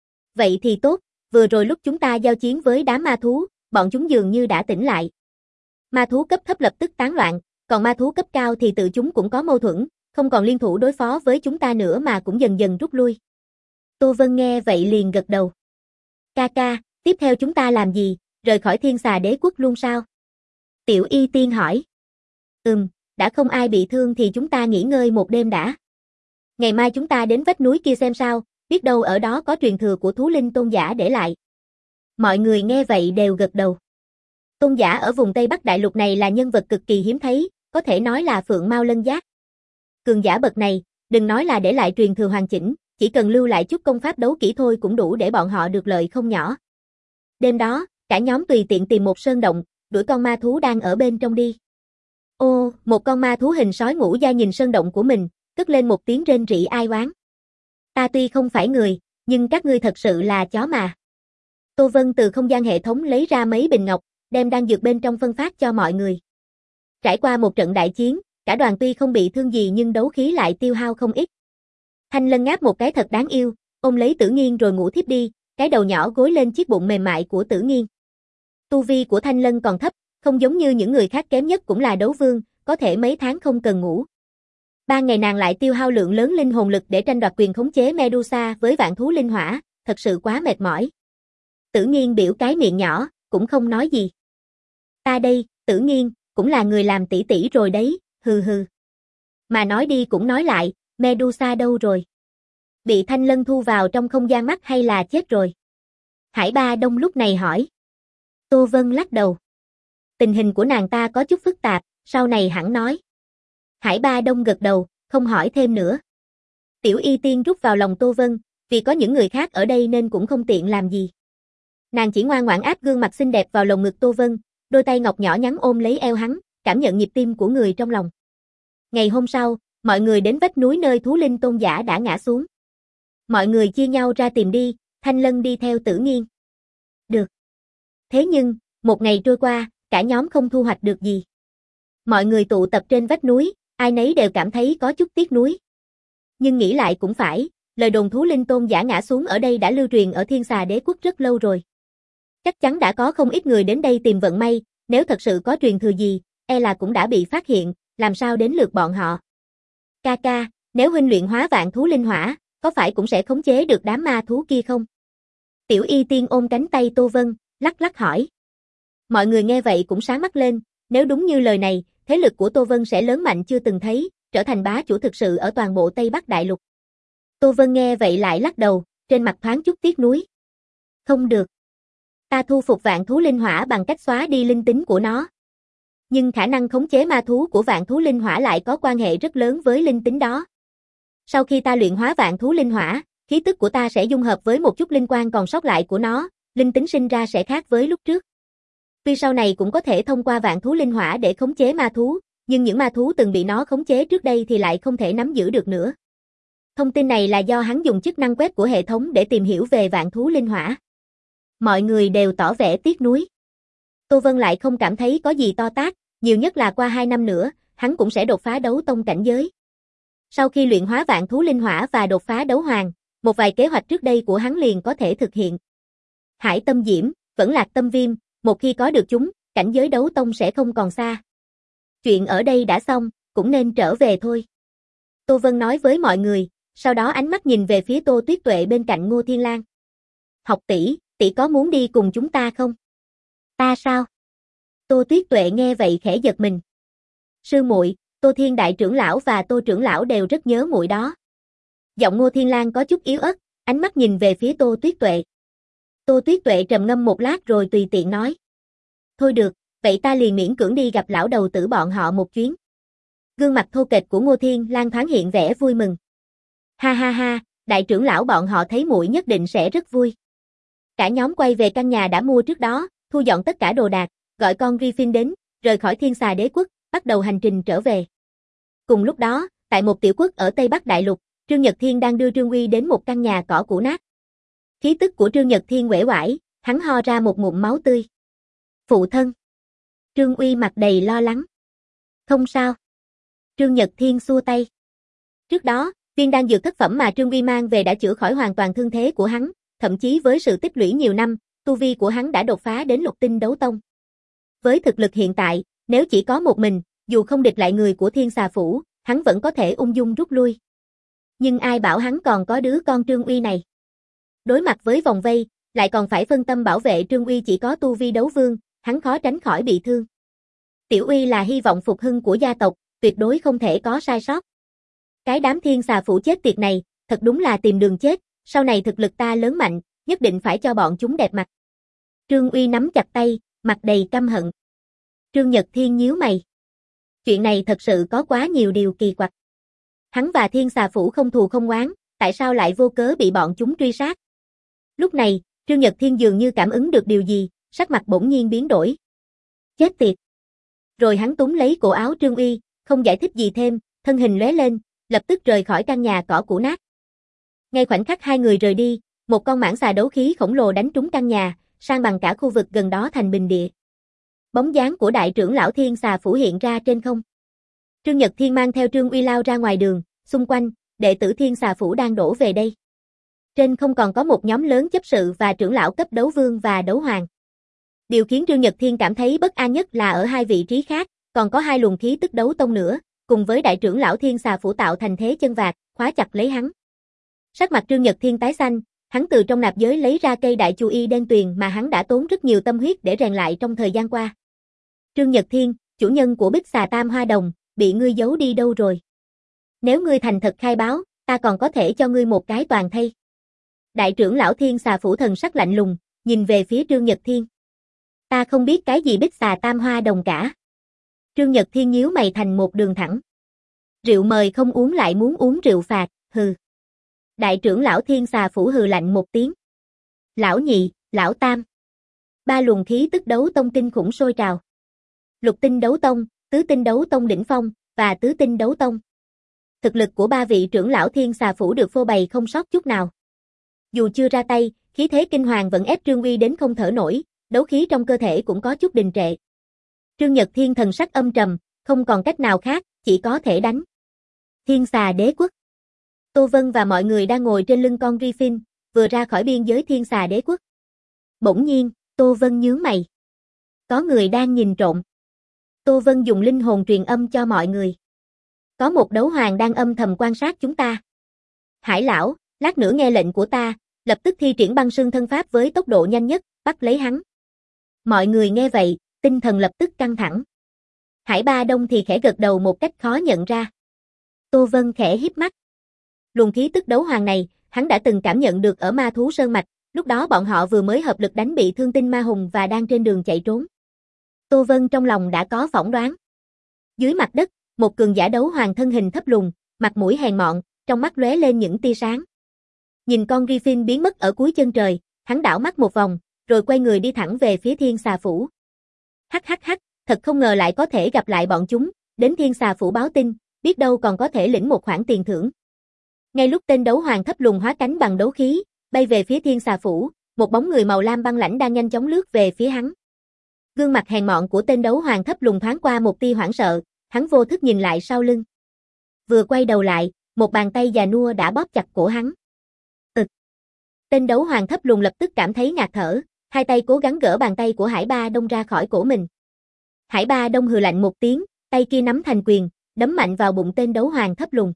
Vậy thì tốt, vừa rồi lúc chúng ta giao chiến với đám ma thú, bọn chúng dường như đã tỉnh lại. Ma thú cấp thấp lập tức tán loạn, còn ma thú cấp cao thì tự chúng cũng có mâu thuẫn, không còn liên thủ đối phó với chúng ta nữa mà cũng dần dần rút lui. Tô Vân nghe vậy liền gật đầu. Ca ca, tiếp theo chúng ta làm gì, rời khỏi Thiên Xà Đế quốc luôn sao? Tiểu Y Tiên hỏi. Ừm, đã không ai bị thương thì chúng ta nghỉ ngơi một đêm đã. Ngày mai chúng ta đến vách núi kia xem sao, biết đâu ở đó có truyền thừa của thú linh tôn giả để lại. Mọi người nghe vậy đều gật đầu. Tôn giả ở vùng Tây Bắc Đại Lục này là nhân vật cực kỳ hiếm thấy, có thể nói là phượng mao lân giác. Cường giả bậc này, đừng nói là để lại truyền thừa hoàn chỉnh, chỉ cần lưu lại chút công pháp đấu kỹ thôi cũng đủ để bọn họ được lợi không nhỏ. Đêm đó, cả nhóm tùy tiện tìm một sơn động, đuổi con ma thú đang ở bên trong đi. Ô, một con ma thú hình sói ngũ gia nhìn sơn động của mình, cất lên một tiếng rên rỉ ai oán. Ta tuy không phải người, nhưng các ngươi thật sự là chó mà. Tô Vân từ không gian hệ thống lấy ra mấy bình ngọc, đem đan dược bên trong phân phát cho mọi người. Trải qua một trận đại chiến, cả đoàn tuy không bị thương gì nhưng đấu khí lại tiêu hao không ít. Thanh Lân ngáp một cái thật đáng yêu, ôm lấy Tử Nghiên rồi ngủ thiếp đi, cái đầu nhỏ gối lên chiếc bụng mềm mại của Tử Nghiên. Tu vi của Thanh Lân còn thấp, không giống như những người khác, kém nhất cũng là đấu vương, có thể mấy tháng không cần ngủ. Ba ngày nàng lại tiêu hao lượng lớn linh hồn lực để tranh đoạt quyền khống chế Medusa với vạn thú linh hỏa, thật sự quá mệt mỏi. Tử Nghiên biểu cái miệng nhỏ, cũng không nói gì. Ta đây, Tử Nghiên, cũng là người làm tỷ tỷ rồi đấy, hừ hừ. Mà nói đi cũng nói lại, Medusa đâu rồi? Bị Thanh Lân thu vào trong không gian mắt hay là chết rồi? Hải Ba Đông lúc này hỏi. Tô Vân lắc đầu. Tình hình của nàng ta có chút phức tạp, sau này hẳn nói. Hải Ba Đông gật đầu, không hỏi thêm nữa. Tiểu Y Tiên rút vào lòng Tô Vân, vì có những người khác ở đây nên cũng không tiện làm gì. Nàng chỉ ngoan ngoãn áp gương mặt xinh đẹp vào lồng ngực Tô Vân, đôi tay ngọc nhỏ nhắn ôm lấy eo hắn, cảm nhận nhịp tim của người trong lòng. Ngày hôm sau, mọi người đến vách núi nơi thú linh tôn giả đã ngã xuống. Mọi người chia nhau ra tìm đi, Thanh Lân đi theo Tử Nghiên. Được. Thế nhưng, một ngày trôi qua, cả nhóm không thu hoạch được gì. Mọi người tụ tập trên vách núi, ai nấy đều cảm thấy có chút tiếc nuối. Nhưng nghĩ lại cũng phải, lời đồn thú linh tôn giả ngã xuống ở đây đã lưu truyền ở Thiên Xà Đế quốc rất lâu rồi. Chắc chắn đã có không ít người đến đây tìm vận may, nếu thật sự có truyền thừa gì, e là cũng đã bị phát hiện, làm sao đến lượt bọn họ. Ca ca, nếu huynh luyện hóa vạn thú linh hỏa, có phải cũng sẽ khống chế được đám ma thú kia không? Tiểu Y Tiên ôm cánh tay Tô Vân, lắc lắc hỏi. Mọi người nghe vậy cũng sáng mắt lên, nếu đúng như lời này, thế lực của Tô Vân sẽ lớn mạnh chưa từng thấy, trở thành bá chủ thực sự ở toàn bộ Tây Bắc Đại Lục. Tô Vân nghe vậy lại lắc đầu, trên mặt thoáng chút tiếc nuối. Không được. Ta thu phục vạn thú linh hỏa bằng cách xóa đi linh tính của nó. Nhưng khả năng khống chế ma thú của vạn thú linh hỏa lại có quan hệ rất lớn với linh tính đó. Sau khi ta luyện hóa vạn thú linh hỏa, khí tức của ta sẽ dung hợp với một chút linh quan còn sót lại của nó, linh tính sinh ra sẽ khác với lúc trước. Tuy sau này cũng có thể thông qua vạn thú linh hỏa để khống chế ma thú, nhưng những ma thú từng bị nó khống chế trước đây thì lại không thể nắm giữ được nữa. Thông tin này là do hắn dùng chức năng web của hệ thống để tìm hiểu về vạn thú linh hỏa. Mọi người đều tỏ vẻ tiếc nuối. Tô Vân lại không cảm thấy có gì to tát, nhiều nhất là qua hai năm nữa, hắn cũng sẽ đột phá đấu tông cảnh giới. Sau khi luyện hóa vạn thú linh hỏa và đột phá đấu hoàng, một vài kế hoạch trước đây của hắn liền có thể thực hiện. Hải Tâm Diễm, Vẫn Lạc Tâm Viêm, một khi có được chúng, cảnh giới đấu tông sẽ không còn xa. Chuyện ở đây đã xong, cũng nên trở về thôi. Tô Vân nói với mọi người, sau đó ánh mắt nhìn về phía Tô Tuyết Tuệ bên cạnh Ngô Thiên Lang. Học tỷ, tỷ có muốn đi cùng chúng ta không? Ta sao? Tô Tuyết Tuệ nghe vậy khẽ giật mình. Sư muội, Tô Thiên đại trưởng lão và Tô trưởng lão đều rất nhớ muội đó. Giọng Ngô Thiên Lang có chút yếu ớt, ánh mắt nhìn về phía Tô Tuyết Tuệ. Tô Tuyết Tuệ trầm ngâm một lát rồi tùy tiện nói. Thôi được, vậy ta liền miễn cưỡng đi gặp lão đầu tử bọn họ một chuyến. Gương mặt thô kệch của Ngô Thiên Lang thoáng hiện vẻ vui mừng. Ha ha ha, đại trưởng lão bọn họ thấy muội nhất định sẽ rất vui. Cả nhóm quay về căn nhà đã mua trước đó, thu dọn tất cả đồ đạc, gọi con Griffin đến, rời khỏi Thiên Xà Đế quốc, bắt đầu hành trình trở về. Cùng lúc đó, tại một tiểu quốc ở Tây Bắc Đại Lục, Trương Nhật Thiên đang đưa Trương Uy đến một căn nhà cỏ cũ nát. Khí tức của Trương Nhật Thiên uể oải, hắn ho ra một ngụm máu tươi. Phụ thân. Trương Uy mặt đầy lo lắng. Không sao. Trương Nhật Thiên xua tay. Trước đó, viên đan dược thất phẩm mà Trương Uy mang về đã chữa khỏi hoàn toàn thương thế của hắn, thậm chí với sự tích lũy nhiều năm, tu vi của hắn đã đột phá đến lục tinh đấu tông. Với thực lực hiện tại, nếu chỉ có một mình, dù không địch lại người của Thiên Xà Phủ, hắn vẫn có thể ung dung rút lui. Nhưng ai bảo hắn còn có đứa con Trương Uy này. Đối mặt với vòng vây, lại còn phải phân tâm bảo vệ Trương Uy chỉ có tu vi đấu vương, hắn khó tránh khỏi bị thương. Tiểu Uy là hy vọng phục hưng của gia tộc, tuyệt đối không thể có sai sót. Cái đám Thiên Xà Phủ chết tiệt này, thật đúng là tìm đường chết, sau này thực lực ta lớn mạnh, nhất định phải cho bọn chúng đẹp mặt. Trương Uy nắm chặt tay, mặt đầy căm hận. Trương Nhật Thiên nhíu mày. Chuyện này thật sự có quá nhiều điều kỳ quặc. Hắn và Thiên Xà Phủ không thù không oán, tại sao lại vô cớ bị bọn chúng truy sát? Lúc này, Trương Nhật Thiên dường như cảm ứng được điều gì, sắc mặt bỗng nhiên biến đổi. Chết tiệt! Rồi hắn túm lấy cổ áo Trương Uy, không giải thích gì thêm, thân hình lóe lên, lập tức rời khỏi căn nhà cỏ cũ nát. Ngay khoảnh khắc hai người rời đi, một con mãng xà đấu khí khổng lồ đánh trúng căn nhà, san bằng cả khu vực gần đó thành bình địa. Bóng dáng của đại trưởng lão Thiên Xà Phủ hiện ra trên không. Trương Nhật Thiên mang theo Trương Uy lao ra ngoài đường, xung quanh, đệ tử Thiên Xà Phủ đang đổ về đây. Trên không còn có một nhóm lớn chấp sự và trưởng lão cấp đấu vương và đấu hoàng. Điều khiến Trương Nhật Thiên cảm thấy bất an nhất là ở hai vị trí khác, còn có hai luồng khí tức đấu tông nữa, cùng với đại trưởng lão Thiên Xà Phủ tạo thành thế chân vạc, khóa chặt lấy hắn. Sắc mặt Trương Nhật Thiên tái xanh, hắn từ trong nạp giới lấy ra cây đại chu y đen tuyền mà hắn đã tốn rất nhiều tâm huyết để rèn lại trong thời gian qua. Trương Nhật Thiên, chủ nhân của Bích Xà Tam Hoa Đồng, bị ngươi giấu đi đâu rồi? Nếu ngươi thành thật khai báo, ta còn có thể cho ngươi một cái toàn thây. Đại trưởng lão Thiên Xà Phủ thần sắc lạnh lùng, nhìn về phía Trương Nhật Thiên. Ta không biết cái gì Bích Xà Tam Hoa Đồng cả. Trương Nhật Thiên nhíu mày thành một đường thẳng. Rượu mời không uống lại muốn uống rượu phạt, hừ. Đại trưởng lão Thiên Xà Phủ hừ lạnh một tiếng. Lão nhị, lão tam. Ba luồng khí tức đấu tông kinh khủng sôi trào. Lục tinh đấu tông, tứ tinh đấu tông đỉnh phong, và tứ tinh đấu tông. Thực lực của ba vị trưởng lão Thiên Xà Phủ được phô bày không sót chút nào. Dù chưa ra tay, khí thế kinh hoàng vẫn ép Trương Uy đến không thở nổi, đấu khí trong cơ thể cũng có chút đình trệ. Trương Nhật Thiên thần sắc âm trầm, không còn cách nào khác, chỉ có thể đánh. Thiên Xà Đế Quốc. Tô Vân và mọi người đang ngồi trên lưng con Griffin, vừa ra khỏi biên giới Thiên Xà Đế Quốc. Bỗng nhiên, Tô Vân nhướng mày. Có người đang nhìn trộm. Tô Vân dùng linh hồn truyền âm cho mọi người. Có một đấu hoàng đang âm thầm quan sát chúng ta. Hải lão, lát nữa nghe lệnh của ta, lập tức thi triển băng sương thân pháp với tốc độ nhanh nhất, bắt lấy hắn. Mọi người nghe vậy, tinh thần lập tức căng thẳng. Hải Ba Đông thì khẽ gật đầu một cách khó nhận ra. Tô Vân khẽ híp mắt. Luồng khí tức đấu hoàng này, hắn đã từng cảm nhận được ở Ma Thú Sơn Mạch, lúc đó bọn họ vừa mới hợp lực đánh bị thương Tinh Ma Hùng và đang trên đường chạy trốn. Tô Vân trong lòng đã có phỏng đoán. Dưới mặt đất, một cường giả đấu hoàng thân hình thấp lùn, mặt mũi hèn mọn, trong mắt lóe lên những tia sáng. Nhìn con Griffin biến mất ở cuối chân trời, hắn đảo mắt một vòng, rồi quay người đi thẳng về phía Thiên Xà Phủ. Hắc hắc hắc, thật không ngờ lại có thể gặp lại bọn chúng, đến Thiên Xà Phủ báo tin, biết đâu còn có thể lĩnh một khoản tiền thưởng. Ngay lúc tên đấu hoàng thấp lùn hóa cánh bằng đấu khí, bay về phía Thiên Xà Phủ, một bóng người màu lam băng lãnh đang nhanh chóng lướt về phía hắn. Gương mặt hèn mọn của tên đấu hoàng thấp lùn thoáng qua một tia hoảng sợ, hắn vô thức nhìn lại sau lưng. Vừa quay đầu lại, một bàn tay già nua đã bóp chặt cổ hắn. Ực. Tên đấu hoàng thấp lùn lập tức cảm thấy ngạt thở, hai tay cố gắng gỡ bàn tay của Hải Ba Đông ra khỏi cổ mình. Hải Ba Đông hừ lạnh một tiếng, tay kia nắm thành quyền, đấm mạnh vào bụng tên đấu hoàng thấp lùn.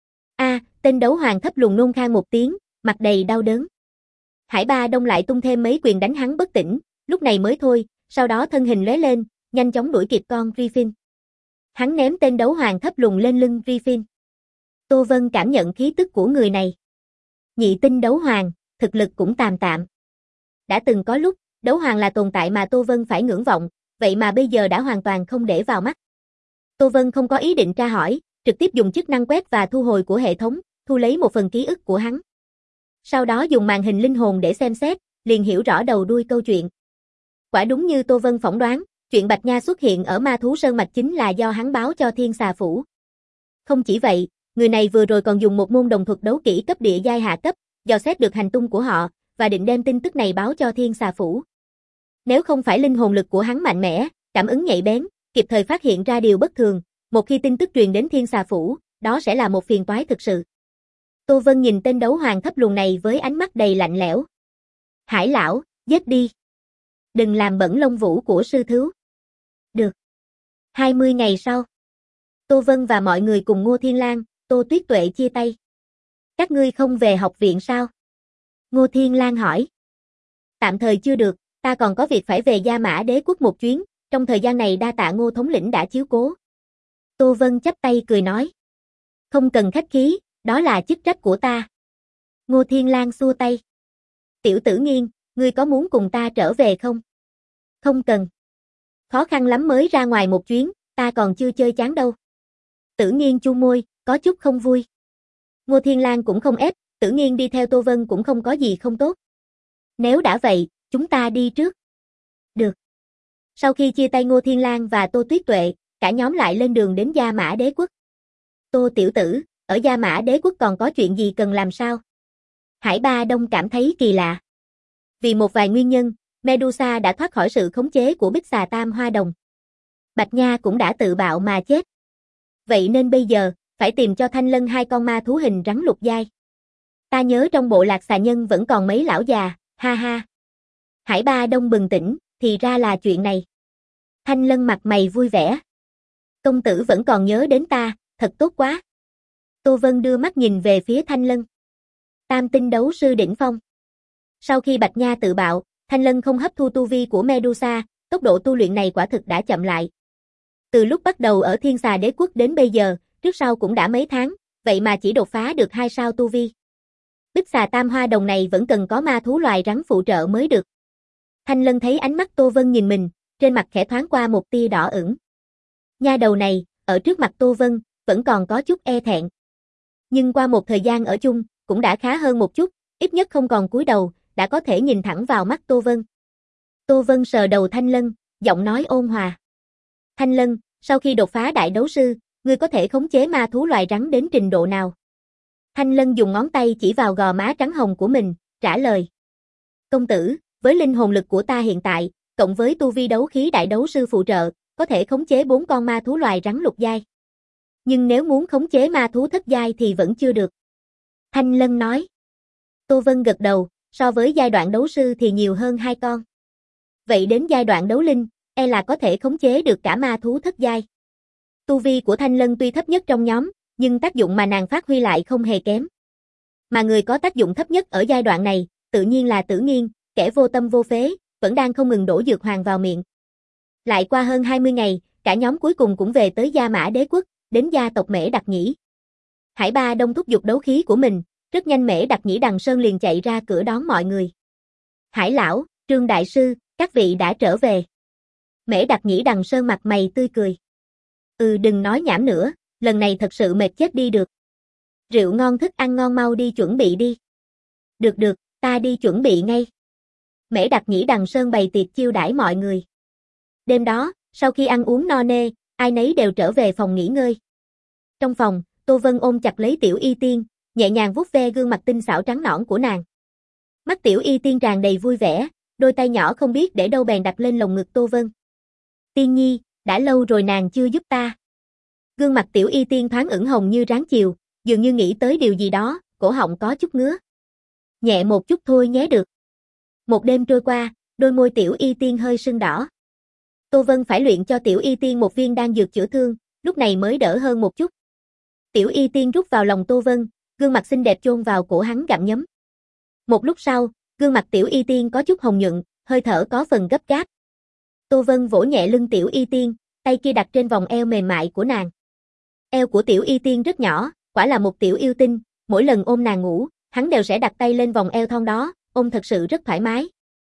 A, tên đấu hoàng thấp lùn nôn khan một tiếng, mặt đầy đau đớn. Hải Ba Đông lại tung thêm mấy quyền đánh hắn bất tỉnh, lúc này mới thôi, sau đó thân hình lóe lên, nhanh chóng đuổi kịp con Griffin. Hắn ném tên đấu hoàng thấp lùn lên lưng Griffin. Tô Vân cảm nhận khí tức của người này. Nhị tinh đấu hoàng, thực lực cũng tạm tạm. Đã từng có lúc, đấu hoàng là tồn tại mà Tô Vân phải ngưỡng vọng, vậy mà bây giờ đã hoàn toàn không để vào mắt. Tô Vân không có ý định tra hỏi, trực tiếp dùng chức năng quét và thu hồi của hệ thống, thu lấy một phần ký ức của hắn. Sau đó dùng màn hình linh hồn để xem xét, liền hiểu rõ đầu đuôi câu chuyện. Quả đúng như Tô Vân phỏng đoán, chuyện Bạch Nha xuất hiện ở Ma Thú Sơn Mạch chính là do hắn báo cho Thiên Xà Phủ. Không chỉ vậy, người này vừa rồi còn dùng một môn đồng thuật đấu kỹ cấp địa giai hạ cấp, dò xét được hành tung của họ, và định đem tin tức này báo cho Thiên Xà Phủ. Nếu không phải linh hồn lực của hắn mạnh mẽ, cảm ứng nhạy bén, kịp thời phát hiện ra điều bất thường, một khi tin tức truyền đến Thiên Xà Phủ, đó sẽ là một phiền toái thực sự. Tô Vân nhìn tên đấu hoàng thấp lùn này với ánh mắt đầy lạnh lẽo. Hải lão, giết đi. Đừng làm bẩn lông vũ của sư thú. Được. hai mươi ngày sau. Tô Vân và mọi người cùng Ngô Thiên Lang, Tô Tuyết Tuệ chia tay. Các ngươi không về học viện sao? Ngô Thiên Lang hỏi. Tạm thời chưa được, ta còn có việc phải về Gia Mã Đế Quốc một chuyến, trong thời gian này đa tạ Ngô thống lĩnh đã chiếu cố. Tô Vân chắp tay cười nói. Không cần khách khí, đó là chức trách của ta. Ngô Thiên Lang xua tay. Tiểu Tử Nghiên, ngươi có muốn cùng ta trở về không? Không cần. Khó khăn lắm mới ra ngoài một chuyến, ta còn chưa chơi chán đâu. Tử Nghiên chu môi, có chút không vui. Ngô Thiên Lang cũng không ép, Tử Nghiên đi theo Tô Vân cũng không có gì không tốt. Nếu đã vậy, chúng ta đi trước. Được. Sau khi chia tay Ngô Thiên Lang và Tô Tuyết Tuệ, cả nhóm lại lên đường đến Gia Mã Đế Quốc. Tô tiểu tử, ở Gia Mã Đế Quốc còn có chuyện gì cần làm sao? Hải Ba Đông cảm thấy kỳ lạ. Vì một vài nguyên nhân, Medusa đã thoát khỏi sự khống chế của Bích Xà Tam Hoa Đồng. Bạch Nha cũng đã tự bạo mà chết. Vậy nên bây giờ, phải tìm cho Thanh Lân hai con ma thú hình rắn lục giai. Ta nhớ trong bộ lạc xà nhân vẫn còn mấy lão già, ha ha. Hải Ba Đông bừng tỉnh, thì ra là chuyện này. Thanh Lân mặt mày vui vẻ. Công tử vẫn còn nhớ đến ta, thật tốt quá. Tô Vân đưa mắt nhìn về phía Thanh Lân. Tam tinh đấu sư đỉnh phong. Sau khi Bạch Nha tự bạo, Thanh Lân không hấp thu tu vi của Medusa, tốc độ tu luyện này quả thực đã chậm lại. Từ lúc bắt đầu ở Thiên Xà Đế Quốc đến bây giờ, trước sau cũng đã mấy tháng, vậy mà chỉ đột phá được hai sao tu vi. Bích Xà Tam Hoa Đồng này vẫn cần có ma thú loài rắn phụ trợ mới được. Thanh Lân thấy ánh mắt Tô Vân nhìn mình, trên mặt khẽ thoáng qua một tia đỏ ửng. Nha đầu này, ở trước mặt Tô Vân, vẫn còn có chút e thẹn. Nhưng qua một thời gian ở chung, cũng đã khá hơn một chút, ít nhất không còn cúi đầu, đã có thể nhìn thẳng vào mắt Tô Vân. Tô Vân sờ đầu Thanh Lân, giọng nói ôn hòa. Thanh Lân, sau khi đột phá đại đấu sư, ngươi có thể khống chế ma thú loài rắn đến trình độ nào? Thanh Lân dùng ngón tay chỉ vào gò má trắng hồng của mình, trả lời. Công tử, với linh hồn lực của ta hiện tại, cộng với tu vi đấu khí đại đấu sư phụ trợ, có thể khống chế bốn con ma thú loài rắn lục giai. Nhưng nếu muốn khống chế ma thú thất giai thì vẫn chưa được. Thanh Lân nói. Tô Vân gật đầu, so với giai đoạn đấu sư thì nhiều hơn hai con. Vậy đến giai đoạn đấu linh, e là có thể khống chế được cả ma thú thất giai. Tu vi của Thanh Lân tuy thấp nhất trong nhóm, nhưng tác dụng mà nàng phát huy lại không hề kém. Mà người có tác dụng thấp nhất ở giai đoạn này, tự nhiên là Tử Nghiên, kẻ vô tâm vô phế, vẫn đang không ngừng đổ dược hoàng vào miệng. Lại qua hơn hai mươi ngày, cả nhóm cuối cùng cũng về tới Gia Mã Đế Quốc, đến gia tộc Mễ Đặc Nhĩ. Hải Ba Đông thúc giục đấu khí của mình, rất nhanh Mễ Đặc Nhĩ Đằng Sơn liền chạy ra cửa đón mọi người. Hải lão, Trương đại sư, các vị đã trở về. Mễ Đặc Nhĩ Đằng Sơn mặt mày tươi cười. Ừ, đừng nói nhảm nữa, lần này thật sự mệt chết đi được. Rượu ngon thức ăn ngon, mau đi chuẩn bị đi. Được được, ta đi chuẩn bị ngay. Mễ Đặc Nhĩ Đằng Sơn bày tiệc chiêu đãi mọi người. Đêm đó, sau khi ăn uống no nê, ai nấy đều trở về phòng nghỉ ngơi. Trong phòng, Tô Vân ôm chặt lấy Tiểu Y Tiên, nhẹ nhàng vuốt ve gương mặt tinh xảo trắng nõn của nàng. Mắt Tiểu Y Tiên tràn đầy vui vẻ, đôi tay nhỏ không biết để đâu bèn đặt lên lồng ngực Tô Vân. Tiên nhi, đã lâu rồi nàng chưa giúp ta. Gương mặt Tiểu Y Tiên thoáng ửng hồng như ráng chiều, dường như nghĩ tới điều gì đó, cổ họng có chút ngứa. Nhẹ một chút thôi nhé được. Một đêm trôi qua, đôi môi Tiểu Y Tiên hơi sưng đỏ. Tô Vân phải luyện cho Tiểu Y Tiên một viên đan dược chữa thương, lúc này mới đỡ hơn một chút. Tiểu Y Tiên rút vào lòng Tô Vân, gương mặt xinh đẹp chôn vào cổ hắn gặm nhấm. Một lúc sau, gương mặt Tiểu Y Tiên có chút hồng nhuận, hơi thở có phần gấp gáp. Tô Vân vỗ nhẹ lưng Tiểu Y Tiên, tay kia đặt trên vòng eo mềm mại của nàng. Eo của Tiểu Y Tiên rất nhỏ, quả là một tiểu yêu tinh, mỗi lần ôm nàng ngủ, hắn đều sẽ đặt tay lên vòng eo thon đó, ôm thật sự rất thoải mái.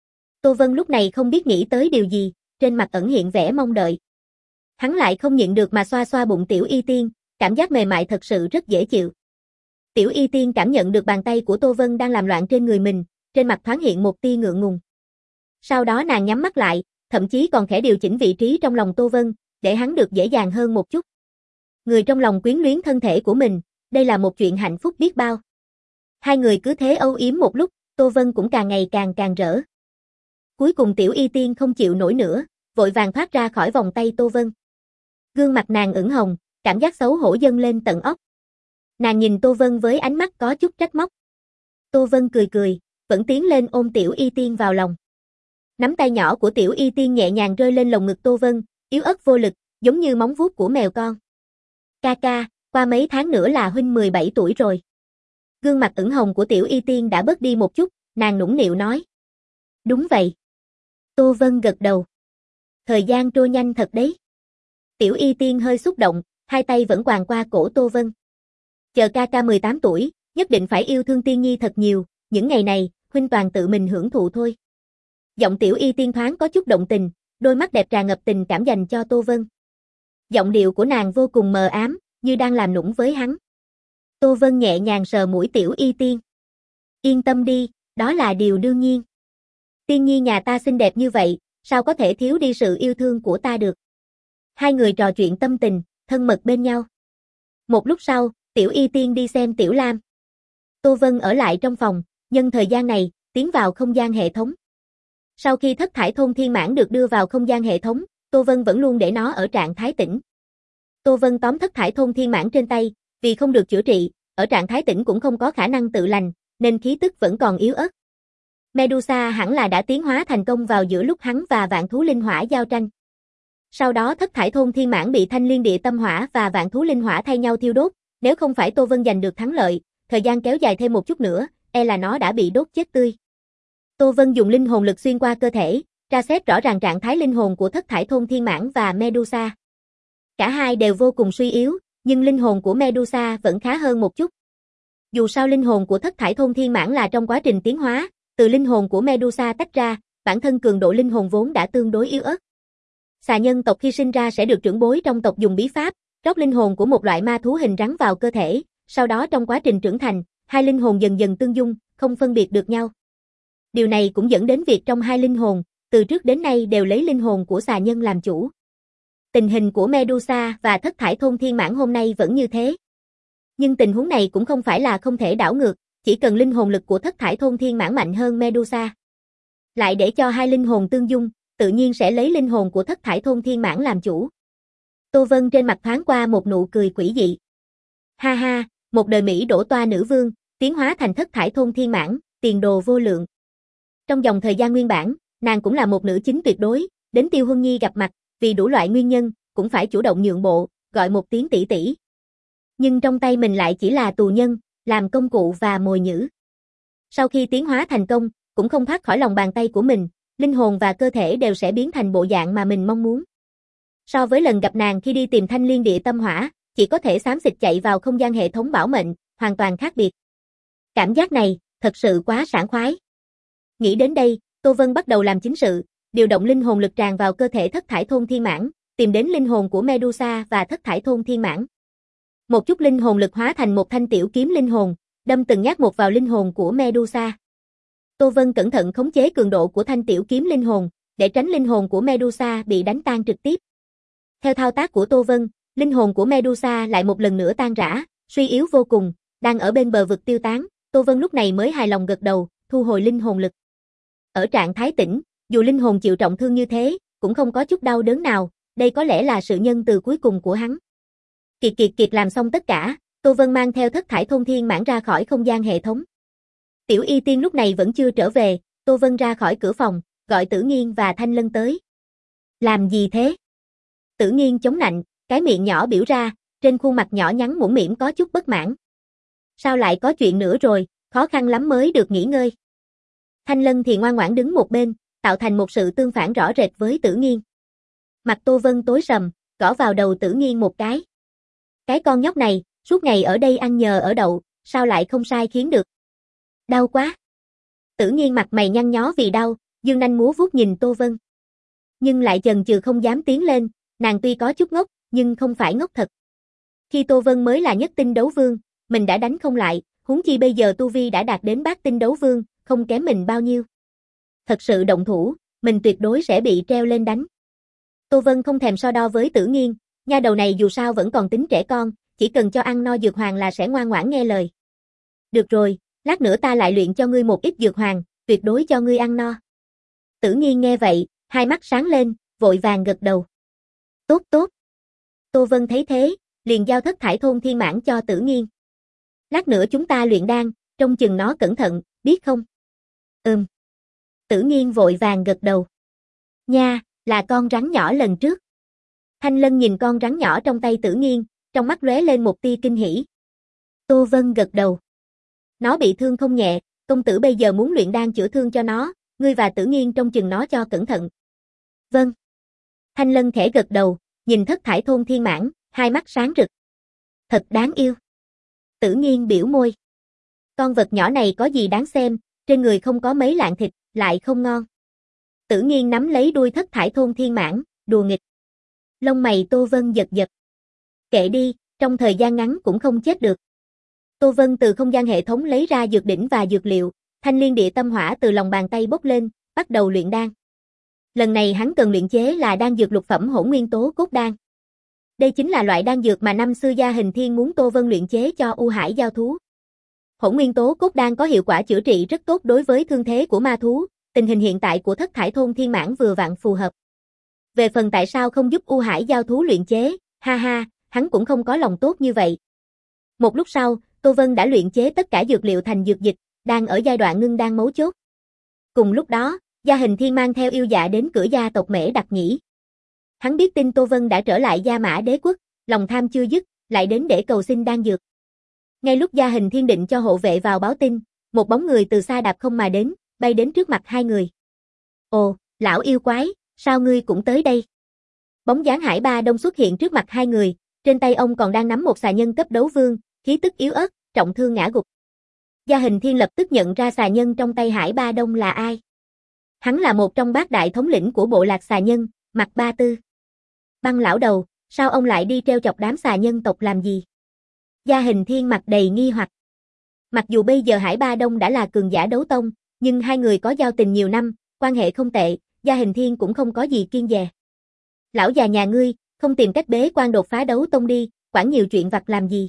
Tô Vân lúc này không biết nghĩ tới điều gì, trên mặt ẩn hiện vẻ mong đợi. Hắn lại không nhịn được mà xoa xoa bụng Tiểu Y Tiên, cảm giác mềm mại thật sự rất dễ chịu. Tiểu Y Tiên cảm nhận được bàn tay của Tô Vân đang làm loạn trên người mình, trên mặt thoáng hiện một tia ngượng ngùng. Sau đó nàng nhắm mắt lại, thậm chí còn khẽ điều chỉnh vị trí trong lòng Tô Vân, để hắn được dễ dàng hơn một chút. Người trong lòng quyến luyến thân thể của mình, đây là một chuyện hạnh phúc biết bao. Hai người cứ thế âu yếm một lúc, Tô Vân cũng càng ngày càng càng rỡ. Cuối cùng Tiểu Y Tiên không chịu nổi nữa, vội vàng thoát ra khỏi vòng tay Tô Vân. Gương mặt nàng ửng hồng, cảm giác xấu hổ dâng lên tận óc. Nàng nhìn Tô Vân với ánh mắt có chút trách móc. Tô Vân cười cười, vẫn tiến lên ôm Tiểu Y Tiên vào lòng. Nắm tay nhỏ của Tiểu Y Tiên nhẹ nhàng rơi lên lồng ngực Tô Vân, yếu ớt vô lực, giống như móng vuốt của mèo con. Ca ca, qua mấy tháng nữa là huynh mười bảy tuổi rồi. Gương mặt ửng hồng của Tiểu Y Tiên đã bớt đi một chút, nàng nũng nịu nói. Đúng vậy. Tô Vân gật đầu. Thời gian trôi nhanh thật đấy. Tiểu Y Tiên hơi xúc động, hai tay vẫn quàng qua cổ Tô Vân. Chờ ca ca mười tám tuổi, nhất định phải yêu thương Tiên nhi thật nhiều, những ngày này, huynh toàn tự mình hưởng thụ thôi. Giọng Tiểu Y Tiên thoáng có chút động tình, đôi mắt đẹp tràn ngập tình cảm dành cho Tô Vân. Giọng điệu của nàng vô cùng mờ ám, như đang làm nũng với hắn. Tô Vân nhẹ nhàng sờ mũi Tiểu Y Tiên. Yên tâm đi, đó là điều đương nhiên. Tiên nhi nhà ta xinh đẹp như vậy, sao có thể thiếu đi sự yêu thương của ta được. Hai người trò chuyện tâm tình, thân mật bên nhau. Một lúc sau, Tiểu Y Tiên đi xem Tiểu Lam. Tô Vân ở lại trong phòng, nhân thời gian này, tiến vào không gian hệ thống. Sau khi thất thải thôn thiên mãn được đưa vào không gian hệ thống, Tô Vân vẫn luôn để nó ở trạng thái tĩnh. Tô Vân tóm thất thải thôn thiên mãn trên tay, vì không được chữa trị, ở trạng thái tĩnh cũng không có khả năng tự lành, nên khí tức vẫn còn yếu ớt. Medusa hẳn là đã tiến hóa thành công vào giữa lúc hắn và vạn thú linh hỏa giao tranh. Sau đó thất thải thôn thiên mãn bị thanh liên địa tâm hỏa và vạn thú linh hỏa thay nhau thiêu đốt, nếu không phải Tô Vân giành được thắng lợi, thời gian kéo dài thêm một chút nữa, e là nó đã bị đốt chết tươi. Tô Vân dùng linh hồn lực xuyên qua cơ thể, tra xét rõ ràng trạng thái linh hồn của thất thải thôn thiên mãn và Medusa. Cả hai đều vô cùng suy yếu, nhưng linh hồn của Medusa vẫn khá hơn một chút. Dù sao linh hồn của thất thải thôn thiên mãn là trong quá trình tiến hóa, từ linh hồn của Medusa tách ra, bản thân cường độ linh hồn vốn đã tương đối yếu ớt. Xà nhân tộc khi sinh ra sẽ được trưởng bối trong tộc dùng bí pháp, rót linh hồn của một loại ma thú hình rắn vào cơ thể, sau đó trong quá trình trưởng thành, hai linh hồn dần dần tương dung, không phân biệt được nhau. Điều này cũng dẫn đến việc trong hai linh hồn, từ trước đến nay đều lấy linh hồn của xà nhân làm chủ. Tình hình của Medusa và thất thải thôn thiên mãn hôm nay vẫn như thế. Nhưng tình huống này cũng không phải là không thể đảo ngược, chỉ cần linh hồn lực của thất thải thôn thiên mãn mạnh hơn Medusa. Lại để cho hai linh hồn tương dung, tự nhiên sẽ lấy linh hồn của thất thải thôn thiên mãn làm chủ. Tô Vân trên mặt thoáng qua một nụ cười quỷ dị. Ha ha, một đời Mỹ đổ toa nữ vương, tiến hóa thành thất thải thôn thiên mãn, tiền đồ vô lượng. Trong dòng thời gian nguyên bản, nàng cũng là một nữ chính tuyệt đối, đến Tiêu Huân Nhi gặp mặt, vì đủ loại nguyên nhân, cũng phải chủ động nhượng bộ, gọi một tiếng tỷ tỷ. Nhưng trong tay mình lại chỉ là tù nhân, làm công cụ và mồi nhử. Sau khi tiến hóa thành công, cũng không thoát khỏi lòng bàn tay của mình, linh hồn và cơ thể đều sẽ biến thành bộ dạng mà mình mong muốn. So với lần gặp nàng khi đi tìm thanh liên địa tâm hỏa, chỉ có thể xám xịt chạy vào không gian hệ thống bảo mệnh, hoàn toàn khác biệt. Cảm giác này, thật sự quá sảng khoái. Nghĩ đến đây, Tô Vân bắt đầu làm chính sự, điều động linh hồn lực tràn vào cơ thể thất thải thôn thiên mãn, tìm đến linh hồn của Medusa và thất thải thôn thiên mãn. Một chút linh hồn lực hóa thành một thanh tiểu kiếm linh hồn, đâm từng nhát một vào linh hồn của Medusa. Tô Vân cẩn thận khống chế cường độ của thanh tiểu kiếm linh hồn, để tránh linh hồn của Medusa bị đánh tan trực tiếp. Theo thao tác của Tô Vân, linh hồn của Medusa lại một lần nữa tan rã, suy yếu vô cùng, đang ở bên bờ vực tiêu tán, Tô Vân lúc này mới hài lòng gật đầu, thu hồi linh hồn lực. Ở trạng thái tĩnh, dù linh hồn chịu trọng thương như thế, cũng không có chút đau đớn nào, đây có lẽ là sự nhân từ cuối cùng của hắn. Kiệt kiệt kiệt làm xong tất cả, Tô Vân mang theo thất thải thôn thiên mãn ra khỏi không gian hệ thống. Tiểu Y Tiên lúc này vẫn chưa trở về, Tô Vân ra khỏi cửa phòng, gọi Tử Nghiên và Thanh Lân tới. Làm gì thế? Tử Nghiên chống nạnh, cái miệng nhỏ biểu ra, trên khuôn mặt nhỏ nhắn mũm mĩm có chút bất mãn. Sao lại có chuyện nữa rồi, khó khăn lắm mới được nghỉ ngơi. Thanh Lân thì ngoan ngoãn đứng một bên, tạo thành một sự tương phản rõ rệt với Tử Nghiên. Mặt Tô Vân tối sầm, gõ vào đầu Tử Nghiên một cái. Cái con nhóc này, suốt ngày ở đây ăn nhờ ở đậu, sao lại không sai khiến được. Đau quá. Tử Nghiên mặt mày nhăn nhó vì đau, dương nanh múa vuốt nhìn Tô Vân. Nhưng lại chần chừ không dám tiến lên, nàng tuy có chút ngốc, nhưng không phải ngốc thật. Khi Tô Vân mới là nhất tinh đấu vương, mình đã đánh không lại, huống chi bây giờ tu vi đã đạt đến bát tinh đấu vương, không kém mình bao nhiêu. Thật sự động thủ, mình tuyệt đối sẽ bị treo lên đánh. Tô Vân không thèm so đo với Tử Nghiên, nha đầu này dù sao vẫn còn tính trẻ con, chỉ cần cho ăn no dược hoàng là sẽ ngoan ngoãn nghe lời. Được rồi, lát nữa ta lại luyện cho ngươi một ít dược hoàng, tuyệt đối cho ngươi ăn no. Tử Nghiên nghe vậy, hai mắt sáng lên, vội vàng gật đầu. Tốt tốt. Tô Vân thấy thế, liền giao thất thải thôn thiên mãn cho Tử Nghiên. Lát nữa chúng ta luyện đan, trông chừng nó cẩn thận, biết không? Ừm. Tử Nghiên vội vàng gật đầu. Nha, là con rắn nhỏ lần trước. Thanh Lân nhìn con rắn nhỏ trong tay Tử Nghiên, trong mắt lóe lên một tia kinh hỉ. Tô Vân gật đầu. Nó bị thương không nhẹ, công tử bây giờ muốn luyện đan chữa thương cho nó, ngươi và Tử Nghiên trông chừng nó cho cẩn thận. Vâng. Thanh Lân khẽ gật đầu, nhìn thất thải thôn thiên mãn, hai mắt sáng rực. Thật đáng yêu. Tử Nghiên biểu môi. Con vật nhỏ này có gì đáng xem, trên người không có mấy lạng thịt, lại không ngon. Tử Nghiên nắm lấy đuôi thất thải thôn thiên mãn, đùa nghịch. Lông mày Tô Vân giật giật. Kệ đi, trong thời gian ngắn cũng không chết được. Tô Vân từ không gian hệ thống lấy ra dược đỉnh và dược liệu, thanh liên địa tâm hỏa từ lòng bàn tay bốc lên, bắt đầu luyện đan. Lần này hắn cần luyện chế là đan dược lục phẩm hỗn nguyên tố cốt đan. Đây chính là loại đan dược mà năm xưa Gia Hình Thiên muốn Tô Vân luyện chế cho U Hải giao thú. Hỗn nguyên tố cốt đan có hiệu quả chữa trị rất tốt đối với thương thế của ma thú, tình hình hiện tại của Thất Thải thôn Thiên Mãn vừa vặn phù hợp. Về phần tại sao không giúp U Hải giao thú luyện chế, ha ha, hắn cũng không có lòng tốt như vậy. Một lúc sau, Tô Vân đã luyện chế tất cả dược liệu thành dược dịch, đang ở giai đoạn ngưng đan mấu chốt. Cùng lúc đó, Gia Hình Thiên mang theo yêu dạ đến cửa gia tộc Mễ Đặc Nhĩ. Hắn biết tin Tô Vân đã trở lại Gia Mã Đế quốc, lòng tham chưa dứt, lại đến để cầu xin đan dược. Ngay lúc Gia Hình Thiên định cho hộ vệ vào báo tin, một bóng người từ xa đạp không mà đến, bay đến trước mặt hai người. Ồ, lão yêu quái, sao ngươi cũng tới đây? Bóng dáng Hải Ba Đông xuất hiện trước mặt hai người, trên tay ông còn đang nắm một xà nhân cấp đấu vương, khí tức yếu ớt, trọng thương ngã gục. Gia Hình Thiên lập tức nhận ra xà nhân trong tay Hải Ba Đông là ai. Hắn là một trong bát đại thống lĩnh của bộ lạc xà nhân, Mạc Ba Tư. Băng lão đầu, sao ông lại đi treo chọc đám xà nhân tộc làm gì? Gia Hình Thiên mặt đầy nghi hoặc. Mặc dù bây giờ Hải Ba Đông đã là cường giả đấu tông, nhưng hai người có giao tình nhiều năm, quan hệ không tệ, Gia Hình Thiên cũng không có gì kiêng dè. Lão già nhà ngươi, không tìm cách bế quan đột phá đấu tông đi, quản nhiều chuyện vặt làm gì?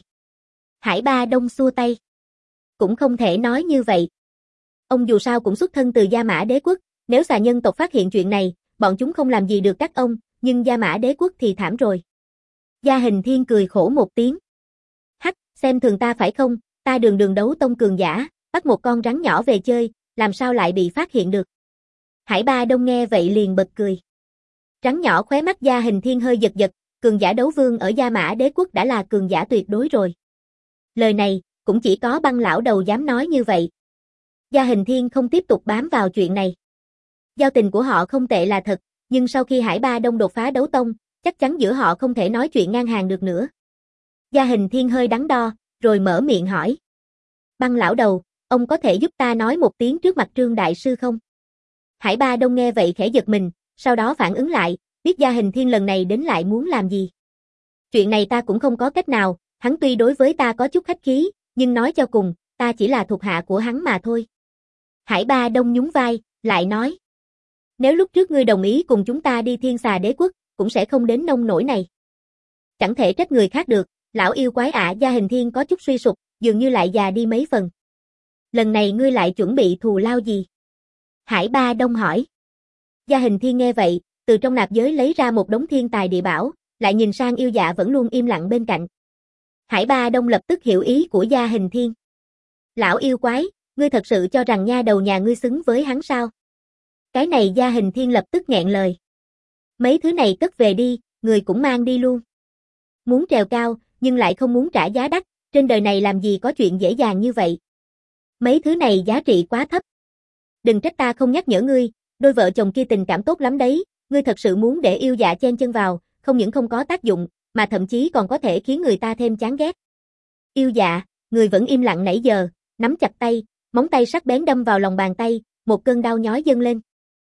Hải Ba Đông xua tay. Cũng không thể nói như vậy. Ông dù sao cũng xuất thân từ Gia Mã Đế quốc, nếu xà nhân tộc phát hiện chuyện này, bọn chúng không làm gì được các ông, nhưng Gia Mã Đế quốc thì thảm rồi. Gia Hình Thiên cười khổ một tiếng. Hắc, xem thường ta phải không, ta đường đường đấu tông cường giả, bắt một con rắn nhỏ về chơi, làm sao lại bị phát hiện được. Hải Ba Đông nghe vậy liền bật cười. Rắn nhỏ khóe mắt Gia Hình Thiên hơi giật giật, cường giả đấu vương ở Gia Mã Đế quốc đã là cường giả tuyệt đối rồi. Lời này, cũng chỉ có băng lão đầu dám nói như vậy. Gia Hình Thiên không tiếp tục bám vào chuyện này. Giao tình của họ không tệ là thật, nhưng sau khi Hải Ba Đông đột phá đấu tông, chắc chắn giữa họ không thể nói chuyện ngang hàng được nữa. Gia Hình Thiên hơi đắn đo, rồi mở miệng hỏi. Băng lão đầu, ông có thể giúp ta nói một tiếng trước mặt Trương Đại Sư không? Hải Ba Đông nghe vậy khẽ giật mình, sau đó phản ứng lại, biết Gia Hình Thiên lần này đến lại muốn làm gì. Chuyện này ta cũng không có cách nào, hắn tuy đối với ta có chút khách khí, nhưng nói cho cùng, ta chỉ là thuộc hạ của hắn mà thôi. Hải Ba Đông nhún vai, lại nói. Nếu lúc trước ngươi đồng ý cùng chúng ta đi Thiên Xà Đế quốc, cũng sẽ không đến nông nỗi này. Chẳng thể trách người khác được, lão yêu quái ạ. Gia Hình Thiên có chút suy sụp, dường như lại già đi mấy phần. Lần này ngươi lại chuẩn bị thù lao gì? Hải Ba Đông hỏi. Gia Hình Thiên nghe vậy, từ trong nạp giới lấy ra một đống thiên tài địa bảo, lại nhìn sang yêu dạ vẫn luôn im lặng bên cạnh. Hải Ba Đông lập tức hiểu ý của Gia Hình Thiên. Lão yêu quái, ngươi thật sự cho rằng nha đầu nhà ngươi xứng với hắn sao? Cái này Gia Hình Thiên lập tức nghẹn lời. Mấy thứ này cất về đi, người cũng mang đi luôn. Muốn trèo cao, nhưng lại không muốn trả giá đắt, trên đời này làm gì có chuyện dễ dàng như vậy. Mấy thứ này giá trị quá thấp. Đừng trách ta không nhắc nhở ngươi, đôi vợ chồng kia tình cảm tốt lắm đấy, ngươi thật sự muốn để yêu dạ chen chân vào, không những không có tác dụng, mà thậm chí còn có thể khiến người ta thêm chán ghét. Yêu dạ, người vẫn im lặng nãy giờ, nắm chặt tay, móng tay sắc bén đâm vào lòng bàn tay, một cơn đau nhói dâng lên.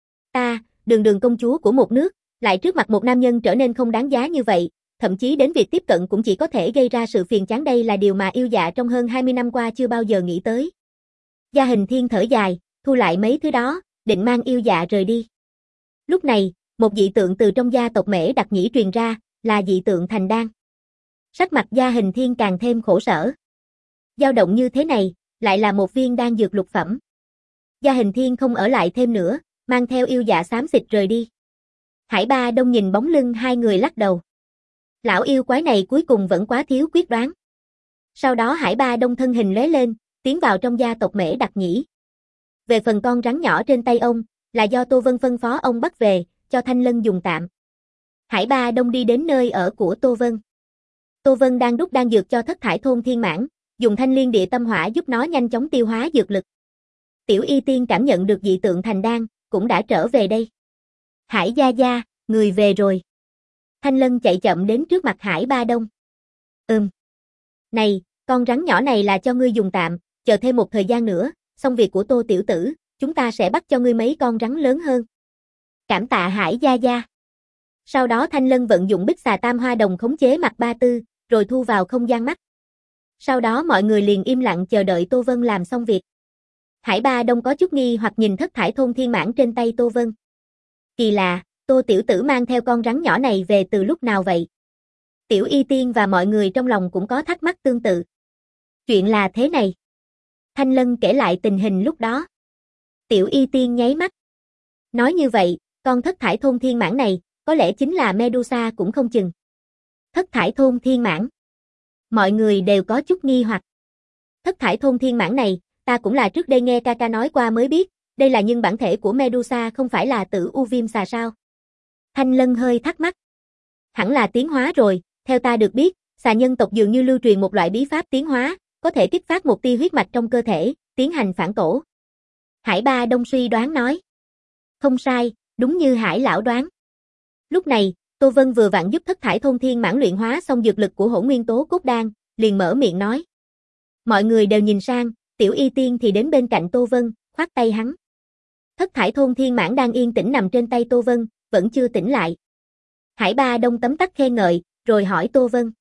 Ta, đường đường công chúa của một nước, lại trước mặt một nam nhân trở nên không đáng giá như vậy, thậm chí đến việc tiếp cận cũng chỉ có thể gây ra sự phiền chán, đây là điều mà yêu dạ trong hơn hai mươi năm qua chưa bao giờ nghĩ tới. Gia Hình Thiên thở dài, thu lại mấy thứ đó, định mang yêu dạ rời đi. Lúc này, một dị tượng từ trong gia tộc Mễ Đặc Nhĩ truyền ra, là dị tượng thành đan. Sắc mặt Gia Hình Thiên càng thêm khổ sở. Dao động như thế này, lại là một viên đan dược lục phẩm. Gia Hình Thiên không ở lại thêm nữa, mang theo yêu dạ xám xịt rời đi. Hải Ba Đông nhìn bóng lưng hai người lắc đầu. Lão yêu quái này cuối cùng vẫn quá thiếu quyết đoán. Sau đó Hải Ba Đông thân hình lóe lên, tiến vào trong gia tộc Mễ Đặc Nhĩ. Về phần con rắn nhỏ trên tay ông, là do Tô Vân phân phó ông bắt về, cho Thanh Lân dùng tạm. Hải Ba Đông đi đến nơi ở của Tô Vân. Tô Vân đang đút đan dược cho Thất Thải thôn Thiên Mãn, dùng Thanh Liên Địa Tâm Hỏa giúp nó nhanh chóng tiêu hóa dược lực. Tiểu Y Tiên cảm nhận được dị tượng thành đan, cũng đã trở về đây. Hải gia gia, người về rồi. Thanh Lân chạy chậm đến trước mặt Hải Ba Đông. Ừm. Này, con rắn nhỏ này là cho ngươi dùng tạm, chờ thêm một thời gian nữa, xong việc của Tô tiểu tử, chúng ta sẽ bắt cho ngươi mấy con rắn lớn hơn. Cảm tạ Hải gia gia. Sau đó Thanh Lân vận dụng Bích Xà Tam Hoa Đồng khống chế Mạc Ba Tư, rồi thu vào không gian mắt. Sau đó mọi người liền im lặng chờ đợi Tô Vân làm xong việc. Hải Ba Đông có chút nghi hoặc nhìn Thất Thải thôn Thiên Mãn trên tay Tô Vân. Kỳ lạ, Tô tiểu tử mang theo con rắn nhỏ này về từ lúc nào vậy? Tiểu Y Tiên và mọi người trong lòng cũng có thắc mắc tương tự. Chuyện là thế này. Thanh Lân kể lại tình hình lúc đó. Tiểu Y Tiên nháy mắt. Nói như vậy, con thất thải thôn thiên mãng này, có lẽ chính là Medusa cũng không chừng. Thất thải thôn thiên mãng. Mọi người đều có chút nghi hoặc. Thất thải thôn thiên mãng này, ta cũng là trước đây nghe ca ca nói qua mới biết, đây là nhưng bản thể của Medusa không phải là tử u viêm xà sao? Thanh Lân hơi thắc mắc. Hẳn là tiến hóa rồi, theo ta được biết, xà nhân tộc dường như lưu truyền một loại bí pháp tiến hóa, có thể kích phát một tia huyết mạch trong cơ thể, tiến hành phản tổ. Hải Ba Đông suy đoán nói. Không sai, đúng như Hải lão đoán. Lúc này, Tô Vân vừa vặn giúp thất thải thôn thiên mãng luyện hóa xong dược lực của hỗn nguyên tố cốt đan, liền mở miệng nói. Mọi người đều nhìn sang, Tiểu Y Tiên thì đến bên cạnh Tô Vân, khoát tay hắn. Thất thải thôn thiên mãng đang yên tĩnh nằm trên tay Tô Vân, vẫn chưa tỉnh lại. Hải Ba Đông tấm tắc khen ngợi, rồi hỏi Tô Vân.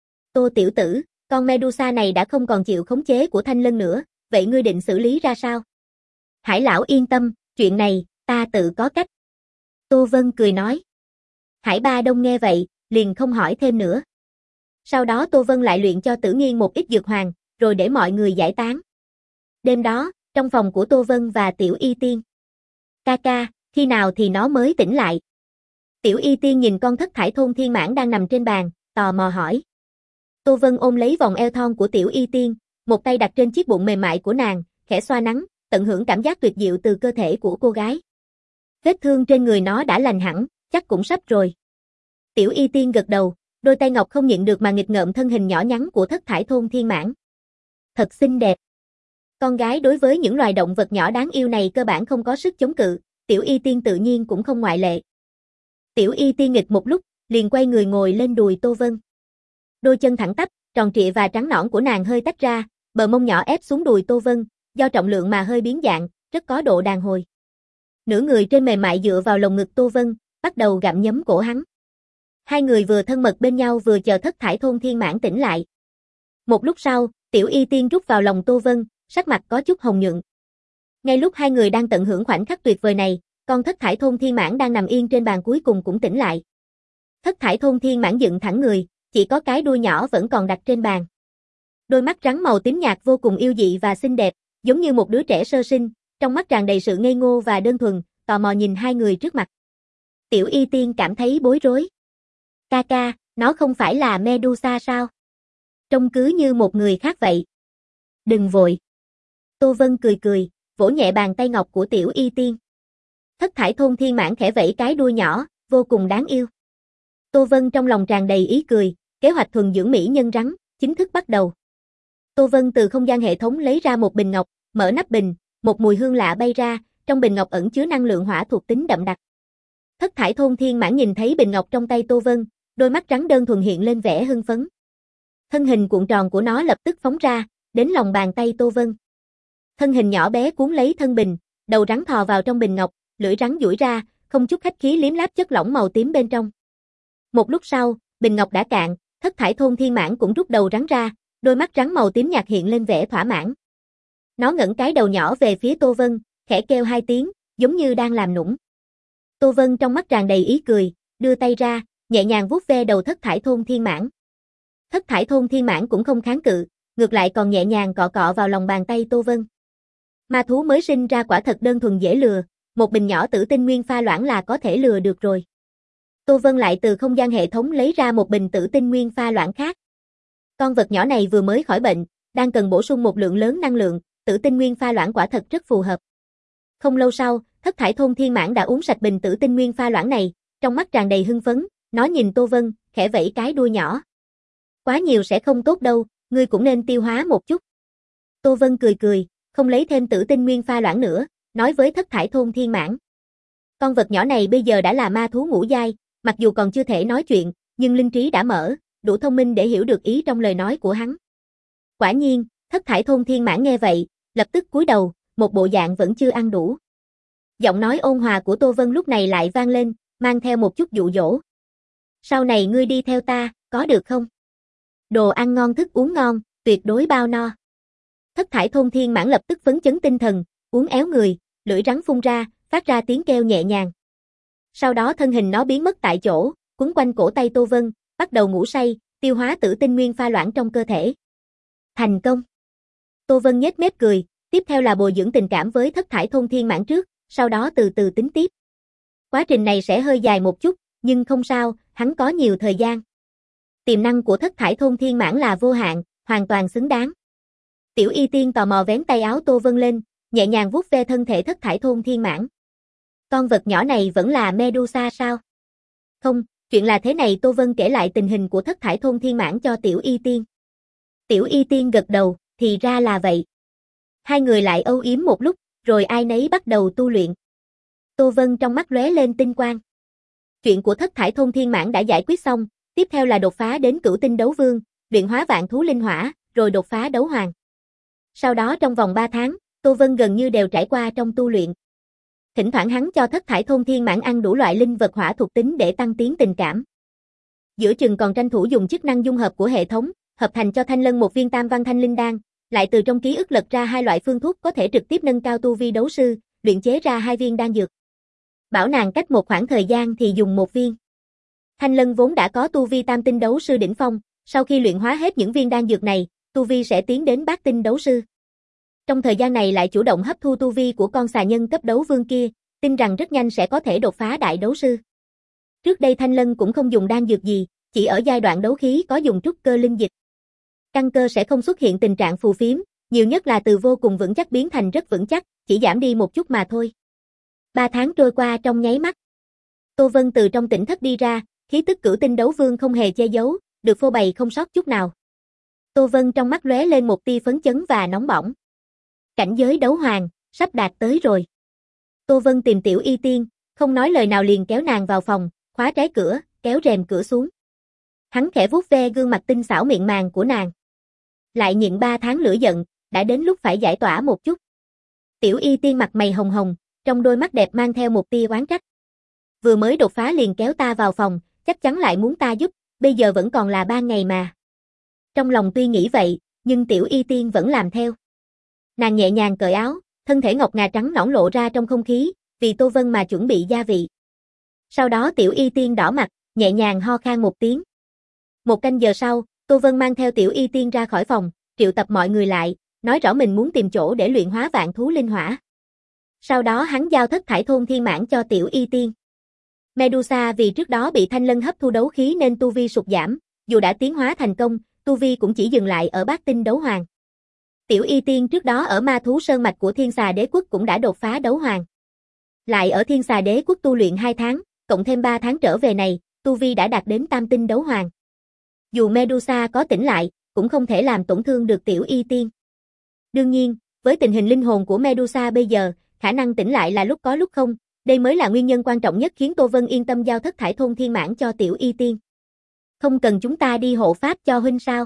Tô tiểu tử, con Medusa này đã không còn chịu khống chế của Thanh Lân nữa, vậy ngươi định xử lý ra sao? Hải lão yên tâm, chuyện này, ta tự có cách. Tô Vân cười nói. Hải Ba Đông nghe vậy, liền không hỏi thêm nữa. Sau đó Tô Vân lại luyện cho Tử Nghiên một ít dược hoàng, rồi để mọi người giải tán. Đêm đó, trong phòng của Tô Vân và Tiểu Y Tiên. Ca ca, khi nào thì nó mới tỉnh lại? Tiểu Y Tiên nhìn con thất thải thôn thiên mãng đang nằm trên bàn, tò mò hỏi. Tô Vân ôm lấy vòng eo thon của Tiểu Y Tiên, một tay đặt trên chiếc bụng mềm mại của nàng, khẽ xoa nắng, tận hưởng cảm giác tuyệt diệu từ cơ thể của cô gái. Vết thương trên người nó đã lành hẳn, chắc cũng sắp rồi. Tiểu Y Tiên gật đầu, đôi tay ngọc không nhịn được mà nghịch ngợm thân hình nhỏ nhắn của thất thải thôn thiên mãng. Thật xinh đẹp. Con gái đối với những loài động vật nhỏ đáng yêu này cơ bản không có sức chống cự, Tiểu Y Tiên tự nhiên cũng không ngoại lệ. Tiểu Y Tiên nghịch một lúc, liền quay người ngồi lên đùi Tô Vân. Đôi chân thẳng tắp, tròn trịa và trắng nõn của nàng hơi tách ra, bờ mông nhỏ ép xuống đùi Tô Vân, do trọng lượng mà hơi biến dạng, rất có độ đàn hồi. Nửa người trên mềm mại dựa vào lồng ngực Tô Vân, bắt đầu gặm nhấm cổ hắn. Hai người vừa thân mật bên nhau vừa chờ thất thải thôn thiên mãng tỉnh lại. Một lúc sau, Tiểu Y Tiên rút vào lòng Tô Vân, sắc mặt có chút hồng nhuận. Ngay lúc hai người đang tận hưởng khoảnh khắc tuyệt vời này, con thất thải thôn thiên mãng đang nằm yên trên bàn cuối cùng cũng tỉnh lại. Thất thải thôn thiên mãng dựng thẳng người, chỉ có cái đuôi nhỏ vẫn còn đặt trên bàn. Đôi mắt rắn màu tím nhạt vô cùng yêu dị và xinh đẹp, giống như một đứa trẻ sơ sinh, trong mắt tràn đầy sự ngây ngô và đơn thuần, tò mò nhìn hai người trước mặt. Tiểu Y Tiên cảm thấy bối rối. Ca ca, nó không phải là Medusa sao? Trông cứ như một người khác vậy. Đừng vội. Tô Vân cười cười, vỗ nhẹ bàn tay ngọc của Tiểu Y Tiên. Thất thải thôn thiên mãng khẽ vẫy cái đuôi nhỏ, vô cùng đáng yêu. Tô Vân trong lòng tràn đầy ý cười, kế hoạch thuần dưỡng mỹ nhân rắn, chính thức bắt đầu. Tô Vân từ không gian hệ thống lấy ra một bình ngọc, mở nắp bình, một mùi hương lạ bay ra, trong bình ngọc ẩn chứa năng lượng hỏa thuộc tính đậm đặc. Thất thải thôn thiên mãng nhìn thấy bình ngọc trong tay Tô Vân, đôi mắt trắng đơn thuần hiện lên vẻ hưng phấn. Thân hình cuộn tròn của nó lập tức phóng ra, đến lòng bàn tay Tô Vân. Thân hình nhỏ bé cuốn lấy thân bình, đầu rắn thò vào trong bình ngọc, lưỡi rắn duỗi ra, không chút khách khí liếm láp chất lỏng màu tím bên trong. Một lúc sau, bình ngọc đã cạn, thất thải thôn thiên mãng cũng rút đầu rắn ra, đôi mắt rắn màu tím nhạt hiện lên vẻ thỏa mãn. Nó ngẩng cái đầu nhỏ về phía Tô Vân, khẽ kêu hai tiếng, giống như đang làm nũng. Tô Vân trong mắt tràn đầy ý cười, đưa tay ra, nhẹ nhàng vuốt ve đầu thất thải thôn thiên mãng. Thất thải thôn thiên mãng cũng không kháng cự, ngược lại còn nhẹ nhàng cọ cọ vào lòng bàn tay Tô Vân. Ma thú mới sinh ra quả thật đơn thuần dễ lừa, một bình nhỏ tử tinh nguyên pha loãng là có thể lừa được rồi. Tô Vân lại từ không gian hệ thống lấy ra một bình tử tinh nguyên pha loãng khác. Con vật nhỏ này vừa mới khỏi bệnh, đang cần bổ sung một lượng lớn năng lượng, tử tinh nguyên pha loãng quả thật rất phù hợp. Không lâu sau, thất thải thôn thiên mãng đã uống sạch bình tử tinh nguyên pha loãng này, trong mắt tràn đầy hưng phấn, nó nhìn Tô Vân, khẽ vẫy cái đuôi nhỏ. Quá nhiều sẽ không tốt đâu, ngươi cũng nên tiêu hóa một chút. Tô Vân cười cười, không lấy thêm tử tinh nguyên pha loãng nữa, nói với thất thải thôn thiên mãng. Con vật nhỏ này bây giờ đã là ma thú ngũ giai, mặc dù còn chưa thể nói chuyện, nhưng linh trí đã mở, đủ thông minh để hiểu được ý trong lời nói của hắn. Quả nhiên, thất thải thôn thiên mãng nghe vậy, lập tức cúi đầu, một bộ dạng vẫn chưa ăn đủ. Giọng nói ôn hòa của Tô Vân lúc này lại vang lên, mang theo một chút dụ dỗ. Sau này ngươi đi theo ta, có được không? Đồ ăn ngon thức uống ngon, tuyệt đối bao no. Thất thải thôn thiên mãng lập tức phấn chấn tinh thần, uốn éo người, lưỡi rắn phun ra, phát ra tiếng kêu nhẹ nhàng. Sau đó thân hình nó biến mất tại chỗ, quấn quanh cổ tay Tô Vân, bắt đầu ngủ say, tiêu hóa tử tinh nguyên pha loãng trong cơ thể. Thành công. Tô Vân nhếch mép cười, tiếp theo là bồi dưỡng tình cảm với thất thải thôn thiên mãn trước, sau đó từ từ tính tiếp. Quá trình này sẽ hơi dài một chút, nhưng không sao, hắn có nhiều thời gian. Tiềm năng của thất thải thôn thiên mãn là vô hạn, hoàn toàn xứng đáng. Tiểu Y Tiên tò mò vén tay áo Tô Vân lên, nhẹ nhàng vuốt ve thân thể thất thải thôn thiên mãn. Con vật nhỏ này vẫn là Medusa sao? Không, chuyện là thế này. Tô Vân kể lại tình hình của thất thải thôn thiên mãn cho Tiểu Y Tiên. Tiểu Y Tiên gật đầu, thì ra là vậy. Hai người lại âu yếm một lúc, rồi ai nấy bắt đầu tu luyện. Tô Vân trong mắt lóe lên tinh quang. Chuyện của thất thải thôn thiên mãn đã giải quyết xong, tiếp theo là đột phá đến cửu tinh đấu vương, luyện hóa vạn thú linh hỏa, rồi đột phá đấu hoàng. Sau đó trong vòng ba tháng, Tô Vân gần như đều trải qua trong tu luyện. Thỉnh thoảng hắn cho thất thải thôn thiên mãn ăn đủ loại linh vật hỏa thuộc tính để tăng tiến tình cảm. Giữa chừng còn tranh thủ dùng chức năng dung hợp của hệ thống, hợp thành cho Thanh Lân một viên tam văn thanh linh đan, lại từ trong ký ức lật ra hai loại phương thuốc có thể trực tiếp nâng cao tu vi đấu sư, luyện chế ra hai viên đan dược. Bảo nàng cách một khoảng thời gian thì dùng một viên. Thanh Lân vốn đã có tu vi tam tinh đấu sư đỉnh phong, sau khi luyện hóa hết những viên đan dược này, tu vi sẽ tiến đến bát tinh đấu sư. Trong thời gian này lại chủ động hấp thu tu vi của con xà nhân cấp đấu vương kia, tin rằng rất nhanh sẽ có thể đột phá đại đấu sư. Trước đây Thanh Lân cũng không dùng đan dược gì, chỉ ở giai đoạn đấu khí có dùng trúc cơ linh dịch. Căn cơ sẽ không xuất hiện tình trạng phù phiếm, nhiều nhất là từ vô cùng vững chắc biến thành rất vững chắc, chỉ giảm đi một chút mà thôi. Ba tháng trôi qua trong nháy mắt. Tô Vân từ trong tỉnh thất đi ra, khí tức cửu tinh đấu vương không hề che giấu, được phô bày không sót chút nào. Tô Vân trong mắt lóe lên một tia phấn chấn và nóng bỏng. Cảnh giới đấu hoàng, sắp đạt tới rồi. Tô Vân tìm Tiểu Y Tiên, không nói lời nào liền kéo nàng vào phòng, khóa trái cửa, kéo rèm cửa xuống. Hắn khẽ vuốt ve gương mặt tinh xảo miệng màng của nàng. Lại nhịn ba tháng lửa giận, đã đến lúc phải giải tỏa một chút. Tiểu Y Tiên mặt mày hồng hồng, trong đôi mắt đẹp mang theo một tia oán trách. Vừa mới đột phá liền kéo ta vào phòng, chắc chắn lại muốn ta giúp, bây giờ vẫn còn là ba ngày mà. Trong lòng tuy nghĩ vậy, nhưng Tiểu Y Tiên vẫn làm theo. Nàng nhẹ nhàng cởi áo, thân thể ngọc ngà trắng nõn lộ ra trong không khí, vì Tô Vân mà chuẩn bị gia vị. Sau đó Tiểu Y Tiên đỏ mặt, nhẹ nhàng ho khan một tiếng. Một canh giờ sau, Tô Vân mang theo Tiểu Y Tiên ra khỏi phòng, triệu tập mọi người lại, nói rõ mình muốn tìm chỗ để luyện hóa vạn thú linh hỏa. Sau đó hắn giao thất thải thôn thiên mãn cho Tiểu Y Tiên. Medusa vì trước đó bị Thanh Lân hấp thu đấu khí nên tu vi sụt giảm, dù đã tiến hóa thành công, tu vi cũng chỉ dừng lại ở bát tinh đấu hoàng. Tiểu Y Tiên trước đó ở ma thú sơn mạch của Thiên Xà Đế Quốc cũng đã đột phá đấu hoàng. Lại ở Thiên Xà Đế Quốc tu luyện hai tháng, cộng thêm ba tháng trở về này, tu vi đã đạt đến tam tinh đấu hoàng. Dù Medusa có tỉnh lại, cũng không thể làm tổn thương được Tiểu Y Tiên. Đương nhiên, với tình hình linh hồn của Medusa bây giờ, khả năng tỉnh lại là lúc có lúc không, đây mới là nguyên nhân quan trọng nhất khiến Tô Vân yên tâm giao thất thải thôn thiên mãn cho Tiểu Y Tiên. Không cần chúng ta đi hộ pháp cho huynh sao?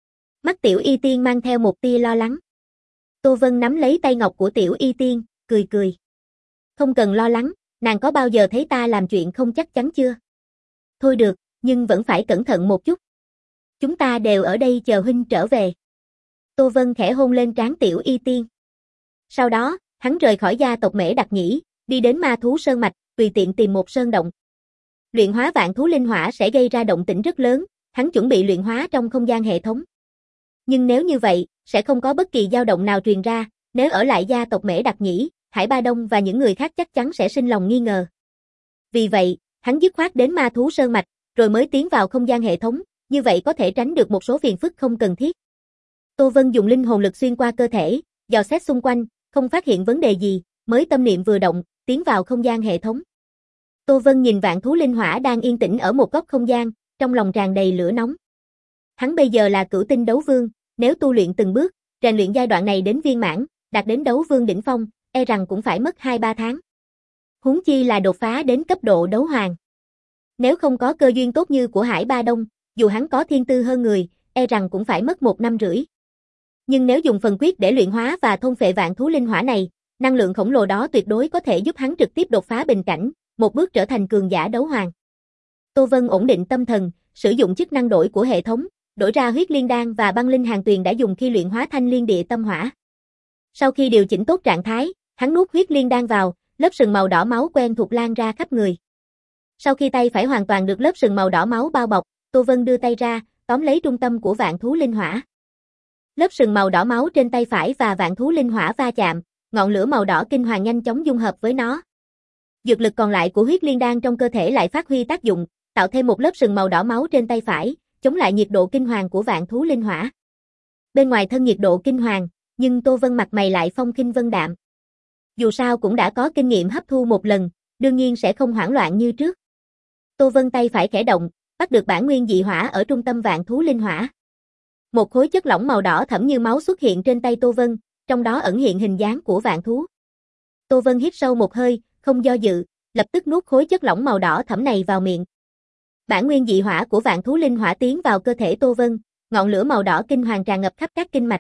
Mắt Tiểu Y Tiên mang theo một tia lo lắng. Tô Vân nắm lấy tay ngọc của Tiểu Y Tiên, cười cười. Không cần lo lắng, nàng có bao giờ thấy ta làm chuyện không chắc chắn chưa? Thôi được, nhưng vẫn phải cẩn thận một chút. Chúng ta đều ở đây chờ huynh trở về. Tô Vân khẽ hôn lên trán Tiểu Y Tiên. Sau đó, hắn rời khỏi gia tộc Mễ Đặc Nhĩ, đi đến ma thú sơn mạch, tùy tiện tìm một sơn động. Luyện hóa vạn thú linh hỏa sẽ gây ra động tĩnh rất lớn, hắn chuẩn bị luyện hóa trong không gian hệ thống. Nhưng nếu như vậy, sẽ không có bất kỳ dao động nào truyền ra, nếu ở lại gia tộc Mễ Đặc Nhĩ, Hải Ba Đông và những người khác chắc chắn sẽ sinh lòng nghi ngờ. Vì vậy, hắn dứt khoát đến ma thú sơn mạch, rồi mới tiến vào không gian hệ thống, như vậy có thể tránh được một số phiền phức không cần thiết. Tô Vân dùng linh hồn lực xuyên qua cơ thể, dò xét xung quanh, không phát hiện vấn đề gì, mới tâm niệm vừa động, tiến vào không gian hệ thống. Tô Vân nhìn vạn thú linh hỏa đang yên tĩnh ở một góc không gian, trong lòng tràn đầy lửa nóng. Hắn bây giờ là cửu tinh đấu vương, nếu tu luyện từng bước, rèn luyện giai đoạn này đến viên mãn, đạt đến đấu vương đỉnh phong, e rằng cũng phải mất hai ba tháng. Huống chi là đột phá đến cấp độ đấu hoàng. Nếu không có cơ duyên tốt như của Hải Ba Đông, dù hắn có thiên tư hơn người, e rằng cũng phải mất một năm rưỡi. Nhưng nếu dùng phần quyết để luyện hóa và thôn phệ vạn thú linh hỏa này, năng lượng khổng lồ đó tuyệt đối có thể giúp hắn trực tiếp đột phá bình cảnh, một bước trở thành cường giả đấu hoàng. Tô Vân ổn định tâm thần, sử dụng chức năng đổi của hệ thống, đổi ra huyết liên đan và băng linh hàng tuyền đã dùng khi luyện hóa thanh liên địa tâm hỏa. Sau khi điều chỉnh tốt trạng thái, hắn nuốt huyết liên đan vào, lớp sừng màu đỏ máu quen thuộc lan ra khắp người. Sau khi tay phải hoàn toàn được lớp sừng màu đỏ máu bao bọc, Tô Vân đưa tay ra, tóm lấy trung tâm của vạn thú linh hỏa. Lớp sừng màu đỏ máu trên tay phải và vạn thú linh hỏa va chạm, ngọn lửa màu đỏ kinh hoàng nhanh chóng dung hợp với nó. Dược lực còn lại của huyết liên đan trong cơ thể lại phát huy tác dụng, tạo thêm một lớp sừng màu đỏ máu trên tay phải, chống lại nhiệt độ kinh hoàng của vạn thú linh hỏa. Bên ngoài thân nhiệt độ kinh hoàng, nhưng Tô Vân mặt mày lại phong khinh vân đạm. Dù sao cũng đã có kinh nghiệm hấp thu một lần, đương nhiên sẽ không hoảng loạn như trước. Tô Vân tay phải khẽ động, bắt được bản nguyên dị hỏa ở trung tâm vạn thú linh hỏa. Một khối chất lỏng màu đỏ thẫm như máu xuất hiện trên tay Tô Vân, trong đó ẩn hiện hình dáng của vạn thú. Tô Vân hít sâu một hơi, không do dự, lập tức nuốt khối chất lỏng màu đỏ thẫm này vào miệng. Bản nguyên dị hỏa của vạn thú linh hỏa tiến vào cơ thể Tô Vân, ngọn lửa màu đỏ kinh hoàng tràn ngập khắp các kinh mạch.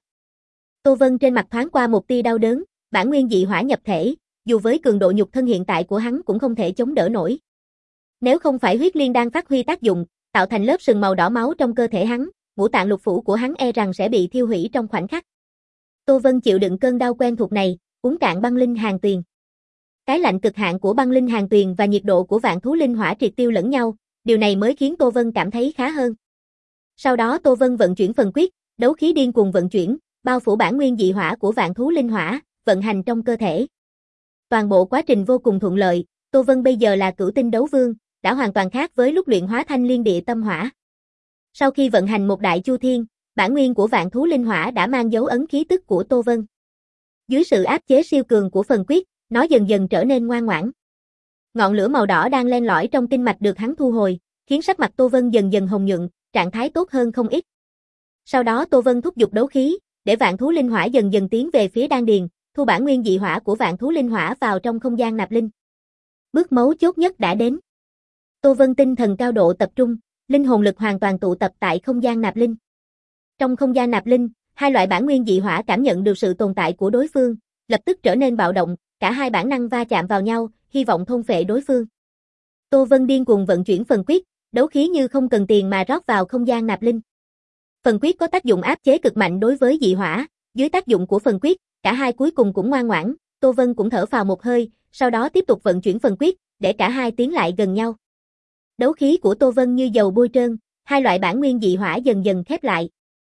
Tô Vân trên mặt thoáng qua một tia đau đớn, bản nguyên dị hỏa nhập thể, dù với cường độ nhục thân hiện tại của hắn cũng không thể chống đỡ nổi. Nếu không phải huyết liên đan phát huy tác dụng, tạo thành lớp sừng màu đỏ máu trong cơ thể hắn, ngũ tạng lục phủ của hắn e rằng sẽ bị thiêu hủy trong khoảnh khắc. Tô Vân chịu đựng cơn đau quen thuộc này, uống cạn băng linh hàn tuyền. Cái lạnh cực hạn của băng linh hàn tuyền và nhiệt độ của vạn thú linh hỏa triệt tiêu lẫn nhau, điều này mới khiến Tô Vân cảm thấy khá hơn. Sau đó Tô Vân vận chuyển phần quyết, đấu khí điên cuồng vận chuyển, bao phủ bản nguyên dị hỏa của vạn thú linh hỏa, vận hành trong cơ thể. Toàn bộ quá trình vô cùng thuận lợi, Tô Vân bây giờ là cửu tinh đấu vương, đã hoàn toàn khác với lúc luyện hóa thanh liên địa tâm hỏa. Sau khi vận hành một đại chu thiên, bản nguyên của vạn thú linh hỏa đã mang dấu ấn khí tức của Tô Vân. Dưới sự áp chế siêu cường của phần quyết, nó dần dần trở nên ngoan ngoãn. Ngọn lửa màu đỏ đang len lỏi trong kinh mạch được hắn thu hồi, khiến sắc mặt Tô Vân dần dần hồng nhuận, trạng thái tốt hơn không ít. Sau đó Tô Vân thúc giục đấu khí, để vạn thú linh hỏa dần dần tiến về phía đan điền, thu bản nguyên dị hỏa của vạn thú linh hỏa vào trong không gian nạp linh. Bước mấu chốt nhất đã đến. Tô Vân tinh thần cao độ tập trung, linh hồn lực hoàn toàn tụ tập tại không gian nạp linh. Trong không gian nạp linh, hai loại bản nguyên dị hỏa cảm nhận được sự tồn tại của đối phương, lập tức trở nên bạo động, cả hai bản năng va chạm vào nhau, hy vọng thôn phệ đối phương. Tô Vân điên cuồng vận chuyển phần quyết, đấu khí như không cần tiền mà rót vào không gian nạp linh. Phần quyết có tác dụng áp chế cực mạnh đối với dị hỏa, dưới tác dụng của phần quyết, cả hai cuối cùng cũng ngoan ngoãn, Tô Vân cũng thở phào một hơi, sau đó tiếp tục vận chuyển phần quyết, để cả hai tiến lại gần nhau. Đấu khí của Tô Vân như dầu bôi trơn, hai loại bản nguyên dị hỏa dần dần khép lại.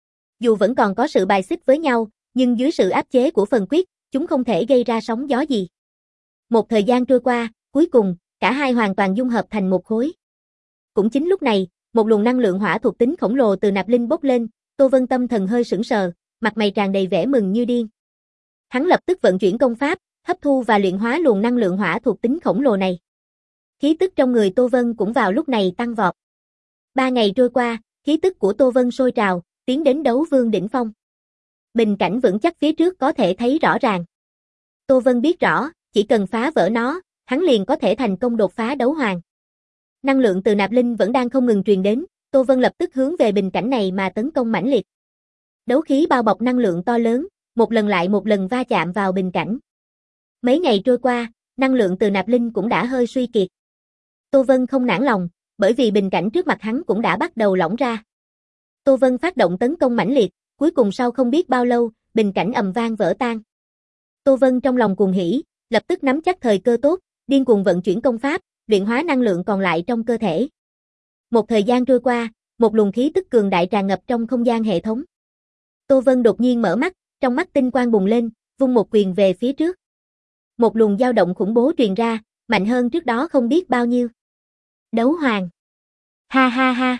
Dù vẫn còn có sự bài xích với nhau, nhưng dưới sự áp chế của phần quyết, chúng không thể gây ra sóng gió gì. Một thời gian trôi qua, cuối cùng, cả hai hoàn toàn dung hợp thành một khối. Cũng chính lúc này, một luồng năng lượng hỏa thuộc tính khổng lồ từ nạp linh bốc lên, Tô Vân tâm thần hơi sững sờ, mặt mày tràn đầy vẻ mừng như điên. Hắn lập tức vận chuyển công pháp, hấp thu và luyện hóa luồng năng lượng hỏa thuộc tính khổng lồ này. Khí tức trong người Tô Vân cũng vào lúc này tăng vọt. Ba ngày trôi qua, khí tức của Tô Vân sôi trào, tiến đến đấu vương đỉnh phong. Bình cảnh vững chắc phía trước có thể thấy rõ ràng. Tô Vân biết rõ, chỉ cần phá vỡ nó, hắn liền có thể thành công đột phá đấu hoàng. Năng lượng từ nạp linh vẫn đang không ngừng truyền đến, Tô Vân lập tức hướng về bình cảnh này mà tấn công mãnh liệt. Đấu khí bao bọc năng lượng to lớn, một lần lại một lần va chạm vào bình cảnh. Mấy ngày trôi qua, năng lượng từ nạp linh cũng đã hơi suy kiệt. Tô Vân không nản lòng, bởi vì bình cảnh trước mặt hắn cũng đã bắt đầu lỏng ra. Tô Vân phát động tấn công mãnh liệt, cuối cùng sau không biết bao lâu, bình cảnh ầm vang vỡ tan. Tô Vân trong lòng cuồng hỉ, lập tức nắm chắc thời cơ tốt, điên cuồng vận chuyển công pháp, luyện hóa năng lượng còn lại trong cơ thể. Một thời gian trôi qua, một luồng khí tức cường đại tràn ngập trong không gian hệ thống. Tô Vân đột nhiên mở mắt, trong mắt tinh quang bùng lên, vung một quyền về phía trước. Một luồng dao động khủng bố truyền ra, mạnh hơn trước đó không biết bao nhiêu. Đấu hoàng. Ha ha ha.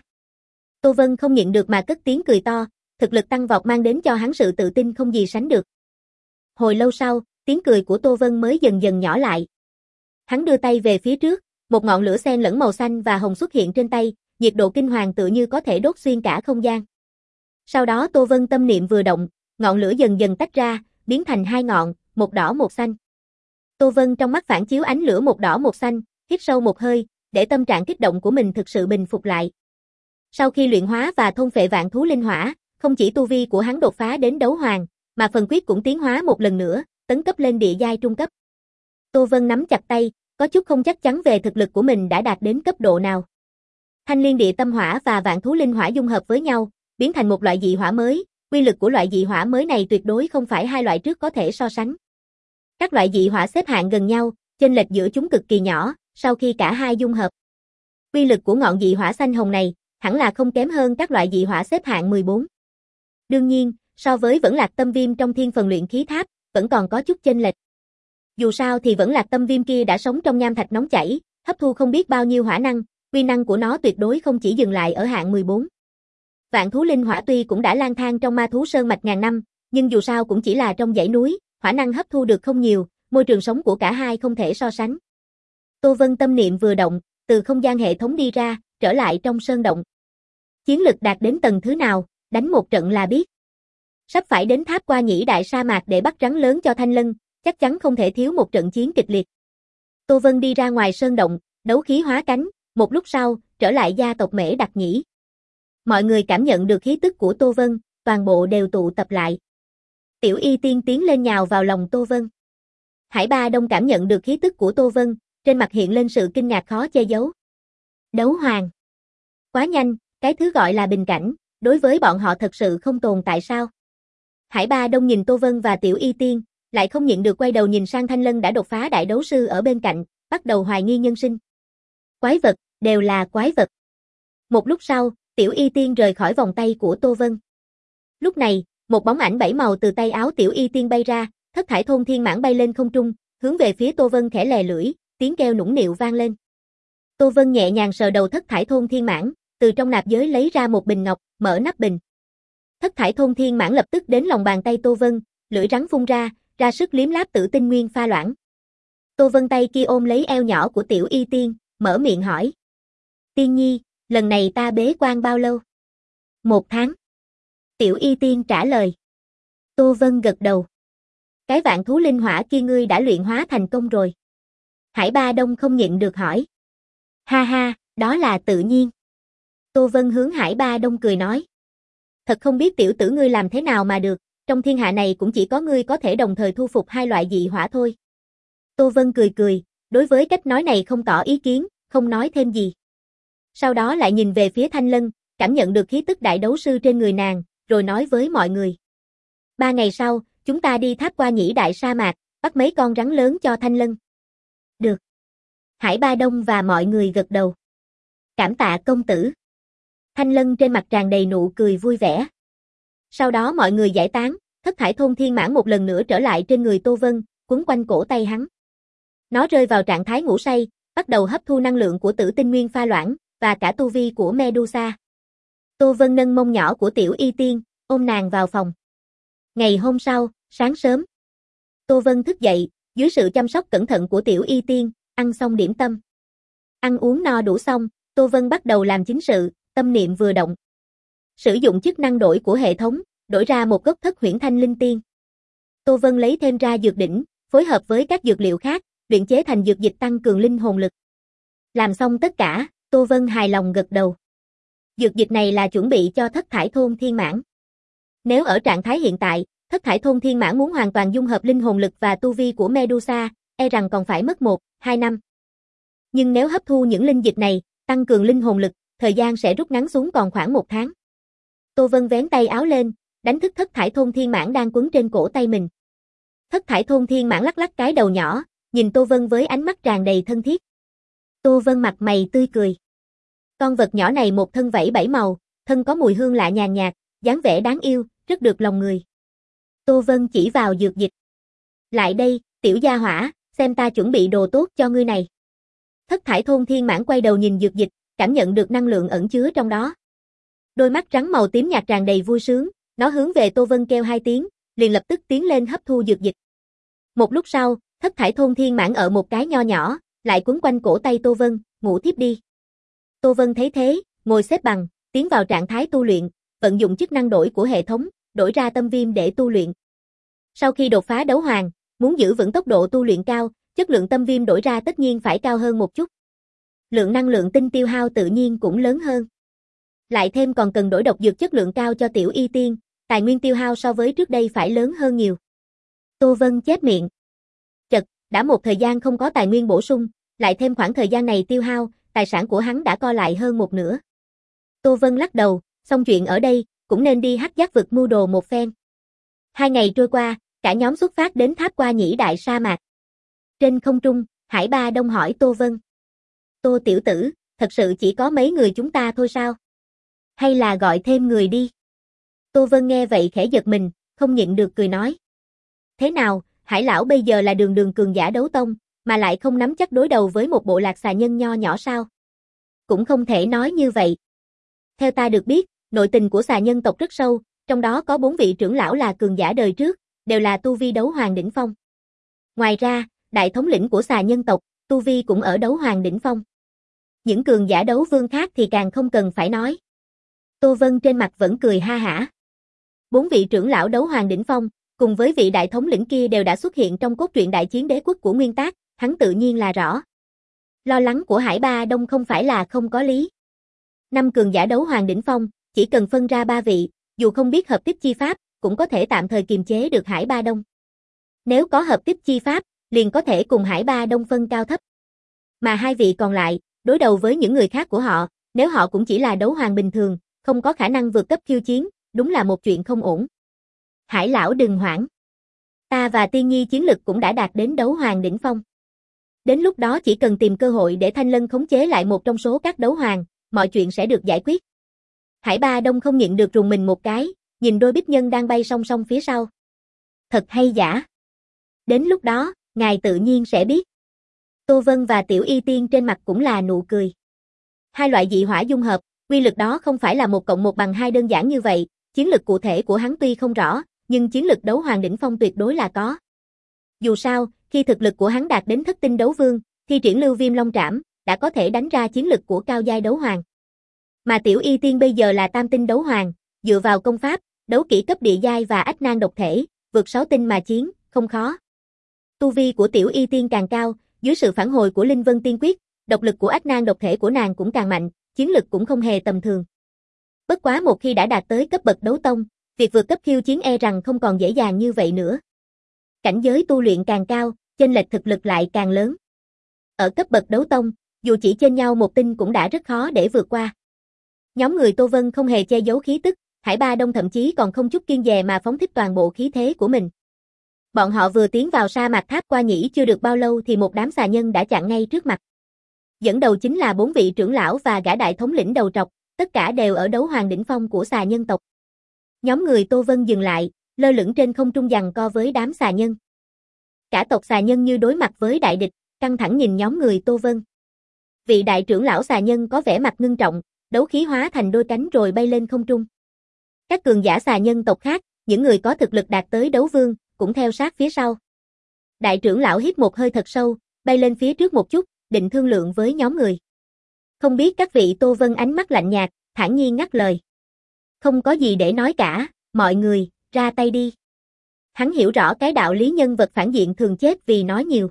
Tô Vân không nhịn được mà cất tiếng cười to, thực lực tăng vọt mang đến cho hắn sự tự tin không gì sánh được. Hồi lâu sau, tiếng cười của Tô Vân mới dần dần nhỏ lại. Hắn đưa tay về phía trước, một ngọn lửa xen lẫn màu xanh và hồng xuất hiện trên tay, nhiệt độ kinh hoàng tựa như có thể đốt xuyên cả không gian. Sau đó Tô Vân tâm niệm vừa động, ngọn lửa dần dần tách ra, biến thành hai ngọn, một đỏ một xanh. Tô Vân trong mắt phản chiếu ánh lửa một đỏ một xanh, hít sâu một hơi, để tâm trạng kích động của mình thực sự bình phục lại. Sau khi luyện hóa và thôn phệ vạn thú linh hỏa, không chỉ tu vi của hắn đột phá đến đấu hoàng, mà phần quyết cũng tiến hóa một lần nữa, tấn cấp lên địa giai trung cấp. Tô Vân nắm chặt tay, có chút không chắc chắn về thực lực của mình đã đạt đến cấp độ nào. Thanh liên địa tâm hỏa và vạn thú linh hỏa dung hợp với nhau, biến thành một loại dị hỏa mới, uy lực của loại dị hỏa mới này tuyệt đối không phải hai loại trước có thể so sánh. Các loại dị hỏa xếp hạng gần nhau, chênh lệch giữa chúng cực kỳ nhỏ, sau khi cả hai dung hợp, Uy lực của ngọn dị hỏa xanh hồng này, hẳn là không kém hơn các loại dị hỏa xếp hạng mười bốn. Đương nhiên, so với Vẫn Lạc Tâm Viêm trong Thiên Phần Luyện Khí Tháp, vẫn còn có chút chênh lệch. Dù sao thì Vẫn Lạc Tâm Viêm kia đã sống trong nham thạch nóng chảy, hấp thu không biết bao nhiêu hỏa năng, uy năng của nó tuyệt đối không chỉ dừng lại ở hạng mười bốn. Vạn thú linh hỏa tuy cũng đã lang thang trong ma thú sơn mạch ngàn năm, nhưng dù sao cũng chỉ là trong dãy núi, hỏa năng hấp thu được không nhiều, môi trường sống của cả hai không thể so sánh. Tô Vân tâm niệm vừa động, từ không gian hệ thống đi ra, trở lại trong sơn động. Chiến lực đạt đến tầng thứ nào, đánh một trận là biết. Sắp phải đến tháp qua nhĩ đại sa mạc để bắt rắn lớn cho Thanh Lân, chắc chắn không thể thiếu một trận chiến kịch liệt. Tô Vân đi ra ngoài sơn động, đấu khí hóa cánh, một lúc sau, trở lại gia tộc Mễ Đặc Nhĩ. Mọi người cảm nhận được khí tức của Tô Vân, toàn bộ đều tụ tập lại. Tiểu Y Tiên tiến lên nhào vào lòng Tô Vân. Hải Ba Đông cảm nhận được khí tức của Tô Vân, trên mặt hiện lên sự kinh ngạc khó che giấu. Đấu hoàng. Quá nhanh, cái thứ gọi là bình cảnh, đối với bọn họ thật sự không tồn tại sao? Hải Ba Đông nhìn Tô Vân và Tiểu Y Tiên, lại không nhịn được quay đầu nhìn sang Thanh Lân đã đột phá đại đấu sư ở bên cạnh, bắt đầu hoài nghi nhân sinh. Quái vật, đều là quái vật. Một lúc sau, Tiểu Y Tiên rời khỏi vòng tay của Tô Vân. Lúc này, một bóng ảnh bảy màu từ tay áo Tiểu Y Tiên bay ra, thất thải thôn thiên mãng bay lên không trung, hướng về phía Tô Vân khẽ lè lưỡi, tiếng kêu nũng nịu vang lên. Tô Vân nhẹ nhàng sờ đầu thất thải thôn thiên mãng, từ trong nạp giới lấy ra một bình ngọc, mở nắp bình. Thất thải thôn thiên mãng lập tức đến lòng bàn tay Tô Vân, lưỡi rắn phun ra, ra sức liếm láp tử tinh nguyên pha loãng. Tô Vân tay kia ôm lấy eo nhỏ của Tiểu Y Tiên, mở miệng hỏi. Tiên nhi, lần này ta bế quan bao lâu? Một tháng. Tiểu Y Tiên trả lời. Tô Vân gật đầu. Cái vạn thú linh hỏa kia ngươi đã luyện hóa thành công rồi. Hải Ba Đông không nhịn được hỏi. Ha ha, đó là tự nhiên. Tô Vân hướng Hải Ba Đông cười nói. Thật không biết tiểu tử ngươi làm thế nào mà được, trong thiên hạ này cũng chỉ có ngươi có thể đồng thời thu phục hai loại dị hỏa thôi. Tô Vân cười cười, đối với cách nói này không tỏ ý kiến, không nói thêm gì. Sau đó lại nhìn về phía Thanh Lân, cảm nhận được khí tức đại đấu sư trên người nàng, rồi nói với mọi người. Ba ngày sau, chúng ta đi tháp qua nhĩ đại sa mạc, bắt mấy con rắn lớn cho Thanh Lân. Được. Hải Ba Đông và mọi người gật đầu. Cảm tạ công tử. Thanh Lân trên mặt tràn đầy nụ cười vui vẻ. Sau đó mọi người giải tán, thất thải thôn thiên mãng một lần nữa trở lại trên người Tô Vân, quấn quanh cổ tay hắn. Nó rơi vào trạng thái ngủ say, bắt đầu hấp thu năng lượng của tử tinh nguyên pha loãng, và cả tu vi của Medusa. Tô Vân nâng mông nhỏ của Tiểu Y Tiên, ôm nàng vào phòng. Ngày hôm sau, sáng sớm, Tô Vân thức dậy, dưới sự chăm sóc cẩn thận của Tiểu Y Tiên, ăn xong điểm tâm. Ăn uống no đủ xong, Tô Vân bắt đầu làm chính sự, tâm niệm vừa động. Sử dụng chức năng đổi của hệ thống, đổi ra một gốc thất huyễn thanh linh tiên. Tô Vân lấy thêm ra dược đỉnh, phối hợp với các dược liệu khác, luyện chế thành dược dịch tăng cường linh hồn lực. Làm xong tất cả, Tô Vân hài lòng gật đầu. Dược dịch này là chuẩn bị cho thất thải thôn thiên mãng. Nếu ở trạng thái hiện tại, thất thải thôn thiên mãng muốn hoàn toàn dung hợp linh hồn lực và tu vi của Medusa, e rằng còn phải mất một, hai năm. Nhưng nếu hấp thu những linh dịch này, tăng cường linh hồn lực, thời gian sẽ rút ngắn xuống còn khoảng một tháng. Tô Vân vén tay áo lên, đánh thức thất thải thôn thiên mãng đang quấn trên cổ tay mình. Thất thải thôn thiên mãng lắc lắc cái đầu nhỏ, nhìn Tô Vân với ánh mắt tràn đầy thân thiết. Tô Vân mặt mày tươi cười. Con vật nhỏ này một thân vảy bảy màu, thân có mùi hương lạ nhàn nhạt, dáng vẻ đáng yêu, rất được lòng người. Tô Vân chỉ vào dược dịch. Lại đây, tiểu gia hỏa, xem ta chuẩn bị đồ tốt cho ngươi này. Thất thải thôn thiên mãng quay đầu nhìn dược dịch, cảm nhận được năng lượng ẩn chứa trong đó. Đôi mắt trắng màu tím nhạt tràn đầy vui sướng, nó hướng về Tô Vân kêu hai tiếng, liền lập tức tiến lên hấp thu dược dịch. Một lúc sau, thất thải thôn thiên mãng ở một cái nho nhỏ, lại quấn quanh cổ tay Tô Vân, ngủ tiếp đi. Tô Vân thấy thế, ngồi xếp bằng, tiến vào trạng thái tu luyện, vận dụng chức năng đổi của hệ thống, đổi ra tâm viêm để tu luyện. Sau khi đột phá đấu hoàng, muốn giữ vững tốc độ tu luyện cao, chất lượng tâm viêm đổi ra tất nhiên phải cao hơn một chút. Lượng năng lượng tinh tiêu hao tự nhiên cũng lớn hơn. Lại thêm còn cần đổi độc dược chất lượng cao cho Tiểu Y Tiên, tài nguyên tiêu hao so với trước đây phải lớn hơn nhiều. Tô Vân chép miệng. Chật, đã một thời gian không có tài nguyên bổ sung, lại thêm khoảng thời gian này tiêu hao, tài sản của hắn đã co lại hơn một nửa. Tô Vân lắc đầu, xong chuyện ở đây, cũng nên đi Hắc Giác vực mưu đồ một phen. Hai ngày trôi qua, cả nhóm xuất phát đến tháp qua nhĩ đại sa mạc. Trên không trung, Hải Ba Đông hỏi Tô Vân. Tô tiểu tử, thật sự chỉ có mấy người chúng ta thôi sao? Hay là gọi thêm người đi? Tô Vân nghe vậy khẽ giật mình, không nhịn được cười nói. Thế nào, Hải lão bây giờ là đường đường cường giả đấu tông, mà lại không nắm chắc đối đầu với một bộ lạc xà nhân nho nhỏ sao? Cũng không thể nói như vậy. Theo ta được biết, nội tình của xà nhân tộc rất sâu, trong đó có bốn vị trưởng lão là cường giả đời trước, đều là tu vi đấu hoàng đỉnh phong. Ngoài ra, đại thống lĩnh của xà nhân tộc, tu vi cũng ở đấu hoàng đỉnh phong. Những cường giả đấu vương khác thì càng không cần phải nói. Tô Vân trên mặt vẫn cười ha hả. Bốn vị trưởng lão đấu hoàng đỉnh phong, cùng với vị đại thống lĩnh kia đều đã xuất hiện trong cốt truyện đại chiến đế quốc của Nguyên Tác, hắn tự nhiên là rõ. Lo lắng của Hải Ba Đông không phải là không có lý. Năm cường giả đấu hoàng đỉnh phong, chỉ cần phân ra ba vị, dù không biết hợp tiếp chi pháp, cũng có thể tạm thời kiềm chế được Hải Ba Đông. Nếu có hợp tiếp chi pháp, liền có thể cùng Hải Ba Đông phân cao thấp. Mà hai vị còn lại, đối đầu với những người khác của họ, nếu họ cũng chỉ là đấu hoàng bình thường, không có khả năng vượt cấp khiêu chiến, đúng là một chuyện không ổn. Hải lão đừng hoảng. Ta và Tiên Nhi chiến lực cũng đã đạt đến đấu hoàng đỉnh phong. Đến lúc đó chỉ cần tìm cơ hội để Thanh Lân khống chế lại một trong số các đấu hoàng, mọi chuyện sẽ được giải quyết. Hải Ba Đông không nhịn được rùng mình một cái, nhìn đôi bích nhân đang bay song song phía sau. Thật hay giả. Đến lúc đó, ngài tự nhiên sẽ biết. Tô Vân và Tiểu Y Tiên trên mặt cũng là nụ cười. Hai loại dị hỏa dung hợp, quy lực đó không phải là một cộng một bằng hai đơn giản như vậy, chiến lực cụ thể của hắn tuy không rõ, nhưng chiến lực đấu hoàng đỉnh phong tuyệt đối là có. Dù sao, khi thực lực của hắn đạt đến thất tinh đấu vương, thi triển Lưu Viêm Long Trảm, đã có thể đánh ra chiến lực của cao giai đấu hoàng. Mà Tiểu Y Tiên bây giờ là tam tinh đấu hoàng, dựa vào công pháp, đấu kỹ cấp địa giai và ách nan độc thể, vượt sáu tinh mà chiến, không khó. Tu vi của Tiểu Y Tiên càng cao, dưới sự phản hồi của Linh Vân Tiên Quyết, độc lực của ách nan độc thể của nàng cũng càng mạnh, chiến lực cũng không hề tầm thường. Bất quá một khi đã đạt tới cấp bậc đấu tông, việc vượt cấp khiêu chiến e rằng không còn dễ dàng như vậy nữa. Cảnh giới tu luyện càng cao, chênh lệch thực lực lại càng lớn. Ở cấp bậc đấu tông, dù chỉ chênh nhau một tinh cũng đã rất khó để vượt qua. Nhóm người Tô Vân không hề che giấu khí tức, Hải Ba Đông thậm chí còn không chút kiêng dè mà phóng thích toàn bộ khí thế của mình. Bọn họ vừa tiến vào sa mạc Tháp Qua Nhĩ chưa được bao lâu thì một đám xà nhân đã chặn ngay trước mặt. Dẫn đầu chính là bốn vị trưởng lão và gã đại thống lĩnh đầu trọc, tất cả đều ở đấu hoàng đỉnh phong của xà nhân tộc. Nhóm người Tô Vân dừng lại, lơ lửng trên không trung giằng co với đám xà nhân. Cả tộc xà nhân như đối mặt với đại địch, căng thẳng nhìn nhóm người Tô Vân. Vị đại trưởng lão xà nhân có vẻ mặt ngưng trọng, đấu khí hóa thành đôi cánh rồi bay lên không trung. Các cường giả xà nhân tộc khác, những người có thực lực đạt tới đấu vương, cũng theo sát phía sau. Đại trưởng lão hít một hơi thật sâu, bay lên phía trước một chút, định thương lượng với nhóm người. Không biết các vị. Tô Vân ánh mắt lạnh nhạt, thản nhiên ngắt lời. Không có gì để nói cả, mọi người, ra tay đi. Hắn hiểu rõ cái đạo lý nhân vật phản diện thường chết vì nói nhiều.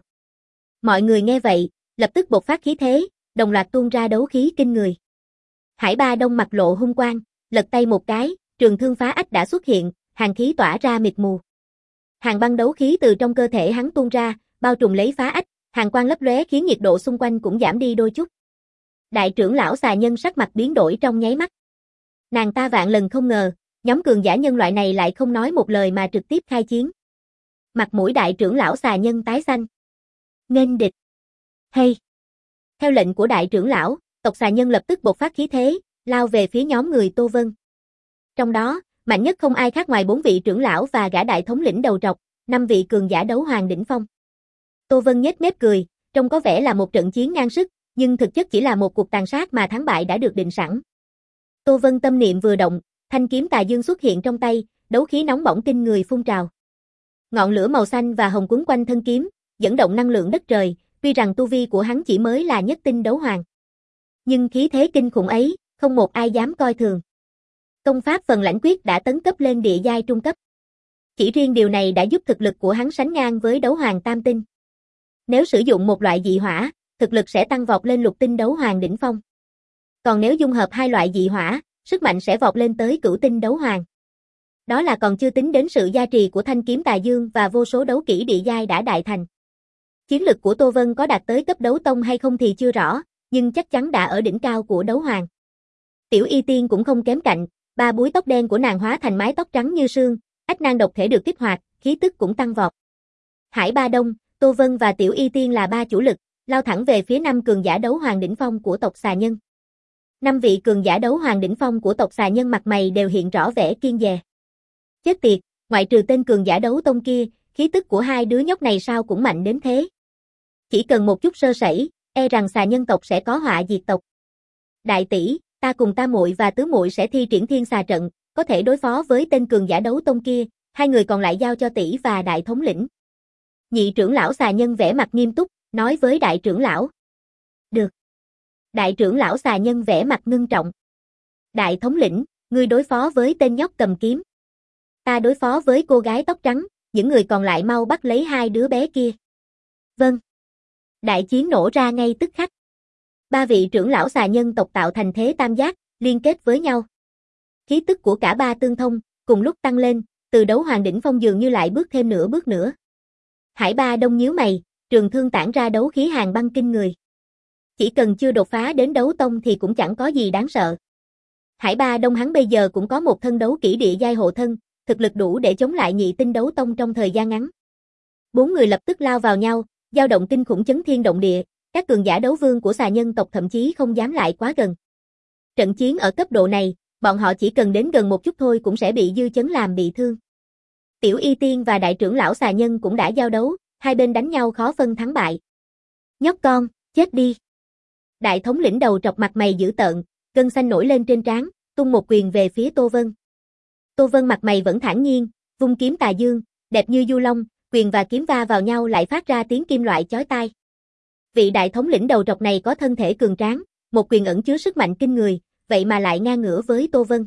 Mọi người nghe vậy, lập tức bộc phát khí thế, đồng loạt tuôn ra đấu khí kinh người. Hải Ba Đông mặt lộ hung quang, lật tay một cái, trường thương phá ách đã xuất hiện, hàn khí tỏa ra mịt mù. Hàn băng đấu khí từ trong cơ thể hắn tuôn ra, bao trùm lấy phá ách, hàn quang lấp lóe khiến nhiệt độ xung quanh cũng giảm đi đôi chút. Đại trưởng lão xà nhân sắc mặt biến đổi trong nháy mắt. Nàng ta vạn lần không ngờ, nhóm cường giả nhân loại này lại không nói một lời mà trực tiếp khai chiến. Mặt mũi đại trưởng lão xà nhân tái xanh. Nghênh địch. Hay. Theo lệnh của đại trưởng lão, tộc xà nhân lập tức bộc phát khí thế, lao về phía nhóm người Tô Vân. Trong đó, mạnh nhất không ai khác ngoài bốn vị trưởng lão và gã đại thống lĩnh đầu trọc, năm vị cường giả đấu hoàng đỉnh phong. Tô Vân nhếch mép cười, trông có vẻ là một trận chiến ngang sức, nhưng thực chất chỉ là một cuộc tàn sát mà thắng bại đã được định sẵn. Tô Vân tâm niệm vừa động, thanh kiếm tà dương xuất hiện trong tay, đấu khí nóng bỏng kinh người phun trào. Ngọn lửa màu xanh và hồng quấn quanh thân kiếm, dẫn động năng lượng đất trời, tuy rằng tu vi của hắn chỉ mới là nhất tinh đấu hoàng. Nhưng khí thế kinh khủng ấy, không một ai dám coi thường. Công pháp Phần Lãnh Quyết đã tấn cấp lên địa giai trung cấp. Chỉ riêng điều này đã giúp thực lực của hắn sánh ngang với đấu hoàng tam tinh. Nếu sử dụng một loại dị hỏa, thực lực sẽ tăng vọt lên lục tinh đấu hoàng đỉnh phong. Còn nếu dung hợp hai loại dị hỏa, sức mạnh sẽ vọt lên tới cửu tinh đấu hoàng. Đó là còn chưa tính đến sự gia trì của thanh kiếm tà dương và vô số đấu kỹ địa giai đã đại thành. Chiến lực của Tô Vân có đạt tới cấp đấu tông hay không thì chưa rõ, nhưng chắc chắn đã ở đỉnh cao của đấu hoàng. Tiểu Y Tiên cũng không kém cạnh, ba búi tóc đen của nàng hóa thành mái tóc trắng như sương, ách nan độc thể được kích hoạt, khí tức cũng tăng vọt. Hải Ba Đông, Tô Vân và Tiểu Y Tiên là ba chủ lực, lao thẳng về phía năm cường giả đấu hoàng đỉnh phong của tộc xà nhân. Năm vị cường giả đấu hoàng đỉnh phong của tộc xà nhân mặt mày đều hiện rõ vẻ kiêng dè. Chết tiệt, ngoại trừ tên cường giả đấu tông kia, khí tức của hai đứa nhóc này sao cũng mạnh đến thế. Chỉ cần một chút sơ sẩy, e rằng xà nhân tộc sẽ có họa diệt tộc. Đại tỷ, ta cùng ta muội và tứ muội sẽ thi triển thiên xà trận, có thể đối phó với tên cường giả đấu tông kia, hai người còn lại giao cho tỷ và đại thống lĩnh. Nhị trưởng lão xà nhân vẻ mặt nghiêm túc, nói với đại trưởng lão. Được. Đại trưởng lão xà nhân vẻ mặt ngưng trọng. Đại thống lĩnh, ngươi đối phó với tên nhóc cầm kiếm. Ta đối phó với cô gái tóc trắng, những người còn lại mau bắt lấy hai đứa bé kia. Vâng. Đại chiến nổ ra ngay tức khắc. Ba vị trưởng lão xà nhân tộc tạo thành thế tam giác, liên kết với nhau. Khí tức của cả ba tương thông, cùng lúc tăng lên, từ đấu hoàng đỉnh phong dường như lại bước thêm nửa bước nữa. Hải Ba Đông nhíu mày, trường thương tản ra đấu khí hàn băng kinh người. Chỉ cần chưa đột phá đến đấu tông thì cũng chẳng có gì đáng sợ. Hải Ba Đông hắn bây giờ cũng có một thân đấu kỹ địa giai hộ thân, thực lực đủ để chống lại nhị tinh đấu tông trong thời gian ngắn. Bốn người lập tức lao vào nhau, dao động kinh khủng chấn thiên động địa, các cường giả đấu vương của xà nhân tộc thậm chí không dám lại quá gần. Trận chiến ở cấp độ này, bọn họ chỉ cần đến gần một chút thôi cũng sẽ bị dư chấn làm bị thương. Tiểu Y Tiên và đại trưởng lão xà nhân cũng đã giao đấu, hai bên đánh nhau khó phân thắng bại. Nhóc con, chết đi. Đại thống lĩnh đầu trọc mặt mày dữ tợn, gân xanh nổi lên trên trán, tung một quyền về phía Tô Vân. Tô Vân mặt mày vẫn thản nhiên, vung kiếm tà dương, đẹp như du long, quyền và kiếm va vào nhau lại phát ra tiếng kim loại chói tai. Vị đại thống lĩnh đầu trọc này có thân thể cường tráng, một quyền ẩn chứa sức mạnh kinh người, vậy mà lại ngang ngửa với Tô Vân.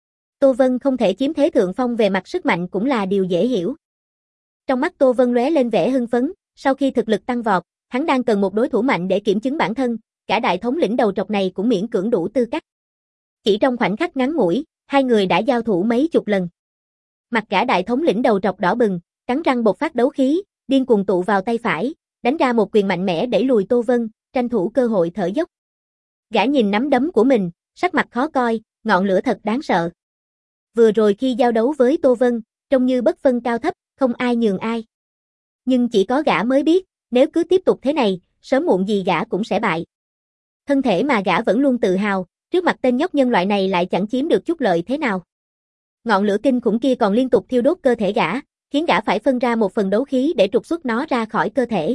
Tô Vân không thể chiếm thế thượng phong về mặt sức mạnh cũng là điều dễ hiểu. Trong mắt Tô Vân lóe lên vẻ hưng phấn, sau khi thực lực tăng vọt, hắn đang cần một đối thủ mạnh để kiểm chứng bản thân, cả đại thống lĩnh đầu trọc này cũng miễn cưỡng đủ tư cách. Chỉ trong khoảnh khắc ngắn ngủi, hai người đã giao thủ mấy chục lần. Mặt cả đại thống lĩnh đầu trọc đỏ bừng, cắn răng bộc phát đấu khí, điên cuồng tụ vào tay phải, đánh ra một quyền mạnh mẽ đẩy lùi Tô Vân, tranh thủ cơ hội thở dốc. Gã nhìn nắm đấm của mình, sắc mặt khó coi, ngọn lửa thật đáng sợ. Vừa rồi khi giao đấu với Tô Vân, trông như bất phân cao thấp, không ai nhường ai. Nhưng chỉ có gã mới biết, nếu cứ tiếp tục thế này, sớm muộn gì gã cũng sẽ bại. Thân thể mà gã vẫn luôn tự hào, trước mặt tên nhóc nhân loại này lại chẳng chiếm được chút lợi thế nào. Ngọn lửa kinh khủng kia còn liên tục thiêu đốt cơ thể gã, khiến gã phải phân ra một phần đấu khí để trục xuất nó ra khỏi cơ thể.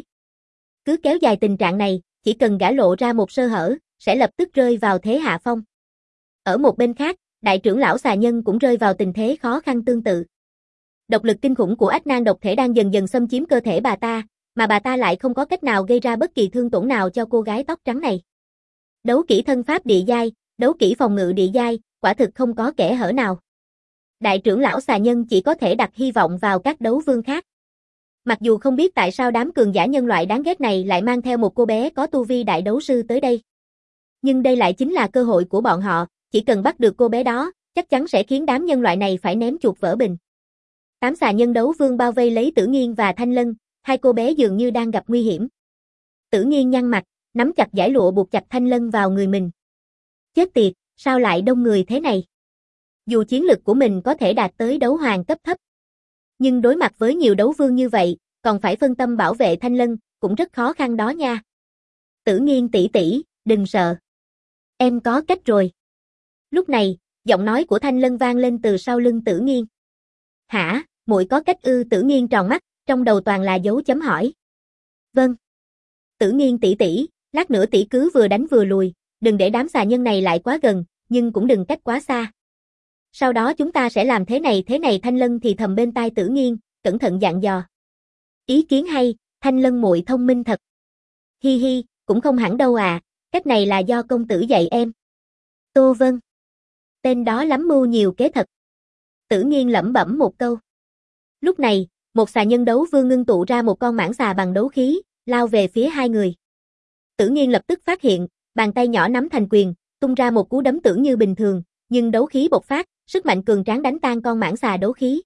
Cứ kéo dài tình trạng này, chỉ cần gã lộ ra một sơ hở, sẽ lập tức rơi vào thế hạ phong. Ở một bên khác, đại trưởng lão xà nhân cũng rơi vào tình thế khó khăn tương tự. Độc lực kinh khủng của ách nan độc thể đang dần dần xâm chiếm cơ thể bà ta, mà bà ta lại không có cách nào gây ra bất kỳ thương tổn nào cho cô gái tóc trắng này. Đấu kỹ thân pháp địa giai, đấu kỹ phòng ngự địa giai, quả thực không có kẽ hở nào. Đại trưởng lão xà nhân chỉ có thể đặt hy vọng vào các đấu vương khác. Mặc dù không biết tại sao đám cường giả nhân loại đáng ghét này lại mang theo một cô bé có tu vi đại đấu sư tới đây. Nhưng đây lại chính là cơ hội của bọn họ, chỉ cần bắt được cô bé đó, chắc chắn sẽ khiến đám nhân loại này phải ném chuột vỡ bình. Tám xà nhân đấu vương bao vây lấy Tử Nghiên và Thanh Lân, hai cô bé dường như đang gặp nguy hiểm. Tử Nghiên nhăn mặt, nắm chặt dải lụa buộc chặt Thanh Lân vào người mình. Chết tiệt, sao lại đông người thế này? Dù chiến lực của mình có thể đạt tới đấu hoàng cấp thấp, nhưng đối mặt với nhiều đấu vương như vậy, còn phải phân tâm bảo vệ Thanh Lân, cũng rất khó khăn đó nha. Tử Nghiên tỷ tỷ, đừng sợ. Em có cách rồi. Lúc này, giọng nói của Thanh Lân vang lên từ sau lưng Tử Nghiên. Hả, muội có cách ư? Tử Nghiên tròn mắt, trong đầu toàn là dấu chấm hỏi. Vâng. Tử Nghiên tỷ tỷ, lát nữa tỷ cứ vừa đánh vừa lùi, đừng để đám xà nhân này lại quá gần, nhưng cũng đừng cách quá xa. Sau đó chúng ta sẽ làm thế này thế này. Thanh Lân thì thầm bên tai Tử Nghiên, cẩn thận dặn dò. Ý kiến hay, Thanh Lân muội thông minh thật. Hi hi, cũng không hẳn đâu à, cách này là do công tử dạy em. Tô Vân. Tên đó lắm mưu nhiều kế thật. Tử Nghiên lẩm bẩm một câu. Lúc này, một xà nhân đấu vương ngưng tụ ra một con mãng xà bằng đấu khí, lao về phía hai người. Tử Nghiên lập tức phát hiện, bàn tay nhỏ nắm thành quyền, tung ra một cú đấm tưởng như bình thường, nhưng đấu khí bộc phát, sức mạnh cường tráng đánh tan con mãng xà đấu khí.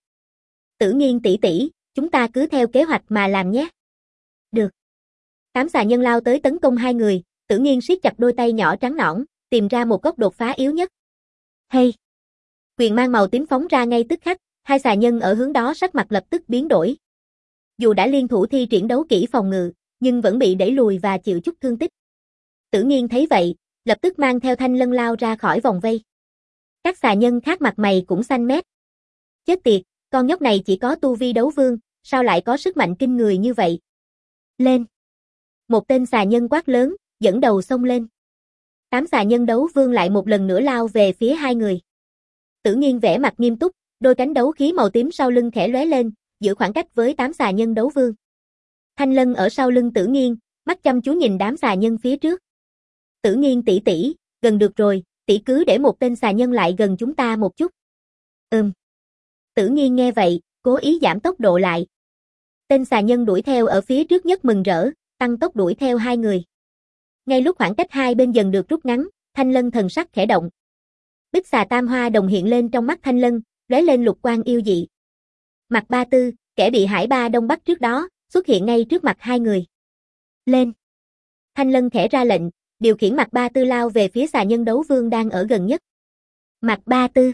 Tử Nghiên tỷ tỷ, chúng ta cứ theo kế hoạch mà làm nhé. Được. Tám xà nhân lao tới tấn công hai người, Tử Nghiên siết chặt đôi tay nhỏ trắng nõn, tìm ra một góc đột phá yếu nhất. Hay! Quyền mang màu tím phóng ra ngay tức khắc, hai xà nhân ở hướng đó sắc mặt lập tức biến đổi. Dù đã liên thủ thi triển đấu kỹ phòng ngự, nhưng vẫn bị đẩy lùi và chịu chút thương tích. Tử Nghiên thấy vậy, lập tức mang theo Thanh Lân lao ra khỏi vòng vây. Các xà nhân khác mặt mày cũng xanh mét. Chết tiệt, con nhóc này chỉ có tu vi đấu vương, sao lại có sức mạnh kinh người như vậy? Lên! Một tên xà nhân quát lớn, dẫn đầu xông lên. Tám xà nhân đấu vương lại một lần nữa lao về phía hai người. Tử Nghiên vẻ mặt nghiêm túc, đôi cánh đấu khí màu tím sau lưng khẽ lóe lên, giữ khoảng cách với tám xà nhân đấu vương. Thanh Lân ở sau lưng Tử Nghiên, mắt chăm chú nhìn đám xà nhân phía trước. Tử Nghiên tỷ tỷ, gần được rồi, tỷ cứ để một tên xà nhân lại gần chúng ta một chút. Ừm. Tử Nghiên nghe vậy, cố ý giảm tốc độ lại. Tên xà nhân đuổi theo ở phía trước nhất mừng rỡ, tăng tốc đuổi theo hai người. Ngay lúc khoảng cách hai bên dần được rút ngắn, Thanh Lân thần sắc khẽ động. Bích xà tam hoa đồng hiện lên trong mắt Thanh Lân, lóe lên lục quang yêu dị. Mạc Ba Tư, kẻ bị Hải Ba Đông bắt trước đó, xuất hiện ngay trước mặt hai người. Lên! Thanh Lân khẽ ra lệnh, điều khiển Mạc Ba Tư lao về phía xà nhân đấu vương đang ở gần nhất. Mạc Ba Tư!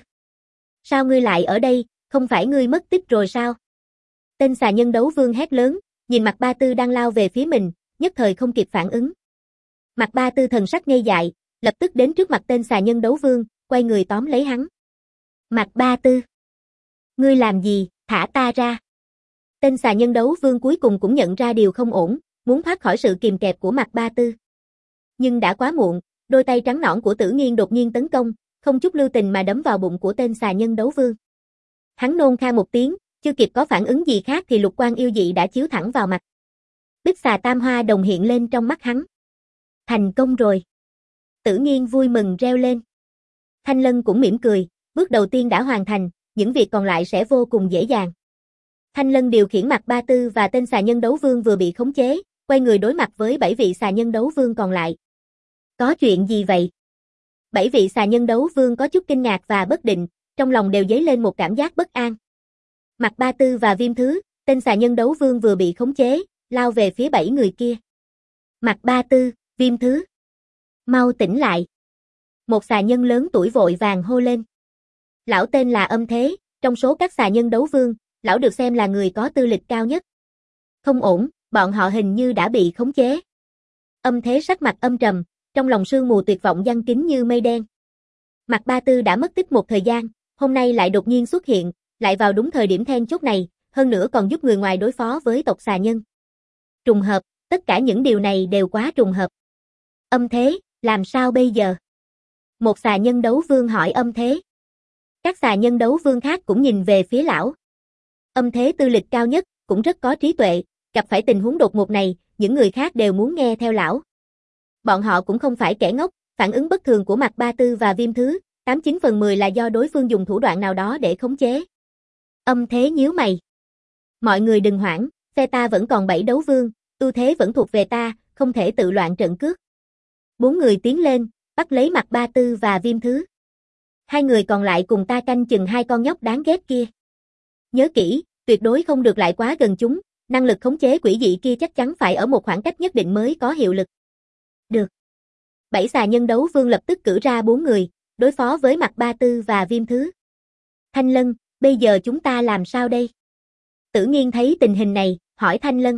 Sao ngươi lại ở đây, không phải ngươi mất tích rồi sao? Tên xà nhân đấu vương hét lớn, nhìn Mạc Ba Tư đang lao về phía mình, nhất thời không kịp phản ứng. Mạc Ba Tư thần sắc ngây dại, lập tức đến trước mặt tên xà nhân đấu vương, quay người tóm lấy hắn. Mạc Ba Tư! Ngươi làm gì, thả ta ra! Tên xà nhân đấu vương cuối cùng cũng nhận ra điều không ổn, muốn thoát khỏi sự kìm kẹp của Mạc Ba Tư. Nhưng đã quá muộn, đôi tay trắng nõn của Tử Nghiên đột nhiên tấn công, không chút lưu tình mà đấm vào bụng của tên xà nhân đấu vương. Hắn nôn kha một tiếng, chưa kịp có phản ứng gì khác thì lục quang yêu dị đã chiếu thẳng vào mặt. Bích xà tam hoa đồng hiện lên trong mắt hắn. Thành công rồi! Tử Nghiên vui mừng reo lên. Thanh Lân cũng mỉm cười, bước đầu tiên đã hoàn thành, những việc còn lại sẽ vô cùng dễ dàng. Thanh Lân điều khiển Mạc Ba Tư và tên xà nhân đấu vương vừa bị khống chế, quay người đối mặt với bảy vị xà nhân đấu vương còn lại. Có chuyện gì vậy? Bảy vị xà nhân đấu vương có chút kinh ngạc và bất định, trong lòng đều dấy lên một cảm giác bất an. Mạc Ba Tư và Viêm Thứ, tên xà nhân đấu vương vừa bị khống chế, lao về phía bảy người kia. Mạc Ba Tư, Viêm Thứ, mau tỉnh lại. Một xà nhân lớn tuổi vội vàng hô lên. Lão tên là Âm Thế, trong số các xà nhân đấu vương, lão được xem là người có tư lịch cao nhất. Không ổn, bọn họ hình như đã bị khống chế. Âm Thế sắc mặt âm trầm, trong lòng sương mù tuyệt vọng giăng kín như mây đen. Mạc Ba Tư đã mất tích một thời gian, hôm nay lại đột nhiên xuất hiện, lại vào đúng thời điểm then chốt này, hơn nữa còn giúp người ngoài đối phó với tộc xà nhân. Trùng hợp, tất cả những điều này đều quá trùng hợp. Âm Thế, làm sao bây giờ? Một xà nhân đấu vương hỏi Âm Thế. Các xà nhân đấu vương khác cũng nhìn về phía lão. Âm Thế tư lịch cao nhất, cũng rất có trí tuệ, gặp phải tình huống đột ngột này, những người khác đều muốn nghe theo lão. Bọn họ cũng không phải kẻ ngốc, phản ứng bất thường của Mạc Ba Tư và Viêm Thứ, tám chín phần mười là do đối phương dùng thủ đoạn nào đó để khống chế. Âm Thế nhíu mày. Mọi người đừng hoảng, phe ta vẫn còn bảy đấu vương, ưu thế vẫn thuộc về ta, không thể tự loạn trận cước. Bốn người tiến lên, bắt lấy Mạc Ba Tư và Viêm Thứ. Hai người còn lại cùng ta canh chừng hai con nhóc đáng ghét kia. Nhớ kỹ, tuyệt đối không được lại quá gần chúng, năng lực khống chế quỷ dị kia chắc chắn phải ở một khoảng cách nhất định mới có hiệu lực. Được. Bảy xà nhân đấu vương lập tức cử ra bốn người, đối phó với Mạc Ba Tư và Viêm Thứ. Thanh Lân, bây giờ chúng ta làm sao đây? Tử Nghiên thấy tình hình này, hỏi Thanh Lân.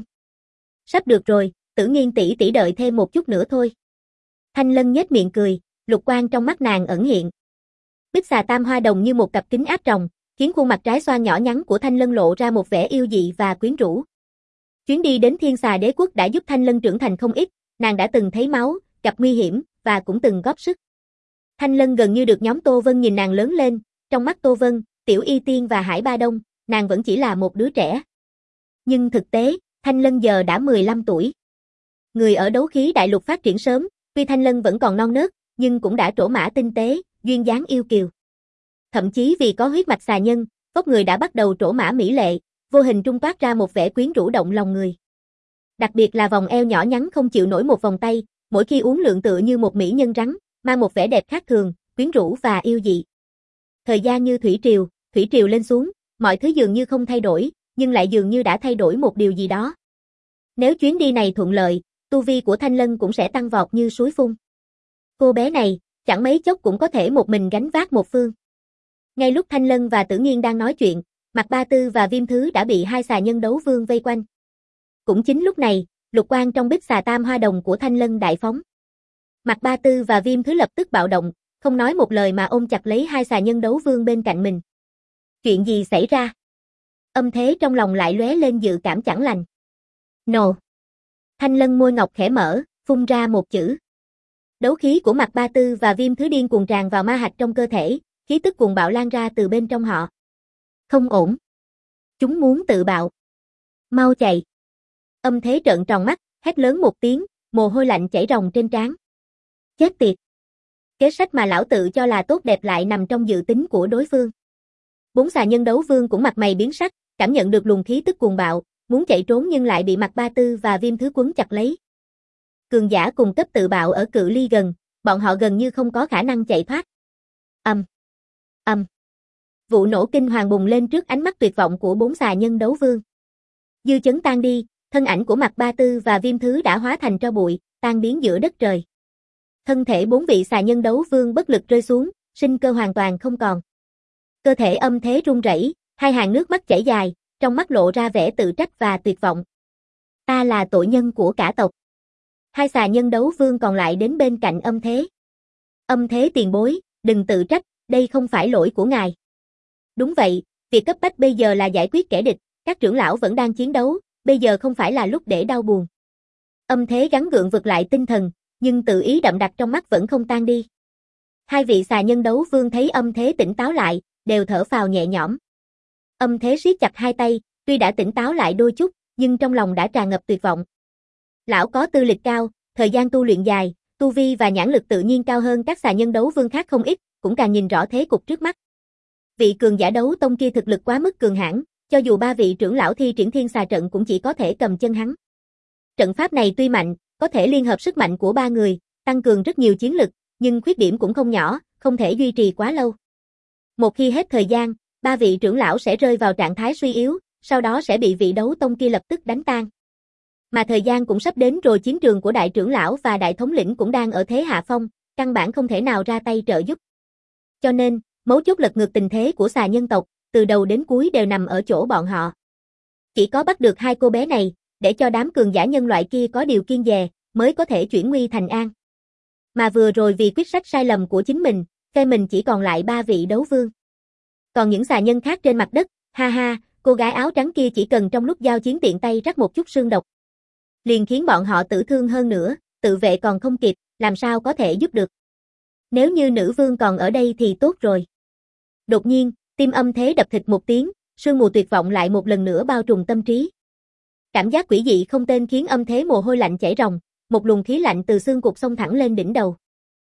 Sắp được rồi, Tử Nghiên tỷ tỷ đợi thêm một chút nữa thôi. Thanh Lân nhếch miệng cười, lục quang trong mắt nàng ẩn hiện. Bích xà tam hoa đồng như một cặp kính áp tròng, khiến khuôn mặt trái xoan nhỏ nhắn của Thanh Lân lộ ra một vẻ yêu dị và quyến rũ. Chuyến đi đến Thiên Xà Đế Quốc đã giúp Thanh Lân trưởng thành không ít, nàng đã từng thấy máu, gặp nguy hiểm, và cũng từng góp sức. Thanh Lân gần như được nhóm Tô Vân nhìn nàng lớn lên, trong mắt Tô Vân, Tiểu Y Tiên và Hải Ba Đông, nàng vẫn chỉ là một đứa trẻ. Nhưng thực tế, Thanh Lân giờ đã mười lăm tuổi. Người ở đấu khí đại lục phát triển sớm, tuy Thanh Lân vẫn còn non nớt, nhưng cũng đã trổ mã tinh tế, duyên dáng yêu kiều. Thậm chí vì có huyết mạch xà nhân, vóc người đã bắt đầu trổ mã mỹ lệ, vô hình trung toát ra một vẻ quyến rũ động lòng người. Đặc biệt là vòng eo nhỏ nhắn không chịu nổi một vòng tay, mỗi khi uốn lượn tựa như một mỹ nhân rắn, mang một vẻ đẹp khác thường, quyến rũ và yêu dị. Thời gian như thủy triều, thủy triều lên xuống, mọi thứ dường như không thay đổi, nhưng lại dường như đã thay đổi một điều gì đó. Nếu chuyến đi này thuận lợi, tu vi của Thanh Lân cũng sẽ tăng vọt như suối phun. Cô bé này, chẳng mấy chốc cũng có thể một mình gánh vác một phương. Ngay lúc Thanh Lân và Tử Nghiên đang nói chuyện, Mạc Ba Tư và Viêm Thứ đã bị hai xà nhân đấu vương vây quanh. Cũng chính lúc này, lục quang trong bích xà tam hoa đồng của Thanh Lân đại phóng. Mạc Ba Tư và Viêm Thứ lập tức bạo động, không nói một lời mà ôm chặt lấy hai xà nhân đấu vương bên cạnh mình. Chuyện gì xảy ra? Âm Thế trong lòng lại lóe lên dự cảm chẳng lành. Nồ! Thanh Lân môi ngọc khẽ mở, phun ra một chữ. Đấu khí của Mạc Ba Tư và Viêm Thứ điên cuồng tràn vào ma hạch trong cơ thể, khí tức cuồng bạo lan ra từ bên trong họ. Không ổn. Chúng muốn tự bạo. Mau chạy. Âm Thế trợn tròn mắt, hét lớn một tiếng, mồ hôi lạnh chảy ròng trên trán. Chết tiệt. Kế sách mà lão tự cho là tốt đẹp lại nằm trong dự tính của đối phương. Bốn xà nhân đấu vương cũng mặt mày biến sắc, cảm nhận được luồng khí tức cuồng bạo, muốn chạy trốn nhưng lại bị Mạc Ba Tư và Viêm Thứ quấn chặt lấy. Cường giả cùng cấp tự bạo ở cự ly gần, bọn họ gần như không có khả năng chạy thoát. Âm. Âm. Vụ nổ kinh hoàng bùng lên trước ánh mắt tuyệt vọng của bốn xà nhân đấu vương. Dư chấn tan đi, thân ảnh của Mạc Ba Tư và Viêm Thứ đã hóa thành tro bụi, tan biến giữa đất trời. Thân thể bốn vị xà nhân đấu vương bất lực rơi xuống, sinh cơ hoàn toàn không còn. Cơ thể Âm Thế run rẩy, hai hàng nước mắt chảy dài, trong mắt lộ ra vẻ tự trách và tuyệt vọng. Ta là tội nhân của cả tộc. Hai xà nhân đấu vương còn lại đến bên cạnh Âm Thế. Âm Thế tiền bối, đừng tự trách, đây không phải lỗi của ngài. Đúng vậy, việc cấp bách bây giờ là giải quyết kẻ địch, các trưởng lão vẫn đang chiến đấu, bây giờ không phải là lúc để đau buồn. Âm Thế gắng gượng vực lại tinh thần, nhưng tự ý đậm đặc trong mắt vẫn không tan đi. Hai vị xà nhân đấu vương thấy Âm Thế tỉnh táo lại, đều thở phào nhẹ nhõm. Âm Thế siết chặt hai tay, tuy đã tỉnh táo lại đôi chút, nhưng trong lòng đã tràn ngập tuyệt vọng. Lão có tư lịch cao, thời gian tu luyện dài, tu vi và nhãn lực tự nhiên cao hơn các xà nhân đấu vương khác không ít, cũng càng nhìn rõ thế cục trước mắt. Vị cường giả đấu tông kia thực lực quá mức cường hãn, cho dù ba vị trưởng lão thi triển thiên xà trận cũng chỉ có thể cầm chân hắn. Trận pháp này tuy mạnh, có thể liên hợp sức mạnh của ba người, tăng cường rất nhiều chiến lực, nhưng khuyết điểm cũng không nhỏ, không thể duy trì quá lâu. Một khi hết thời gian, ba vị trưởng lão sẽ rơi vào trạng thái suy yếu, sau đó sẽ bị vị đấu tông kia lập tức đánh tan. Mà thời gian cũng sắp đến rồi, chiến trường của đại trưởng lão và đại thống lĩnh cũng đang ở thế hạ phong, căn bản không thể nào ra tay trợ giúp. Cho nên, mấu chốt lật ngược tình thế của xà nhân tộc, từ đầu đến cuối đều nằm ở chỗ bọn họ. Chỉ có bắt được hai cô bé này, để cho đám cường giả nhân loại kia có điều kiêng dè, mới có thể chuyển nguy thành an. Mà vừa rồi vì quyết sách sai lầm của chính mình, phe mình chỉ còn lại ba vị đấu vương. Còn những xà nhân khác trên mặt đất, ha ha, cô gái áo trắng kia chỉ cần trong lúc giao chiến tiện tay rắc một chút sương độc, liền khiến bọn họ tử thương hơn nữa, tự vệ còn không kịp, làm sao có thể giúp được. Nếu như nữ vương còn ở đây thì tốt rồi. Đột nhiên, tim Âm Thế đập thịt một tiếng, sương mù tuyệt vọng lại một lần nữa bao trùm tâm trí. Cảm giác quỷ dị không tên khiến Âm Thế mồ hôi lạnh chảy ròng, một luồng khí lạnh từ xương cụt xông thẳng lên đỉnh đầu.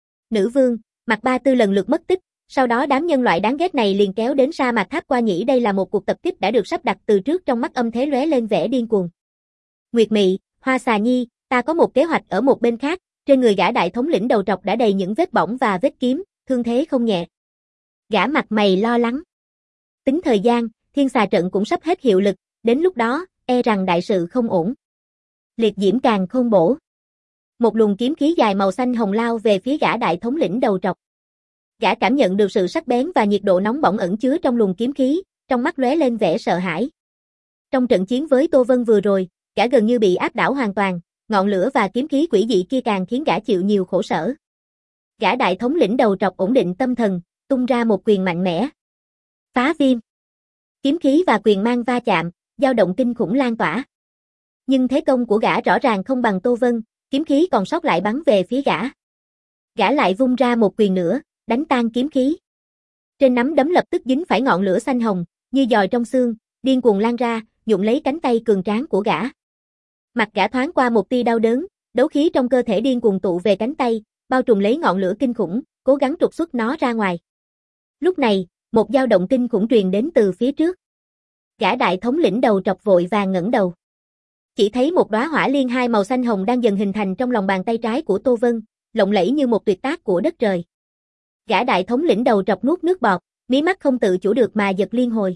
Nữ vương, Mạc Ba Tư lần lượt mất tích, sau đó đám nhân loại đáng ghét này liền kéo đến sa mạc tháp qua nhĩ. Đây là một cuộc tập kích đã được sắp đặt từ trước. Trong mắt Âm Thế lóe lên vẻ điên cuồng. Nguyệt Mị, Hoa Xà Nhi, ta có một kế hoạch ở một bên khác. Trên người gã đại thống lĩnh đầu trọc đã đầy những vết bỏng và vết kiếm, thương thế không nhẹ. Gã mặt mày lo lắng. Tính thời gian, thiên xà trận cũng sắp hết hiệu lực, đến lúc đó, e rằng đại sự không ổn. Liệt diễm càng khôn bổ. Một luồng kiếm khí dài màu xanh hồng lao về phía gã đại thống lĩnh đầu trọc. Gã cảm nhận được sự sắc bén và nhiệt độ nóng bỏng ẩn chứa trong luồng kiếm khí, trong mắt lóe lên vẻ sợ hãi. Trong trận chiến với Tô Vân vừa rồi, gã gần như bị áp đảo hoàn toàn, ngọn lửa và kiếm khí quỷ dị kia càng khiến gã chịu nhiều khổ sở. Gã đại thống lĩnh đầu trọc ổn định tâm thần, tung ra một quyền mạnh mẽ. Phá viêm. Kiếm khí và quyền mang va chạm, dao động kinh khủng lan tỏa. Nhưng thế công của gã rõ ràng không bằng Tô Vân, kiếm khí còn sót lại bắn về phía gã. Gã lại vung ra một quyền nữa, đánh tan kiếm khí. Trên nắm đấm lập tức dính phải ngọn lửa xanh hồng, như giòi trong xương, điên cuồng lan ra, nhuộm lấy cánh tay cường tráng của gã. Mặt gã thoáng qua một tia đau đớn, đấu khí trong cơ thể điên cuồng tụ về cánh tay, bao trùm lấy ngọn lửa kinh khủng, cố gắng trục xuất nó ra ngoài. Lúc này, một dao động kinh khủng truyền đến từ phía trước. Gã đại thống lĩnh đầu trọc vội vàng ngẩng đầu. Chỉ thấy một đóa hỏa liên hai màu xanh hồng đang dần hình thành trong lòng bàn tay trái của Tô Vân, lộng lẫy như một tuyệt tác của đất trời. Gã đại thống lĩnh đầu trọc nuốt nước bọt, mí mắt không tự chủ được mà giật liên hồi.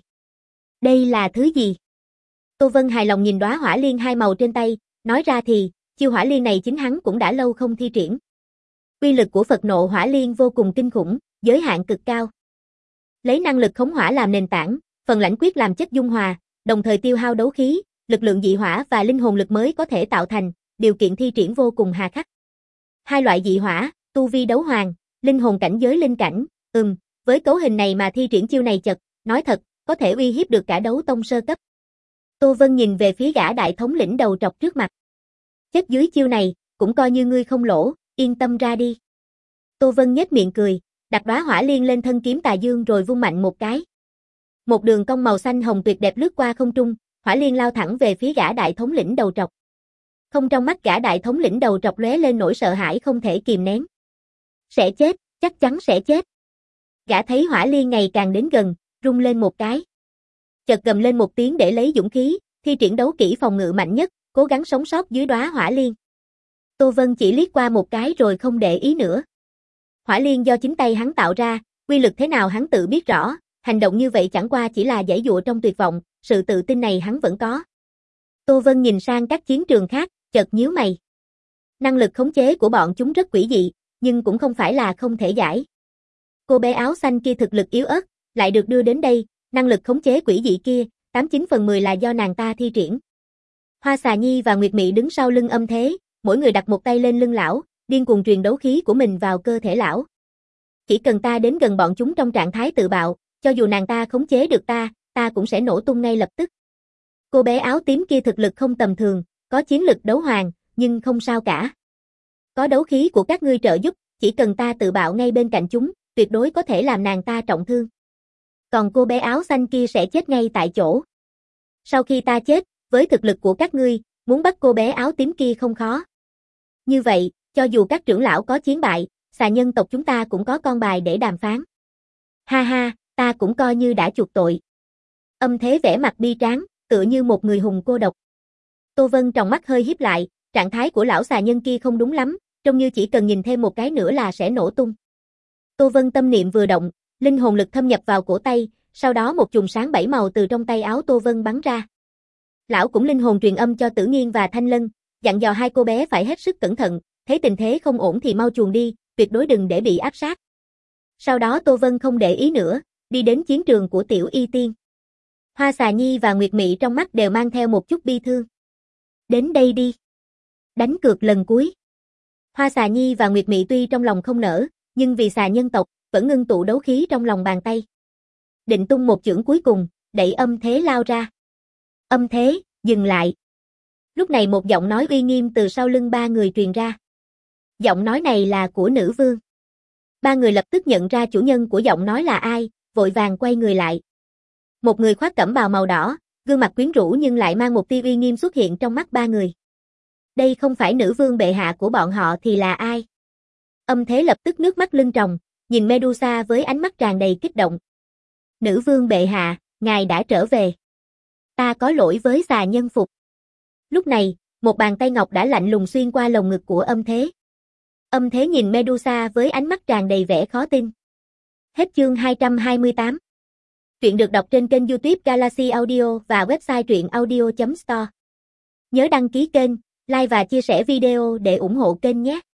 Đây là thứ gì? Tô Vân hài lòng nhìn đóa hỏa liên hai màu trên tay, nói ra thì, chiêu hỏa liên này chính hắn cũng đã lâu không thi triển. Uy lực của Phật nộ hỏa liên vô cùng kinh khủng, giới hạn cực cao. Lấy năng lực khống hỏa làm nền tảng, phần lãnh quyết làm chất dung hòa, đồng thời tiêu hao đấu khí, lực lượng dị hỏa và linh hồn lực mới có thể tạo thành, điều kiện thi triển vô cùng hà khắc. Hai loại dị hỏa, tu vi đấu hoàng, linh hồn cảnh giới linh cảnh, ừm, với cấu hình này mà thi triển chiêu này chật, nói thật, có thể uy hiếp được cả đấu tông sơ cấp. Tô Vân nhìn về phía gã đại thống lĩnh đầu trọc trước mặt. Chết dưới chiêu này, cũng coi như ngươi không lỗ, yên tâm ra đi. Tô Vân nhếch miệng cười, đặt đóa hỏa liên lên thân kiếm tà dương rồi vung mạnh một cái. Một đường cong màu xanh hồng tuyệt đẹp lướt qua không trung, hỏa liên lao thẳng về phía gã đại thống lĩnh đầu trọc. Không, trong mắt gã đại thống lĩnh đầu trọc lóe lên nỗi sợ hãi không thể kìm nén. Sẽ chết, chắc chắn sẽ chết. Gã thấy hỏa liên ngày càng đến gần, rung lên một cái. Chợt gầm lên một tiếng để lấy dũng khí, thi triển đấu kỹ phòng ngự mạnh nhất, cố gắng sống sót dưới đóa hỏa liên. Tô Vân chỉ liếc qua một cái rồi không để ý nữa. Hỏa liên do chính tay hắn tạo ra, quy lực thế nào hắn tự biết rõ, hành động như vậy chẳng qua chỉ là giãy giụa trong tuyệt vọng, sự tự tin này hắn vẫn có. Tô Vân nhìn sang các chiến trường khác, chợt nhíu mày. Năng lực khống chế của bọn chúng rất quỷ dị, nhưng cũng không phải là không thể giải. Cô bé áo xanh kia thực lực yếu ớt, lại được đưa đến đây, năng lực khống chế quỷ dị kia, tám chín phần mười là do nàng ta thi triển. Hoa Xà Nhi và Nguyệt Mị đứng sau lưng Âm Thế, mỗi người đặt một tay lên lưng lão, điên cuồng truyền đấu khí của mình vào cơ thể lão. Chỉ cần ta đến gần bọn chúng trong trạng thái tự bạo, cho dù nàng ta khống chế được ta, ta cũng sẽ nổ tung ngay lập tức. Cô bé áo tím kia thực lực không tầm thường, có chiến lực đấu hoàng, nhưng không sao cả. Có đấu khí của các ngươi trợ giúp, chỉ cần ta tự bạo ngay bên cạnh chúng, tuyệt đối có thể làm nàng ta trọng thương. Còn cô bé áo xanh kia sẽ chết ngay tại chỗ. Sau khi ta chết, với thực lực của các ngươi, muốn bắt cô bé áo tím kia không khó. Như vậy, cho dù các trưởng lão có chiến bại, xà nhân tộc chúng ta cũng có con bài để đàm phán. Ha ha, ta cũng coi như đã chuộc tội. Âm Thế vẻ mặt bi tráng, tựa như một người hùng cô độc. Tô Vân trong mắt hơi híp lại, trạng thái của lão xà nhân kia không đúng lắm, trông như chỉ cần nhìn thêm một cái nữa là sẽ nổ tung. Tô Vân tâm niệm vừa động, linh hồn lực thâm nhập vào cổ tay, sau đó một chùm sáng bảy màu từ trong tay áo Tô Vân bắn ra. Lão cũng linh hồn truyền âm cho Tử Nghiên và Thanh Lân, dặn dò hai cô bé phải hết sức cẩn thận, thấy tình thế không ổn thì mau chuồn đi, tuyệt đối đừng để bị áp sát. Sau đó Tô Vân không để ý nữa, đi đến chiến trường của Tiểu Y Tiên. Hoa Xà Nhi và Nguyệt Mị trong mắt đều mang theo một chút bi thương. Đến đây đi. Đánh cược lần cuối. Hoa Xà Nhi và Nguyệt Mị tuy trong lòng không nỡ, nhưng vì xà nhân tộc, vẫn ngưng tụ đấu khí trong lòng bàn tay. Định tung một chưởng cuối cùng, đẩy Âm Thế lao ra. Âm Thế, dừng lại. Lúc này một giọng nói uy nghiêm từ sau lưng ba người truyền ra. Giọng nói này là của nữ vương. Ba người lập tức nhận ra chủ nhân của giọng nói là ai, vội vàng quay người lại. Một người khoác cẩm bào màu đỏ, gương mặt quyến rũ nhưng lại mang một tia uy nghiêm xuất hiện trong mắt ba người. Đây không phải nữ vương bệ hạ của bọn họ thì là ai? Âm Thế lập tức nước mắt lưng tròng, nhìn Medusa với ánh mắt tràn đầy kích động. Nữ vương bệ hạ, ngài đã trở về. Ta có lỗi với xà nhân phục. Lúc này, một bàn tay ngọc đã lạnh lùng xuyên qua lồng ngực của Âm Thế. Âm Thế nhìn Medusa với ánh mắt tràn đầy vẻ khó tin. Hết chương hai trăm hai mươi tám. Truyện được đọc trên kênh YouTube Galaxy Audio và website truyện audio chấm store. Nhớ đăng ký kênh, like và chia sẻ video để ủng hộ kênh nhé.